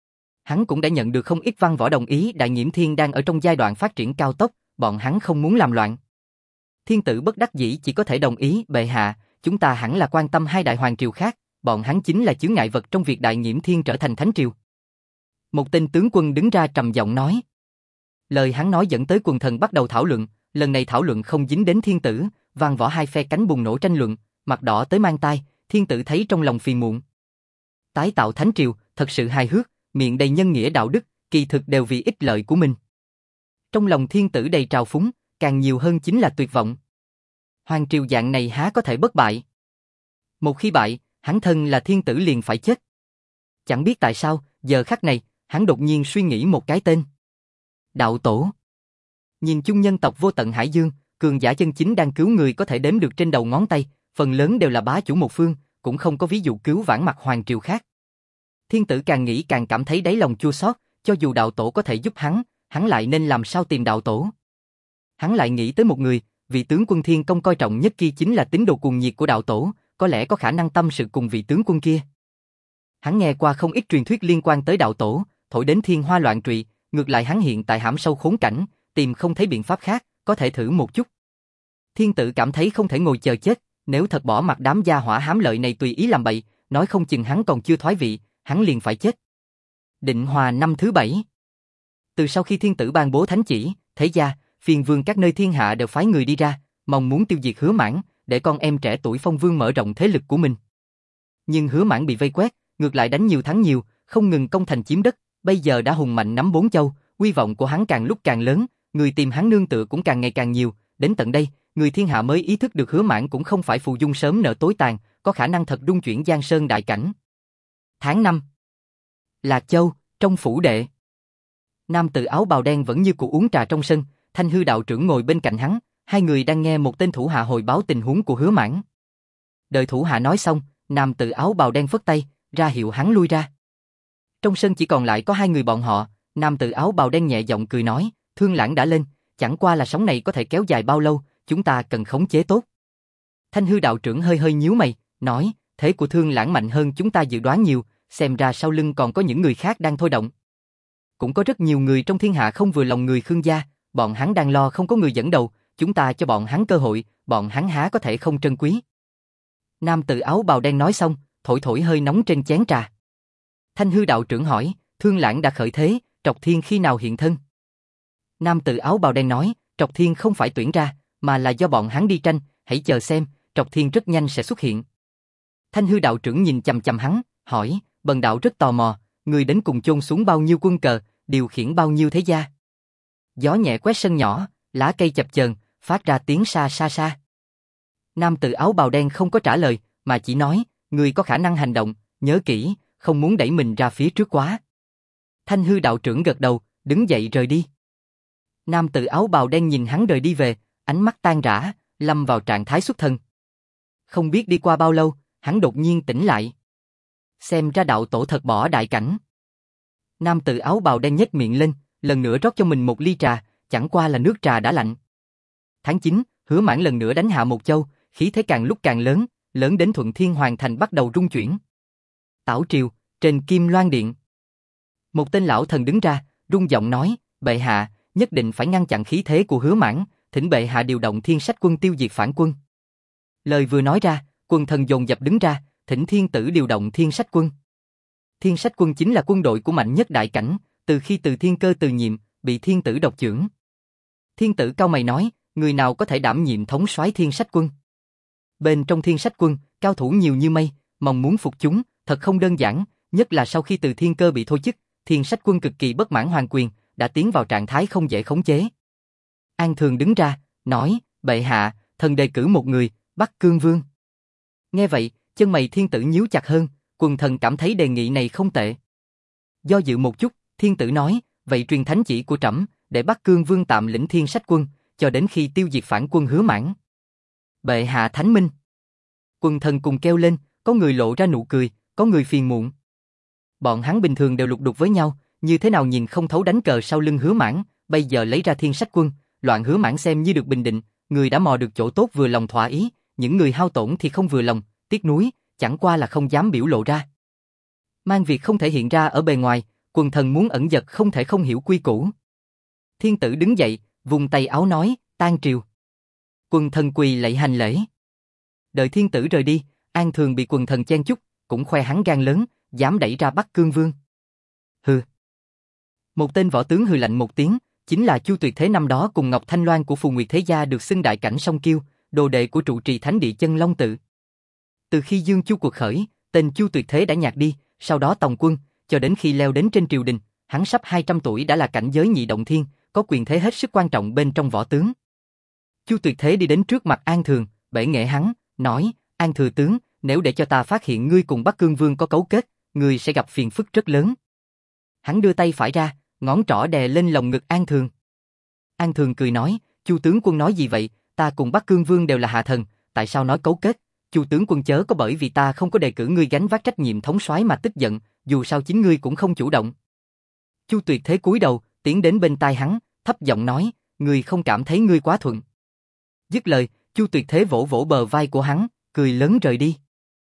Hắn cũng đã nhận được không ít văn võ đồng ý Đại Nhiễm Thiên đang ở trong giai đoạn phát triển cao tốc, bọn hắn không muốn làm loạn. Thiên tử bất đắc dĩ chỉ có thể đồng ý, bệ hạ, chúng ta hẳn là quan tâm hai đại hoàng triều khác, bọn hắn chính là chướng ngại vật trong việc Đại Nhiễm Thiên trở thành thánh triều. Một tên tướng quân đứng ra trầm giọng nói. Lời hắn nói dẫn tới quần thần bắt đầu thảo luận, lần này thảo luận không dính đến thiên tử, văn võ hai phe cánh bùng nổ tranh luận, mặt đỏ tới mang tai, thiên tử thấy trong lòng phiền muộn. Tái tạo thánh triều, thật sự hài hước, miệng đầy nhân nghĩa đạo đức, kỳ thực đều vì ích lợi của mình. Trong lòng thiên tử đầy trào phúng, càng nhiều hơn chính là tuyệt vọng. Hoàng triều dạng này há có thể bất bại? Một khi bại, hắn thân là thiên tử liền phải chết. Chẳng biết tại sao, giờ khắc này, hắn đột nhiên suy nghĩ một cái tên. Đạo tổ. Nhìn chung nhân tộc Vô Tận Hải Dương, cường giả chân chính đang cứu người có thể đếm được trên đầu ngón tay, phần lớn đều là bá chủ một phương, cũng không có ví dụ cứu vãn mặt hoàng triều khác. Thiên tử càng nghĩ càng cảm thấy đáy lòng chua xót, cho dù đạo tổ có thể giúp hắn, hắn lại nên làm sao tìm đạo tổ. Hắn lại nghĩ tới một người, vị tướng quân Thiên Công coi trọng nhất kia chính là tín đồ cuồng nhiệt của đạo tổ, có lẽ có khả năng tâm sự cùng vị tướng quân kia. Hắn nghe qua không ít truyền thuyết liên quan tới đạo tổ, thổi đến thiên hoa loạn trụy, ngược lại hắn hiện tại hãm sâu khốn cảnh, tìm không thấy biện pháp khác, có thể thử một chút. Thiên tử cảm thấy không thể ngồi chờ chết, nếu thật bỏ mặc đám gia hỏa hám lợi này tùy ý làm bậy, nói không chừng hắn còn chưa thoái vị, hắn liền phải chết. Định Hòa năm thứ bảy. Từ sau khi thiên tử ban bố thánh chỉ, thế gia, phiền vương các nơi thiên hạ đều phái người đi ra, mong muốn tiêu diệt Hứa Mãn, để con em trẻ tuổi Phong Vương mở rộng thế lực của mình. Nhưng Hứa Mãn bị vây quét, ngược lại đánh nhiều thắng nhiều, không ngừng công thành chiếm đất, bây giờ đã hùng mạnh nắm bốn châu, uy vọng của hắn càng lúc càng lớn, người tìm hắn nương tựa cũng càng ngày càng nhiều, đến tận đây, người thiên hạ mới ý thức được Hứa Mãn cũng không phải phù dung sớm nợ tối tàn, có khả năng thật rung chuyển giang sơn đại cảnh. Tháng năm. Lạc Châu, trong phủ đệ. Nam tử áo bào đen vẫn như cũ uống trà trong sân, Thanh Hư đạo trưởng ngồi bên cạnh hắn, hai người đang nghe một tên thủ hạ hồi báo tình huống của Hứa Mãn. Đợi thủ hạ nói xong, nam tử áo bào đen phất tay, ra hiệu hắn lui ra. Trong sân chỉ còn lại có hai người bọn họ, nam tử áo bào đen nhẹ giọng cười nói, Thương Lãng đã lên, chẳng qua là sóng này có thể kéo dài bao lâu, chúng ta cần khống chế tốt. Thanh Hư đạo trưởng hơi hơi nhíu mày, nói, thế của Thương Lãng mạnh hơn chúng ta dự đoán nhiều, xem ra sau lưng còn có những người khác đang thôi động. Cũng có rất nhiều người trong thiên hạ không vừa lòng người Khương gia, bọn hắn đang lo không có người dẫn đầu, chúng ta cho bọn hắn cơ hội, bọn hắn há có thể không trân quý. Nam tử áo bào đen nói xong, thổi thổi hơi nóng trên chén trà. Thanh Hư đạo trưởng hỏi, Thương Lãng đã khởi thế, Trọc Thiên khi nào hiện thân? Nam tử áo bào đen nói, Trọc Thiên không phải tuyển ra, mà là do bọn hắn đi tranh, hãy chờ xem, Trọc Thiên rất nhanh sẽ xuất hiện. Thanh Hư đạo trưởng nhìn chằm chằm hắn, hỏi, Bần đạo rất tò mò, người đến cùng chôn xuống bao nhiêu quân cờ, điều khiển bao nhiêu thế gia? Gió nhẹ quét sân nhỏ, lá cây chập chờn, phát ra tiếng xa xa xa. Nam tử áo bào đen không có trả lời, mà chỉ nói, người có khả năng hành động, nhớ kỹ, không muốn đẩy mình ra phía trước quá. Thanh Hư đạo trưởng gật đầu, đứng dậy rời đi. Nam tử áo bào đen nhìn hắn rời đi về, ánh mắt tan rã, lâm vào trạng thái xuất thần. Không biết đi qua bao lâu, hắn đột nhiên tỉnh lại. Xem ra đạo tổ thật bỏ đại cảnh. Nam tử áo bào đen nhếch miệng lên, lần nữa rót cho mình một ly trà, chẳng qua là nước trà đã lạnh. Tháng chín, Hứa Mãn lần nữa đánh hạ một châu, khí thế càng lúc càng lớn, lớn đến Thuận Thiên Hoàng thành bắt đầu rung chuyển. Tảo triều, trên Kim Loan điện. Một tên lão thần đứng ra, rung giọng nói, bệ hạ, nhất định phải ngăn chặn khí thế của Hứa Mãn, thỉnh bệ hạ điều động Thiên Sách quân tiêu diệt phản quân. Lời vừa nói ra, quần thần dồn dập đứng ra, thỉnh thiên tử điều động Thiên Sách quân. Thiên Sách quân chính là quân đội của mạnh nhất đại cảnh, từ khi Từ Thiên Cơ từ nhiệm, bị thiên tử độc chưởng. Thiên tử cau mày nói, người nào có thể đảm nhiệm thống soái Thiên Sách quân? Bên trong Thiên Sách quân, cao thủ nhiều như mây, mong muốn phục chúng, thật không đơn giản, nhất là sau khi Từ Thiên Cơ bị thôi chức, Thiên Sách quân cực kỳ bất mãn hoàng quyền, đã tiến vào trạng thái không dễ khống chế. An Thường đứng ra, nói, bệ hạ, thần đề cử một người, Bắc Cương Vương. Nghe vậy, chân mày thiên tử nhíu chặt hơn, quần thần cảm thấy đề nghị này không tệ. Do dự một chút, thiên tử nói, vậy truyền thánh chỉ của trẫm, để Bắc Cương Vương tạm lĩnh Thiên Sách quân, cho đến khi tiêu diệt phản quân Hứa Mãn. Bệ hạ thánh minh. Quần thần cùng kêu lên, có người lộ ra nụ cười, có người phiền muộn. Bọn hắn bình thường đều lục đục với nhau, như thế nào nhìn không thấu đánh cờ sau lưng Hứa Mãn, bây giờ lấy ra Thiên Sách quân, loạn Hứa Mãn xem như được bình định, người đã mò được chỗ tốt vừa lòng thỏa ý, những người hao tổn thì không vừa lòng, tiếc nuối, chẳng qua là không dám biểu lộ ra. Mang việc không thể hiện ra ở bề ngoài, quần thần muốn ẩn dật không thể không hiểu quy củ. Thiên tử đứng dậy, vùng tay áo nói, tan triều. Quần thần quỳ lạy hành lễ. Đợi thiên tử rời đi, An Thường bị quần thần chen chúc, cũng khoe hắn gan lớn, dám đẩy ra Bắc Cương Vương. Hừ. Một tên võ tướng hừ lạnh một tiếng, chính là Chu Tuyệt Thế năm đó cùng Ngọc Thanh Loan của Phù Nguyệt Thế Gia được xưng đại cảnh song kiêu, đồ đệ của trụ trì thánh địa Chân Long Tự. Từ khi Dương Chu cuộc khởi, tên Chu Tuyệt Thế đã nhạt đi, sau đó tòng quân, cho đến khi leo đến trên triều đình, hắn sắp hai trăm tuổi đã là cảnh giới nhị động thiên, có quyền thế hết sức quan trọng bên trong võ tướng. Chu Tuyệt Thế đi đến trước mặt An Thường, bể nghệ hắn, nói, An thừa tướng, nếu để cho ta phát hiện ngươi cùng Bắc Cương Vương có cấu kết, ngươi sẽ gặp phiền phức rất lớn. Hắn đưa tay phải ra, ngón trỏ đè lên lồng ngực An Thường. An Thường cười nói, Chu tướng quân nói gì vậy, ta cùng Bắc Cương Vương đều là hạ thần, tại sao nói cấu kết, Chu tướng quân chớ có bởi vì ta không có đề cử ngươi gánh vác trách nhiệm thống soái mà tức giận, dù sao chính ngươi cũng không chủ động. Chu Tuyệt Thế cúi đầu, tiến đến bên tai hắn, thấp giọng nói, ngươi không cảm thấy ngươi quá thuận. Dứt lời, Chu Tuyệt Thế vỗ vỗ bờ vai của hắn, cười lớn rời đi.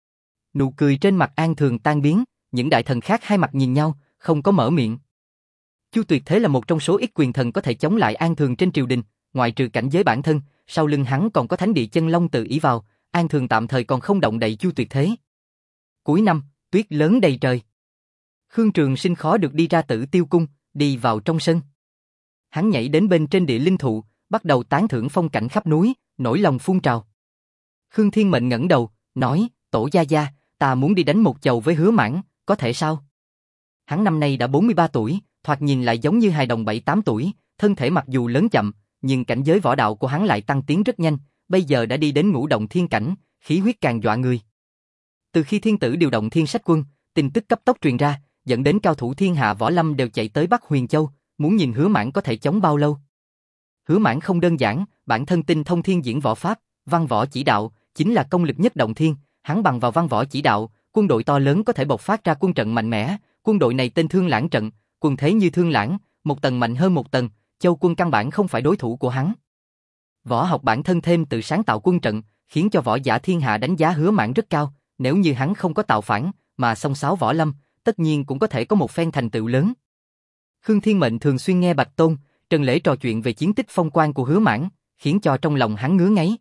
Nụ cười trên mặt An Thường tan biến, những đại thần khác hai mặt nhìn nhau, không có mở miệng. Chu Tuyệt Thế là một trong số ít quyền thần có thể chống lại An Thường trên triều đình, ngoại trừ cảnh giới bản thân, sau lưng hắn còn có thánh địa chân long tự ý vào, An Thường tạm thời còn không động đậy Chu Tuyệt Thế. Cuối năm, tuyết lớn đầy trời. Khương Trường Sinh khó được đi ra Tử Tiêu cung, đi vào trong sân. Hắn nhảy đến bên trên địa linh thụ, bắt đầu tán thưởng phong cảnh khắp núi, nỗi lòng phun trào. Khương Thiên Mệnh ngẩng đầu, nói, Tổ gia gia, ta muốn đi đánh một chầu với Hứa Mãn, có thể sao? Hắn năm nay đã bốn mươi ba tuổi, thoạt nhìn lại giống như hài đồng bảy tám tuổi, thân thể mặc dù lớn chậm, nhưng cảnh giới võ đạo của hắn lại tăng tiến rất nhanh, bây giờ đã đi đến ngũ động thiên cảnh, khí huyết càng dọa người. Từ khi thiên tử điều động Thiên Sách Quân, tin tức cấp tốc truyền ra, dẫn đến cao thủ thiên hạ võ lâm đều chạy tới Bắc Huyền Châu, muốn nhìn Hứa Mãn có thể chống bao lâu. Hứa Mãn không đơn giản, bản thân tinh thông thiên diễn võ pháp, văn võ chỉ đạo, chính là công lực nhất động thiên, hắn bằng vào văn võ chỉ đạo, quân đội to lớn có thể bộc phát ra quân trận mạnh mẽ, quân đội này tên Thương Lãng trận, quân thế như thương lãng, một tầng mạnh hơn một tầng, Châu quân căn bản không phải đối thủ của hắn. Võ học bản thân thêm tự sáng tạo quân trận, khiến cho võ giả thiên hạ đánh giá Hứa Mãn rất cao, nếu như hắn không có tạo phản, mà xông xáo võ lâm, tất nhiên cũng có thể có một phen thành tựu lớn. Khương Thiên Mệnh thường xuyên nghe Bạch Tôn, Trần Lễ trò chuyện về chiến tích phong quang của Hứa Mãn, khiến cho trong lòng hắn ngứa ngáy.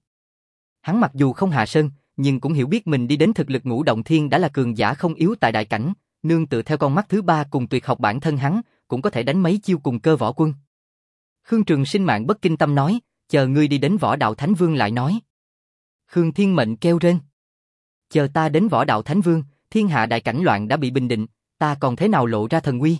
Hắn mặc dù không hạ sơn, nhưng cũng hiểu biết mình đi đến thực lực ngũ động thiên đã là cường giả không yếu tại đại cảnh, nương tựa theo con mắt thứ ba cùng tuyệt học bản thân hắn, cũng có thể đánh mấy chiêu cùng cơ võ quân. Khương Trường Sinh mạng bất kinh tâm nói, chờ ngươi đi đến Võ Đạo Thánh Vương lại nói. Khương Thiên Mệnh kêu rên. Chờ ta đến Võ Đạo Thánh Vương, thiên hạ đại cảnh loạn đã bị bình định, ta còn thế nào lộ ra thần uy?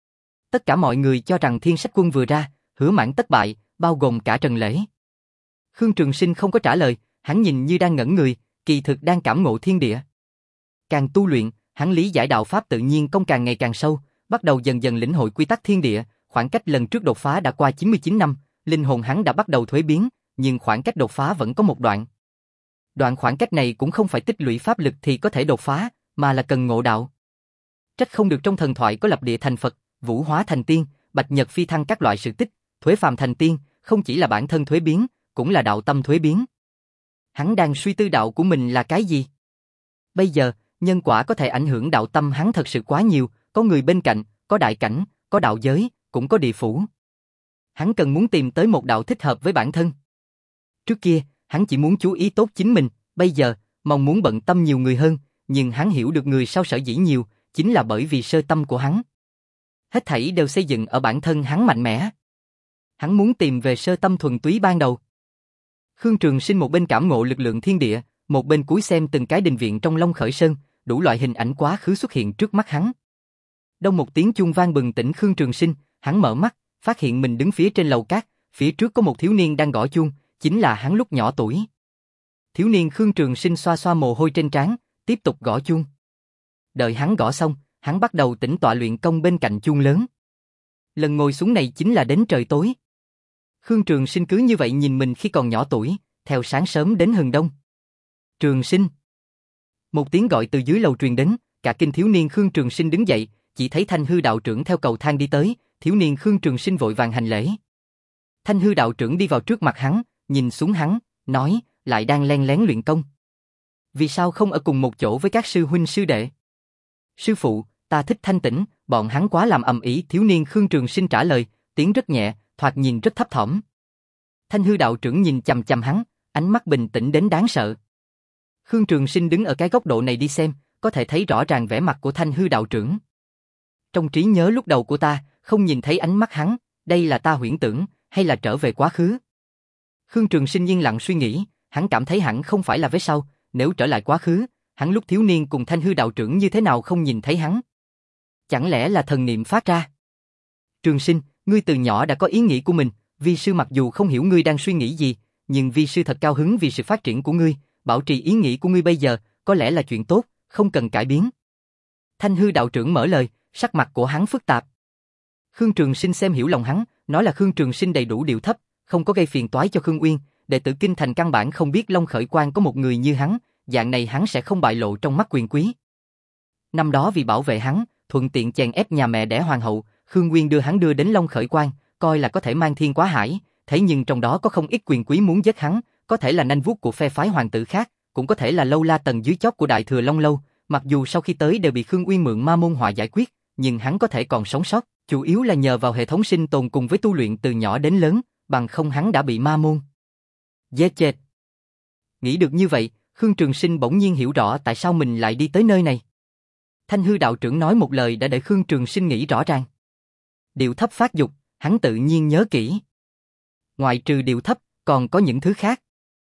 Tất cả mọi người cho rằng Thiên Sách Quân vừa ra, Hứa Mãn tất bại, bao gồm cả Trần Lễ. Khương Trường Sinh không có trả lời, hắn nhìn như đang ngẩn người, kỳ thực đang cảm ngộ thiên địa. Càng tu luyện, hắn lý giải đạo pháp tự nhiên công càng ngày càng sâu, bắt đầu dần dần lĩnh hội quy tắc thiên địa, khoảng cách lần trước đột phá đã qua chín mươi chín năm, linh hồn hắn đã bắt đầu thuế biến, nhưng khoảng cách đột phá vẫn có một đoạn. Đoạn khoảng cách này cũng không phải tích lũy pháp lực thì có thể đột phá, mà là cần ngộ đạo. Trách không được trong thần thoại có lập địa thành Phật, vũ hóa thành tiên, bạch nhật phi thăng các loại sự tích, thuế phàm thành tiên, không chỉ là bản thân thuế biến, cũng là đạo tâm thuế biến. Hắn đang suy tư đạo của mình là cái gì? Bây giờ, nhân quả có thể ảnh hưởng đạo tâm hắn thật sự quá nhiều, có người bên cạnh, có đại cảnh, có đạo giới, cũng có địa phủ. Hắn cần muốn tìm tới một đạo thích hợp với bản thân. Trước kia, hắn chỉ muốn chú ý tốt chính mình, bây giờ, mong muốn bận tâm nhiều người hơn, nhưng hắn hiểu được người sau sở dĩ nhiều, chính là bởi vì sơ tâm của hắn. Hết thảy đều xây dựng ở bản thân hắn mạnh mẽ. Hắn muốn tìm về sơ tâm thuần túy ban đầu. Khương Trường Sinh một bên cảm ngộ lực lượng thiên địa, một bên cúi xem từng cái đình viện trong Long Khởi Sơn, đủ loại hình ảnh quá khứ xuất hiện trước mắt hắn. Đông một tiếng chuông vang bừng tỉnh Khương Trường Sinh, hắn mở mắt, phát hiện mình đứng phía trên lầu cát, phía trước có một thiếu niên đang gõ chuông, chính là hắn lúc nhỏ tuổi. Thiếu niên Khương Trường Sinh xoa xoa mồ hôi trên trán, tiếp tục gõ chuông. Đợi hắn gõ xong, hắn bắt đầu tĩnh tọa luyện công bên cạnh chuông lớn. Lần ngồi xuống này chính là đến trời tối. Khương Trường Sinh cứ như vậy nhìn mình khi còn nhỏ tuổi, theo sáng sớm đến hừng đông. Trường Sinh. Một tiếng gọi từ dưới lầu truyền đến, cả kinh thiếu niên Khương Trường Sinh đứng dậy, chỉ thấy Thanh Hư đạo trưởng theo cầu thang đi tới, thiếu niên Khương Trường Sinh vội vàng hành lễ. Thanh Hư đạo trưởng đi vào trước mặt hắn, nhìn xuống hắn, nói, lại đang len lén luyện công. Vì sao không ở cùng một chỗ với các sư huynh sư đệ? Sư phụ, ta thích thanh tĩnh, bọn hắn quá làm ầm ĩ. Thiếu niên Khương Trường Sinh trả lời, tiếng rất nhẹ, thoạt nhìn rất thấp thỏm. Thanh Hư đạo trưởng nhìn chằm chằm hắn, ánh mắt bình tĩnh đến đáng sợ. Khương Trường Sinh đứng ở cái góc độ này đi xem, có thể thấy rõ ràng vẻ mặt của Thanh Hư đạo trưởng. Trong trí nhớ lúc đầu của ta, không nhìn thấy ánh mắt hắn, đây là ta huyễn tưởng, hay là trở về quá khứ? Khương Trường Sinh yên lặng suy nghĩ, hắn cảm thấy hẳn không phải là về sau, nếu trở lại quá khứ, hắn lúc thiếu niên cùng Thanh Hư đạo trưởng như thế nào không nhìn thấy hắn? Chẳng lẽ là thần niệm phát ra? Trường Sinh, ngươi từ nhỏ đã có ý nghĩ của mình, vi sư mặc dù không hiểu ngươi đang suy nghĩ gì, nhưng vi sư thật cao hứng vì sự phát triển của ngươi, bảo trì ý nghĩ của ngươi bây giờ, có lẽ là chuyện tốt, không cần cải biến. Thanh Hư đạo trưởng mở lời, sắc mặt của hắn phức tạp. Khương Trường Sinh xem hiểu lòng hắn, nói là Khương Trường Sinh đầy đủ điệu thấp, không có gây phiền toái cho Khương Uyên, đệ tử kinh thành căn bản không biết Long Khởi Quan có một người như hắn, dạng này hắn sẽ không bại lộ trong mắt quyền quý. Năm đó vì bảo vệ hắn, thuận tiện chèn ép nhà mẹ đẻ hoàng hậu, Khương Nguyên đưa hắn đưa đến Long Khởi Quan, coi là có thể mang thiên quá hải, thế nhưng trong đó có không ít quyền quý muốn giết hắn, có thể là nanh vuốt của phe phái hoàng tử khác, cũng có thể là lâu la tầng dưới chót của Đại Thừa Long Lâu, mặc dù sau khi tới đều bị Khương Nguyên mượn ma môn họa giải quyết, nhưng hắn có thể còn sống sót, chủ yếu là nhờ vào hệ thống sinh tồn cùng với tu luyện từ nhỏ đến lớn, bằng không hắn đã bị ma môn giết chết. Nghĩ được như vậy, Khương Trường Sinh bỗng nhiên hiểu rõ tại sao mình lại đi tới nơi này. Thanh hư đạo trưởng nói một lời đã để Khương Trường Sinh nghĩ rõ ràng. Điệu thấp phát dục, hắn tự nhiên nhớ kỹ. Ngoài trừ điệu thấp, còn có những thứ khác.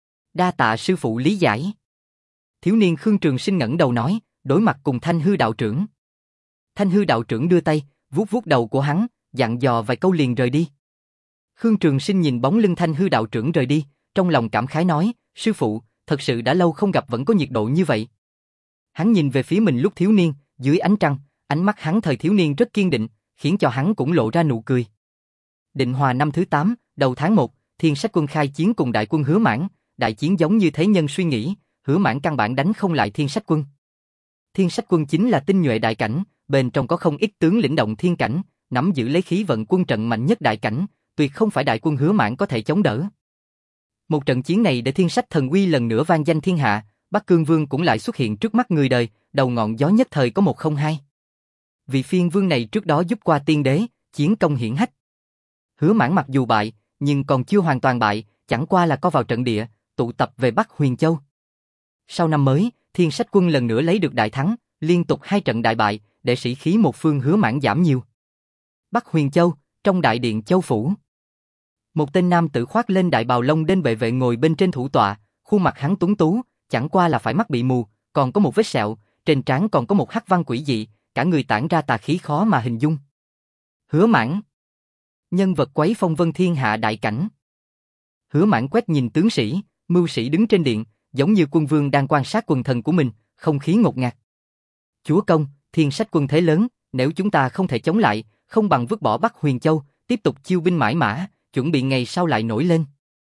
Đa tạ sư phụ lý giải. Thiếu niên Khương Trường Sinh ngẩng đầu nói, đối mặt cùng Thanh hư đạo trưởng. Thanh hư đạo trưởng đưa tay, vuốt vuốt đầu của hắn, dặn dò vài câu liền rời đi. Khương Trường Sinh nhìn bóng lưng Thanh hư đạo trưởng rời đi, trong lòng cảm khái nói, sư phụ, thật sự đã lâu không gặp vẫn có nhiệt độ như vậy. Hắn nhìn về phía mình lúc thiếu niên, dưới ánh trăng, ánh mắt hắn thời thiếu niên rất kiên định, khiến cho hắn cũng lộ ra nụ cười. Định Hòa năm thứ tám, đầu tháng một, Thiên Sách Quân khai chiến cùng đại quân Hứa Mãn, đại chiến giống như thế nhân suy nghĩ, Hứa Mãn căn bản đánh không lại Thiên Sách Quân. Thiên Sách Quân chính là tinh nhuệ đại cảnh, bên trong có không ít tướng lĩnh động thiên cảnh, nắm giữ lấy khí vận quân trận mạnh nhất đại cảnh, tuyệt không phải đại quân Hứa Mãn có thể chống đỡ. Một trận chiến này để Thiên Sách thần uy lần nữa vang danh thiên hạ, Bắc Cương Vương cũng lại xuất hiện trước mắt người đời, đầu ngọn gió nhất thời có một không hai. Vị phiên vương này trước đó giúp qua tiên đế, chiến công hiển hách. Hứa Mãn mặc dù bại, nhưng còn chưa hoàn toàn bại, chẳng qua là có vào trận địa, tụ tập về Bắc Huyền Châu. Sau năm mới, Thiên Sách Quân lần nữa lấy được đại thắng, liên tục hai trận đại bại, để sĩ khí một phương Hứa Mãn giảm nhiều. Bắc Huyền Châu, trong đại điện Châu phủ. Một tên nam tử khoác lên đại bào lông đen bệ vệ ngồi bên trên thủ tọa, khuôn mặt hắn tuấn tú, chẳng qua là phải mắt bị mù, còn có một vết sẹo, trên trán còn có một hắc văn quỷ dị, cả người tản ra tà khí khó mà hình dung. Hứa Mãn, nhân vật quấy phong vân thiên hạ đại cảnh. Hứa Mãn quét nhìn tướng sĩ, mưu sĩ đứng trên điện, giống như quân vương đang quan sát quần thần của mình, không khí ngột ngạt. Chúa công, Thiên Sách Quân thế lớn, nếu chúng ta không thể chống lại, không bằng vứt bỏ Bắc Huyền Châu, tiếp tục chiêu binh mãi mã, chuẩn bị ngày sau lại nổi lên.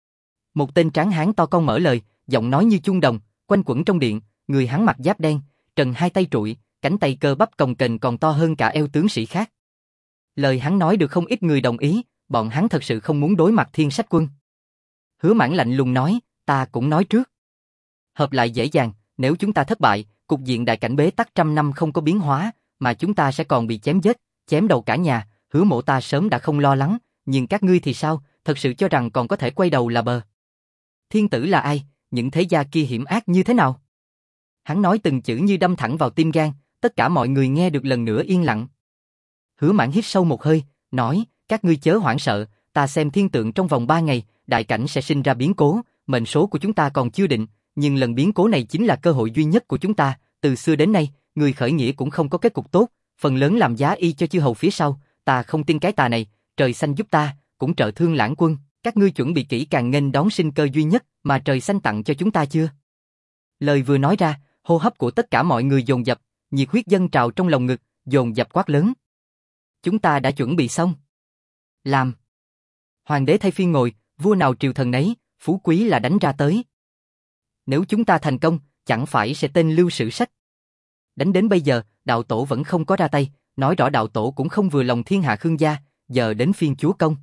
Một tên tráng hán to con mở lời, giọng nói như chuông đồng, quanh quẩn trong điện, người hắn mặc giáp đen, trần hai tay trụi, cánh tay cơ bắp cồng kềnh còn to hơn cả eo tướng sĩ khác. Lời hắn nói được không ít người đồng ý, bọn hắn thật sự không muốn đối mặt Thiên Sách Quân. Hứa Mãn lạnh lùng nói, ta cũng nói trước. Hợp lại dễ dàng, nếu chúng ta thất bại, cục diện đại cảnh bế tắc trăm năm không có biến hóa, mà chúng ta sẽ còn bị chém giết, chém đầu cả nhà, Hứa mộ ta sớm đã không lo lắng, nhưng các ngươi thì sao, thật sự cho rằng còn có thể quay đầu là bờ. Thiên tử là ai, những thế gia kia hiểm ác như thế nào? Hắn nói từng chữ như đâm thẳng vào tim gan, tất cả mọi người nghe được lần nữa yên lặng. Hứa Mãn hít sâu một hơi, nói, các ngươi chớ hoảng sợ, ta xem thiên tượng trong vòng ba ngày, đại cảnh sẽ sinh ra biến cố, mệnh số của chúng ta còn chưa định, nhưng lần biến cố này chính là cơ hội duy nhất của chúng ta, từ xưa đến nay, người khởi nghĩa cũng không có kết cục tốt, phần lớn làm giá y cho chư hầu phía sau, ta không tin cái tà này, trời xanh giúp ta, cũng trợ thương Lãng quân, các ngươi chuẩn bị kỹ càng nghênh đón sinh cơ duy nhất mà trời xanh tặng cho chúng ta chưa? Lời vừa nói ra, hô hấp của tất cả mọi người dồn dập, nhiệt huyết dâng trào trong lòng ngực, dồn dập quát lớn. Chúng ta đã chuẩn bị xong. Làm. Hoàng đế thay phiên ngồi, vua nào triều thần nấy, phú quý là đánh ra tới. Nếu chúng ta thành công, chẳng phải sẽ tên lưu sử sách. Đánh đến bây giờ, đạo tổ vẫn không có ra tay, nói rõ đạo tổ cũng không vừa lòng thiên hạ Khương gia, giờ đến phiên chúa công.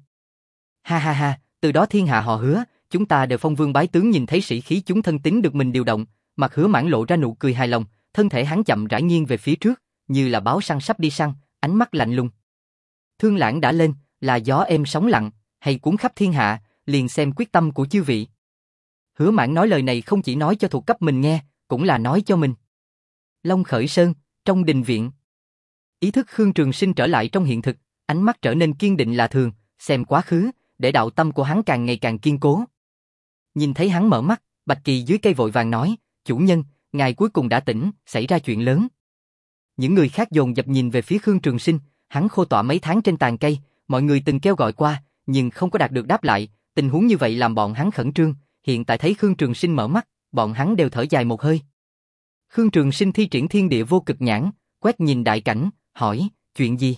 Ha ha ha, từ đó thiên hạ họ Hứa, chúng ta đều phong vương bái tướng nhìn thấy sĩ khí chúng thân tín được mình điều động, mặt Hứa Mãn lộ ra nụ cười hài lòng, thân thể hắn chậm rãi nghiêng về phía trước, như là báo săn sắp đi săn, ánh mắt lạnh lùng. Thương lãng đã lên, là gió êm sóng lặng, hay cuốn khắp thiên hạ, liền xem quyết tâm của chư vị. Hứa Mãn nói lời này không chỉ nói cho thuộc cấp mình nghe, cũng là nói cho mình. Long Khởi Sơn, trong đình viện. Ý thức Khương Trường Sinh trở lại trong hiện thực, ánh mắt trở nên kiên định lạ thường, xem quá khứ, để đạo tâm của hắn càng ngày càng kiên cố. Nhìn thấy hắn mở mắt, Bạch Kỳ dưới cây vội vàng nói, chủ nhân, ngài cuối cùng đã tỉnh, xảy ra chuyện lớn. Những người khác dồn dập nhìn về phía Khương Trường Sinh, hắn khô tọa mấy tháng trên tàn cây, mọi người từng kêu gọi qua, nhưng không có đạt được đáp lại, tình huống như vậy làm bọn hắn khẩn trương, hiện tại thấy Khương Trường Sinh mở mắt, bọn hắn đều thở dài một hơi. Khương Trường Sinh thi triển thiên địa vô cực nhãn, quét nhìn đại cảnh, hỏi, chuyện gì?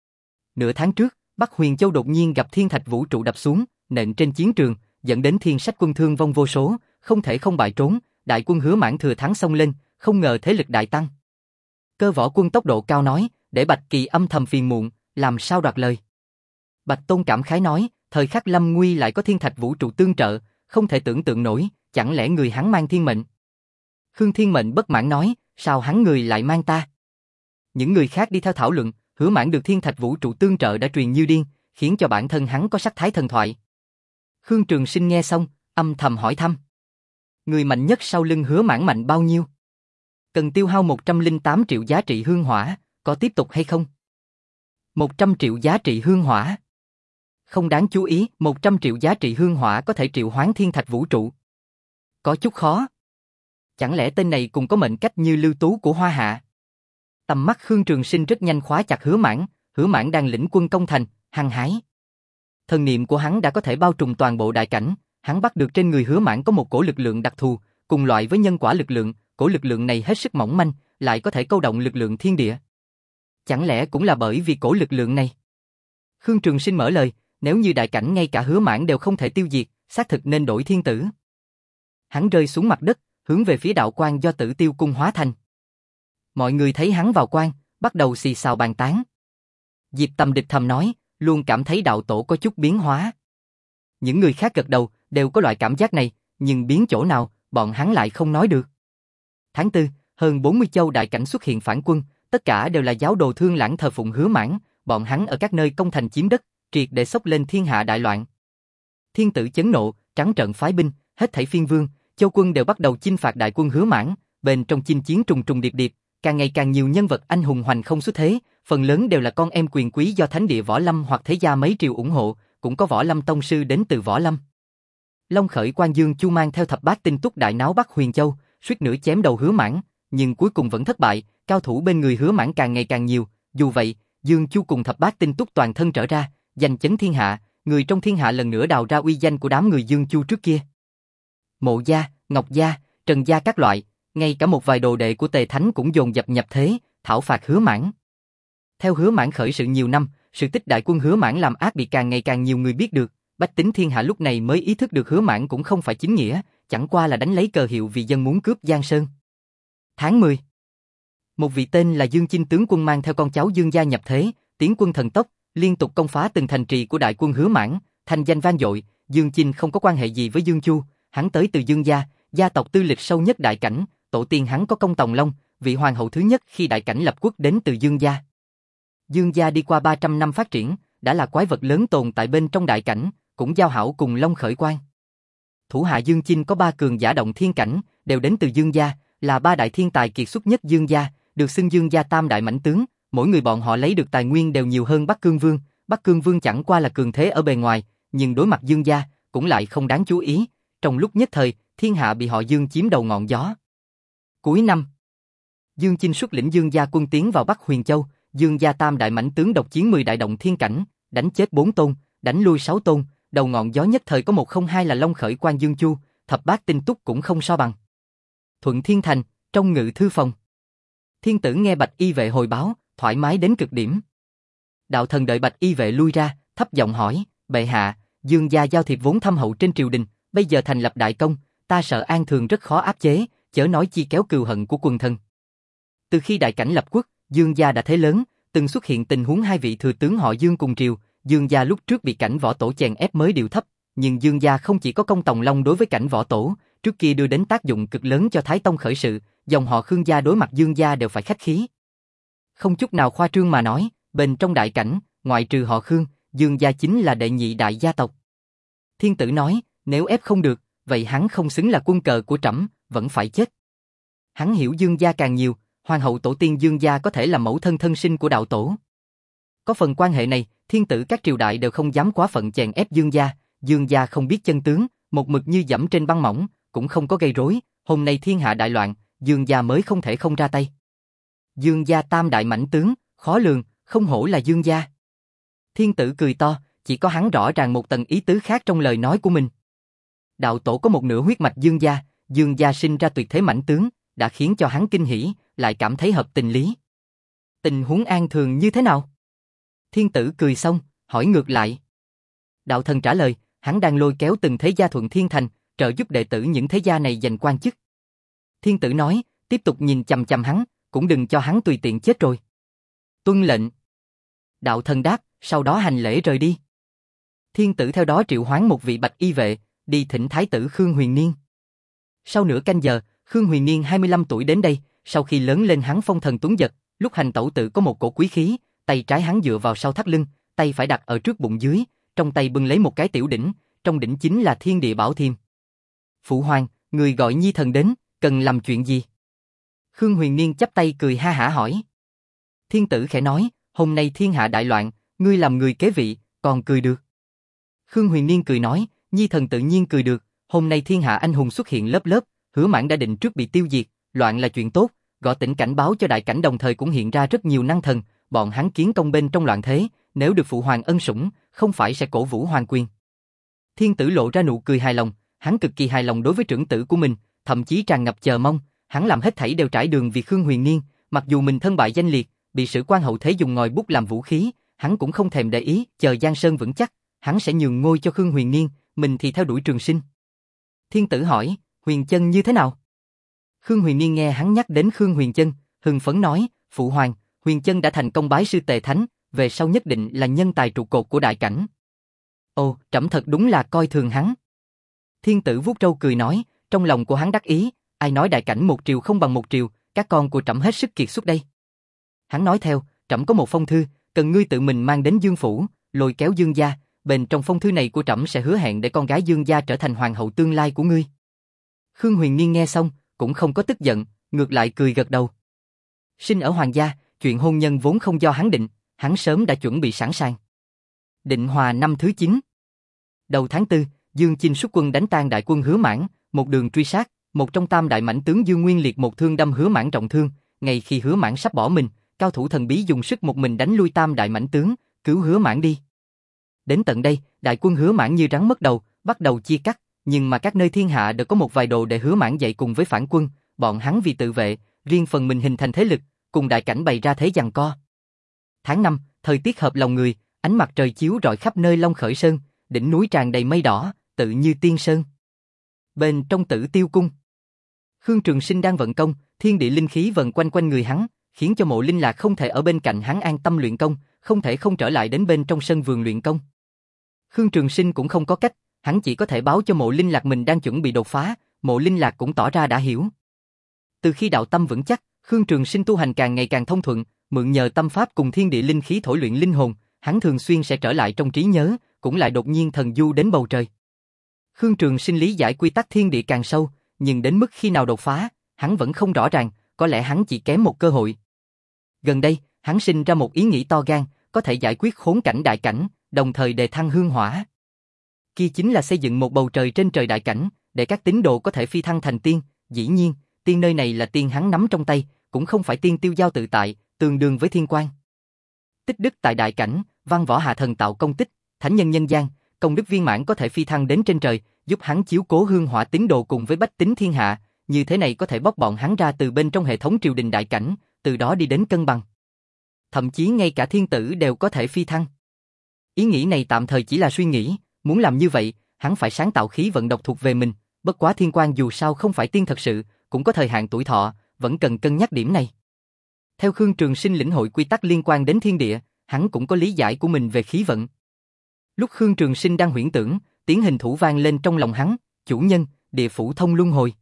Nửa tháng trước, Bắc Huyền Châu đột nhiên gặp thiên thạch vũ trụ đập xuống, nện trên chiến trường, dẫn đến Thiên Sách Quân thương vong vô số, không thể không bại trốn, đại quân Hứa Mãn thừa thắng xông lên, không ngờ thế lực đại tăng. Cơ Võ Quân tốc độ cao nói, để Bạch Kỳ âm thầm phiền muộn, làm sao đoạt lời. Bạch Tôn cảm khái nói, thời khắc lâm nguy lại có thiên thạch vũ trụ tương trợ, không thể tưởng tượng nổi, chẳng lẽ người hắn mang thiên mệnh. Khương Thiên Mệnh bất mãn nói, sao hắn người lại mang ta? Những người khác đi theo thảo luận, Hứa Mãn được thiên thạch vũ trụ tương trợ đã truyền như điên, khiến cho bản thân hắn có sắc thái thần thoại. Khương Trường Sinh nghe xong, âm thầm hỏi thăm. Người mạnh nhất sau lưng Hứa Mãn mạnh bao nhiêu? Cần tiêu hao một trăm lẻ tám triệu giá trị hương hỏa, có tiếp tục hay không? một trăm triệu giá trị hương hỏa. Không đáng chú ý, một trăm triệu giá trị hương hỏa có thể triệu hoán thiên thạch vũ trụ. Có chút khó. Chẳng lẽ tên này cũng có mệnh cách như Lưu Tú của Hoa Hạ? Tầm mắt Khương Trường Sinh rất nhanh khóa chặt Hứa Mãn, Hứa Mãn đang lĩnh quân công thành, hăng hái. Thần niệm của hắn đã có thể bao trùm toàn bộ đại cảnh, hắn bắt được trên người Hứa Mãn có một cổ lực lượng đặc thù, cùng loại với nhân quả lực lượng, cổ lực lượng này hết sức mỏng manh, lại có thể câu động lực lượng thiên địa. Chẳng lẽ cũng là bởi vì cổ lực lượng này? Khương Trường Sinh mở lời, nếu như đại cảnh ngay cả Hứa Mãn đều không thể tiêu diệt, xác thực nên đổi thiên tử. Hắn rơi xuống mặt đất, hướng về phía đạo quan do Tử Tiêu cung hóa thành. Mọi người thấy hắn vào quan, bắt đầu xì xào bàn tán. Diệp Tầm Địch thầm nói, luôn cảm thấy đạo tổ có chút biến hóa. Những người khác gật đầu, đều có loại cảm giác này, nhưng biến chỗ nào, bọn hắn lại không nói được. Tháng tư, hơn bốn mươi châu đại cảnh xuất hiện phản quân, tất cả đều là giáo đồ Thương Lãng thờ phụng Hứa Mãn, bọn hắn ở các nơi công thành chiếm đất, triệt để xốc lên thiên hạ đại loạn. Thiên tử chấn nộ, trắng trợn phái binh, hết thảy phiên vương, châu quân đều bắt đầu chinh phạt đại quân Hứa Mãn, bên trong chinh chiến trùng trùng điệp điệp, càng ngày càng nhiều nhân vật anh hùng hoành không xuất thế, phần lớn đều là con em quyền quý do thánh địa võ lâm hoặc thế gia mấy triều ủng hộ, cũng có võ lâm tông sư đến từ võ lâm. Long Khởi Quan Dương Chu mang theo thập bát tinh túc đại náo Bắc Huyền Châu, suýt nữa chém đầu Hứa Mãn, nhưng cuối cùng vẫn thất bại, cao thủ bên người Hứa Mãn càng ngày càng nhiều, dù vậy, Dương Chu cùng thập bát tinh túc toàn thân trở ra, giành chấn thiên hạ, người trong thiên hạ lần nữa đào ra uy danh của đám người Dương Chu trước kia. Mộ gia, Ngọc gia, Trần gia các loại, ngay cả một vài đồ đệ của Tề Thánh cũng dồn dập nhập thế, thảo phạt Hứa Mãn. Theo Hứa Mãn khởi sự nhiều năm, sự tích đại quân Hứa Mãn làm ác bị càng ngày càng nhiều người biết được, bách tính thiên hạ lúc này mới ý thức được Hứa Mãn cũng không phải chính nghĩa, chẳng qua là đánh lấy cờ hiệu vì dân muốn cướp Giang Sơn. Tháng mười, một vị tên là Dương Chinh tướng quân mang theo con cháu Dương gia nhập thế, tiến quân thần tốc, liên tục công phá từng thành trì của đại quân Hứa Mãn, thành danh vang dội. Dương Chinh không có quan hệ gì với Dương Chu, hắn tới từ Dương gia, gia tộc tư lịch sâu nhất đại cảnh, tổ tiên hắn có công Tòng Long, vị hoàng hậu thứ nhất khi đại cảnh lập quốc đến từ Dương gia. Dương gia đi qua ba trăm năm phát triển, đã là quái vật lớn tồn tại bên trong đại cảnh, cũng giao hảo cùng Long Khởi Quan. Thủ hạ Dương Chinh có ba cường giả động thiên cảnh, đều đến từ Dương gia, là ba đại thiên tài kiệt xuất nhất Dương gia, được xưng Dương gia tam đại mãnh tướng, mỗi người bọn họ lấy được tài nguyên đều nhiều hơn Bắc Cương Vương, Bắc Cương Vương chẳng qua là cường thế ở bề ngoài, nhưng đối mặt Dương gia, cũng lại không đáng chú ý, trong lúc nhất thời, thiên hạ bị họ Dương chiếm đầu ngọn gió. Cuối năm, Dương Chinh xuất lĩnh Dương gia quân tiến vào Bắc Huyền Châu, Dương gia tam đại mãnh tướng độc chiến mười đại động thiên cảnh, đánh chết bốn tôn, đánh lui sáu tôn, đầu ngọn gió nhất thời có một không hai là Long Khởi Quan Dương Chu, thập bát tinh túc cũng không so bằng. Thuận Thiên Thành, trong ngự thư phòng. Thiên tử nghe Bạch Y vệ hồi báo, thoải mái đến cực điểm. Đạo thần đợi Bạch Y vệ lui ra, thấp giọng hỏi, bệ hạ, Dương gia giao thiệp vốn thâm hậu trên triều đình, bây giờ thành lập đại công, ta sợ An Thường rất khó áp chế, chớ nói chi kéo cừu hận của quần thần. Từ khi đại cảnh lập quốc, Dương gia đã thế lớn, từng xuất hiện tình huống hai vị thừa tướng họ Dương cùng triều, Dương gia lúc trước bị cảnh võ tổ chèn ép mới điều thấp, nhưng Dương gia không chỉ có công Tòng Long đối với cảnh võ tổ, trước kia đưa đến tác dụng cực lớn cho Thái Tông khởi sự, dòng họ Khương gia đối mặt Dương gia đều phải khách khí. Không chút nào khoa trương mà nói, bên trong đại cảnh, ngoại trừ họ Khương, Dương gia chính là đệ nhị đại gia tộc. Thiên tử nói, nếu ép không được, vậy hắn không xứng là quân cờ của trẫm, vẫn phải chết. Hắn hiểu Dương gia càng nhiều, hoàng hậu tổ tiên Dương gia có thể là mẫu thân thân sinh của đạo tổ. Có phần quan hệ này, thiên tử các triều đại đều không dám quá phận chèn ép Dương gia, Dương gia không biết chân tướng, một mực như dẫm trên băng mỏng, cũng không có gây rối, hôm nay thiên hạ đại loạn, Dương gia mới không thể không ra tay. Dương gia tam đại mãnh tướng, khó lường, không hổ là Dương gia. Thiên tử cười to, chỉ có hắn rõ ràng một tầng ý tứ khác trong lời nói của mình. Đạo tổ có một nửa huyết mạch Dương gia, Dương gia sinh ra tuyệt thế mãnh tướng, đã khiến cho hắn kinh hỉ, lại cảm thấy hợp tình lý. Tình huống An Thường như thế nào? Thiên tử cười xong, hỏi ngược lại. Đạo thần trả lời, hắn đang lôi kéo từng thế gia Thuận Thiên Thành, trợ giúp đệ tử những thế gia này giành quan chức. Thiên tử nói, tiếp tục nhìn chằm chằm hắn, cũng đừng cho hắn tùy tiện chết rồi. Tuân lệnh. Đạo thần đáp, sau đó hành lễ rời đi. Thiên tử theo đó triệu hoán một vị bạch y vệ, đi thỉnh thái tử Khương Huyền Niên. Sau nửa canh giờ, Khương Huyền Niên hai mươi lăm tuổi đến đây, sau khi lớn lên hắn phong thần tuấn giật, lúc hành tẩu tự có một cổ quý khí, tay trái hắn dựa vào sau thắt lưng, tay phải đặt ở trước bụng dưới, trong tay bưng lấy một cái tiểu đỉnh, trong đỉnh chính là thiên địa bảo thiềm. Phụ hoàng, người gọi nhi thần đến, cần làm chuyện gì? Khương Huyền Niên chắp tay cười ha hả hỏi. Thiên tử khẽ nói, hôm nay thiên hạ đại loạn, ngươi làm người kế vị, còn cười được. Khương Huyền Niên cười nói, nhi thần tự nhiên cười được, hôm nay thiên hạ anh hùng xuất hiện lớp lớp, Hứa Mãn đã định trước bị tiêu diệt, loạn là chuyện tốt, gõ tỉnh cảnh báo cho đại cảnh đồng thời cũng hiện ra rất nhiều năng thần, bọn hắn kiến công bên trong loạn thế, nếu được phụ hoàng ân sủng, không phải sẽ cổ vũ hoàng quyền. Thiên tử lộ ra nụ cười hài lòng, hắn cực kỳ hài lòng đối với trưởng tử của mình, thậm chí tràn ngập chờ mong, hắn làm hết thảy đều trải đường vì Khương Huyền Niên, mặc dù mình thân bại danh liệt, bị sử quan hậu thế dùng ngòi bút làm vũ khí, hắn cũng không thèm để ý, chờ Giang Sơn vững chắc, hắn sẽ nhường ngôi cho Khương Huyền Niên, mình thì theo đuổi trường sinh. Thiên tử hỏi, Huyền Chân như thế nào? Khương Huyền Niên nghe hắn nhắc đến Khương Huyền Chân, hưng phấn nói, phụ hoàng, Huyền Chân đã thành công bái sư tề thánh, về sau nhất định là nhân tài trụ cột của đại cảnh. Ồ, trẫm thật đúng là coi thường hắn. Thiên tử vuốt râu cười nói, trong lòng của hắn đắc ý, ai nói đại cảnh một triều không bằng một triều, các con của trẫm hết sức kiệt xuất đây. Hắn nói theo, trẫm có một phong thư, cần ngươi tự mình mang đến Dương phủ, lôi kéo Dương gia, bên trong phong thư này của trẫm sẽ hứa hẹn để con gái Dương gia trở thành hoàng hậu tương lai của ngươi. Khương Huyền Niên nghe xong, cũng không có tức giận, ngược lại cười gật đầu. Sinh ở hoàng gia, chuyện hôn nhân vốn không do hắn định, hắn sớm đã chuẩn bị sẵn sàng. Định Hòa năm thứ chín. Đầu tháng tư, Dương Chinh xuất quân đánh tan đại quân Hứa Mãn, một đường truy sát, một trong tam đại mãnh tướng Dương Nguyên Liệt một thương đâm Hứa Mãn trọng thương, ngay khi Hứa Mãn sắp bỏ mình, cao thủ thần bí dùng sức một mình đánh lui tam đại mãnh tướng, cứu Hứa Mãn đi. Đến tận đây, đại quân Hứa Mãn như rắn mất đầu, bắt đầu chia cắt, nhưng mà các nơi thiên hạ đều có một vài đồ để Hứa Mãn dạy cùng với phản quân, bọn hắn vì tự vệ, riêng phần mình hình thành thế lực, cùng đại cảnh bày ra thế giằng co. Tháng năm, thời tiết hợp lòng người, ánh mặt trời chiếu rọi khắp nơi Long Khởi Sơn, đỉnh núi tràn đầy mây đỏ, tự như tiên sơn. Bên trong Tử Tiêu cung, Khương Trường Sinh đang vận công, thiên địa linh khí vần quanh quanh người hắn, khiến cho Mộ Linh Lạc không thể ở bên cạnh hắn an tâm luyện công, không thể không trở lại đến bên trong sân vườn luyện công. Khương Trường Sinh cũng không có cách, hắn chỉ có thể báo cho Mộ Linh Lạc mình đang chuẩn bị đột phá, Mộ Linh Lạc cũng tỏ ra đã hiểu. Từ khi đạo tâm vững chắc, Khương Trường Sinh tu hành càng ngày càng thông thuận, mượn nhờ tâm pháp cùng thiên địa linh khí thổi luyện linh hồn, hắn thường xuyên sẽ trở lại trong trí nhớ, cũng lại đột nhiên thần du đến bầu trời. Khương Trường Sinh lý giải quy tắc thiên địa càng sâu, nhưng đến mức khi nào đột phá, hắn vẫn không rõ ràng, có lẽ hắn chỉ kém một cơ hội. Gần đây, hắn sinh ra một ý nghĩ to gan, có thể giải quyết khốn cảnh đại cảnh, đồng thời đề thăng hương hỏa. Kia chính là xây dựng một bầu trời trên trời đại cảnh, để các tín đồ có thể phi thăng thành tiên, dĩ nhiên, tiên nơi này là tiên hắn nắm trong tay, cũng không phải tiên tiêu giao tự tại, tương đương với thiên quan. Tích đức tại đại cảnh, văn võ hạ thần tạo công tích, thánh nhân nhân gian, công đức viên mãn có thể phi thăng đến trên trời, giúp hắn chiếu cố hương hỏa tín đồ cùng với bách tính thiên hạ, như thế này có thể bóc bọn hắn ra từ bên trong hệ thống triều đình đại cảnh, từ đó đi đến cân bằng. Thậm chí ngay cả thiên tử đều có thể phi thăng. Ý nghĩ này tạm thời chỉ là suy nghĩ, muốn làm như vậy, hắn phải sáng tạo khí vận độc thuộc về mình, bất quá thiên quan dù sao không phải tiên thật sự, cũng có thời hạn tuổi thọ, vẫn cần cân nhắc điểm này. Theo Khương Trường Sinh lĩnh hội quy tắc liên quan đến thiên địa, hắn cũng có lý giải của mình về khí vận. Lúc Khương Trường Sinh đang huyễn tưởng, tiếng hình thủ vang lên trong lòng hắn, chủ nhân, địa phủ thông luân hồi.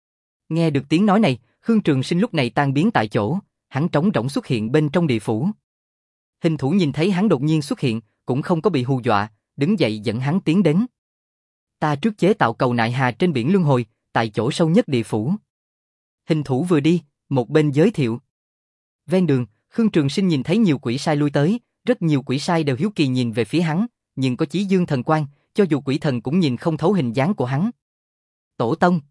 Nghe được tiếng nói này, Khương Trường Sinh lúc này tan biến tại chỗ, hắn trống rỗng xuất hiện bên trong địa phủ. Hình thủ nhìn thấy hắn đột nhiên xuất hiện, cũng không có bị hù dọa, đứng dậy dẫn hắn tiến đến. Ta trước chế tạo cầu nại hà trên biển luân hồi, tại chỗ sâu nhất địa phủ. Hình thủ vừa đi, một bên giới thiệu. Ven đường, Khương Trường Sinh nhìn thấy nhiều quỷ sai lui tới, rất nhiều quỷ sai đều hiếu kỳ nhìn về phía hắn, nhưng có chí dương thần quang, cho dù quỷ thần cũng nhìn không thấu hình dáng của hắn. Tổ tông.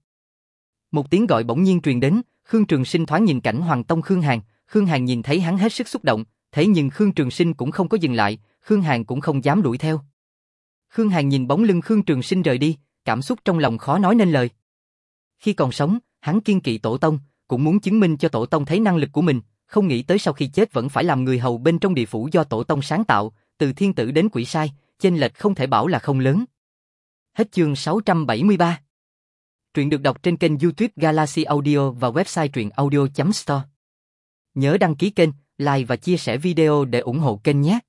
Một tiếng gọi bỗng nhiên truyền đến, Khương Trường Sinh thoáng nhìn cảnh Hoàng tông Khương Hàn, Khương Hàn nhìn thấy hắn hết sức xúc động, thế nhưng Khương Trường Sinh cũng không có dừng lại, Khương Hàn cũng không dám đuổi theo. Khương Hàn nhìn bóng lưng Khương Trường Sinh rời đi, cảm xúc trong lòng khó nói nên lời. Khi còn sống, hắn kiên kỵ tổ tông, cũng muốn chứng minh cho tổ tông thấy năng lực của mình, không nghĩ tới sau khi chết vẫn phải làm người hầu bên trong địa phủ do tổ tông sáng tạo, từ thiên tử đến quỷ sai, chênh lệch không thể bảo là không lớn. Hết chương sáu trăm bảy mươi ba. Truyện được đọc trên kênh YouTube Galaxy Audio và website truyện audio chấm store. Nhớ đăng ký kênh, like và chia sẻ video để ủng hộ kênh nhé.